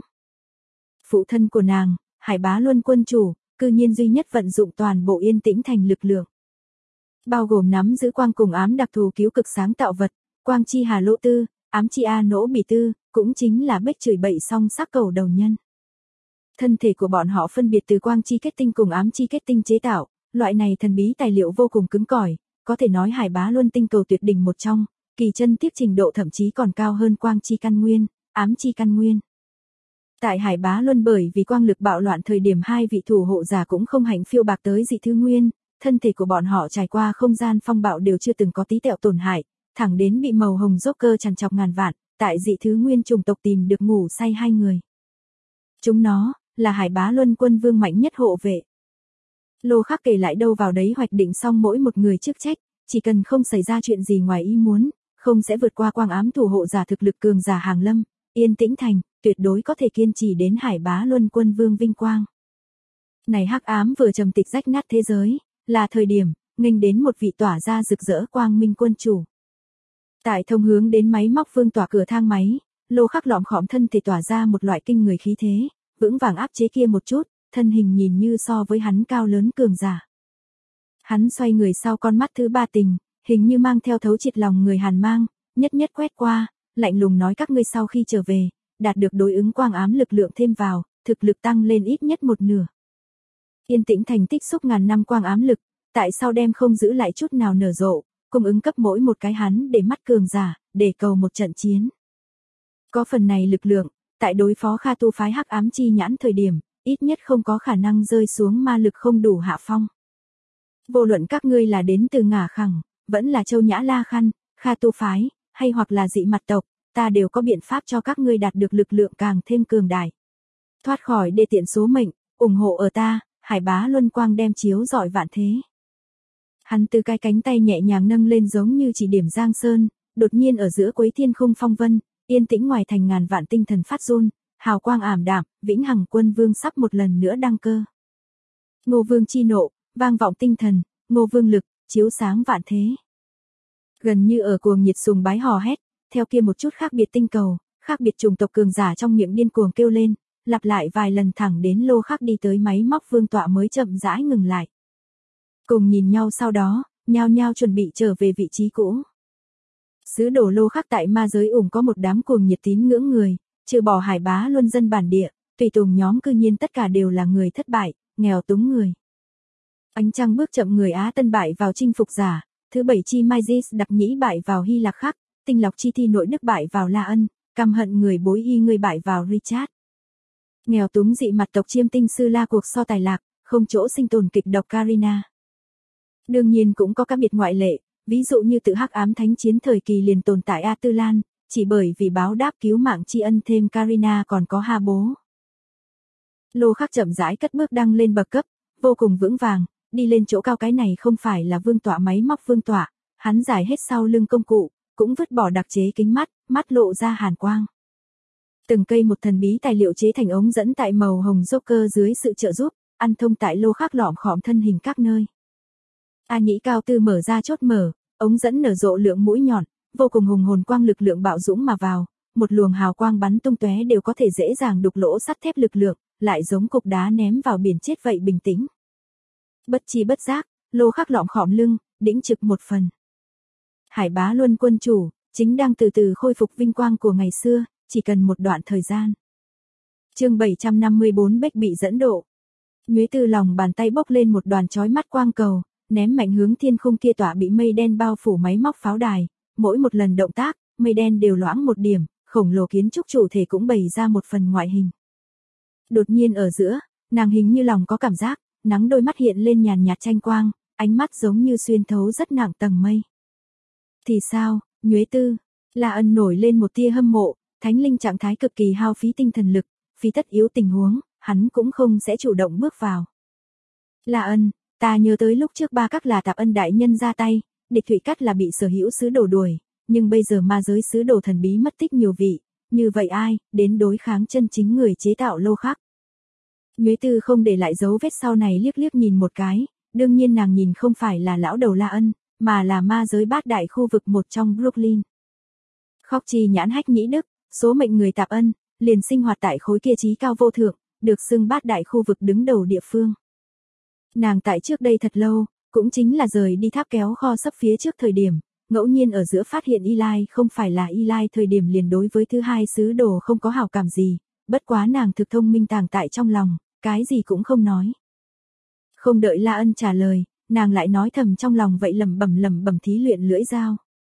Phụ thân của nàng, Hải Bá Luân quân chủ, cư nhiên duy nhất vận dụng toàn bộ Yên Tĩnh Thành lực lượng. Bao gồm nắm giữ quang cùng ám đặc thù cứu cực sáng tạo vật, quang chi Hà lỗ tư, ám chi A nỗ bỉ tư, cũng chính là bếch chửi bậy song sắc cầu đầu nhân. Thân thể của bọn họ phân biệt từ quang chi kết tinh cùng ám chi kết tinh chế tạo, loại này thần bí tài liệu vô cùng cứng cỏi, có thể nói Hải Bá Luân tinh cầu tuyệt đỉnh một trong, kỳ chân tiếc trình độ thậm chí còn cao hơn quang chi căn nguyên, ám chi căn nguyên. Tại Hải Bá Luân bởi vì quang lực bạo loạn thời điểm 2 vị thủ hộ giả cũng không hạnh phiêu bạc tới dị thứ nguyên, thân thể của bọn họ trải qua không gian phong bạo đều chưa từng có tí tẹo tổn hại, thẳng đến bị màu hồng Joker trằn trọc ngàn vạn, tại dị thứ nguyên chủng tộc tìm được ngủ say 2 người. Chúng nó là Hải Bá Luân quân vương mạnh nhất hộ vệ. Lô Khắc kể lại đâu vào đấy hoạch định xong mỗi một người chức trách, chỉ cần không xảy ra chuyện gì ngoài ý muốn, không sẽ vượt qua quang ám thủ hộ giả thực lực cường giả hàng lâm, Yên Tĩnh Thành, tuyệt đối có thể kiên trì đến Hải Bá Luân quân vương vinh quang. Này hắc ám vừa trầm tịch rách nát thế giới, là thời điểm, nghênh đến một vị tỏa ra rực rỡ quang minh quân chủ. Tại thông hướng đến máy móc vương tỏa cửa thang máy, Lô Khắc lọm khõm thân thể tỏa ra một loại kinh người khí thế, vững vàng áp chế kia một chút, thân hình nhìn như so với hắn cao lớn cường giả. Hắn xoay người sau con mắt thứ 3 tình, hình như mang theo thấu triệt lòng người hàn mang, nhất nhất quét qua, lạnh lùng nói các ngươi sau khi trở về, đạt được đối ứng quang ám lực lượng thêm vào, thực lực tăng lên ít nhất 1/2. Yên Tĩnh Thành tích xúc ngàn năm quang ám lực, tại sao đem không giữ lại chút nào nở rộ, cung ứng cấp mỗi một cái hắn để mắt cường giả, để cầu một trận chiến. Có phần này lực lượng, tại đối phó Kha tu phái hắc ám chi nhãn thời điểm, ít nhất không có khả năng rơi xuống ma lực không đủ hạ phong. Vô luận các ngươi là đến từ Ngả Khẳng, vẫn là Châu Nhã La Khăn, Kha tu phái, hay hoặc là dị mặt tộc, ta đều có biện pháp cho các ngươi đạt được lực lượng càng thêm cường đại. Thoát khỏi đê tiện số mệnh, ủng hộ ở ta, Hải Bá Luân quang đem chiếu rọi vạn thế. Hắn từ cái cánh tay nhẹ nhàng nâng lên giống như chỉ điểm giang sơn, đột nhiên ở giữa quấy thiên khung phong vân, yên tĩnh ngoài thành ngàn vạn tinh thần phát run, hào quang ảm đạm, vĩnh hằng quân vương sắp một lần nữa đăng cơ. Ngô Vương chi nộ, vang vọng tinh thần, Ngô Vương lực, chiếu sáng vạn thế. Gần như ở cuồng nhiệt sùng bái hò hét, theo kia một chút khác biệt tinh cầu, khác biệt chủng tộc cường giả trong miệng điên cuồng kêu lên, lặp lại vài lần thẳng đến Lô Khắc đi tới máy móc vương tọa mới chậm rãi ngừng lại. Cùng nhìn nhau sau đó, nhao nhao chuẩn bị trở về vị trí cũ. Sứ đồ Lô Khắc tại ma giới có một đám cuồng nhiệt tín ngưỡng người, trừ bỏ Hải Bá Luân dân bản địa, tùy tùng nhóm cư nhiên tất cả đều là người thất bại, nghèo túng người. Ánh trăng bước chậm người Á Tân bại vào chinh phục giả, thứ 7 chi Magis đặc nhĩ bại vào Hy Lạc Khắc, tinh lọc chi thi nội đức bại vào La Ân, căm hận người bối y người bại vào Richard. Nghèo túng dị mặt tộc chiêm tinh sư La cuộc so tài lạc, không chỗ sinh tồn kịch độc Karina. Đương nhiên cũng có các biệt ngoại lệ, ví dụ như tự hắc ám thánh chiến thời kỳ liền tồn tại A Tư Lan, chỉ bởi vì báo đáp cứu mạng tri ân thêm Karina còn có Ha Bố. Lô Khắc chậm rãi cất bước đăng lên bậc cấp, vô cùng vững vàng, đi lên chỗ cao cái này không phải là vương tọa máy móc vương tọa, hắn giải hết sau lưng công cụ, cũng vứt bỏ đặc chế kính mắt, mắt lộ ra hàn quang. Từng cây một thần bí tài liệu chế thành ống dẫn tại màu hồng Joker dưới sự trợ giúp, ăn thông tại Lô Khắc lỏm khỏm thân hình các nơi. A Nhĩ Cao Tư mở ra chốt mở, ống dẫn nở rộ lượng mũi nhọn, vô cùng hùng hồn quang lực lượng bạo dũng mà vào, một luồng hào quang bắn tung tóe đều có thể dễ dàng đục lỗ sắt thép lực lượng, lại giống cục đá ném vào biển chết vậy bình tĩnh. Bất chi bất giác, Lô Khắc lọm khọm lưng, đĩnh trực một phần. Hải Bá Luân quân chủ, chính đang từ từ khôi phục vinh quang của ngày xưa, chỉ cần một đoạn thời gian. Chương 754 Bách bị dẫn độ. Nhuế Tư lòng bàn tay bốc lên một đoàn chói mắt quang cầu, ném mạnh hướng thiên khung kia tỏa bị mây đen bao phủ máy móc pháo đài, mỗi một lần động tác, mây đen đều loãng một điểm, khổng lồ kiến trúc chủ thể cũng bày ra một phần ngoại hình. Đột nhiên ở giữa, nàng hình như lòng có cảm giác, nắng đôi mắt hiện lên nhàn nhạt tranh quang, ánh mắt giống như xuyên thấu rất nặng tầng mây. Thì sao, Nhuế Tư? La Ân nổi lên một tia hâm mộ, thánh linh trạng thái cực kỳ hao phí tinh thần lực, vì tất yếu tình huống, hắn cũng không sẽ chủ động bước vào. La Ân, ta nhớ tới lúc trước Ba Các là Tạp Ân đại nhân ra tay, địch Thụy Cắt là bị sở hữu sứ đồ đuổi, nhưng bây giờ ma giới sứ đồ thần bí mất tích nhiều vị, như vậy ai đến đối kháng chân chính người chế tạo Lô Khắc? Nhuế Tư không để lại dấu vết sau này liếc liếc nhìn một cái, đương nhiên nàng nhìn không phải là lão đầu La Ân, mà là ma giới bát đại khu vực một trong Brooklyn. Khóc Chi nhãn hách nhĩ đức, số mệnh người Tạp Ân, liền sinh hoạt tại khối kia trí cao vô thượng, được xưng bát đại khu vực đứng đầu địa phương. Nàng tại trước đây thật lâu, cũng chính là rời đi tháp kéo kho sấp phía trước thời điểm, ngẫu nhiên ở giữa phát hiện Eli không phải là Eli thời điểm liền đối với thứ hai sứ đồ không có hảo cảm gì, bất quá nàng thực thông minh tàng tại trong lòng, cái gì cũng không nói. Không đợi La Ân trả lời, nàng lại nói thầm trong lòng vậy lẩm bẩm thí luyện lưỡi dao.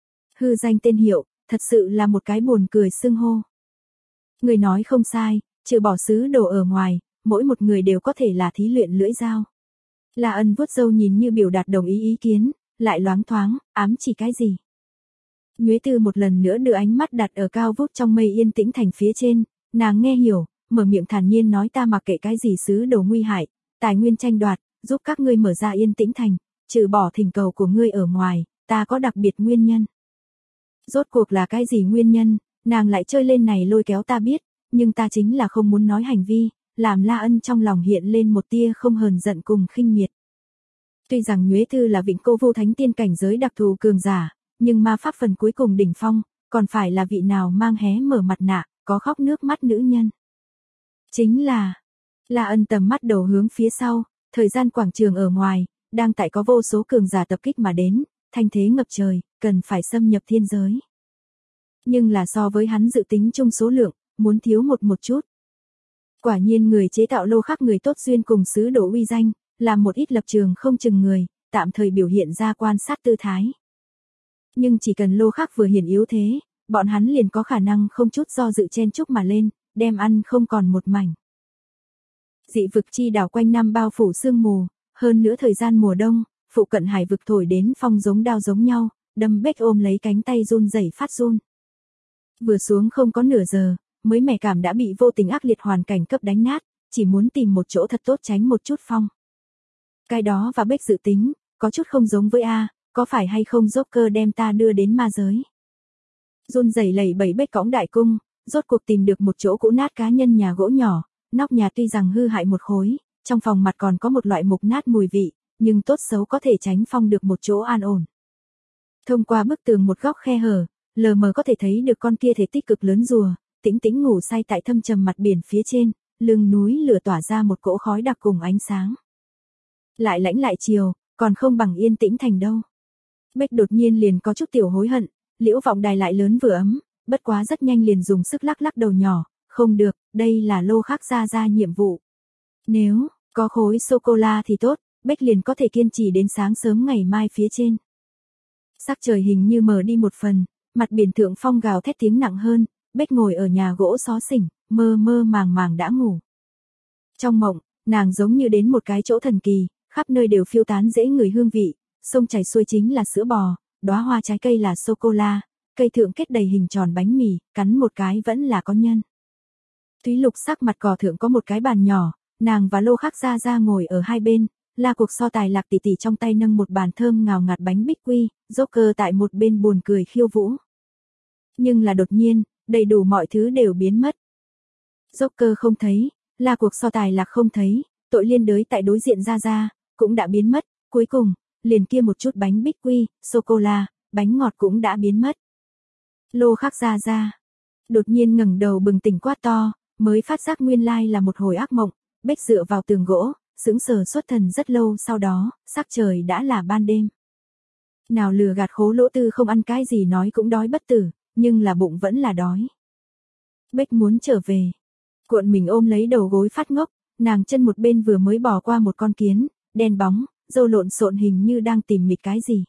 Hư danh tên hiệu, thật sự là một cái buồn cười xưng hô. Người nói không sai, trừ bỏ sứ đồ ở ngoài, mỗi một người đều có thể là thí luyện lưỡi dao. La Ân vuốt râu nhìn như biểu đạt đồng ý kiến, lại loáng thoáng, ám chỉ cái gì. Nhuế Tư một lần nữa đưa ánh mắt đặt ở cao vút trong mây yên tĩnh thành phía trên, nàng nghe hiểu, mở miệng thản nhiên nói ta mặc kệ cái gì sứ đồ nguy hại, tài nguyên tranh đoạt, giúp các ngươi mở ra yên tĩnh thành, trừ bỏ thỉnh cầu của ngươi ở ngoài, ta có đặc biệt nguyên nhân. Rốt cuộc là cái gì nguyên nhân, nàng lại chơi lên này lôi kéo ta biết, nhưng ta chính là không muốn nói hành vi, làm La Ân trong lòng hiện lên một tia không hờn giận cùng khinh miệt. Tuy rằng Nhuế Tư là Vịnh Cô Vô Thánh tiên cảnh giới đặc thù cường giả, nhưng ma pháp phần cuối cùng đỉnh phong, còn phải là vị nào mang hé mở mặt nạ, có khóc nước mắt nữ nhân. Chính là, La Ân tầm mắt đầu hướng phía sau, thời gian quảng trường ở ngoài, đang tại có vô số cường giả tập kích mà đến, thanh thế ngập trời, cần phải xâm nhập thiên giới. Nhưng là so với hắn dự tính chung số lượng, muốn thiếu một chút. Quả nhiên người chế tạo Lô Khắc người tốt duyên cùng sứ đồ uy danh, làm một ít lập trường không chừng người, tạm thời biểu hiện ra quan sát tư thái. Nhưng chỉ cần Lô Khắc vừa hiển yếu thế, bọn hắn liền có khả năng không chút do dự chen chúc mà lên, đem ăn không còn một mảnh. Dị vực chi đảo quanh năm bao phủ sương mù, hơn nữa thời gian mùa đông, phụ cận hải vực thổi đến phong giống đao giống nhau, đâm Bách ôm lấy cánh tay run rẩy phát run. Vừa xuống không có nửa giờ, mới mẻ cảm đã bị vô tình ác liệt hoàn cảnh cấp đánh nát, chỉ muốn tìm một chỗ thật tốt tránh một chút phong. Cái đó và Bách dự tính, có chút không giống với A, có phải hay không Joker đem ta đưa đến ma giới. Run rẩy lẩy bẩy Bách cõng đại cung, rốt cuộc tìm được một chỗ cũ nát cá nhân nhà gỗ nhỏ, nóc nhà tuy rằng hư hại một khối, trong phòng mặt còn có một loại mục nát mùi vị, nhưng tốt xấu có thể tránh phong được một chỗ an ổn. Thông qua bức tường một góc khe hở, lờ mờ có thể thấy được con kia thể tích cực lớn rùa, tĩnh tĩnh ngủ say tại thâm trầm mặt biển phía trên, lưng núi lửa tỏa ra một cỗ khói đặc cùng ánh sáng. Lại lãnh lại chiều, còn không bằng yên tĩnh thành đâu. Bách đột nhiên liền có chút tiểu hối hận, liễu vọng đài lại lớn vừa ấm, bất quá rất nhanh liền dùng sức lắc lắc đầu nhỏ, không được, đây là Lô Khắc ra nhiệm vụ. Nếu có khối sô-cô-la thì tốt, Bách liền có thể kiên trì đến sáng sớm ngày mai phía trên. Sắc trời hình như mờ đi một phần, mặt biển thượng phong gào thét tiếng nặng hơn, Bách ngồi ở nhà gỗ xó xỉnh, mơ mơ màng đã ngủ. Trong mộng, nàng giống như đến một cái chỗ thần kỳ, khắp nơi đều phiêu tán dễ người hương vị, sông chảy xuôi chính là sữa bò, đóa hoa trái cây là sô-cô-la, cây thượng kết đầy hình tròn bánh mì, cắn một cái vẫn là có nhân. Thúy lục sắc mặt cỏ thượng có một cái bàn nhỏ, nàng và Lô Khắc ra ngồi ở hai bên, là cuộc so tài Lạc tỷ tỷ trong tay nâng một bàn thơm ngào ngạt bánh bích quy, Joker tại một bên buồn cười khiêu vũ. Nhưng là đột nhiên, đầy đủ mọi thứ đều biến mất. Joker không thấy, là cuộc so tài Lạc không thấy, tội liên đới tại đối diện ra cũng đã biến mất, cuối cùng, liền kia một chút bánh bích quy, sô-cô-la, bánh ngọt cũng đã biến mất. Lô Khắc Gia Gia đột nhiên ngẩng đầu bừng tỉnh quát to, mới phát giác nguyên lai là một hồi ác mộng. Bích dựa vào tường gỗ, sững sờ xuất thần rất lâu, sau đó, sắc trời đã là ban đêm. Nào lừa gạt Khố Lỗ Tư không ăn cái gì nói cũng đói bất tử, nhưng là bụng vẫn là đói. Bích muốn trở về. Cuộn mình ôm lấy đầu gối phát ngốc, nàng chân một bên vừa mới bỏ qua một con kiến, đen bóng, râu lộn xộn hình như đang tìm mịt cái gì.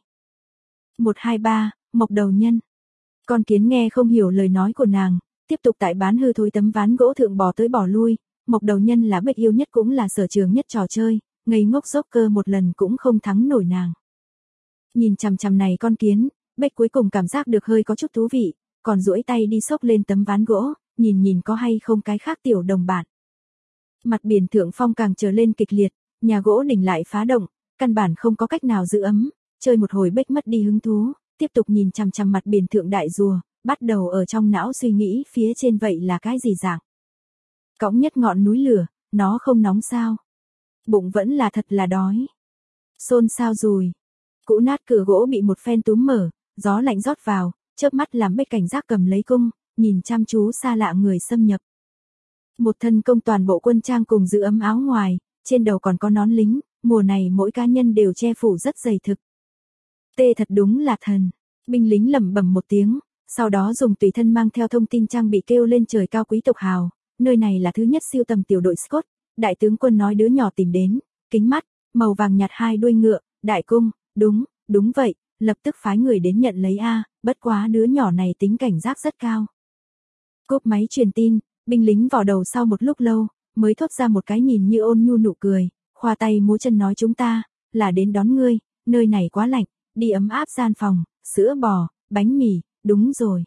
123, Mộc Đầu Nhân. Con kiến nghe không hiểu lời nói của nàng, tiếp tục tại bán hư thối tấm ván gỗ thượng bò tới bò lui. Mộc Đầu Nhân là Bích yêu nhất cũng là sở trường nhất trò chơi, ngây ngốc dốc cơ một lần cũng không thắng nổi nàng. Nhìn chằm chằm này con kiến, Bích cuối cùng cảm giác được hơi có chút thú vị, còn duỗi tay đi xốc lên tấm ván gỗ, nhìn có hay không cái khác tiểu đồng bạn. Mặt biển thượng phong càng trở lên kịch liệt, nhà gỗ đỉnh lại phá động, căn bản không có cách nào giữ ấm, chơi một hồi Bích mất đi hứng thú, tiếp tục nhìn chằm chằm mặt biển thượng đại rùa, bắt đầu ở trong não suy nghĩ phía trên vậy là cái gì dạng. Cõng nhất ngọn núi lửa, nó không nóng sao? Bụng vẫn là thật là đói. Xôn xao rùi. Cũ nát cửa gỗ bị một phen túm mở, gió lạnh rót vào, chớp mắt làm Bích cảnh giác cầm lấy cung, nhìn chăm chú xa lạ người xâm nhập. Một thân công toàn bộ quân trang cùng giữ ấm áo ngoài, trên đầu còn có nón lính, mùa này mỗi cá nhân đều che phủ rất dày thực. Tê thật đúng là thần. Binh lính lẩm bẩm một tiếng, sau đó dùng tùy thân mang theo thông tin trang bị kêu lên trời cao quý tộc hào. Nơi này là thứ nhất siêu tầm tiểu đội Scott, đại tướng quân nói đứa nhỏ tìm đến, kính mắt, màu vàng nhạt hai đuôi ngựa, đại cung, đúng vậy, lập tức phái người đến nhận lấy a, bất quá đứa nhỏ này tính cảnh giác rất cao. Cúp máy truyền tin, binh lính vò đầu sau một lúc lâu, mới thốt ra một cái nhìn như ôn nhu nụ cười, khoa tay múa chân nói chúng ta, là đến đón ngươi, nơi này quá lạnh, đi ấm áp gian phòng, sữa bò, bánh mì, đúng rồi.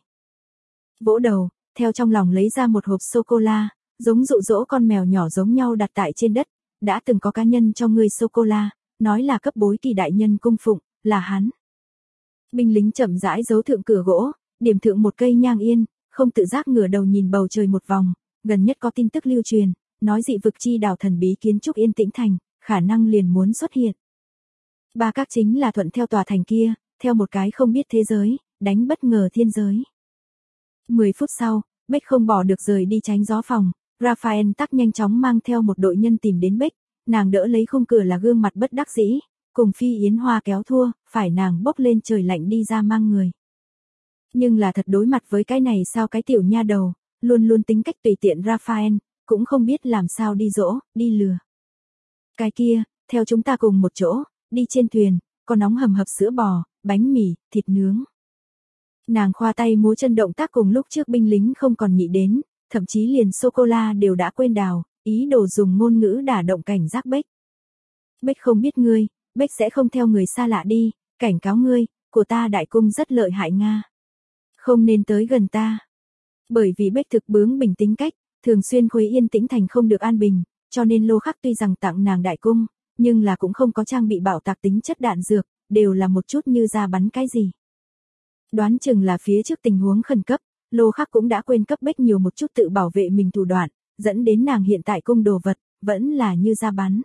Vỗ đầu, theo trong lòng lấy ra một hộp sô-cô-la, giống dụ dỗ con mèo nhỏ giống nhau đặt tại trên đất, đã từng có cá nhân cho ngươi sô-cô-la, nói là cấp bối kỳ đại nhân cung phụng, là hắn. Binh lính chậm rãi giấu thượng cửa gỗ, điểm thượng một cây nhang yên, không tự giác ngửa đầu nhìn bầu trời một vòng, gần nhất có tin tức lưu truyền, nói dị vực chi đảo thần bí kiến trúc Yên Tĩnh Thành, khả năng liền muốn xuất hiện. Ba các chính là thuận theo tòa thành kia, theo một cái không biết thế giới, đánh bất ngờ thiên giới. 10 phút sau, Bích không bỏ được rời đi tránh gió phòng, Raphael tắc nhanh chóng mang theo một đội nhân tìm đến Bích, nàng đỡ lấy khung cửa là gương mặt bất đắc dĩ, cùng Phi Yến Hoa kéo thua, phải nàng bốc lên trời lạnh đi ra mang người. Nhưng là thật đối mặt với cái này sao cái tiểu nha đầu, luôn luôn tính cách tùy tiện Raphael, cũng không biết làm sao đi dỗ, đi lừa. Cái kia, theo chúng ta cùng một chỗ, đi trên thuyền, có nóng hầm hập sữa bò, bánh mì, thịt nướng. Nàng khoa tay múa chân động tác cùng lúc trước binh lính không còn nghĩ đến, thậm chí liền sô-cô-la đều đã quên đào, ý đồ dùng ngôn ngữ đả động cảnh giác Bích. Bích không biết ngươi, Bích sẽ không theo người xa lạ đi, cảnh cáo ngươi, của ta đại cung rất lợi hại Nga. Không nên tới gần ta. Bởi vì Bích thực bướng bình tính cách, thường xuyên khuấy Yên Tĩnh Thành không được an bình, cho nên Lô Khắc tuy rằng tặng nàng đại cung, nhưng là cũng không có trang bị bảo tạc tính chất đạn dược, đều là một chút như ra bắn cái gì. Đoán chừng là phía trước tình huống khẩn cấp, Lô Khắc cũng đã quên cấp Bích nhiều một chút tự bảo vệ mình thủ đoạn, dẫn đến nàng hiện tại cung đồ vật, vẫn là như ra bắn.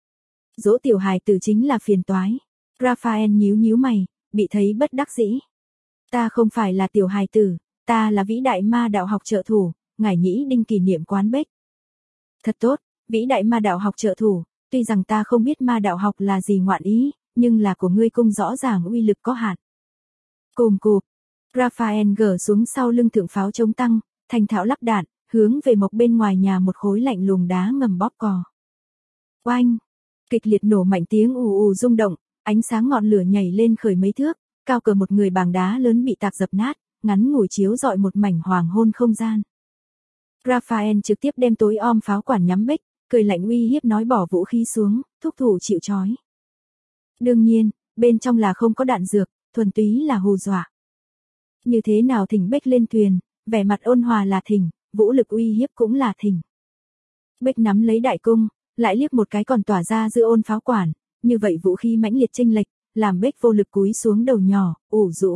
Dỗ tiểu hài tử chính là phiền toái. Raphael nhíu mày, bị thấy bất đắc dĩ. Ta không phải là tiểu hài tử, ta là vĩ đại ma đạo học trợ thủ, ngải nhĩ đinh kỷ niệm quán Bích. Thật tốt, vĩ đại ma đạo học trợ thủ, tuy rằng ta không biết ma đạo học là gì ngoạn ý, nhưng là của ngươi cung rõ ràng uy lực có hạn. Cồm cụp, Raphael gỡ xuống sau lưng thượng pháo chống tăng, thành thạo lắp đạn, hướng về Mộc bên ngoài nhà một khối lạnh lùng đá ngầm bóp cò. Oanh, kịch liệt nổ mạnh tiếng ù rung động, ánh sáng ngọn lửa nhảy lên khởi mấy thước, cao cỡ một người bảng đá lớn bị tạc dập nát, ngắn ngủi chiếu rọi một mảnh hoàng hôn không gian. Raphael trực tiếp đem tối om pháo quản nhắm Bích, cười lạnh uy hiếp nói bỏ vũ khí xuống, thúc thủ chịu trói. Đương nhiên, bên trong là không có đạn dược, thuần túy là hù dọa. Như thế nào thỉnh Bích lên thuyền, vẻ mặt ôn hòa là thỉnh, vũ lực uy hiếp cũng là thỉnh. Bích nắm lấy đại cung, lại liếc một cái còn tỏa ra giữa ôn pháo quản, như vậy vũ khí mãnh liệt chênh lệch, làm Bích vô lực cúi xuống đầu nhỏ, ủ rũ.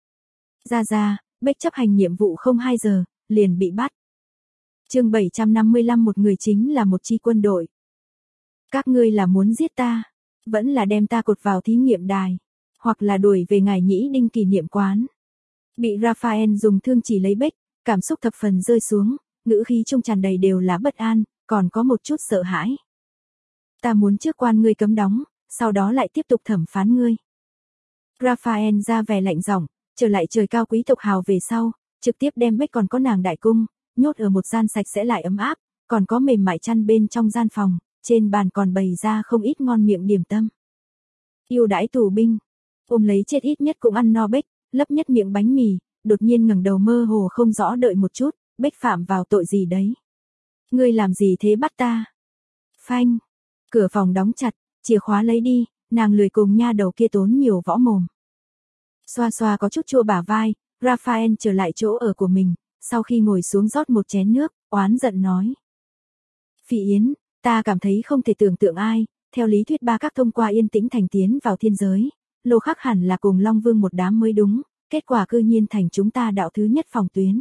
Ra, Bích chấp hành nhiệm vụ không 2 giờ, liền bị bắt. Chương 755 một người chính là một chi quân đội. Các ngươi là muốn giết ta. Vẫn là đem ta cột vào thí nghiệm đài, hoặc là đuổi về ngài Nhĩ Đinh kỷ niệm quán. Bị Raphael dùng thương chỉ lấy bếch, cảm xúc thập phần rơi xuống, ngữ khí trung tràn đầy đều là bất an, còn có một chút sợ hãi. Ta muốn trước quan ngươi cấm đóng, sau đó lại tiếp tục thẩm phán ngươi. Raphael ra vẻ lạnh giọng, trở lại trời cao quý tộc hào về sau, trực tiếp đem bếch còn có nàng đại cung, nhốt ở một gian sạch sẽ lại ấm áp, còn có mềm mại chăn bên trong gian phòng, trên bàn còn bày ra không ít ngon miệng điểm tâm. Yêu đãi tù binh, ôm lấy chết ít nhất cũng ăn no bếch, lấp nhất miệng bánh mì, đột nhiên ngẩng đầu mơ hồ không rõ đợi một chút, bếch phạm vào tội gì đấy? Ngươi làm gì thế bắt ta? Phanh, cửa phòng đóng chặt, chìa khóa lấy đi, nàng lười cùng nha đầu kia tốn nhiều võ mồm. Xoa xoa có chút chua bả vai, Raphael trở lại chỗ ở của mình, sau khi ngồi xuống rót một chén nước, oán giận nói. Phỉ Yến, ta cảm thấy không thể tưởng tượng ai, theo lý thuyết ba các thông qua Yên Tĩnh Thành tiến vào thiên giới, Lô Khắc hẳn là cùng Long Vương một đám mới đúng, kết quả cư nhiên thành chúng ta đạo thứ nhất phòng tuyến.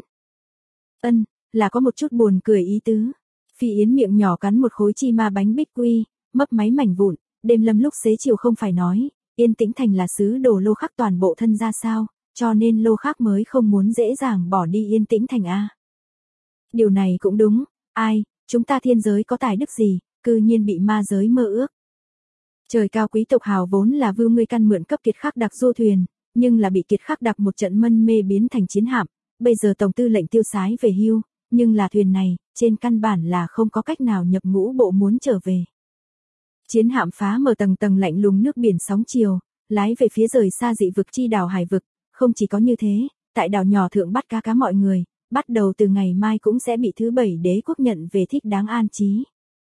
Là có một chút buồn cười ý tứ. Phỉ Yến miệng nhỏ cắn một khối chi ma bánh bích quy, mấp máy mảnh vụn, đêm lâm lúc xế chiều không phải nói, Yên Tĩnh Thành là xứ đồ Lô Khắc toàn bộ thân ra sao, cho nên Lô Khắc mới không muốn dễ dàng bỏ đi Yên Tĩnh Thành a. Điều này cũng đúng, ai, chúng ta thiên giới có tài đức gì, cư nhiên bị ma giới mơ ước. Trời cao quý tộc hào vốn là vưu ngươi căn mượn cấp kiệt khắc đặc du thuyền, nhưng là bị kiệt khắc đặc một trận mân mê biến thành chiến hạm, bây giờ tổng tư lệnh tiêu sái về hưu, nhưng là thuyền này, trên căn bản là không có cách nào nhập ngũ bộ muốn trở về. Chiến hạm phá mở tầng tầng lạnh lùng nước biển sóng chiều, lái về phía rời xa dị vực chi đảo hải vực, không chỉ có như thế, tại đảo nhỏ thượng bắt cá mọi người, bắt đầu từ ngày mai cũng sẽ bị thứ 7 đế quốc nhận về thích đáng an trí.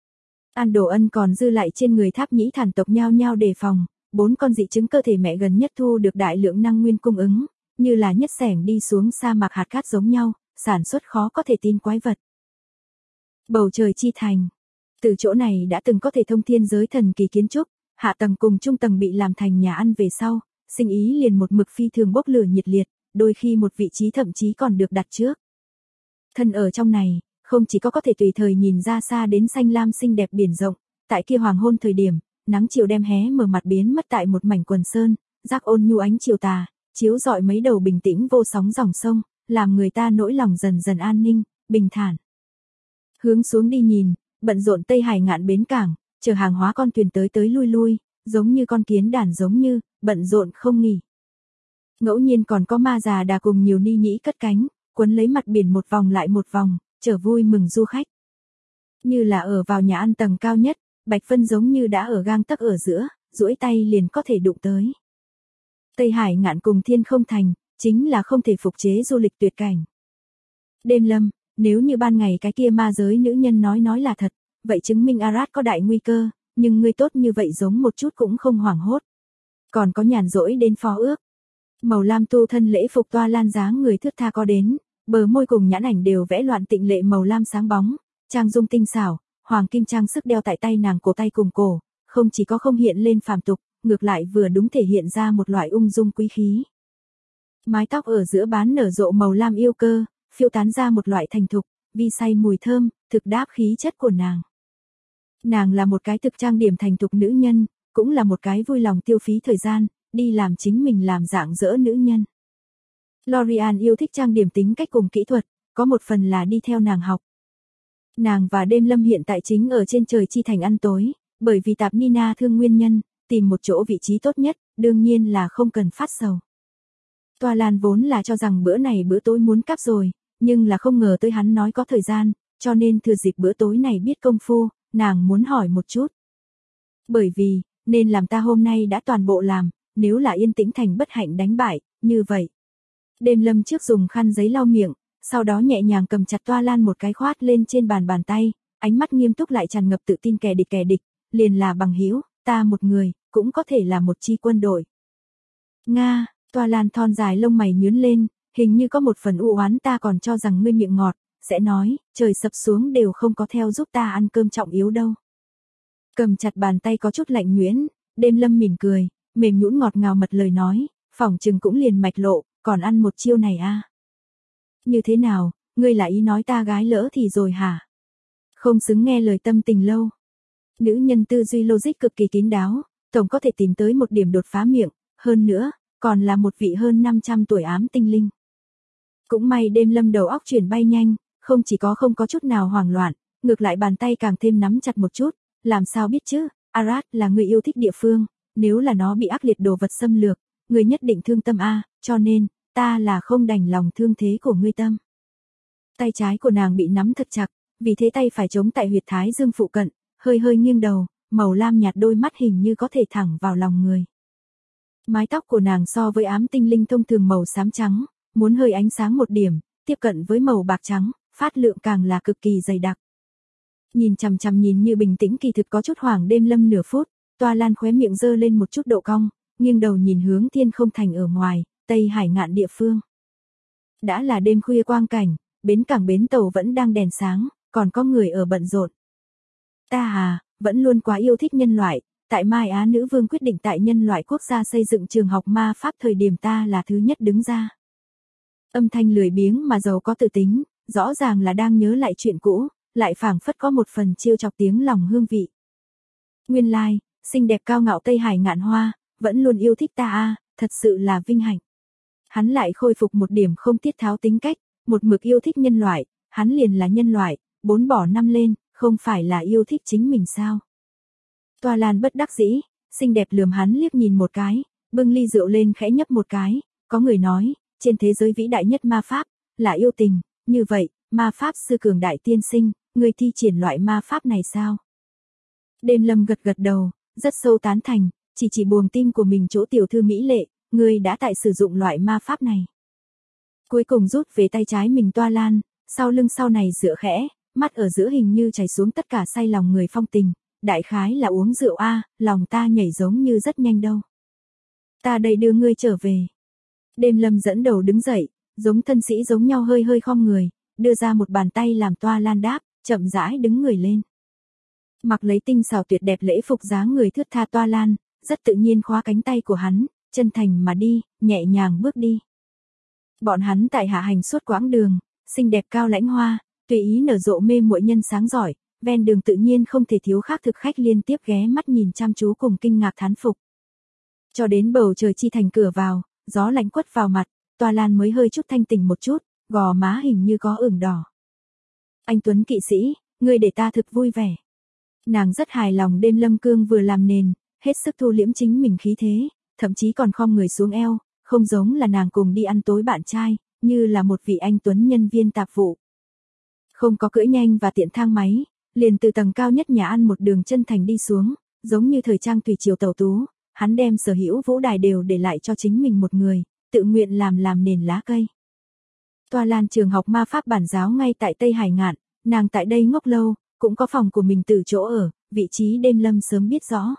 An Đồ Ân còn dư lại trên người Tháp Nhĩ Thản tộc nhao nhao đề phòng, 4 con dị chứng cơ thể mẹ gần nhất thu được đại lượng năng nguyên cung ứng, như là nhất xẻng đi xuống sa mạc hạt cát giống nhau, sản xuất khó có thể tin quái vật. Bầu trời chi thành. Từ chỗ này đã từng có thể thông thiên giới thần kỳ kiến trúc, hạ tầng cùng trung tầng bị làm thành nhà ăn về sau, sinh ý liền một mực phi thường bốc lửa nhiệt liệt, đôi khi một vị trí thậm chí còn được đặt trước. Thân ở trong này, không chỉ có thể tùy thời nhìn ra xa đến xanh lam xinh đẹp biển rộng, tại kia hoàng hôn thời điểm, nắng chiều đem hé mở mặt biến mất tại một mảnh quần sơn, rác ôn nhu ánh chiều tà, chiếu rọi mấy đầu bình tĩnh vô sóng dòng sông, làm người ta nỗi lòng dần dần an ninh, bình thản. Hướng xuống đi nhìn, bận rộn Tây Hải ngạn bến cảng, chở hàng hóa con thuyền tới tới lui lui, giống như con kiến đàn giống như, bận rộn không nghỉ. Ngẫu nhiên còn có ma già đà cùng nhiều ni nhĩ cất cánh, quấn lấy mặt biển một vòng lại một vòng, chở vui mừng du khách. Như là ở vào nhà ăn tầng cao nhất, Bạch Vân giống như đã ở gang tấc ở giữa, duỗi tay liền có thể đụng tới. Tây Hải ngạn cùng Thiên Không Thành, chính là không thể phục chế du lịch tuyệt cảnh. Đêm lâm, nếu như ban ngày cái kia ma giới nữ nhân nói là thật, vậy chứng minh Arad có đại nguy cơ, nhưng ngươi tốt như vậy giống một chút cũng không hoảng hốt. Còn có nhàn rỗi đến phó ước. Màu lam tu thân lễ phục toa lan dáng người thướt tha có đến, bờ môi cùng nhãn ảnh đều vẽ loạn tịnh lệ màu lam sáng bóng, trang dung tinh xảo, hoàng kim trang sức đeo tại tay nàng cổ tay cùng cổ, không chỉ có không hiện lên phàm tục, ngược lại vừa đúng thể hiện ra một loại ung dung quý khí. Mái tóc ở giữa bán nở rộ màu lam yêu cơ, phiêu tán ra một loại thành thục, vi say mùi thơm, thực đáp khí chất của nàng. Nàng là một cái thực trang điểm thành thục nữ nhân, cũng là một cái vui lòng tiêu phí thời gian, đi làm chính mình làm dạng dỡ nữ nhân. Lorian yêu thích trang điểm tính cách cùng kỹ thuật, có một phần là đi theo nàng học. Nàng và Đêm Lâm hiện tại chính ở trên trời chi thành ăn tối, bởi vì tạp Nina thương nguyên nhân, tìm một chỗ vị trí tốt nhất, đương nhiên là không cần phát sầu. Toa Lan vốn là cho rằng bữa này bữa tối muốn cắp rồi, nhưng là không ngờ tới hắn nói có thời gian, cho nên thừa dịp bữa tối này biết công phu, nàng muốn hỏi một chút. Bởi vì, nên làm ta hôm nay đã toàn bộ làm, nếu là Yên Tĩnh Thành bất hạnh đánh bại, như vậy. Đêm Lâm trước dùng khăn giấy lau miệng, sau đó nhẹ nhàng cầm chặt Toa Lan một cái khoát lên trên bàn tay, ánh mắt nghiêm túc lại tràn ngập tự tin kẻ địch, liền là bằng hữu, ta một người, cũng có thể là một chi quân đội. Nga, Toa Lan thon dài lông mày nhướng lên, hình như có một phần u oán ta còn cho rằng ngươi miệng ngọt, sẽ nói, trời sập xuống đều không có theo giúp ta ăn cơm trọng yếu đâu. Cầm chặt bàn tay có chút lạnh nhuyễn, Đêm Lâm mỉm cười, mềm nhũn ngọt ngào mật lời nói, phỏng chừng cũng liền mạch lộ, còn ăn một chiêu này a. Như thế nào, ngươi là ý nói ta gái lỡ thì rồi hả? Không xứng nghe lời tâm tình lâu. Nữ nhân tư duy logic cực kỳ kín đáo, tổng có thể tìm tới một điểm đột phá miệng, hơn nữa, còn là một vị hơn 500 tuổi ám tinh linh. Cũng may đêm lâm đầu óc chuyển bay nhanh, không chỉ có không có chút nào hoảng loạn, ngược lại bàn tay càng thêm nắm chặt một chút, làm sao biết chứ, Arad là người yêu thích địa phương, nếu là nó bị ác liệt đồ vật xâm lược, người nhất định thương tâm a, cho nên, ta là không đành lòng thương thế của ngươi tâm. Tay trái của nàng bị nắm thật chặt, vì thế tay phải chống tại huyệt thái dương phụ cận, hơi hơi nghiêng đầu, màu lam nhạt đôi mắt hình như có thể thẳng vào lòng người. Mái tóc của nàng so với ám tinh linh thông thường màu xám trắng, muốn hơi ánh sáng một điểm, tiếp cận với màu bạc trắng, phát lượng càng là cực kỳ dày đặc. Nhìn chằm chằm nhìn như bình tĩnh kỳ thực có chút hoảng đêm lâm nửa phút, Toa Lan khóe miệng giơ lên một chút độ cong, nghiêng đầu nhìn hướng thiên không thành ở ngoài, Tây Hải ngạn địa phương. Đã là đêm khuya quang cảnh, bến cảng bến tàu vẫn đang đèn sáng, còn có người ở bận rộn. Ta vẫn luôn quá yêu thích nhân loại, tại Mai Á Nữ Vương quyết định tại nhân loại quốc gia xây dựng trường học ma pháp thời điểm ta là thứ nhất đứng ra. Âm thanh lười biếng mà giàu có tự tính, rõ ràng là đang nhớ lại chuyện cũ, lại phảng phất có một phần trêu chọc tiếng lòng hương vị. Nguyên lai, xinh đẹp cao ngạo Tây Hải ngạn hoa, vẫn luôn yêu thích ta thật sự là vinh hạnh. Hắn lại khôi phục một điểm không tiết tháo tính cách, một mực yêu thích nhân loại, hắn liền là nhân loại, 4 bỏ 5 lên, không phải là yêu thích chính mình sao. Toa Lan bất đắc dĩ, xinh đẹp lườm hắn liếc nhìn một cái, bưng ly rượu lên khẽ nhấp một cái, có người nói, trên thế giới vĩ đại nhất ma pháp, là yêu tình, như vậy, ma pháp sư cường đại tiên sinh, người thi triển loại ma pháp này sao? Đêm lâm gật gật đầu, rất sâu tán thành, chỉ buồng tim của mình chỗ tiểu thư mỹ lệ, người đã tại sử dụng loại ma pháp này. Cuối cùng rút về tay trái mình Toa Lan, sau lưng sau này dựa khẽ, mắt ở giữa hình như chảy xuống tất cả say lòng người phong tình, đại khái là uống rượu lòng ta nhảy giống như rất nhanh đâu. Ta đây đưa ngươi trở về. Đêm lâm dẫn đầu đứng dậy, giống thân sĩ giống nhau hơi hơi khom người, đưa ra một bàn tay làm Toa Lan đáp, chậm rãi đứng người lên. Mặc lấy tinh xảo tuyệt đẹp lễ phục dáng người thướt tha Toa Lan, rất tự nhiên khóa cánh tay của hắn, chân thành mà đi, nhẹ nhàng bước đi. Bọn hắn tại hạ hành suốt quãng đường, xinh đẹp cao lãnh hoa, tùy ý nở rộ mê muội nhân sáng giỏi, ven đường tự nhiên không thể thiếu khác thực khách liên tiếp ghé mắt nhìn chăm chú cùng kinh ngạc thán phục. Cho đến bầu trời chi thành cửa vào, gió lạnh quất vào mặt, Toa Lan mới hơi chút thanh tỉnh một chút, gò má hình như có ửng đỏ. Anh Tuấn kỵ sĩ, ngươi để ta thực vui vẻ. Nàng rất hài lòng đêm lâm cương vừa làm nền, hết sức thu liễm chính mình khí thế, thậm chí còn khom người xuống eo, không giống là nàng cùng đi ăn tối bạn trai, như là một vị anh Tuấn nhân viên tạp vụ. Không có cưỡi nhanh và tiện thang máy, liền từ tầng cao nhất nhà ăn một đường chân thành đi xuống, giống như thời trang tùy chiều tàu tú, hắn đem sở hữu vũ đài đều để lại cho chính mình một người, tự nguyện làm nền lá cây. Toa Lan trường học ma pháp bản giáo ngay tại Tây Hải ngạn, nàng tại đây ngốc lâu, cũng có phòng của mình từ chỗ ở, vị trí đêm lâm sớm biết rõ.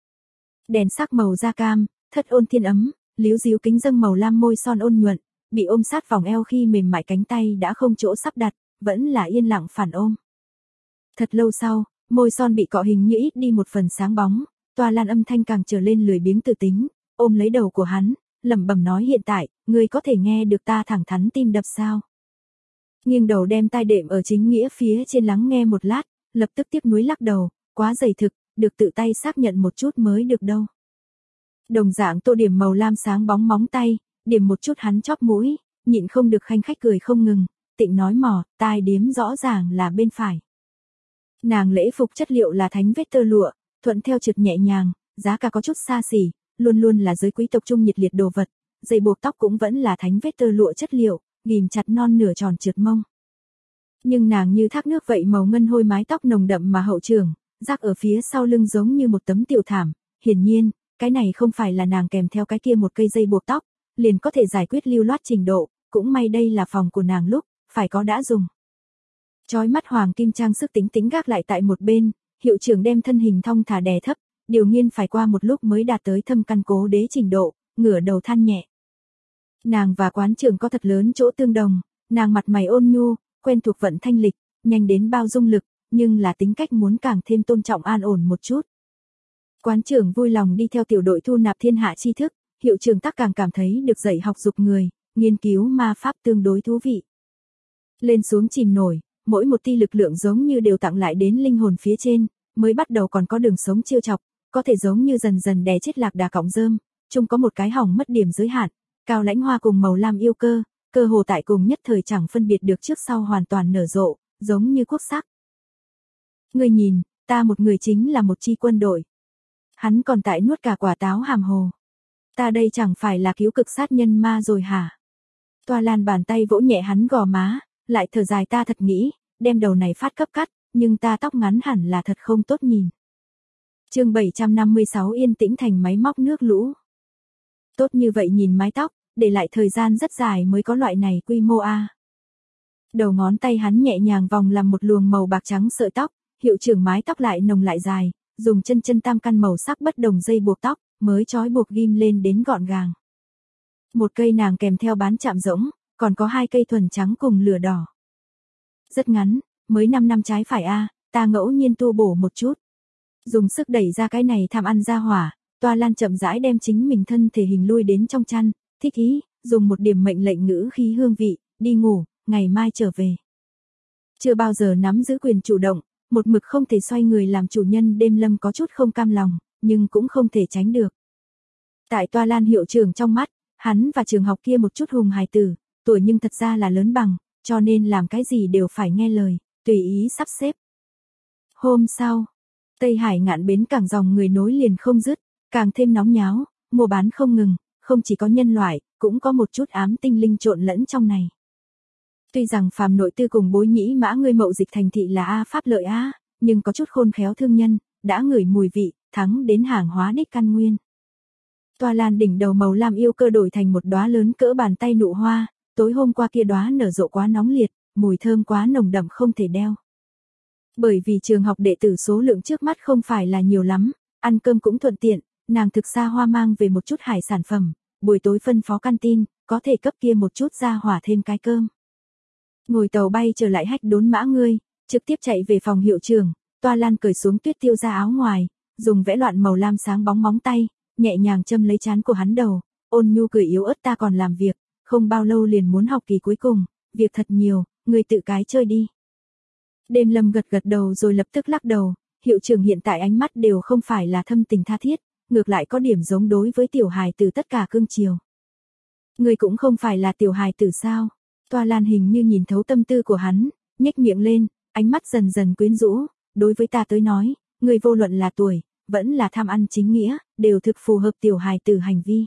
Đèn sắc màu da cam, thất ôn thiên ấm, líu díu kính dâng màu lam môi son ôn nhuận, bị ôm sát vòng eo khi mềm mại cánh tay đã không chỗ sắp đặt, vẫn là yên lặng phản ôm. Thật lâu sau, môi son bị cọ hình như ít đi một phần sáng bóng, Toa Lan âm thanh càng trở lên lười biếng tự tính, ôm lấy đầu của hắn, lẩm bẩm nói hiện tại, ngươi có thể nghe được ta thẳng thắn tim đập sao? Nghiêng đầu đem tai đệm ở chính nghĩa phía trên lắng nghe một lát, lập tức tiếc nuối lắc đầu, quá dày thực, được tự tay xác nhận một chút mới được đâu. Đồng dạng tô điểm màu lam sáng bóng móng tay, điểm một chút hắn chóp mũi, nhịn không được khanh khách cười không ngừng, tịnh nói mò, tai điếm rõ ràng là bên phải. Nàng lễ phục chất liệu là thánh vết tơ lụa, thuận theo trượt nhẹ nhàng, giá cả có chút xa xỉ, luôn luôn là giới quý tộc trung nhiệt liệt đồ vật, dây buộc tóc cũng vẫn là thánh vết tơ lụa chất liệu, ghim chặt non nửa tròn trượt mông. Nhưng nàng như thác nước vậy màu ngân hôi mái tóc nồng đậm mà hậu trường, rác ở phía sau lưng giống như một tấm tiểu thảm, hiển nhiên, cái này không phải là nàng kèm theo cái kia một cây dây buộc tóc, liền có thể giải quyết lưu loát trình độ, cũng may đây là phòng của nàng lúc, phải có đã dùng. Chói mắt hoàng kim trang sức tính tính gác lại tại một bên, hiệu trưởng đem thân hình thong thả đè thấp, điều nghiên phải qua một lúc mới đạt tới thâm căn cố đế trình độ, ngửa đầu than nhẹ. Nàng và quán trưởng có thật lớn chỗ tương đồng, nàng mặt mày ôn nhu, quen thuộc vận thanh lịch, nhanh đến bao dung lực, nhưng là tính cách muốn càng thêm tôn trọng an ổn một chút. Quán trưởng vui lòng đi theo tiểu đội thu nạp thiên hạ tri thức, hiệu trưởng tắc càng cảm thấy được dạy học dục người, nghiên cứu ma pháp tương đối thú vị. Lên xuống chìm nổi, mỗi một ti lực lượng giống như đều tặng lại đến linh hồn phía trên, mới bắt đầu còn có đường sống chiêu chọc, có thể giống như dần dần đè chết lạc đà cọng rơm, chung có một cái hỏng mất điểm giới hạn, Cao Lãnh Hoa cùng Màu Lam Yêu Cơ, cơ hồ tại cùng nhất thời chẳng phân biệt được trước sau hoàn toàn nở rộ, giống như quốc sắc. Ngươi nhìn, ta một người chính là một chi quân đội. Hắn còn tại nuốt cả quả táo hàm hồ. Ta đây chẳng phải là cứu cực sát nhân ma rồi hả? Toa Lan bàn tay vỗ nhẹ hắn gò má, lại thở dài ta thật nghĩ, đem đầu này phát cấp cắt, nhưng ta tóc ngắn hẳn là thật không tốt nhìn. Chương 756 yên tĩnh thành máy móc nước lũ. Tốt như vậy nhìn mái tóc, để lại thời gian rất dài mới có loại này quy mô a. Đầu ngón tay hắn nhẹ nhàng vòng làm một luồng màu bạc trắng sợi tóc, hiệu trưởng mái tóc lại nồng lại dài, dùng chân tam căn màu sắc bất đồng dây buộc tóc, mới trói buộc ghim lên đến gọn gàng. Một cây nàng kèm theo bán chạm rỗng, còn có 2 cây thuần trắng cùng lửa đỏ. Rất ngắn, mới 5 năm trái phải a, ta ngẫu nhiên tu bổ một chút. Dùng sức đẩy ra cái này tham ăn ra hỏa, Toa Lan chậm rãi đem chính mình thân thể hình lui đến trong chăn, thích ý, dùng một điểm mệnh lệnh ngữ khí hương vị, đi ngủ, ngày mai trở về. Chưa bao giờ nắm giữ quyền chủ động, một mực không thể xoay người làm chủ nhân Đêm Lâm có chút không cam lòng, nhưng cũng không thể tránh được. Tại Toa Lan hiệu trưởng trong mắt, hắn và trường học kia một chút hùng hài tử, tuổi nhưng thật ra là lớn bằng, cho nên làm cái gì đều phải nghe lời, tùy ý sắp xếp. Hôm sau, Tây Hải ngạn bến cảng dòng người nối liền không dứt, càng thêm nóng nháo, mua bán không ngừng, không chỉ có nhân loại, cũng có một chút ám tinh linh trộn lẫn trong này. Tuy rằng phàm nội tư cùng Bối Nhĩ Mã ngươi mậu dịch thành thị là A pháp lợi A, nhưng có chút khôn khéo thương nhân, đã ngửi mùi vị, thắng đến hàng hóa đích căn nguyên. Toa Lan đỉnh đầu Màu Lam Yêu Cơ đổi thành một đóa lớn cỡ bàn tay nụ hoa, tối hôm qua kia đóa nở rộ quá nóng liệt, mùi thơm quá nồng đậm không thể đeo. Bởi vì trường học đệ tử số lượng trước mắt không phải là nhiều lắm, ăn cơm cũng thuận tiện, nàng thực xa hoa mang về một chút hải sản phẩm, buổi tối phân phó canteen, có thể cấp kia một chút ra hỏa thêm cái cơm. Ngồi tàu bay trở lại Hách Đốn Mã ngươi, trực tiếp chạy về phòng hiệu trưởng, Toa Lan cởi xuống Tuyết Tiêu ra áo ngoài, dùng vẽ loạn màu lam sáng bóng móng tay, nhẹ nhàng châm lấy trán của hắn đầu, ôn nhu cười yếu ớt ta còn làm việc, không bao lâu liền muốn học kỳ cuối cùng, việc thật nhiều, ngươi tự cái chơi đi. Đêm Lâm gật gật đầu rồi lập tức lắc đầu, hiệu trưởng hiện tại ánh mắt đều không phải là thâm tình tha thiết, ngược lại có điểm giống đối với tiểu hài tử tất cả cương chiều. Ngươi cũng không phải là tiểu hài tử sao? Toa Lan hình như nhìn thấu tâm tư của hắn, nhếch miệng lên, ánh mắt dần dần quyến rũ, đối với ta tới nói, ngươi vô luận là tuổi, vẫn là tham ăn chính nghĩa, đều thực phù hợp tiểu hài tử hành vi.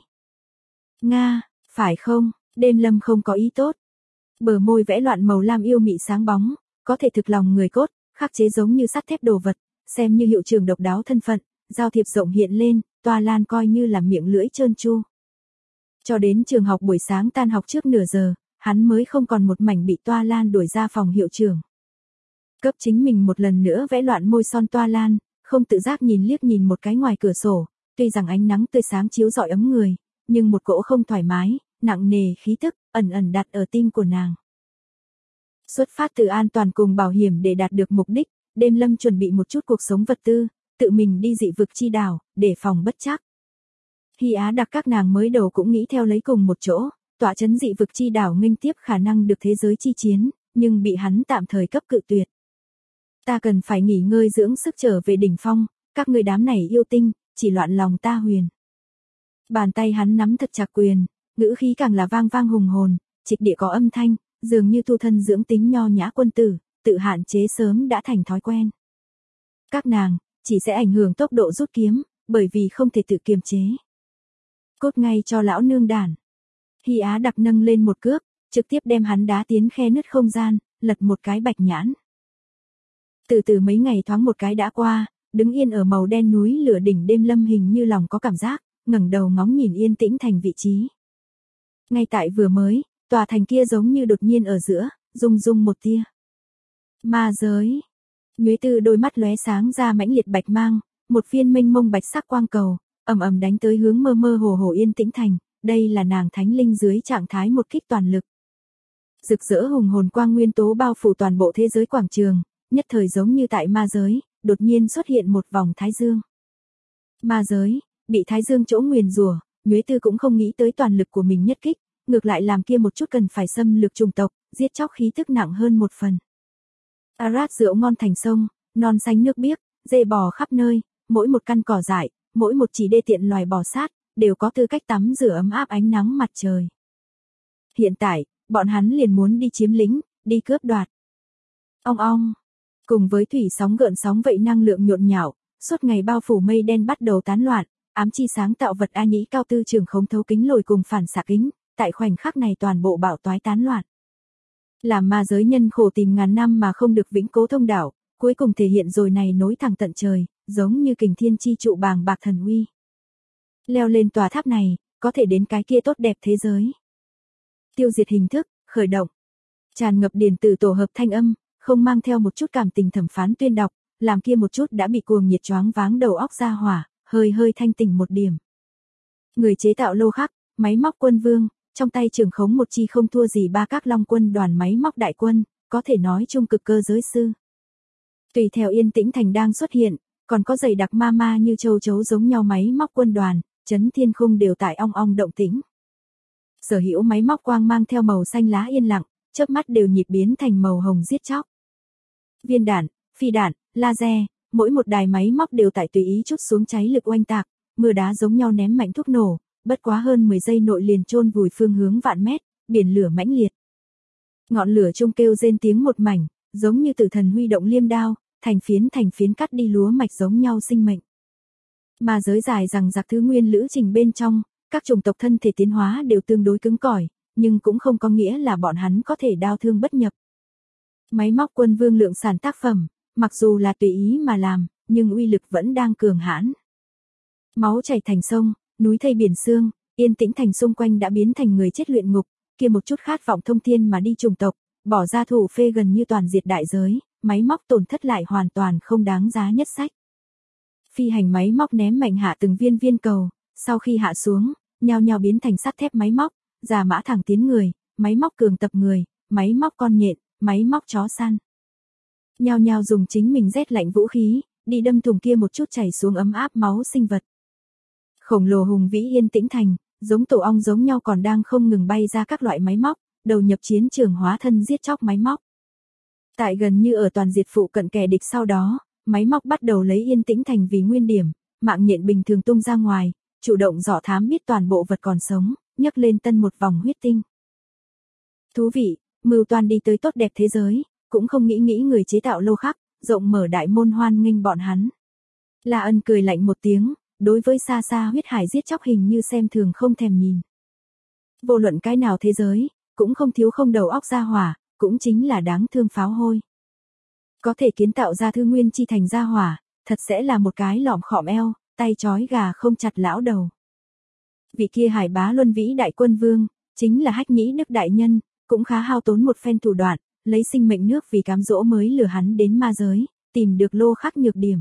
Nga, phải không? Đêm Lâm không có ý tốt. Bờ môi vẽ loạn màu lam yêu mị sáng bóng, có thể thực lòng người cốt, khắc chế giống như sắt thép đồ vật, xem như hiệu trưởng độc đáo thân phận, giao thiệp rộng hiện lên, Toa Lan coi như là miệng lưỡi trơn tru. Cho đến trường học buổi sáng tan học trước nửa giờ, hắn mới không còn một mảnh bị Toa Lan đuổi ra phòng hiệu trưởng. Cấp chính mình một lần nữa vẽ loạn môi son Toa Lan, không tự giác nhìn liếc nhìn một cái ngoài cửa sổ, tuy rằng ánh nắng tươi sáng chiếu rọi ấm người, nhưng một cỗ không thoải mái, nặng nề khí tức, ẩn ẩn đặt ở tim của nàng. Xuất phát từ an toàn cùng bảo hiểm để đạt được mục đích, Đêm Lâm chuẩn bị một chút cuộc sống vật tư, tự mình đi dị vực chi đảo, để phòng bất trắc. Hy Á Đặc các nàng mới đầu cũng nghĩ theo lấy cùng một chỗ, tọa chấn dị vực chi đảo nghênh tiếp khả năng được thế giới chi chiến, nhưng bị hắn tạm thời cấp cự tuyệt. Ta cần phải nghỉ ngơi dưỡng sức trở về đỉnh phong, các ngươi đám này yêu tinh, chỉ loạn lòng ta huyền. Bàn tay hắn nắm thật chặt quyền, ngữ khí càng là vang vang hùng hồn, trịch địa có âm thanh, dường như tu thân dưỡng tính nho nhã quân tử, tự hạn chế sớm đã thành thói quen. Các nàng, chỉ sẽ ảnh hưởng tốc độ rút kiếm, bởi vì không thể tự kiềm chế. Cốt ngay cho lão nương đản. Hy Á Đặc nâng lên một cước, trực tiếp đem hắn đá tiến khe nứt không gian, lật một cái bạch nhãn. Từ từ mấy ngày thoáng một cái đã qua, đứng yên ở màu đen núi lửa đỉnh Đêm Lâm hình như lòng có cảm giác, ngẩng đầu ngóng nhìn yên tĩnh thành vị trí. Ngay tại vừa mới, tòa thành kia giống như đột nhiên ở giữa, rung rung một tia. Ma giới. Nhuế Tư đôi mắt lóe sáng ra mãnh liệt bạch mang, một viên mênh mông bạch sắc quang cầu, ầm ầm đánh tới hướng mơ mơ hồ hồ yên tĩnh thành, đây là nàng thánh linh dưới trạng thái một kích toàn lực. Rực rỡ hùng hồn quang nguyên tố bao phủ toàn bộ thế giới quảng trường, nhất thời giống như tại ma giới, đột nhiên xuất hiện một vòng thái dương. Ma giới, bị thái dương chỗ nguyền rủa, Nhuế Tư cũng không nghĩ tới toàn lực của mình nhất kích, ngược lại làm kia một chút cần phải xâm lược chủng tộc, giết chóc khí tức nặng hơn một phần. Arad rượu ngon thành sông, non xanh nước biếc, dê bò khắp nơi, mỗi một căn cỏ dại, mỗi một chỉ đê tiện loài bò sát, đều có tư cách tắm rửa ấm áp ánh nắng mặt trời. Hiện tại, bọn hắn liền muốn đi chiếm lĩnh, đi cướp đoạt. Ong ong, cùng với thủy sóng gợn sóng vậy năng lượng nhộn nhạo, suốt ngày bao phủ mây đen bắt đầu tán loạn, ám chi sáng tạo vật A nhĩ cao tư trường khống thấu kính lồi cùng phản xạ kính, tại khoảnh khắc này toàn bộ bạo toái tán loạn. Làm ma giới nhân khổ tìm ngàn năm mà không được vĩnh cố thông đạo, cuối cùng thể hiện rồi này nối thẳng tận trời, giống như kình thiên chi trụ bàng bạc thần uy. Leo lên tòa tháp này, có thể đến cái kia tốt đẹp thế giới. Tiêu diệt hình thức, khởi động. Tràn ngập điện tử tổ hợp thanh âm, không mang theo một chút cảm tình thẩm phán tuyên đọc, làm kia một chút đã bị cuồng nhiệt choáng váng đầu óc ra hỏa, hơi hơi thanh tỉnh một điểm. Người chế tạo lô khắc, máy móc quân vương, trong tay trường khống một chi không thua gì ba các long quân đoàn máy móc đại quân, có thể nói trung cực cơ giới sư. Tùy theo Yên Tĩnh Thành đang xuất hiện, còn có dày đặc ma ma như châu chấu giống nhau máy móc quân đoàn, chấn thiên khung đều tại ong ong động tĩnh. Sở hữu máy móc quang mang theo màu xanh lá yên lặng, chớp mắt đều nhịp biến thành màu hồng giết chóc. Viên đạn, phi đạn, laser, mỗi một đài máy móc đều tại tùy ý chút xuống cháy lực oanh tạc, mưa đá giống nhau ném mạnh thuốc nổ, bất quá hơn 10 giây nội liền chôn vùi phương hướng vạn mét, biển lửa mãnh liệt. Ngọn lửa trung kêu rên tiếng một mảnh, giống như tử thần huy động liêm đao, thành phiến cắt đi lúa mạch giống nhau sinh mệnh. Mà giới dài rằng giặc thứ nguyên lữ trình bên trong, các chủng tộc thân thể tiến hóa đều tương đối cứng cỏi, nhưng cũng không có nghĩa là bọn hắn có thể đao thương bất nhập. Máy móc quân vương lượng sản tác phẩm, mặc dù là tùy ý mà làm, nhưng uy lực vẫn đang cường hãn. Máu chảy thành sông, núi thây biển xương, Yên Tĩnh Thành xung quanh đã biến thành người chết luyện ngục, kia một chút khát vọng thông thiên mà đi chủng tộc, bỏ ra thủ phê gần như toàn diệt đại giới, máy móc tổn thất lại hoàn toàn không đáng giá nhất sách. Phi hành máy móc ném mạnh hạ từng viên viên cầu, sau khi hạ xuống, nhao nhao biến thành sắt thép máy móc, già mã thẳng tiến người, máy móc cường tập người, máy móc con nhện, máy móc chó săn. Nhao nhao dùng chính mình rét lạnh vũ khí, đi đâm thùng kia một chút chảy xuống ấm áp máu sinh vật. Khổng lồ hùng vĩ Yên Tĩnh Thành, giống tổ ong giống nhau còn đang không ngừng bay ra các loại máy móc, đầu nhập chiến trường hóa thân giết chóc máy móc. Tại gần như ở toàn diệt phụ cận kẻ địch sau đó, máy móc bắt đầu lấy Yên Tĩnh Thành vì nguyên điểm, mạng nhện bình thường tung ra ngoài, chủ động dò thám biết toàn bộ vật còn sống, nhấc lên tân một vòng huyết tinh. Thú vị, mưu toan đi tới tốt đẹp thế giới, cũng không nghĩ người chế tạo lô khắc, rộng mở đại môn hoan nghênh bọn hắn. La Ân cười lạnh một tiếng, đối với xa xa huyết hải giết chóc hình như xem thường không thèm nhìn. Vô luận cái nào thế giới, cũng không thiếu không đầu óc ra hỏa, cũng chính là đáng thương pháo hôi. Có thể kiến tạo ra thư nguyên chi thành ra hỏa, thật sẽ là một cái lọm khọm eo, tay trói gà không chặt lão đầu. Vị kia Hải Bá Luân vĩ đại quân vương, chính là Hách Nhĩ Đức đại nhân, cũng khá hao tốn một phen thủ đoạn, lấy sinh mệnh nước vì cám dỗ mới lừa hắn đến ma giới, tìm được lô khắc nhược điểm.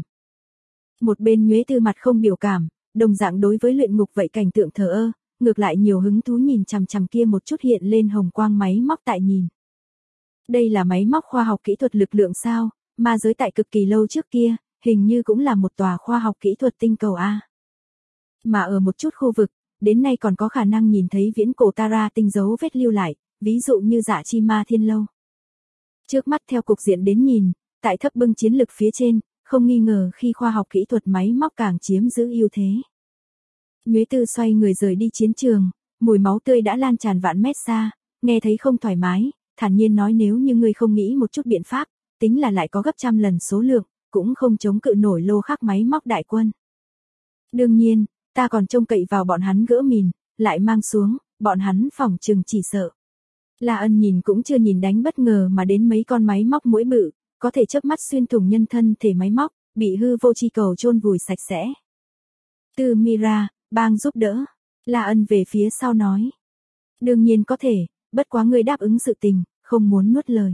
Một bên Nhuế Tư mặt không biểu cảm, đồng dạng đối với luyện ngục vậy cảnh tượng thờ ơ, ngược lại nhiều hứng thú nhìn chằm chằm kia một chút hiện lên hồng quang máy móc tại nhìn. Đây là máy móc khoa học kỹ thuật lực lượng sao, ma giới tại cực kỳ lâu trước kia, hình như cũng là một tòa khoa học kỹ thuật tinh cầu A. Mà ở một chút khu vực, đến nay còn có khả năng nhìn thấy viễn cổ Tara tinh dấu vết lưu lại, ví dụ như Dạ Chi Ma Thiên Lâu. Trước mắt theo cục diện đến nhìn, tại thấp bưng chiến lực phía trên, không nghi ngờ khi khoa học kỹ thuật máy móc càng chiếm giữ ưu thế. Nhuế Tư xoay người rời đi chiến trường, mùi máu tươi đã lan tràn vạn mét xa, nghe thấy không thoải mái, thản nhiên nói nếu như ngươi không nghĩ một chút biện pháp, tính là lại có gấp trăm lần số lượng, cũng không chống cự nổi lô khắc máy móc đại quân. Đương nhiên, ta còn trông cậy vào bọn hắn gỡ mìn, lại mang xuống, bọn hắn phòng trừng chỉ sợ. La Ân nhìn cũng chưa nhìn đánh bất ngờ mà đến mấy con máy móc mũi bự, có thể chớp mắt xuyên thủng nhân thân thể máy móc, bị hư vô chi cầu chôn vùi sạch sẽ. Từ Mira, bang giúp đỡ. La Ân về phía sau nói. Đương nhiên có thể, bất quá ngươi đáp ứng sự tình, không muốn nuốt lời.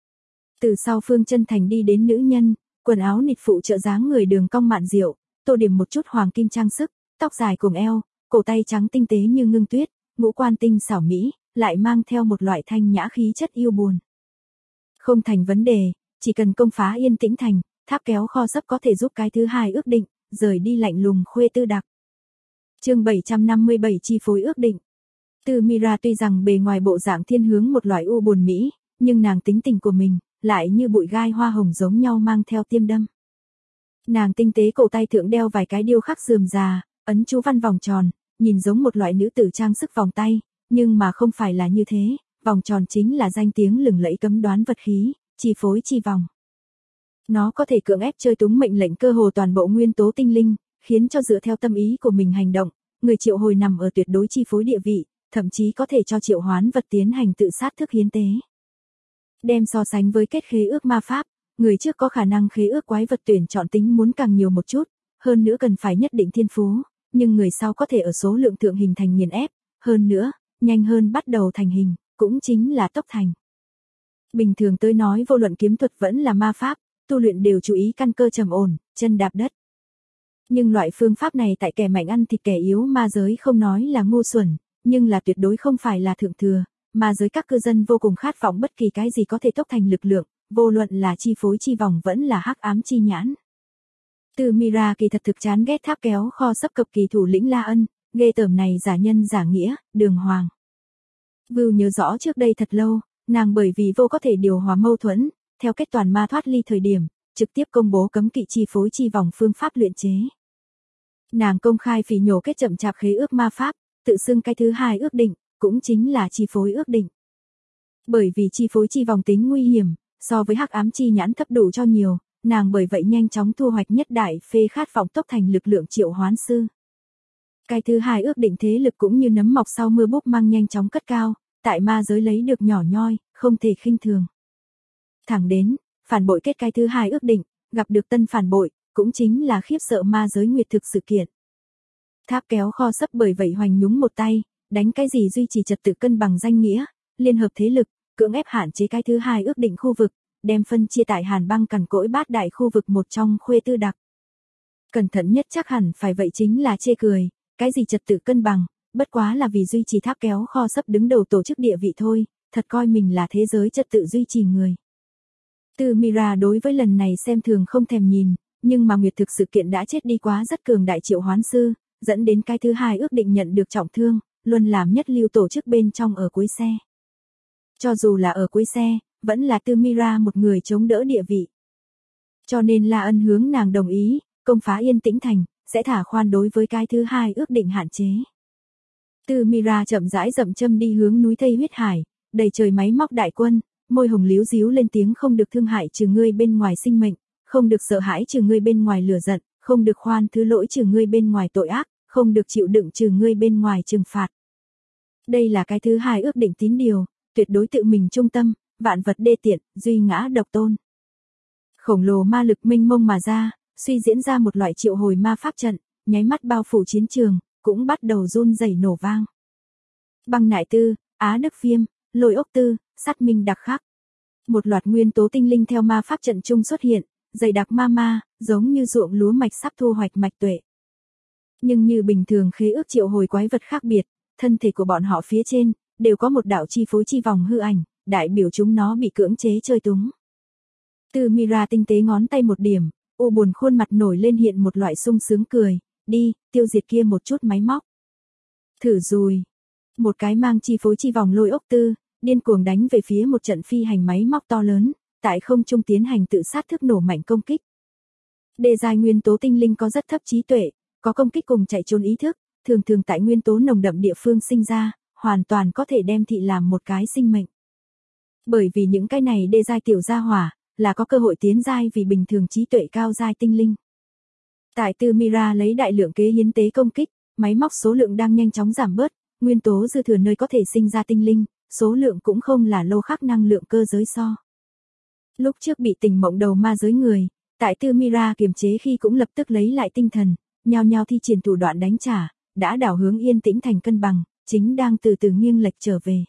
Từ sau Phương Chân Thành đi đến nữ nhân, quần áo nịt phụ trợ dáng người đường cong mạn diệu, tô điểm một chút hoàng kim trang sức, tóc dài cùng eo, cổ tay trắng tinh tế như ngưng tuyết, ngũ quan tinh xảo mỹ, lại mang theo một loại thanh nhã khí chất yêu buồn. Không thành vấn đề, chỉ cần công phá Yên Tĩnh Thành, tháp kéo kho sấp có thể giúp cái thứ hai ước định, rời đi lạnh lùng Khuê Tư Đặc. Chương 757 chi phối ước định. Từ Mira tuy rằng bề ngoài bộ dạng thiên hướng một loại u buồn mỹ, nhưng nàng tính tình của mình lại như bụi gai hoa hồng giống nhau mang theo tiêm đâm. Nàng tinh tế cổ tay thượng đeo vài cái điêu khắc rườm rà, ấn chú văn vòng tròn, nhìn giống một loại nữ tử trang sức vòng tay, nhưng mà không phải là như thế, vòng tròn chính là danh tiếng lừng lẫy cấm đoán vật khí, chi phối chi vòng. Nó có thể cưỡng ép chơi túng mệnh lệnh cơ hồ toàn bộ nguyên tố tinh linh, khiến cho dựa theo tâm ý của mình hành động, người triệu hồi nằm ở tuyệt đối chi phối địa vị, thậm chí có thể cho triệu hoán vật tiến hành tự sát thức hiến tế. Đem so sánh với kết khế ước ma pháp, người trước có khả năng khế ước quái vật tuyển chọn tính muốn càng nhiều một chút, hơn nữa cần phải nhất định thiên phú, nhưng người sau có thể ở số lượng thượng hình thành nghiền ép, hơn nữa, nhanh hơn bắt đầu thành hình, cũng chính là tốc thành. Bình thường tôi nói vô luận kiếm thuật vẫn là ma pháp, tu luyện đều chú ý căn cơ trầm ổn, chân đạp đất. Nhưng loại phương pháp này tại kẻ mạnh ăn thịt kẻ yếu ma giới không nói là ngu xuẩn, nhưng là tuyệt đối không phải là thượng thừa, ma giới các cư dân vô cùng khát vọng bất kỳ cái gì có thể tốc thành lực lượng, vô luận là chi phối chi vòng vẫn là hắc ám chi nhãn. Từ Mira kỳ thật thực chán ghét tháp kéo kho sấp cực kỳ thủ lĩnh La Ân, ghê tởm này giả nhân giả nghĩa, đường hoàng. Vưu nhớ rõ trước đây thật lâu, nàng bởi vì vô có thể điều hòa mâu thuẫn, theo kết toàn ma thoát ly thời điểm, trực tiếp công bố cấm kỵ chi phối chi vòng phương pháp luyện chế. Nàng công khai phỉ nhổ kết chậm chạp khế ước ma pháp, tự xưng cái thứ hai ước định, cũng chính là chi phối ước định. Bởi vì chi phối chi vòng tính nguy hiểm, so với hắc ám chi nhãn thấp đủ cho nhiều, nàng bởi vậy nhanh chóng thu hoạch nhất đại phê khát vọng tốc thành lực lượng triệu hoán sư. Cái thứ hai ước định thế lực cũng như nấm mọc sau mưa búp mang nhanh chóng cất cao, tại ma giới lấy được nhỏ nhoi, không thể khinh thường. Thẳng đến, phản bội kết cái thứ hai ước định, gặp được tân phản bội, cũng chính là khiếp sợ ma giới nguyệt thực sự kiện. Tháp kéo kho sấp bởi vậy hoành nhúng một tay, đánh cái gì duy trì trật tự cân bằng danh nghĩa, liên hợp thế lực, cưỡng ép hạn chế cái thứ hai ước định khu vực, đem phân chia tại Hàn Băng cằn cỗi bát đại khu vực một trong khuê tư đặc. Cẩn thận nhất chắc hẳn phải vậy chính là chê cười, cái gì trật tự cân bằng, bất quá là vì duy trì tháp kéo kho sấp đứng đầu tổ chức địa vị thôi, thật coi mình là thế giới trật tự duy trì người. Từ Mira đối với lần này xem thường không thèm nhìn, nhưng mà nguyệt thực sự kiện đã chết đi quá rất cường đại triệu hoán sư, dẫn đến cái thứ hai ước định nhận được trọng thương, luôn làm nhất lưu tổ chức bên trong ở cuối xe. Cho dù là ở cuối xe, vẫn là Từ Mira một người chống đỡ địa vị. Cho nên La Ân hướng nàng đồng ý, công phá Yên Tĩnh Thành, sẽ thả khoan đối với cái thứ hai ước định hạn chế. Từ Mira chậm rãi dậm châm đi hướng núi Tây huyết hải, đầy trời máy móc đại quân, môi hồng líu díu lên tiếng không được thương hại trừ ngươi bên ngoài sinh mệnh, không được sợ hãi trừ ngươi bên ngoài lửa giận, không được khoan thứ lỗi trừ ngươi bên ngoài tội ác, không được chịu đựng trừ ngươi bên ngoài trừng phạt. Đây là cái thứ hai ước định tín điều, tuyệt đối tự mình trung tâm, vạn vật đê tiện, duy ngã độc tôn. Khổng lồ ma lực mênh mông mà ra, suy diễn ra một loại triệu hồi ma pháp trận, nháy mắt bao phủ chiến trường, cũng bắt đầu run rẩy nổ vang. Băng nại tư, á đức viêm, lôi ốc tư, sát minh đặc khắc. Một loạt nguyên tố tinh linh theo ma pháp trận chung xuất hiện, dày đặc ma, giống như ruộng lúa mạch sắp thu hoạch mạch tuệ. Nhưng như bình thường khế ước triệu hồi quái vật khác biệt, thân thể của bọn họ phía trên, đều có một đạo chi phối chi vòng hư ảnh, đại biểu chúng nó bị cưỡng chế chơi túng. Từ Mira tinh tế ngón tay một điểm, u buồn khuôn mặt nổi lên hiện một loại sung sướng cười, đi, tiêu diệt kia một chút máy móc. Thử rồi. Một cái mang chi phối chi vòng lôi ốc tư, điên cuồng đánh về phía một trận phi hành máy móc to lớn, tại không trung tiến hành tự sát thức nổ mạnh công kích. Đề giai nguyên tố tinh linh có rất thấp trí tuệ, có công kích cùng chạy trốn ý thức, thường thường tại nguyên tố nồng đậm địa phương sinh ra, hoàn toàn có thể đem thị làm một cái sinh mệnh. Bởi vì những cái này đề giai tiểu gia hỏa, là có cơ hội tiến giai vì bình thường trí tuệ cao giai tinh linh. Tại Từ Mira lấy đại lượng kế hiến tế công kích, máy móc số lượng đang nhanh chóng giảm bớt, nguyên tố dư thừa nơi có thể sinh ra tinh linh, số lượng cũng không là lô khắc năng lượng cơ giới so. Lúc trước bị tỉnh mộng đầu ma giới người, tại Từ Mira kiềm chế khi cũng lập tức lấy lại tinh thần, nhao nhao thi triển thủ đoạn đánh trả, đã đảo hướng Yên Tĩnh Thành cân bằng, chính đang từ từ nghiêng lệch trở về.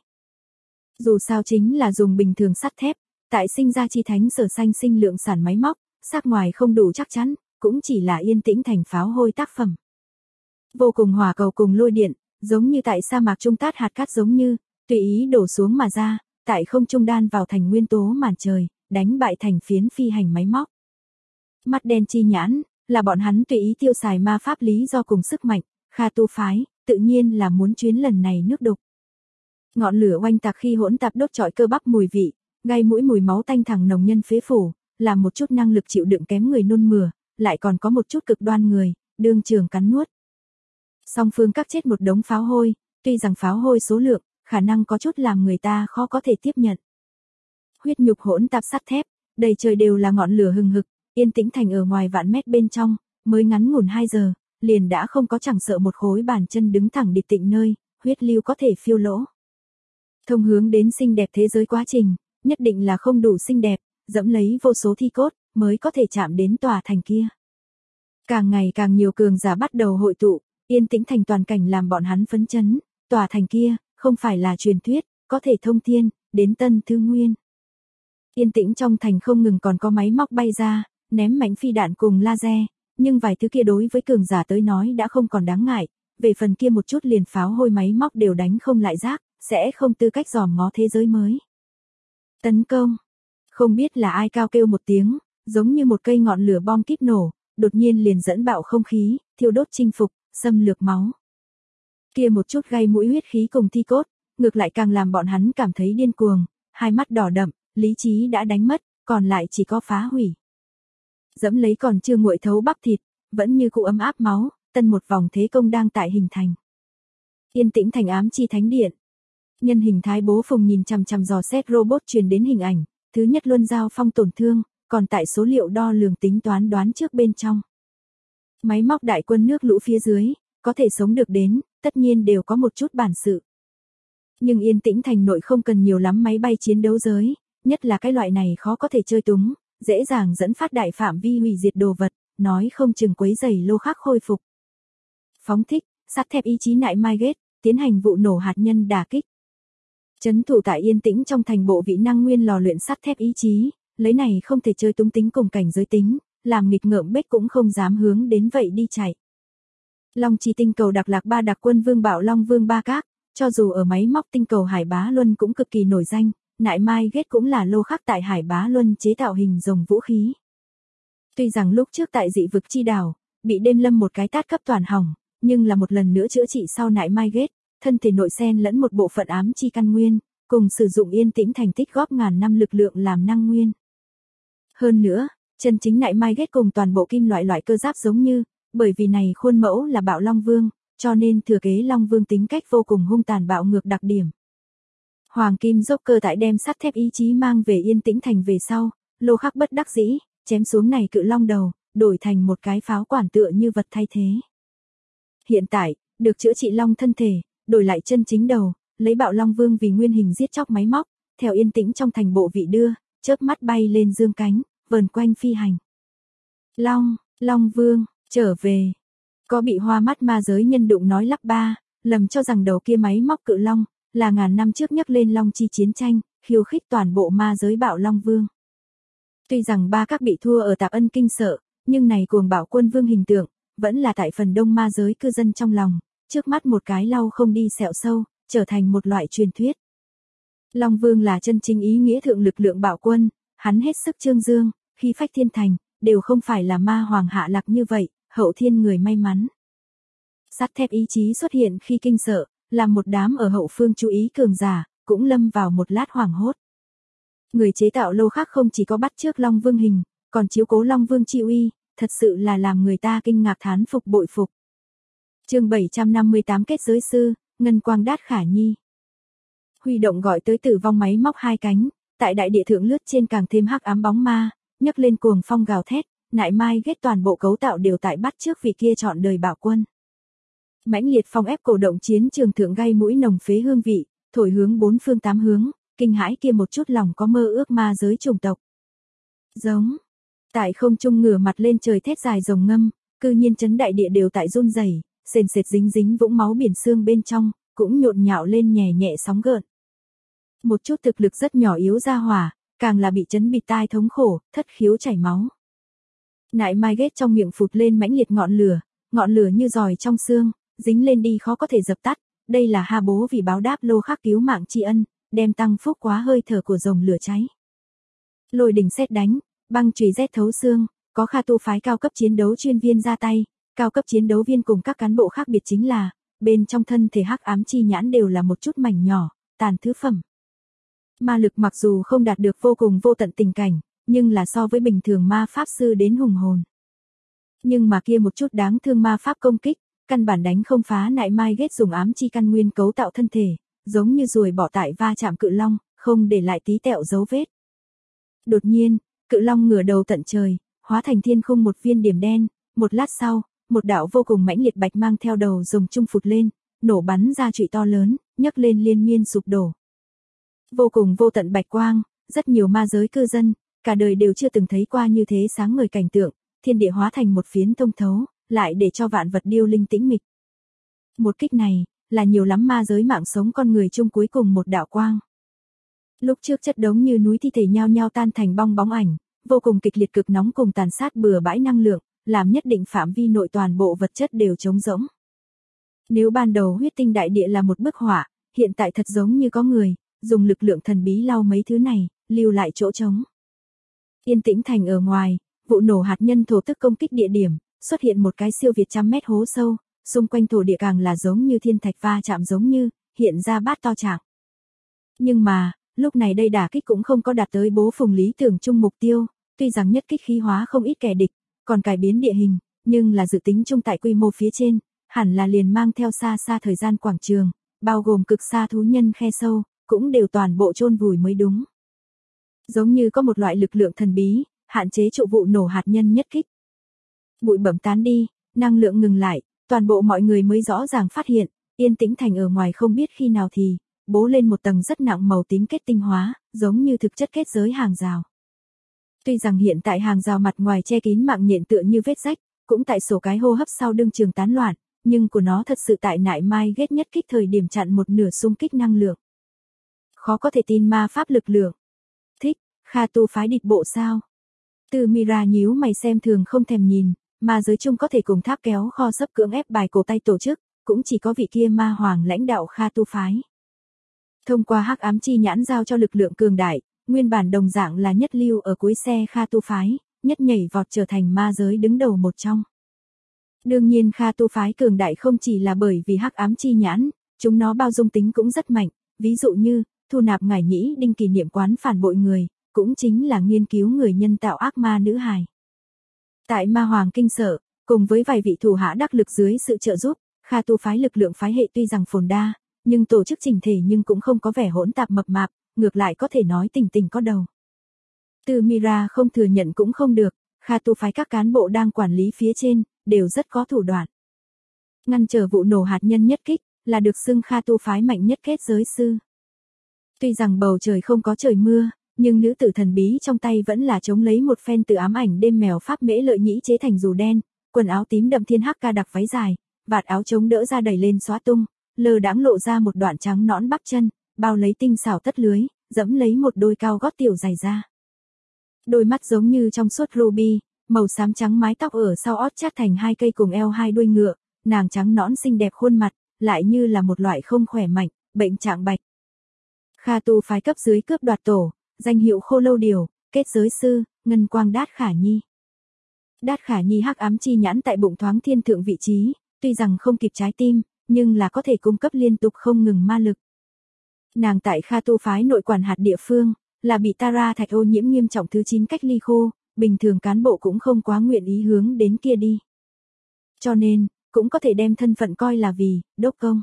Dù sao chính là dùng bình thường sắt thép, tại sinh ra chi thánh sở xanh sinh lượng sản máy móc, sắc ngoài không đủ chắc chắn, cũng chỉ là Yên Tĩnh Thành pháo hôi tác phẩm. Vô cùng hỏa cầu cùng lôi điện, giống như tại sa mạc trung tát hạt cát giống như, tùy ý đổ xuống mà ra, tại không trung đan vào thành nguyên tố màn trời, đánh bại thành phiến phi hành máy móc. Mắt đen chi nhãn, là bọn hắn tùy ý tiêu xài ma pháp lý do cùng sức mạnh, Kha tu phái, tự nhiên là muốn chuyến lần này nước đục. Ngọn lửa oanh tạc khi hỗn tạp đốt trọi cơ bắp mùi vị, gây mũi mùi máu tanh thẳng nồng nhân phế phủ, làm một chút năng lực chịu đựng kém người nôn mửa, lại còn có một chút cực đoan người, đương trường cắn nuốt. Song phương các chết một đống pháo hôi, tuy rằng pháo hôi số lượng, khả năng có chút làm người ta khó có thể tiếp nhận. Huyết nhục hỗn tạp sắt thép, đầy trời đều là ngọn lửa hừng hực, Yên Tĩnh Thành ở ngoài vạn mét bên trong, mới ngắn ngủn 2 giờ, liền đã không có chẳng sợ một khối bàn chân đứng thẳng điệp tịnh nơi, huyết lưu có thể phiêu lỗ. Thông hướng đến xinh đẹp thế giới quá trình, nhất định là không đủ xinh đẹp, dẫm lấy vô số thi cốt, mới có thể chạm đến tòa thành kia. Càng ngày càng nhiều cường giả bắt đầu hội tụ, Yên Tĩnh Thành toàn cảnh làm bọn hắn phấn chấn, tòa thành kia, không phải là truyền thuyết, có thể thông thiên, đến Tân Thư Nguyên. Yên tĩnh trong thành không ngừng còn có máy móc bay ra, ném mảnh phi đạn cùng laser, nhưng vài thứ kia đối với cường giả tới nói đã không còn đáng ngại, về phần kia một chút liền pháo hôi máy móc đều đánh không lại rác, sẽ không tư cách dòm ngó thế giới mới. Tấn công. Không biết là ai cao kêu một tiếng, giống như một cây ngọn lửa bom kíp nổ, đột nhiên liền dẫn bạo không khí, thiêu đốt chinh phục, xâm lược máu. Kia một chút gây mũi huyết khí cùng thi cốt, ngược lại càng làm bọn hắn cảm thấy điên cuồng, hai mắt đỏ đậm, lý trí đã đánh mất, còn lại chỉ có phá hủy. Dẫm lấy còn chưa nguội thấu bắp thịt, vẫn như cụ ấm áp máu, tân một vòng thế công đang tại hình thành. Yên Tĩnh Thành ám chi thánh điện. Nhân hình thái bố Phùng nhìn chằm chằm dò xét robot truyền đến hình ảnh, thứ nhất luân giao phong tổn thương, còn tại số liệu đo lường tính toán đoán trước bên trong. Máy móc đại quân nước lũ phía dưới, có thể sống được đến, tất nhiên đều có một chút bản sự. Nhưng Yên Tĩnh Thành nội không cần nhiều lắm máy bay chiến đấu giới, nhất là cái loại này khó có thể chơi túng, dễ dàng dẫn phát đại phạm vi hủy diệt đồ vật, nói không chừng quấy rầy lô khác khôi phục. Phóng thích, sắt thép ý chí nại mai ghét, tiến hành vụ nổ hạt nhân đả kích. Trấn thủ tại Yên Tĩnh trong thành bộ vị năng nguyên lò luyện sắt thép ý chí, lấy này không thể chơi túng tính cùng cảnh giới tính, làm nghịch ngợm bếch cũng không dám hướng đến vậy đi chạy. Long Chi tinh cầu đặc lạc ba đặc quân vương Bảo Long Vương Ba Các, cho dù ở máy móc tinh cầu Hải Bá Luân cũng cực kỳ nổi danh, nại mai ghét cũng là lô khác tại Hải Bá Luân chế tạo hình rồng vũ khí. Tuy rằng lúc trước tại dị vực chi đảo, bị đêm lâm một cái tát cấp toàn hỏng, nhưng là một lần nữa chữa trị sau nại mai ghét, thân thể nội xen lẫn một bộ phận ám chi căn nguyên, cùng sử dụng Yên Tĩnh Thành tích góp ngàn năm lực lượng làm năng nguyên. Hơn nữa, chân chính nại mai ghét cùng toàn bộ kim loại cơ giáp giống như, bởi vì này khuôn mẫu là Bạo Long Vương, cho nên thừa kế Long Vương tính cách vô cùng hung tàn bạo ngược đặc điểm. Hoàng Kim Joker tại đem sắt thép ý chí mang về Yên Tĩnh Thành về sau, lô khắc bất đắc dĩ, chém xuống này cự long đầu, đổi thành một cái pháo quản tựa như vật thay thế. Hiện tại, được chữa trị long thân thể, đổi lại chân chính đầu, lấy Bạo Long Vương vì nguyên hình giết chóc máy móc, theo Yên Tĩnh trong thành bộ vị đưa, chớp mắt bay lên dương cánh, vờn quanh phi hành. Long Vương, trở về. Có bị hoa mắt ma giới nhân đụng nói lắp ba, lầm cho rằng đầu kia máy móc cự long, là ngàn năm trước nhắc lên long chi chiến tranh, khiêu khích toàn bộ ma giới Bạo Long Vương. Tuy rằng Ba Các bị thua ở Tạp Ân kinh sợ, nhưng này cuồng bạo quân vương hình tượng, vẫn là tại phần đông ma giới cư dân trong lòng, trước mắt một cái lau không đi sẹo sâu, trở thành một loại truyền thuyết. Long Vương là chân chính ý nghĩa thượng lực lượng bạo quân, hắn hết sức trương dương, khi phách thiên thành, đều không phải là ma hoàng hạ lạc như vậy, hậu thiên người may mắn. Sắt thép ý chí xuất hiện khi kinh sợ, làm một đám ở hậu phương chú ý cường giả, cũng lâm vào một lát hoảng hốt. Người chế tạo lô khác không chỉ có bắt chước Long Vương hình, còn chiếu cố Long Vương chi uy, thật sự là làm người ta kinh ngạc thán phục bội phục. Chương 758 kết giới sư, Ngân Quang Đát Khả Nhi. Huy động gọi tới tử vong máy móc hai cánh, tại đại địa thượng lướt trên càng thêm hắc ám bóng ma, nhấc lên cuồng phong gào thét, nại mai ghét toàn bộ cấu tạo đều tại bắt trước vị kia chọn đời bạo quân. Mãnh liệt phong ép cổ động chiến trường thượng gây mũi nồng phế hương vị, thổi hướng bốn phương tám hướng, kinh hãi kia một chút lòng có mơ ước ma giới chủng tộc. Giống. Tại không trung ngửa mặt lên trời thét dài rồng ngâm, cư nhiên chấn đại địa đều tại run rẩy, sền sệt dính dính vũng máu biển xương bên trong, cũng nhộn nhạo lên nhẹ nhẹ sóng gợn. Một chút thực lực rất nhỏ yếu ra hỏa, càng là bị chấn bịt tai thống khổ, thất khiếu chảy máu. Nại mai ghét trong miệng phụt lên mãnh liệt ngọn lửa như giòi trong xương, dính lên đi khó có thể dập tắt, đây là Ha Bố vì báo đáp lô khác cứu mạng tri ân, đem tăng phúc quá hơi thở của rồng lửa cháy. Lôi đỉnh sét đánh, băng chùy rét thấu xương, có Kha Tu phái cao cấp chiến đấu chuyên viên ra tay, cao cấp chiến đấu viên cùng các cán bộ khác biệt chính là, bên trong thân thể hắc ám chi nhãn đều là một chút mảnh nhỏ, tàn thứ phẩm. Ma lực mặc dù không đạt được vô cùng vô tận tình cảnh, nhưng là so với bình thường ma pháp sư đến hùng hồn. Nhưng mà kia một chút đáng thương ma pháp công kích, căn bản đánh không phá Nại Mai ghét dùng ám chi căn nguyên cấu tạo thân thể, giống như ruồi bọ tại va chạm cự long, không để lại tí tẹo dấu vết. Đột nhiên, cự long ngửa đầu tận trời, hóa thành thiên khung một viên điểm đen, một lát sau, một đạo vô cùng mãnh liệt bạch mang theo đầu rồng trung phụt lên, nổ bắn ra trụy to lớn, nhấc lên liên miên sụp đổ. Vô cùng vô tận bạch quang, rất nhiều ma giới cư dân, cả đời đều chưa từng thấy qua như thế sáng ngời cảnh tượng, thiên địa hóa thành một phiến thông thấu, lại để cho vạn vật điêu linh tĩnh mịch. Một kích này, là nhiều lắm ma giới mạng sống con người chung cuối cùng một đạo quang. Lúc trước chất đống như núi thi thể nhao nhao tan thành bong bóng ảnh, vô cùng kịch liệt cực nóng cùng tàn sát bừa bãi năng lượng, làm nhất định phạm vi nội toàn bộ vật chất đều trống rỗng. Nếu ban đầu huyết tinh đại địa là một bức họa, hiện tại thật giống như có người, dùng lực lượng thần bí lau mấy thứ này, lưu lại chỗ trống. Yên tĩnh thành ở ngoài, vụ nổ hạt nhân thổ tức công kích địa điểm, xuất hiện một cái siêu việt trăm mét hố sâu, xung quanh thổ địa càng là giống như thiên thạch va chạm giống như, hiện ra bát to trạng. Nhưng mà, lúc này đây đả kích cũng không có đạt tới bố phùng lý tưởng chung mục tiêu, tuy rằng nhất kích khí hóa không ít kẻ địch, còn cải biến địa hình, nhưng là dự tính chung tại quy mô phía trên, hẳn là liền mang theo xa xa thời gian quảng trường, bao gồm cực xa thú nhân khe sâu, cũng đều toàn bộ chôn vùi mới đúng. Giống như có một loại lực lượng thần bí, hạn chế trụ vụ nổ hạt nhân nhất kích. Bụi bẩm tán đi, năng lượng ngừng lại, toàn bộ mọi người mới rõ ràng phát hiện, yên tĩnh thành ở ngoài không biết khi nào thì, bố lên một tầng rất nặng màu tím kết tinh hóa, giống như thực chất kết giới hàng rào. Tuy rằng hiện tại hàng rào mặt ngoài che kín mạng nhện tựa như vết rách, cũng tại sổ cái hô hấp sau đương trường tán loạn, nhưng của nó thật sự tại Nại Mai ghét nhất kích thời điểm chặn một nửa xung kích năng lượng. Khó có thể tin ma pháp lực lượng. Thích, Kha tu phái địch bộ sao? Từ Mira nhíu mày xem thường không thèm nhìn, ma giới chung có thể cùng tháp kéo kho sấp cưỡng ép bài cổ tay tổ chức, cũng chỉ có vị kia ma hoàng lãnh đạo Kha tu phái. Thông qua hắc ám chi nhãn giao cho lực lượng cường đại, nguyên bản đồng dạng là nhất lưu ở cuối xe Kha tu phái, nhất nhảy vọt trở thành ma giới đứng đầu một trong. Đương nhiên Kha tu phái cường đại không chỉ là bởi vì hắc ám chi nhãn, chúng nó bao dung tính cũng rất mạnh, ví dụ như, thu nạp ngải nhĩ đinh kỷ niệm quán phản bội người, cũng chính là nghiên cứu người nhân tạo ác ma nữ hài. Tại ma hoàng kinh sợ, cùng với vài vị thủ hạ đắc lực dưới sự trợ giúp, Kha tu phái lực lượng phái hệ tuy rằng phồn đa, nhưng tổ chức chỉnh thể nhưng cũng không có vẻ hỗn tạp mập mạp, ngược lại có thể nói tình tình có đầu. Từ Mira không thừa nhận cũng không được, Kha tu phái các cán bộ đang quản lý phía trên, đều rất có thủ đoạn. Ngăn trở vụ nổ hạt nhân nhất kích, là được xưng Kha tu phái mạnh nhất kết giới sư. Tuy rằng bầu trời không có trời mưa, nhưng nữ tử thần bí trong tay vẫn là chống lấy một phen từ ám ảnh đêm mèo pháp mễ lợi nhĩ chế thành dù đen, quần áo tím đậm thiên hắc ca đặc váy dài, vạt áo chống đỡ ra đẩy lên xóa tung, lơ đãng lộ ra một đoạn trắng nõn bắp chân, bao lấy tinh xảo tất lưới, dẫm lấy một đôi cao gót tiểu dày da. Đôi mắt giống như trong suốt ruby, màu xám trắng mái tóc ở sau ót chát thành hai cây cùng eo hai đuôi ngựa, nàng trắng nõn xinh đẹp khuôn mặt, lại như là một loại không khỏe mạnh, bệnh trạng bạch. Kha tu phái cấp dưới cướp đoạt tổ, danh hiệu Khô Lâu Điều, kết giới sư, ngân quang Đát Khả Nhi. Đát Khả Nhi hắc ám chi nhãn tại bụng thoáng thiên thượng vị trí, tuy rằng không kịp trái tim, nhưng là có thể cung cấp liên tục không ngừng ma lực. Nàng tại Kha tu phái nội quản hạt địa phương, là bị Tara thạch ô nhiễm nghiêm trọng thứ 9 cách ly khô, bình thường cán bộ cũng không quá nguyện ý hướng đến kia đi. Cho nên, cũng có thể đem thân phận coi là vì, đốc công.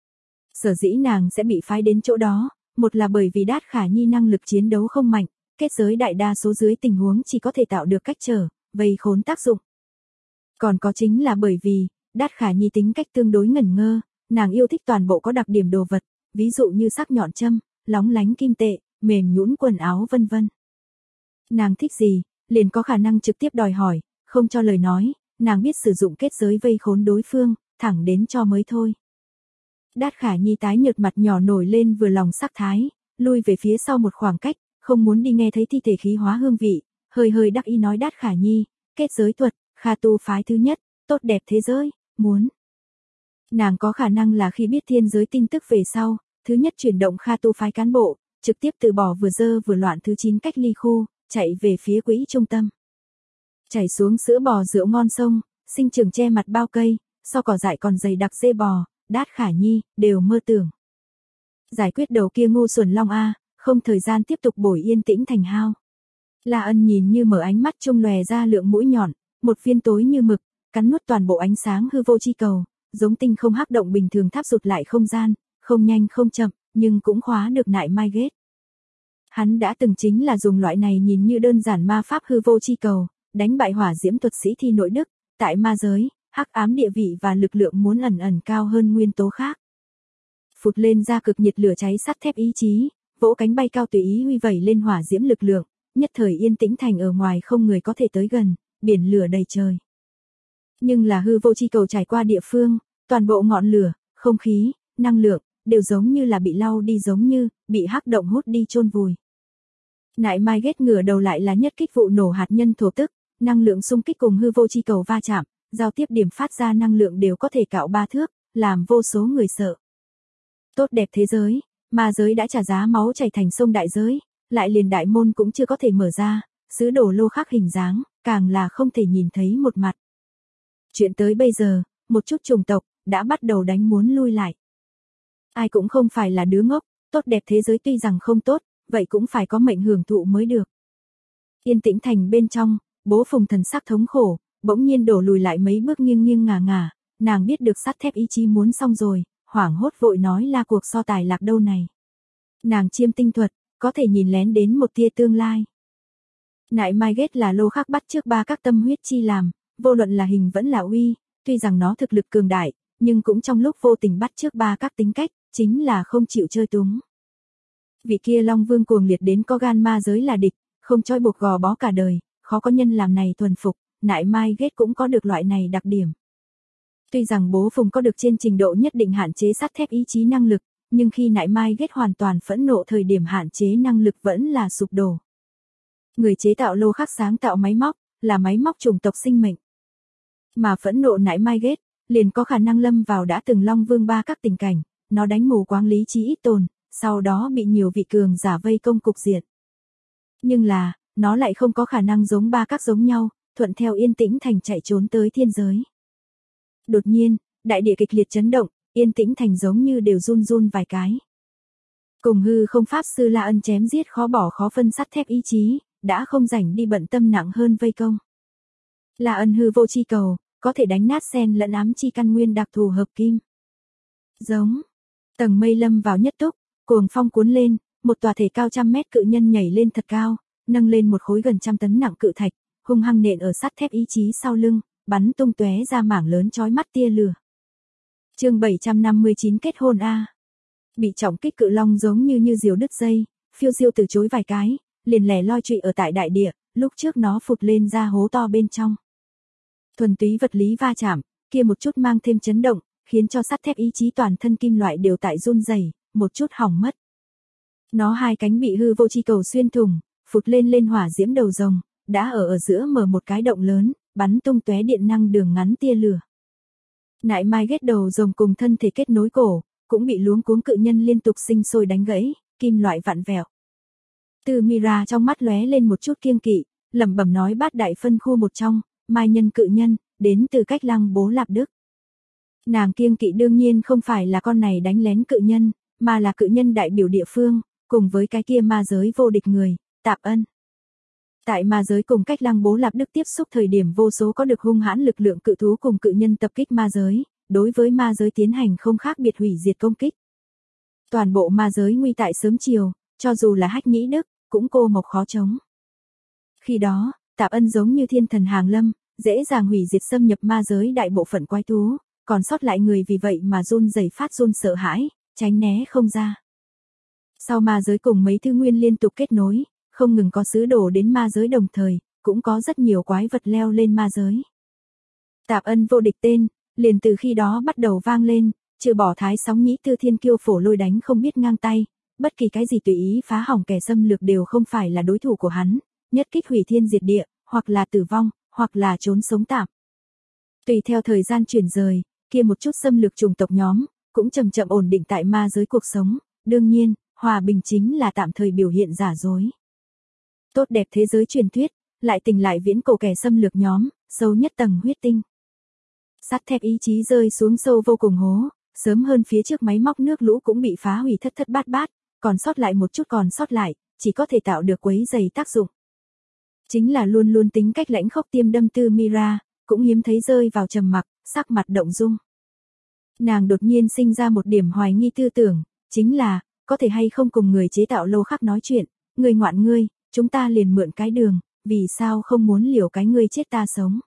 Sở dĩ nàng sẽ bị phái đến chỗ đó, một là bởi vì Đát Khả Nhi năng lực chiến đấu không mạnh, kết giới đại đa số dưới tình huống chỉ có thể tạo được cách trở, vây khốn tác dụng. Còn có chính là bởi vì, Đát Khả Nhi tính cách tương đối ngẩn ngơ, nàng yêu thích toàn bộ có đặc điểm đồ vật, ví dụ như sắc nhọn châm, lóng lánh kim tệ, mềm nhũn quần áo vân vân. Nàng thích gì, liền có khả năng trực tiếp đòi hỏi, không cho lời nói, nàng biết sử dụng kết giới vây khốn đối phương, thẳng đến cho mới thôi. Đát Khả Nhi tái nhợt mặt nhỏ nổi lên vừa lòng sắc thái, lui về phía sau một khoảng cách, không muốn đi nghe thấy thi thể khí hóa hương vị, hơi hơi đắc ý nói Đát Khả Nhi, kết giới thuật, Kha tu phái thứ nhất, tốt đẹp thế giới, muốn. Nàng có khả năng là khi biết thiên giới tin tức về sau, thứ nhất chuyển động Kha tu phái cán bộ, trực tiếp từ bỏ vừa dơ vừa loạn thứ 9 cách ly khu, chạy về phía quỹ trung tâm. Chảy xuống sữa bò rượu ngon sông, sinh trưởng che mặt bao cây, sau cỏ dại còn dày đặc dê bò, Đát Khả Nhi, đều mơ tưởng. Giải quyết đầu kia ngu xuẩn long A, không thời gian tiếp tục bồi yên tĩnh thành hao. La Ân nhìn như mở ánh mắt trung lòe ra lượng mũi nhọn, Một viên tối như mực, cắn nuốt toàn bộ ánh sáng hư vô chi cầu, giống tinh không hắc động bình thường tháp rụt lại không gian, không nhanh không chậm, nhưng cũng khóa được Nại Mai Gate. Hắn đã từng chính là dùng loại này nhìn như đơn giản ma pháp hư vô chi cầu, đánh bại hỏa diễm thuật sĩ Thi Nội Đức, tại ma giới, hắc ám địa vị và lực lượng muốn ẩn ẩn cao hơn nguyên tố khác. Phụt lên ra cực nhiệt lửa cháy sắt thép ý chí, vỗ cánh bay cao tùy ý huy vẩy lên hỏa diễm lực lượng, nhất thời yên tĩnh thành ở ngoài không người có thể tới gần, biển lửa đầy trời. Nhưng là hư vô chi cầu trải qua địa phương, toàn bộ ngọn lửa, không khí, năng lượng, đều giống như là bị lau đi, giống như bị hắc động hút đi chôn vùi. Nại Mai Gate ngửa đầu lại là nhất kích vụ nổ hạt nhân thổ tức, năng lượng xung kích cùng hư vô chi cầu va chạm, giao tiếp điểm phát ra năng lượng đều có thể cạo 3 thước, làm vô số người sợ. Tốt đẹp thế giới, ma giới đã trả giá máu chảy thành sông đại giới, lại liền đại môn cũng chưa có thể mở ra, sứ đồ lô khắc hình dáng, càng là không thể nhìn thấy một mặt. Chuyện tới bây giờ, một chút chủng tộc, đã bắt đầu đánh muốn lui lại. Ai cũng không phải là đứa ngốc, tốt đẹp thế giới tuy rằng không tốt, vậy cũng phải có mệnh hưởng thụ mới được. Yên tĩnh thành bên trong, Bố Phùng thần sắc thống khổ, bỗng nhiên đổ lùi lại mấy bước nghiêng nghiêng ngả ngả, nàng biết được sắt thép ý chí muốn xong rồi, hoảng hốt vội nói là cuộc so tài lạc đâu này. Nàng chiêm tinh thuật, có thể nhìn lén đến một tia tương lai. Nại Mai Gate là lô khắc bắt trước 3 các tâm huyết chi làm, vô luận là hình vẫn là uy, tuy rằng nó thực lực cường đại, nhưng cũng trong lúc vô tình bắt trước 3 các tính cách, chính là không chịu chơi túng. Vị kia Long Vương cuồng liệt đến có gan ma giới là địch, không trói buộc gò bó cả đời, khó có nhân làm này thuần phục, Nại Mai Gate cũng có được loại này đặc điểm. Tuy rằng Bố Phùng có được trên trình độ nhất định hạn chế sắt thép ý chí năng lực, nhưng khi Nại Mai Gate hoàn toàn phẫn nộ thời điểm hạn chế năng lực vẫn là sụp đổ. Người chế tạo lô khắc sáng tạo máy móc, là máy móc chủng tộc sinh mệnh. Mà phẫn nộ Nại Mai Gate, liền có khả năng lâm vào đã từng Long Vương 3 các tình cảnh, nó đánh mù quáng lý trí ít tồn, sau đó bị nhiều vị cường giả vây công cục diện. Nhưng là, nó lại không có khả năng giống 3 các giống nhau, thuận theo yên tĩnh thành chạy trốn tới thiên giới. Đột nhiên, đại địa kịch liệt chấn động, yên tĩnh thành giống như đều run run vài cái. Cùng hư không pháp sư La Ân chém giết khó bỏ khó phân sắt thép ý chí, đã không rảnh đi bận tâm nặng hơn vây công. La Ân hư vô chi cầu, có thể đánh nát sen lẫn ám chi căn nguyên đặc thù hợp kim. Giống, tầng mây lâm vào nhất túc, cuồng phong cuốn lên, một tòa thể cao 100 mét cự nhân nhảy lên thật cao, nâng lên một khối gần 100 tấn nặng cự thạch, hung hăng nện ở sắt thép ý chí sau lưng, bắn tung tóe ra mảng lớn chói mắt tia lửa. Chương 759 kết hôn a. Bị trọng kích cự long giống như diều đứt dây, phiêu diêu từ chối vài cái, liền lẻ loi trụy ở tại đại địa, lúc trước nó phụt lên ra hố to bên trong. Thuần túy vật lý va chạm, kia một chút mang thêm chấn động, khiến cho sắt thép ý chí toàn thân kim loại đều tại run rẩy, một chút hỏng mất. Nó 2 cánh bị hư vô chi cầu xuyên thủng, phụt lên hỏa diễm đầu rồng, đã ở giữa mở một cái động lớn, bắn tung tóe điện năng đường ngắn tia lửa. Nại Mai Gate đầu rồng cùng thân thể kết nối cổ, cũng bị luống cuống cự nhân liên tục sinh sôi đánh gãy, kim loại vặn vẹo. Từ Mira trong mắt lóe lên một chút kiêng kỵ, lẩm bẩm nói bát đại phân khu một trong, Mai nhân cự nhân, đến từ Cách Lăng Bố Lạp Đức. Nàng kiêng kỵ đương nhiên không phải là con này đánh lén cự nhân, mà là cự nhân đại biểu địa phương, cùng với cái kia ma giới vô địch người, Tạp Ân. Tại ma giới cùng Cách Lăng Bố Lạp Đức tiếp xúc thời điểm vô số có được hung hãn lực lượng cự thú cùng cự nhân tập kích ma giới, đối với ma giới tiến hành không khác biệt hủy diệt công kích. Toàn bộ ma giới nguy tại sớm chiều, cho dù là Hách Nhĩ Đức, cũng cô mộc khó chống. Khi đó, Tạp Ân giống như thiên thần hàng lâm, dễ dàng hủy diệt xâm nhập ma giới đại bộ phận quái thú, còn sót lại người vì vậy mà run rẩy phát run sợ hãi, tránh né không ra. Sau ma giới cùng mấy thứ nguyên liên tục kết nối, không ngừng có sứ đồ đến ma giới đồng thời, cũng có rất nhiều quái vật leo lên ma giới. Tạp Ân vô địch tên, liền từ khi đó bắt đầu vang lên, trừ bỏ Thái Sóng Nhĩ Tư Thiên Kiêu phổ lôi đánh không biết ngang tay, bất kỳ cái gì tùy ý phá hỏng kẻ xâm lược đều không phải là đối thủ của hắn, nhất kích hủy thiên diệt địa, hoặc là tử vong, hoặc là trốn sống tạm. Tùy theo thời gian chuyển rời, kia một chút xâm lược chủng tộc nhóm, cũng chậm chậm ổn định tại ma giới cuộc sống, đương nhiên, hòa bình chính là tạm thời biểu hiện giả dối. Tốt đẹp thế giới truyền thuyết, lại tình lại viễn cổ kẻ xâm lược nhóm, sâu nhất tầng huyết tinh. Sắt thép ý chí rơi xuống sâu vô cùng hố, sớm hơn phía trước máy móc nước lũ cũng bị phá hủy thất thất bát bát, còn sót lại một chút còn sót lại, chỉ có thể tạo được quấy dày tác dụng. Chính là luôn luôn tính cách lãnh khốc tiêm đâm Tư Mira, cũng hiếm thấy rơi vào trầm mặc, sắc mặt động dung. Nàng đột nhiên sinh ra một điểm hoài nghi tư tưởng, chính là, có thể hay không cùng người chế tạo lô khắc nói chuyện, người ngoạn ngươi, chúng ta liền mượn cái đường, vì sao không muốn liều cái ngươi chết ta sống.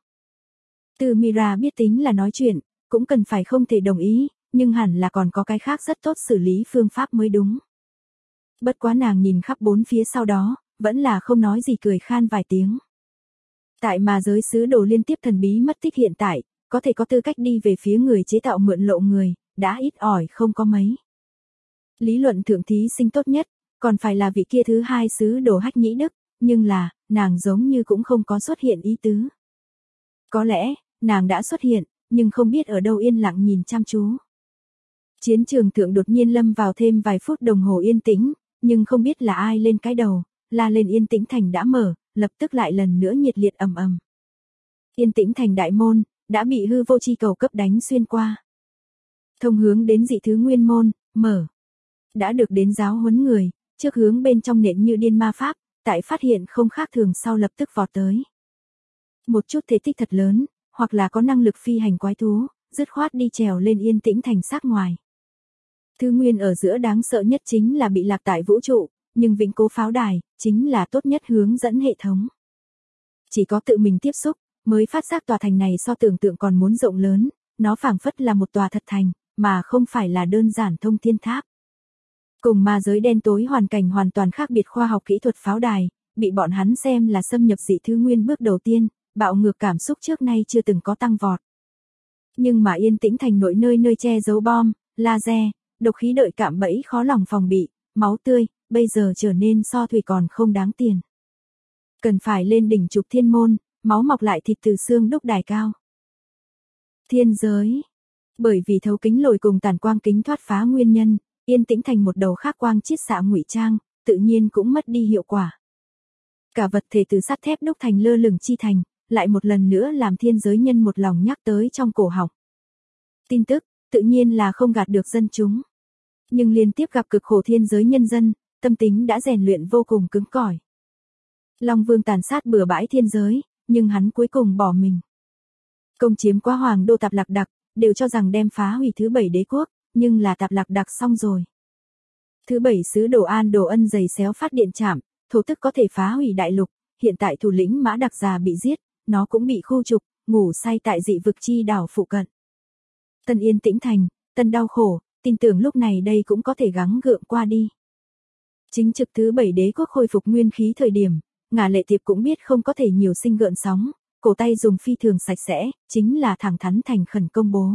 Tư Mira biết tính là nói chuyện, cũng cần phải không thể đồng ý, nhưng hẳn là còn có cái khác rất tốt xử lý phương pháp mới đúng. Bất quá nàng nhìn khắp bốn phía sau đó, vẫn là không nói gì cười khan vài tiếng. Tại mà giới sứ đồ liên tiếp thần bí mất tích hiện tại, có thể có tư cách đi về phía người chế tạo mượn lộ người, đã ít ỏi không có mấy. Lý luận thượng thí sinh tốt nhất, còn phải là vị kia thứ hai sứ đồ Hách Nhĩ Đức, nhưng là, nàng giống như cũng không có xuất hiện ý tứ. Có lẽ, nàng đã xuất hiện, nhưng không biết ở đâu yên lặng nhìn chăm chú. Chiến trường thượng đột nhiên lâm vào thêm vài phút đồng hồ yên tĩnh, nhưng không biết là ai lên cái đầu, la lên Yên Tĩnh Thành đã mở, lập tức lại lần nữa nhiệt liệt ầm ầm. Yên Tĩnh Thành đại môn, đã bị hư vô chi cầu cấp đánh xuyên qua. Thông hướng đến dị thứ nguyên môn, mở. Đã được đến giáo huấn người, trước hướng bên trong nện như điên ma pháp, tại phát hiện không khác thường sau lập tức vọt tới. Một chút thể tích thật lớn, hoặc là có năng lực phi hành quái thú, dứt khoát đi trèo lên Yên Tĩnh Thành sát ngoài. Thứ nguyên ở giữa đáng sợ nhất chính là bị lạc tại vũ trụ, nhưng vĩnh cố pháo đài, chính là tốt nhất hướng dẫn hệ thống. Chỉ có tự mình tiếp xúc, mới phát giác tòa thành này so tưởng tượng còn muốn rộng lớn, nó phảng phất là một tòa thật thành, mà không phải là đơn giản thông thiên tháp. Cùng ma giới đen tối hoàn cảnh hoàn toàn khác biệt khoa học kỹ thuật pháo đài, bị bọn hắn xem là xâm nhập dị thứ nguyên bước đầu tiên, bạo ngược cảm xúc trước nay chưa từng có tăng vọt. Nhưng mà Yên Tĩnh Thành nội nơi nơi che giấu bom, laser, độc khí đợi cạm bẫy khó lòng phòng bị, máu tươi, bây giờ trở nên so thủy còn không đáng tiền. Cần phải lên đỉnh trục thiên môn, máu mọc lại thịt từ xương đúc đài cao. Thiên giới. Bởi vì thấu kính lồi cùng tản quang kính thoát phá nguyên nhân, Yên Tĩnh Thành một đầu khác quang chiết xạ ngụy trang, tự nhiên cũng mất đi hiệu quả. Cả vật thể từ sắt thép đúc thành lơ lửng chi thành, lại một lần nữa làm thiên giới nhân một lòng nhắc tới trong cổ họng. Tin tức, tự nhiên là không gạt được dân chúng. Nhưng liên tiếp gặp cực khổ thiên giới nhân dân, tâm tính đã rèn luyện vô cùng cứng cỏi. Long Vương tàn sát bừa bãi thiên giới, nhưng hắn cuối cùng bỏ mình. Công chiếm quá hoàng đô Tạp Lạc Đặc, đều cho rằng đem phá hủy thứ 7 đế quốc, nhưng là Tạp Lạc Đặc xong rồi. Thứ 7 sứ đồ An Đồ Ân giày xéo phát điện trạm, thổ tức có thể phá hủy đại lục, hiện tại thủ lĩnh Mã Đặc Già bị giết, nó cũng bị khu trục, ngủ say tại dị vực chi đảo phụ cận. Tân Yên Tĩnh Thành, tân đau khổ, tin tưởng lúc này đây cũng có thể gắng gượng qua đi. Chính trực thứ 7 đế quốc khôi phục nguyên khí thời điểm, Ngả Lệ Tiệp cũng biết không có thể nhiều sinh gợn sóng, cổ tay dùng phi thường sạch sẽ, chính là thẳng thắn thành khẩn công bố.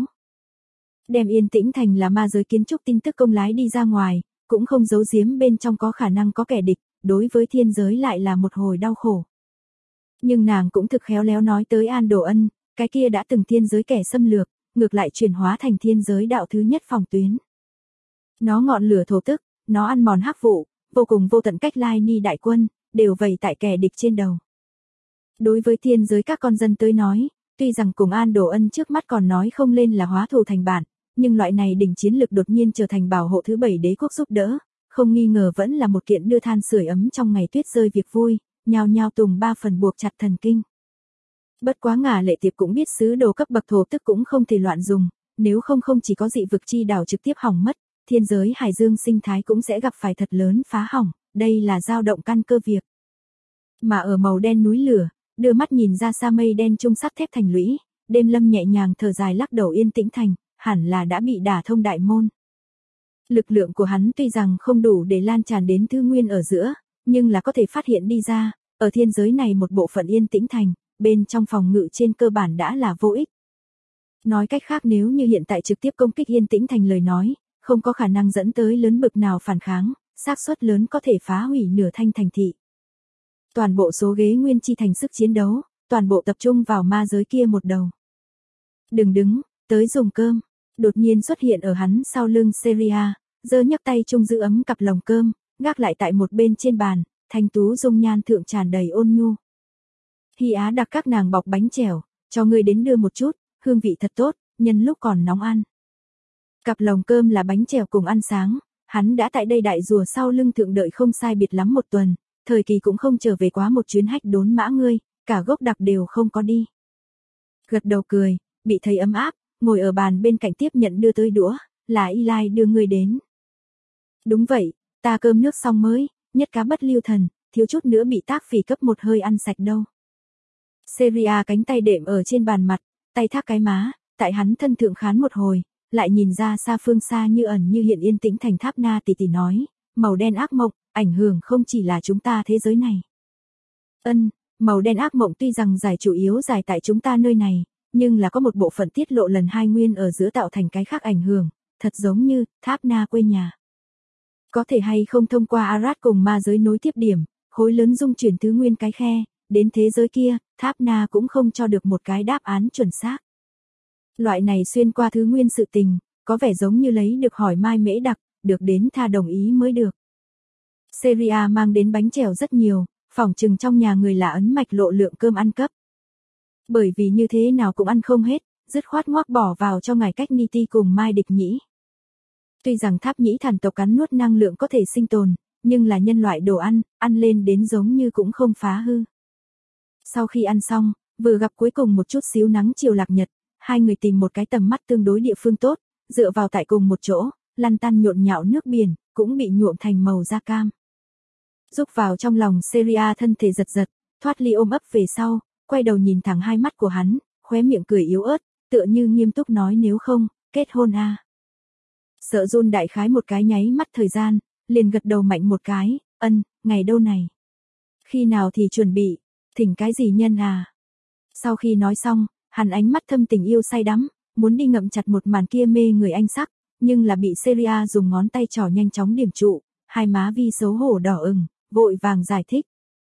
Đem Yên Tĩnh Thành là ma giới kiến trúc tin tức công lái đi ra ngoài, cũng không giấu giếm bên trong có khả năng có kẻ địch, đối với thiên giới lại là một hồi đau khổ. Nhưng nàng cũng thực khéo léo nói tới An Đồ Ân, cái kia đã từng thiên giới kẻ xâm lược, ngược lại chuyển hóa thành thiên giới đạo thứ nhất phòng tuyến. Nó ngọn lửa thổ tức, nó ăn mòn hắc vụ, vô cùng vô tận cách lai ni đại quân, đều vây tại kẻ địch trên đầu. Đối với thiên giới các con dân tới nói, tuy rằng cùng An Đồ Ân trước mắt còn nói không lên là hóa thù thành bạn, nhưng loại này đỉnh chiến lực đột nhiên trở thành bảo hộ thứ 7 đế quốc giúp đỡ, không nghi ngờ vẫn là một kiện đưa than sưởi ấm trong ngày tuyết rơi việc vui, nhao nhao tùng 3 phần buộc chặt thần kinh. Bất quá Ngả Lệ Tiệp cũng biết sứ đồ cấp bậc thổ tức cũng không thể loạn dùng, nếu không chỉ có dị vực chi đảo trực tiếp hỏng mất, thiên giới hải dương sinh thái cũng sẽ gặp phải thật lớn phá hỏng, đây là dao động căn cơ việc. Mà ở màu đen núi lửa, đưa mắt nhìn ra xa mây đen trung sắt thép thành lũy, Đêm Lâm nhẹ nhàng thở dài lắc đầu Yên Tĩnh Thành, hẳn là đã bị đả thông đại môn. Lực lượng của hắn tuy rằng không đủ để lan tràn đến thư nguyên ở giữa, nhưng là có thể phát hiện đi ra, ở thiên giới này một bộ phận Yên Tĩnh Thành, bên trong phòng ngự trên cơ bản đã là vô ích. Nói cách khác nếu như hiện tại trực tiếp công kích Yên Tĩnh Thành lời nói, không có khả năng dẫn tới lớn bực nào phản kháng, xác suất lớn có thể phá hủy nửa thanh thành thị. Toàn bộ số ghế nguyên chi thành sức chiến đấu, toàn bộ tập trung vào ma giới kia một đầu. Đừng đứng, tới dùng cơm, đột nhiên xuất hiện ở hắn sau lưng Seria, giơ nhấc tay chung giữ ấm cặp lồng cơm, gác lại tại một bên trên bàn, thanh tú dung nhan thượng tràn đầy ôn nhu. Hy Á đặc các nàng bọc bánh chèo, cho ngươi đến đưa một chút, hương vị thật tốt, nhân lúc còn nóng ăn. Cặp lồng cơm là bánh chèo cùng ăn sáng, hắn đã tại đây đại rùa sau lưng thượng đợi không sai biệt lắm một tuần, thời kỳ cũng không trở về quá một chuyến hách đốn mã ngươi, cả gốc đặc đều không có đi. Gật đầu cười, bị thấy ấm áp, ngồi ở bàn bên cạnh tiếp nhận đưa tới đũa, là Eli đưa ngươi đến. Đúng vậy, ta cơm nước xong mới, nhất cá bất lưu thần, thiếu chút nữa bị tác phỉ cấp một hơi ăn sạch đâu. Seria cánh tay đệm ở trên bàn mặt, tay thác cái má, tại hắn thân thượng khán một hồi, lại nhìn ra xa phương xa như ẩn như hiện yên tĩnh thành tháp na tỉ tỉ nói, màu đen ác mộng, ảnh hưởng không chỉ là chúng ta thế giới này. Màu đen ác mộng tuy rằng giải chủ yếu giải tại chúng ta nơi này, nhưng là có một bộ phận tiết lộ lần hai nguyên ở giữa tạo thành cái khác ảnh hưởng, thật giống như tháp na quê nhà. Có thể hay không thông qua Arad cùng ma giới nối tiếp điểm, khối lớn dung chuyển thứ nguyên cái khe, đến thế giới kia, tháp na cũng không cho được một cái đáp án chuẩn xác. Loại này xuyên qua thứ nguyên sự tình, có vẻ giống như lấy được hỏi mai mễ đặc, được đến tha đồng ý mới được. Seria mang đến bánh chèo rất nhiều, phỏng chừng trong nhà người là ấn mạch lộ lượng cơm ăn cấp. Bởi vì như thế nào cũng ăn không hết, dứt khoát ngoác bỏ vào cho ngài cách Niti cùng Mai Địch Nhĩ. Tuy rằng tháp nhĩ thản tộc cắn nuốt năng lượng có thể sinh tồn, nhưng là nhân loại đồ ăn, ăn lên đến giống như cũng không phá hư. Sau khi ăn xong, vừa gặp cuối cùng một chút xíu nắng chiều lạc nhật, hai người tìm một cái tầm mắt tương đối địa phương tốt, dựa vào tại cùng một chỗ, lăn tăn nhộn nhạo nước biển, cũng bị nhuộm thành màu da cam. Rúc vào trong lòng Seria thân thể giật giật, thoát ly ôm ấp về sau, quay đầu nhìn thẳng hai mắt của hắn, khóe miệng cười yếu ớt, tựa như nghiêm túc nói nếu không, kết hôn a. Sợ run đại khái một cái nháy mắt thời gian, liền gật đầu mạnh một cái, ngày đâu này? Khi nào thì chuẩn bị, thỉnh cái gì nhân à? Sau khi nói xong, hắn ánh mắt thâm tình yêu say đắm, muốn đi ngậm chặt một màn kia mê người anh sắc, nhưng là bị Seria dùng ngón tay trỏ nhanh chóng điểm trụ, hai má vi xấu hổ đỏ ửng, vội vàng giải thích.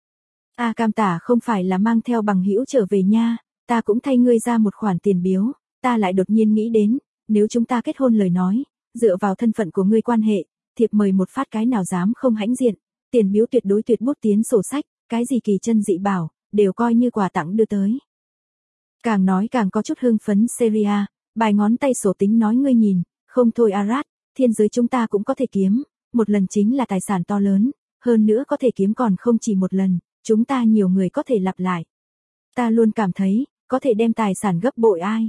Cam tả không phải là mang theo bằng hữu trở về nha, ta cũng thay ngươi ra một khoản tiền biếu, ta lại đột nhiên nghĩ đến, nếu chúng ta kết hôn lời nói, dựa vào thân phận của ngươi quan hệ, thiệp mời một phát cái nào dám không hãnh diện, tiền biếu tuyệt đối tuyệt bút tiến sổ sách, cái gì kỳ chân dị bảo, đều coi như quà tặng đưa tới. Càng nói càng có chút hưng phấn Seria, bài ngón tay sổ tính nói ngươi nhìn, không thôi Arad, thiên giới chúng ta cũng có thể kiếm, một lần chính là tài sản to lớn, hơn nữa có thể kiếm còn không chỉ một lần, chúng ta nhiều người có thể lặp lại. Ta luôn cảm thấy, có thể đem tài sản gấp bội ai.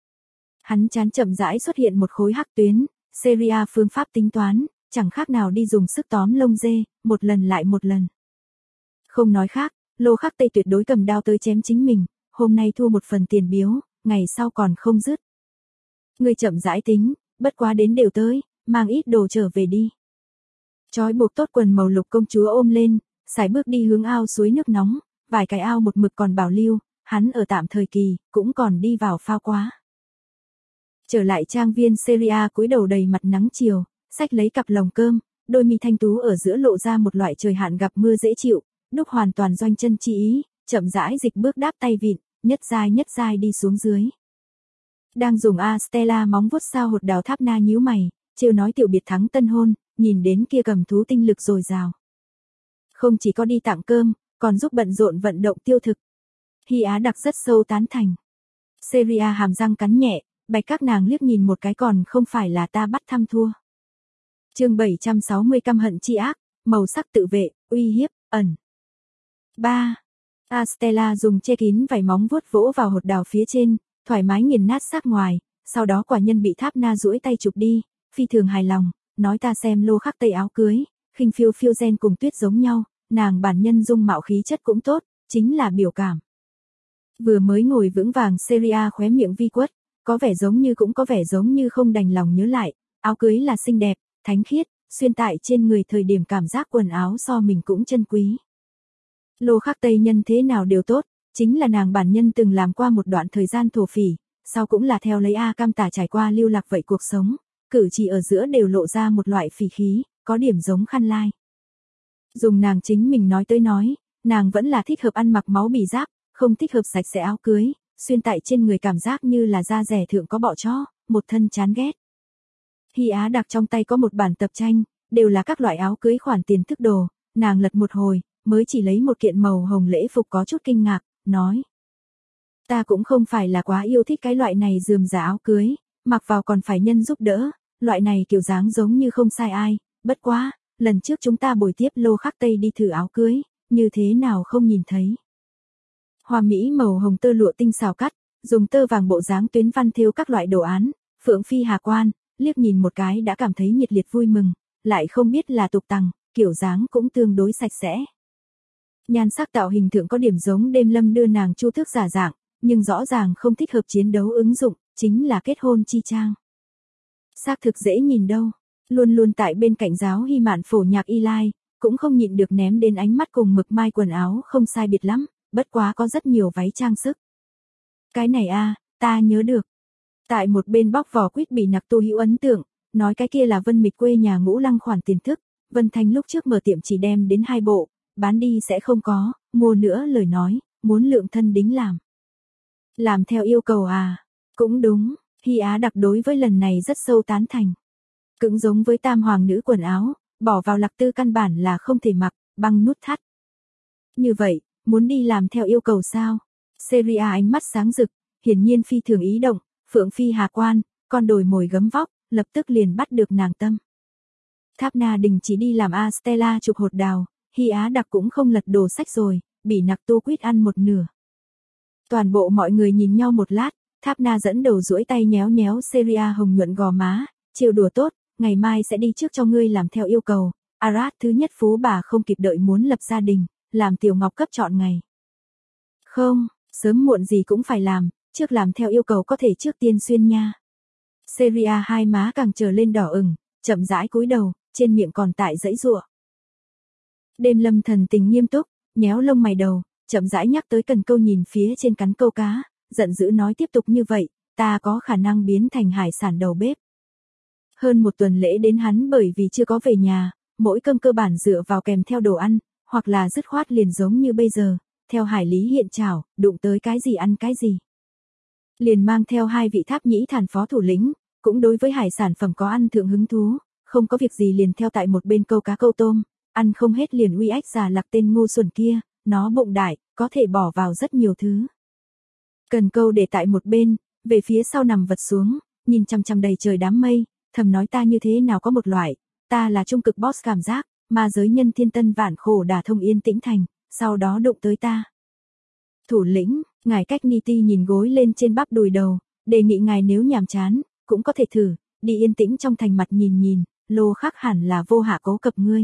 Hắn chán chậm rãi xuất hiện một khối hắc tuyến, Seria phương pháp tính toán, chẳng khác nào đi dùng sức tóm lông dê, một lần lại một lần. Không nói khác, Lô Khắc Tây tuyệt đối cầm đao tới chém chính mình, hôm nay thua một phần tiền biếu, ngày sau còn không dứt. Ngươi chậm rãi tính, bất quá đến đều tới, mang ít đồ trở về đi. Chói buộc tốt quần màu lục công chúa ôm lên, sải bước đi hướng ao suối nước nóng, vài cái ao một mực còn bảo lưu, hắn ở tạm thời kỳ, cũng còn đi vào phao quá. Trở lại trang viên Seria cúi đầu đầy mặt nắng chiều, xách lấy cặp lồng cơm, đôi mi thanh tú ở giữa lộ ra một loại trời hạn gặp mưa dễ chịu, đúc hoàn toàn doanh chân chi ý, chậm rãi dịch bước đáp tay vịn, nhất giai đi xuống dưới. Đang dùng Stella móng vuốt sao hột đào tháp na nhíu mày, trêu nói tiểu biệt thắng tân hôn, nhìn đến kia cầm thú tinh lực dồi dào. Không chỉ có đi tặng cơm, còn giúp bận rộn vận động tiêu thực. Hy Á đặc rất sâu tán thành. Seria hàm răng cắn nhẹ, bạch các nàng liếc nhìn một cái còn không phải là ta bắt thăm thua. Chương 760 căm hận chi ác, màu sắc tự vệ, uy hiếp, ẩn. 3. Stella dùng che kín vảy móng vuốt vỗ vào hột đào phía trên, thoải mái nghiền nát xác ngoài, sau đó quả nhân bị tháp na duỗi tay chụp đi, phi thường hài lòng, nói ta xem Lô Khắc Tây áo cưới, khinh phiêu phiêu gen cùng tuyết giống nhau, nàng bản nhân dung mạo khí chất cũng tốt, chính là biểu cảm. Vừa mới ngồi vững vàng Seria khóe miệng vi quất, có vẻ giống như cũng có vẻ giống như không đành lòng nhớ lại, áo cưới là xinh đẹp, thánh khiết, xuyên tại trên người thời điểm cảm giác quần áo so mình cũng chân quý. Lô Khắc Tây nhân thế nào đều tốt, chính là nàng bản nhân từng làm qua một đoạn thời gian thổ phỉ, sau cũng là theo lấy Cam Tả trải qua lưu lạc vậy cuộc sống, cử chỉ ở giữa đều lộ ra một loại phỉ khí, có điểm giống khăn lai. Dùng nàng chính mình nói tới nói, nàng vẫn là thích hợp ăn mặc máu bì giáp, không thích hợp sạch sẽ áo cưới, xuyên tại trên người cảm giác như là da rẻ thượng có bọ chó, một thân chán ghét. Hy Á đặc trong tay có một bản tập tranh, đều là các loại áo cưới khoản tiền thức đồ, nàng lật một hồi, mới chỉ lấy một kiện màu hồng lễ phục có chút kinh ngạc, nói. Ta cũng không phải là quá yêu thích cái loại này rườm rà áo cưới, mặc vào còn phải nhân giúp đỡ, loại này kiểu dáng giống như không sai ai, bất quá, lần trước chúng ta buổi tiếp Lô Khắc Tây đi thử áo cưới, như thế nào không nhìn thấy. Hoa mỹ màu hồng tơ lụa tinh xảo cắt, dùng tơ vàng bộ dáng tuyến văn thêu các loại đồ án, phượng phi hà quan, liếc nhìn một cái đã cảm thấy nhiệt liệt vui mừng, lại không biết là tục tằng, kiểu dáng cũng tương đối sạch sẽ. Nhan sắc tạo hình thượng có điểm giống đêm lâm đưa nàng chu tước giả dạng, nhưng rõ ràng không thích hợp chiến đấu ứng dụng, chính là kết hôn chi trang. Xác thực dễ nhìn đâu, luôn luôn tại bên cạnh giáo hy mạn phổ nhạc y lai, cũng không nhịn được ném đến ánh mắt cùng mực mai quần áo không sai biệt lắm, bất quá có rất nhiều váy trang sức. Cái này ta nhớ được. Tại một bên bóc vỏ quýt bị Nặc Tu Hữu ấn tượng, nói cái kia là Vân Mịch quê nhà Ngũ Lăng khoản tiền thức, Vân Thanh lúc trước mở tiệm chỉ đem đến 2 bộ, bán đi sẽ không có, mua nữa lời nói, muốn lượng thân đính làm. Làm theo yêu cầu cũng đúng, Hy Á đặc đối với lần này rất sâu tán thành. Cũng giống với tam hoàng nữ quần áo, bỏ vào Lạc Tư căn bản là không thể mặc, băng nút thắt. Như vậy, muốn đi làm theo yêu cầu sao? Seria ánh mắt sáng rực, hiển nhiên phi thường ý động, Phượng Phi Hà quan, con đồi mồi gấm vóc, lập tức liền bắt được nàng tâm. Tháp Na Đình chỉ đi làm Stella chụp hột đào, Hy Á đặc cũng không lật đồ sách rồi, bị Nặc Tu quýt ăn một nửa. Toàn bộ mọi người nhìn nhau một lát, Tháp Na dẫn đầu duỗi tay nhéo nhéo Seria hồng nhuận gò má, trêu đùa tốt, ngày mai sẽ đi trước cho ngươi làm theo yêu cầu. Arad thứ nhất phú bà không kịp đợi muốn lập gia đình, làm Tiểu Ngọc cấp chọn ngày. Không, sớm muộn gì cũng phải làm, trước làm theo yêu cầu có thể trước tiên xuyên nha. Seria hai má càng trở lên đỏ ửng, chậm rãi cúi đầu, trên miệng còn tại giãy giụa. Đêm Lâm thần tình nghiêm túc, nhéo lông mày đầu, chậm rãi nhắc tới cần câu nhìn phía trên cắn câu cá, giận dữ nói tiếp tục như vậy, ta có khả năng biến thành hải sản đầu bếp. Hơn một tuần lễ đến hắn bởi vì chưa có về nhà, mỗi cơm cơ bản dựa vào kèm theo đồ ăn, hoặc là dứt khoát liền giống như bây giờ, theo hải lý hiện trảo, đụng tới cái gì ăn cái gì. Liền mang theo 2 vị Tháp Nhĩ Thản phó thủ lĩnh, cũng đối với hải sản phẩm có ăn thượng hứng thú, không có việc gì liền theo tại một bên câu cá câu tôm, ăn không hết liền uy ách giả Lạc tên ngu xuẩn kia, nó bụng đại, có thể bỏ vào rất nhiều thứ. Cần câu để tại một bên, về phía sau nằm vật xuống, nhìn chằm chằm đầy trời đám mây, thầm nói ta như thế nào có một loại, ta là trung cực boss cảm giác, mà giới nhân thiên tân vạn khổ đả thông yên tĩnh thành, sau đó đụng tới ta. Thủ lĩnh, ngài cách Niti nhìn gối lên trên bắp đùi đầu, đề nghị ngài nếu nhàm chán, cũng có thể thử, đi yên tĩnh trong thành mặt nhìn nhìn, lô khắc hẳn là vô hạ cố cập ngươi.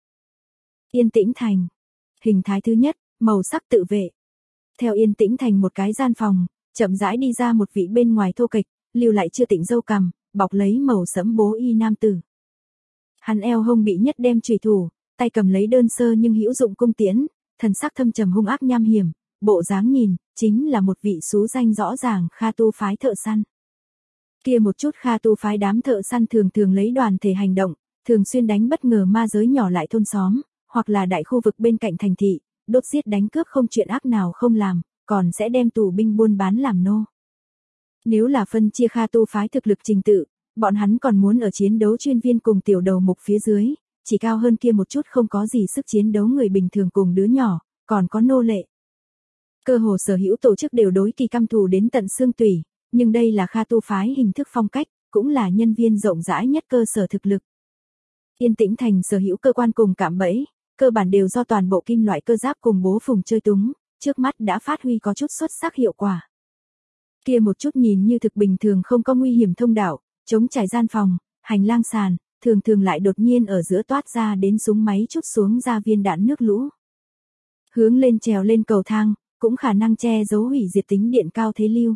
Yên tĩnh thành. Hình thái thứ nhất, màu sắc tự vệ. Theo yên tĩnh thành một cái gian phòng, chậm rãi đi ra một vị bên ngoài thô kịch, lưu lại chưa tịnh râu cằm, bọc lấy màu sẫm bố y nam tử. Hắn eo hông bị nhất đem chùy thủ, tay cầm lấy đơn sơ nhưng hữu dụng cung tiễn, thần sắc thâm trầm hung ác nham hiểm, bộ dáng nhìn, chính là một vị xú danh rõ ràng Kha Tu phái thợ săn. Kia một chút Kha Tu phái đám thợ săn thường thường lấy đoàn thể hành động, thường xuyên đánh bất ngờ ma giới nhỏ lại thôn xóm, hoặc là đại khu vực bên cạnh thành thị, đốt giết đánh cướp không chuyện ác nào không làm, còn sẽ đem tù binh buôn bán làm nô. Nếu là phân chia Kha Tu phái thực lực trình tự, bọn hắn còn muốn ở chiến đấu chuyên viên cùng tiểu đầu mục phía dưới, chỉ cao hơn kia một chút không có gì sức chiến đấu người bình thường cùng đứa nhỏ, còn có nô lệ. Cơ hồ sở hữu tổ chức đều đối kỳ căm thù đến tận xương tủy, nhưng đây là Kha Tu phái hình thức phong cách, cũng là nhân viên rộng rãi nhất cơ sở thực lực. Yên tĩnh thành sở hữu cơ quan cùng cạm bẫy, cơ bản đều do toàn bộ kim loại cơ giáp cùng bố phùng chơi túng, trước mắt đã phát huy có chút xuất sắc hiệu quả. Kia một chút nhìn như thực bình thường không có nguy hiểm thông đạo, chống trải gian phòng, hành lang sàn, thường thường lại đột nhiên ở giữa toát ra đến súng máy chút xuống ra viên đạn nước lũ. Hướng lên trèo lên cầu thang, cũng khả năng che giấu hủy diệt tính điện cao thế lưu.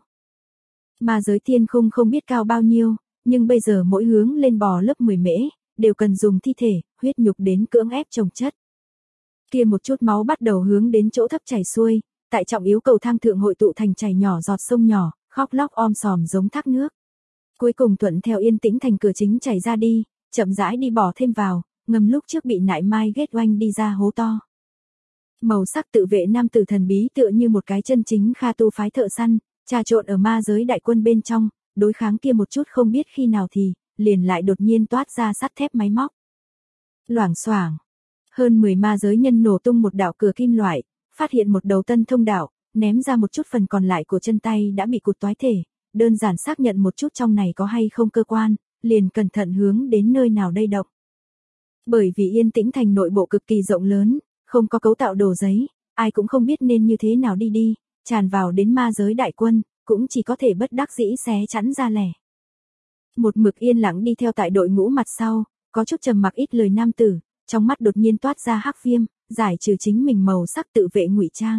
Mà giới thiên khung không biết cao bao nhiêu, nhưng bây giờ mỗi hướng lên bò lớp 10 mễ, đều cần dùng thi thể, huyết nhục đến cưỡng ép trồng chất. Kia một chút máu bắt đầu hướng đến chỗ thấp chảy xuôi, tại trọng yếu cầu thang thượng hội tụ thành chảy nhỏ giọt sông nhỏ, khóc lóc om sòm giống thác nước. Cuối cùng thuận theo yên tĩnh thành cửa chính chảy ra đi, chậm rãi đi bỏ thêm vào, ngầm lúc trước bị nại mai ghét oanh đi ra hố to. Màu sắc tự vệ nam tử thần bí tựa như một cái chân chính Kha Tu phái thợ săn, trà trộn ở ma giới đại quân bên trong, đối kháng kia một chút không biết khi nào thì, liền lại đột nhiên toát ra sắt thép máy móc. Loảng xoảng, hơn 10 ma giới nhân nổ tung một đạo cửa kim loại, phát hiện một đầu tân thông đạo, ném ra một chút phần còn lại của chân tay đã bị cụt toái thể, đơn giản xác nhận một chút trong này có hay không cơ quan, liền cẩn thận hướng đến nơi nào đây động. Bởi vì yên tĩnh thành nội bộ cực kỳ rộng lớn, không có cấu tạo đồ giấy, ai cũng không biết nên như thế nào đi, tràn vào đến ma giới đại quân, cũng chỉ có thể bất đắc dĩ xé chắn ra lẻ. Một mực yên lặng đi theo tại đội ngũ mặt sau, có chút trầm mặc ít lời nam tử, trong mắt đột nhiên toát ra hắc viêm, giải trừ chính mình màu sắc tự vệ ngụy trang.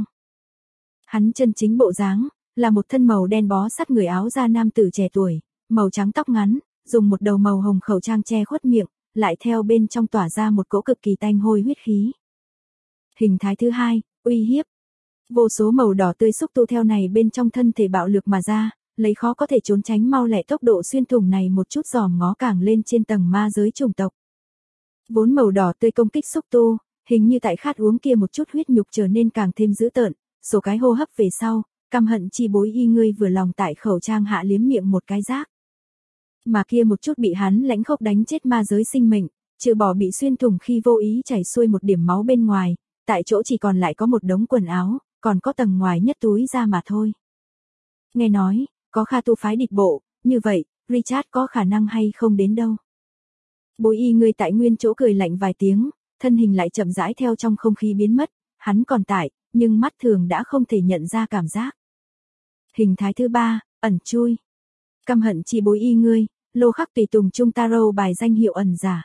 Hắn chân chính bộ dáng là một thân màu đen bó sát người áo da nam tử trẻ tuổi, màu trắng tóc ngắn, dùng một đầu màu hồng khẩu trang che khuất miệng, lại theo bên trong tỏa ra một cỗ cực kỳ tanh hôi huyết khí. Hình thái thứ hai, uy hiếp. Vô số màu đỏ tươi xúc tu theo này bên trong thân thể bạo lực mà ra, lấy khó có thể trốn tránh mau lẹ tốc độ xuyên thủng này một chút dòm ngó càng lên trên tầng ma giới chủng tộc. Vốn màu đỏ tươi công kích xúc tu, hình như tại khát uống kia một chút huyết nhục trở nên càng thêm dữ tợn, số cái hô hấp về sau, căm hận chi bối y ngươi vừa lòng tại khẩu trang hạ liếm miệng một cái rác. Mà kia một chút bị hắn lãnh khốc đánh chết ma giới sinh mệnh, trừ bỏ bị xuyên thủng khi vô ý chảy xuôi một điểm máu bên ngoài, tại chỗ chỉ còn lại có một đống quần áo, còn có tầng ngoài nhất túi da mà thôi. Nghe nói, có Kha Tu phái địch bộ, như vậy, Richard có khả năng hay không đến đâu. Bối y ngươi tại nguyên chỗ cười lạnh vài tiếng, thân hình lại chậm rãi theo trong không khí biến mất, hắn còn tại, nhưng mắt thường đã không thể nhận ra cảm giác. Hình thái thứ ba, ẩn chui. Căm hận chi bối y ngươi, lô khắc tùy tùng trung tarot bài danh hiệu ẩn giả.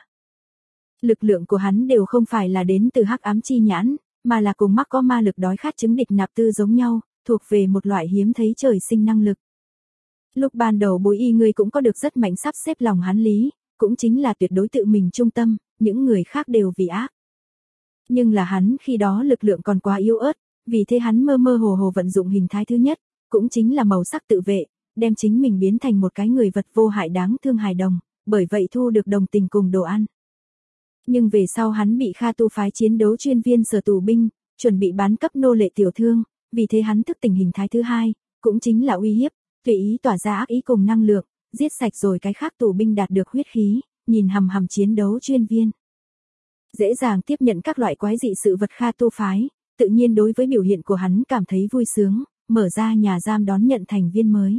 Lực lượng của hắn đều không phải là đến từ hắc ám chi nhãn, mà là cùng mắc có ma lực đói khát chứng địch nạp tư giống nhau, thuộc về một loại hiếm thấy trời sinh năng lực. Lúc ban đầu bối y ngươi cũng có được rất mạnh sắp xếp lòng hắn lý, cũng chính là tuyệt đối tự mình trung tâm, những người khác đều vì ác. Nhưng là hắn khi đó lực lượng còn quá yếu ớt, vì thế hắn mơ mơ hồ hồ vận dụng hình thái thứ nhất, cũng chính là màu sắc tự vệ, đem chính mình biến thành một cái người vật vô hại đáng thương hài đồng, bởi vậy thu được đồng tình cùng đồ ăn. Nhưng về sau hắn bị Kha Tu phái chiến đấu chuyên viên sở tù binh, chuẩn bị bán cấp nô lệ tiểu thương, vì thế hắn thức tỉnh hình thái thứ hai, cũng chính là uy hiếp, tùy ý tỏa ra ác ý cùng năng lượng, giết sạch rồi cái khác tù binh đạt được huyết khí, nhìn hằm hằm chiến đấu chuyên viên. Dễ dàng tiếp nhận các loại quái dị sự vật Kha Tu phái, tự nhiên đối với biểu hiện của hắn cảm thấy vui sướng, mở ra nhà giam đón nhận thành viên mới.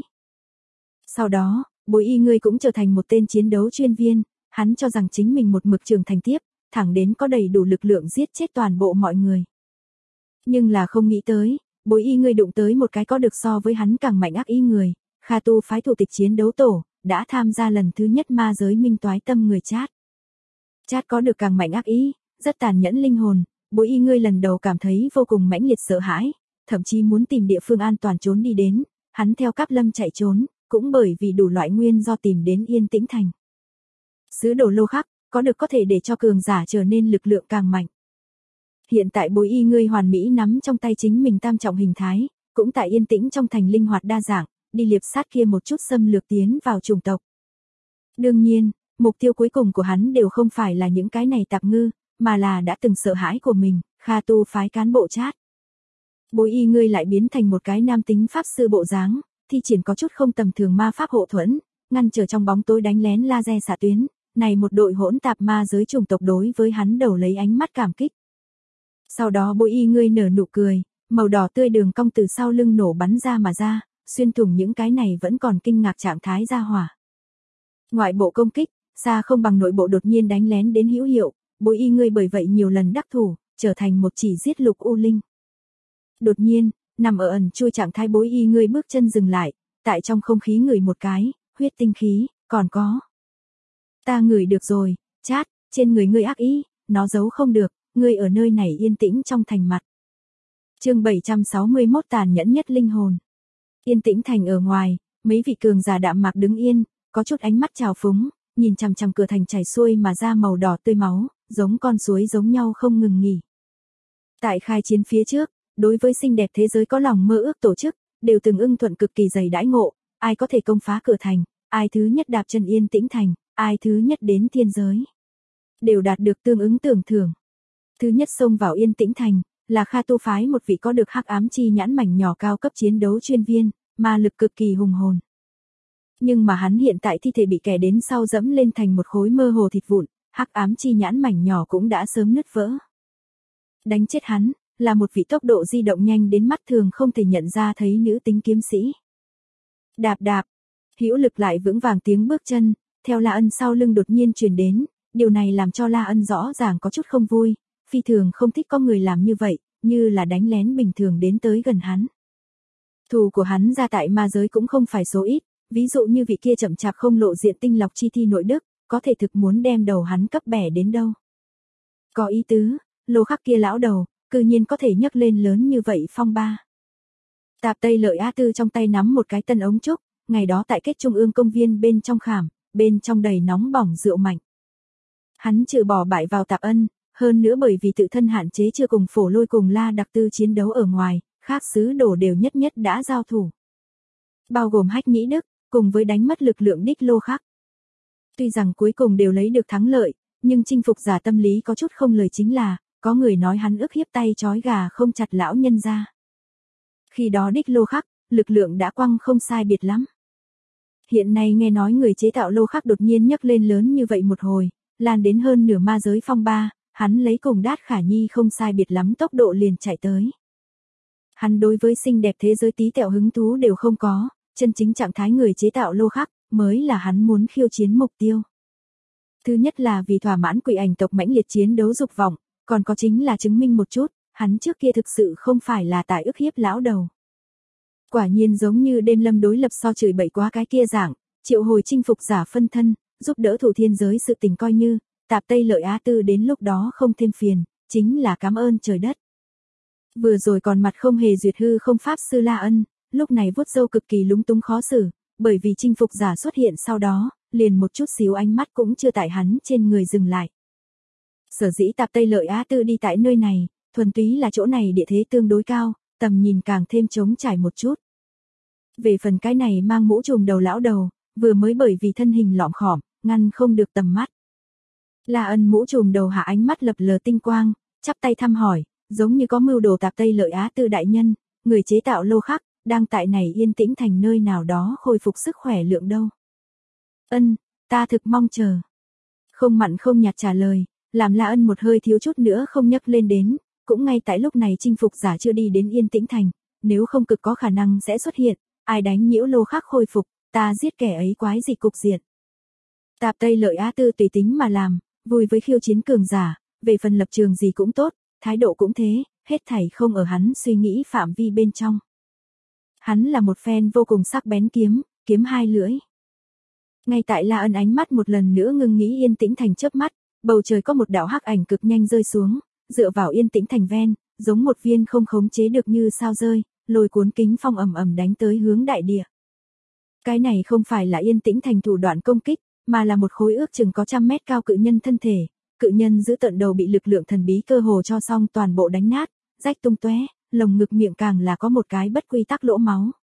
Sau đó, bối y ngươi cũng trở thành một tên chiến đấu chuyên viên, hắn cho rằng chính mình một mực trưởng thành tiếp, thẳng đến có đầy đủ lực lượng giết chết toàn bộ mọi người. Nhưng là không nghĩ tới, bối y ngươi đụng tới một cái có được so với hắn càng mạnh ác ý người, Kha Tu phái thủ tịch chiến đấu tổ, đã tham gia lần thứ nhất ma giới minh toái tâm người Chát. Chát có được càng mạnh ác ý, rất tàn nhẫn linh hồn, bối y ngươi lần đầu cảm thấy vô cùng mãnh liệt sợ hãi, thậm chí muốn tìm địa phương an toàn trốn đi đến, hắn theo Cáp Lâm chạy trốn, cũng bởi vì đủ loại nguyên do tìm đến Yên Tĩnh Thành. Sứ đồ lô khắc, có được có thể để cho cường giả trở nên lực lượng càng mạnh. Hiện tại bối y ngươi hoàn mỹ nắm trong tay chính mình tam trọng hình thái, cũng tại Yên Tĩnh trong thành linh hoạt đa dạng, đi liệp sát kia một chút xâm lược tiến vào chủng tộc. Đương nhiên, mục tiêu cuối cùng của hắn đều không phải là những cái này tạp ngư, mà là đã từng sợ hãi của mình, Kha Tu phái cán bộ Chát. Bối y ngươi lại biến thành một cái nam tính pháp sư bộ dáng, thi triển có chút không tầm thường ma pháp hộ thuẫn, ngăn trở trong bóng tối đánh lén laser xạ tuyến, này một đội hỗn tạp ma giới chủng tộc đối với hắn đầu lấy ánh mắt cảm kích. Sau đó bối y ngươi nở nụ cười, màu đỏ tươi đường cong từ sau lưng nổ bắn ra mà ra, xuyên thủng những cái này vẫn còn kinh ngạc trạng thái ra hỏa. Ngoại bộ công kích, xa không bằng nội bộ đột nhiên đánh lén đến hữu hiệu, bối y ngươi bởi vậy nhiều lần đắc thủ, trở thành một chỉ giết lục u linh. Đột nhiên, nằm ở ẩn chui trạng thái bối y ngươi bước chân dừng lại, tại trong không khí ngửi một cái, huyết tinh khí, còn có. Ta ngửi được rồi, Chát, trên người ngươi ác ý, nó giấu không được, ngươi ở nơi này yên tĩnh trong thành mặt. Chương 761 tàn nhẫn nhất linh hồn. Yên Tĩnh Thành ở ngoài, mấy vị cường giả đạm mạc đứng yên, có chút ánh mắt trào phúng, nhìn chằm chằm cửa thành chảy xuôi mà ra màu đỏ tươi máu, giống con suối giống nhau không ngừng nghỉ. Tại khai chiến phía trước, đối với xinh đẹp thế giới có lòng mơ ước tổ chức, đều từng ưng thuận cực kỳ dày đãi ngộ, ai có thể công phá cửa thành, ai thứ nhất đạp chân Yên Tĩnh Thành, ai thứ nhất đến thiên giới, đều đạt được tương ứng tưởng thưởng. Thứ nhất xông vào Yên Tĩnh Thành, là Kha Tu phái một vị có được hắc ám chi nhãn mảnh nhỏ cao cấp chiến đấu chuyên viên, ma lực cực kỳ hùng hồn. Nhưng mà hắn hiện tại thi thể bị kẻ đến sau dẫm lên thành một khối mơ hồ thịt vụn, hắc ám chi nhãn mảnh nhỏ cũng đã sớm nứt vỡ. Đánh chết hắn, là một vị tốc độ di động nhanh đến mắt thường không thể nhận ra thấy nữ tính kiếm sĩ. Đạp đạp, hữu lực lại vững vàng tiếng bước chân, theo La Ân sau lưng đột nhiên truyền đến, điều này làm cho La Ân rõ ràng có chút không vui, phi thường không thích có người làm như vậy, như là đánh lén bình thường đến tới gần hắn. Thù của hắn ra tại ma giới cũng không phải số ít, ví dụ như vị kia chậm chạp không lộ diện tinh lọc chi thi nội đức, có thể thực muốn đem đầu hắn cấp bẻ đến đâu. Có ý tứ, Lô Khắc kia lão đầu, cư nhiên có thể nhấc lên lớn như vậy phong ba. Tạp Tây Lợi A Tư trong tay nắm một cái tân ống trúc, ngày đó tại kết trung ương công viên bên trong khảm, bên trong đầy nóng bỏng rượu mạnh. Hắn trừ bỏ bại vào Tạp Ân, hơn nữa bởi vì tự thân hạn chế chưa cùng Phổ Lôi cùng La Đặc Tư chiến đấu ở ngoài, khác sứ đồ đều nhất nhất đã giao thủ. Bao gồm Hách Nhĩ Đức, cùng với đánh mất lực lượng đích Lô Khắc. Tuy rằng cuối cùng đều lấy được thắng lợi, nhưng chinh phục giả tâm lý có chút không lời chính là, có người nói hắn ức hiếp tay trói gà không chặt lão nhân ra. Khi đó đích Lô Khắc, lực lượng đã quăng không sai biệt lắm. Hiện nay nghe nói người chế tạo Lô Khắc đột nhiên nhấc lên lớn như vậy một hồi, lan đến hơn nửa ma giới phong ba, hắn lấy cùng Đát Khả Nhi không sai biệt lắm tốc độ liền chạy tới. Hắn đối với xinh đẹp thế giới tí tẹo hứng thú đều không có, chân chính trạng thái người chế tạo Lô Khắc, mới là hắn muốn khiêu chiến mục tiêu. Thứ nhất là vì thỏa mãn quỷ ảnh tộc mãnh liệt chiến đấu dục vọng, còn có chính là chứng minh một chút, hắn trước kia thực sự không phải là tại ức hiếp lão đầu. Quả nhiên giống như đêm lâm đối lập so chửi bậy quá cái kia dạng, triệu hồi chinh phục giả phân thân, giúp đỡ thủ thiên giới sự tình coi như, Tạp Tây Lợi Á Tư đến lúc đó không thêm phiền, chính là cảm ơn trời đất. Vừa rồi còn mặt không hề duyệt hư không pháp sư La Ân, lúc này vuốt râu cực kỳ lúng túng khó xử, bởi vì chinh phục giả xuất hiện sau đó, liền một chút xíu ánh mắt cũng chưa tại hắn trên người dừng lại. Sở dĩ Tạp Tây Lợi Á Tư đi tại nơi này, thuần túy là chỗ này địa thế tương đối cao, tầm nhìn càng thêm trống trải một chút. Về phần cái này mang mũ trùm đầu lão đầu, vừa mới bởi vì thân hình lọm khỏm, ngăn không được tầm mắt. La Ân mũ trùm đầu hạ ánh mắt lập lờ tinh quang, chắp tay thăm hỏi, giống như có mưu đồ Tạp Tây Lợi Á Tư đại nhân, người chế tạo Lô Khắc, đang tại này yên tĩnh thành nơi nào đó khôi phục sức khỏe lượng đâu. Ân, ta thực mong chờ. Không mặn không nhạt trả lời, làm La Ân một hơi thiếu chút nữa không nhấc lên đến, cũng ngay tại lúc này chinh phục giả chưa đi đến yên tĩnh thành, nếu không cực có khả năng sẽ xuất hiện, ai đánh nhiễu Lô Khắc khôi phục, ta giết kẻ ấy quái gì cục diện. Tạp Tây Lợi Á Tư tùy tính mà làm, vui với khiêu chiến cường giả, về phần lập trường gì cũng tốt, thái độ cũng thế, hết thảy không ở hắn suy nghĩ phạm vi bên trong. Hắn là một fan vô cùng sắc bén kiếm hai lưỡi. Ngay tại La Ân ánh mắt một lần nữa ngưng nghĩ yên tĩnh thành chớp mắt, bầu trời có một đạo hắc ảnh cực nhanh rơi xuống, dựa vào yên tĩnh thành ven, giống một viên không khống chế được như sao rơi, lôi cuốn kính phong ầm ầm đánh tới hướng đại địa. Cái này không phải là yên tĩnh thành thủ đoạn công kích, mà là một khối ước chừng có 100 mét cao cự nhân thân thể, cự nhân giữ tận đầu bị lực lượng thần bí cơ hồ cho xong toàn bộ đánh nát, rách tung tóe, lồng ngực miệng càng là có một cái bất quy tắc lỗ máu.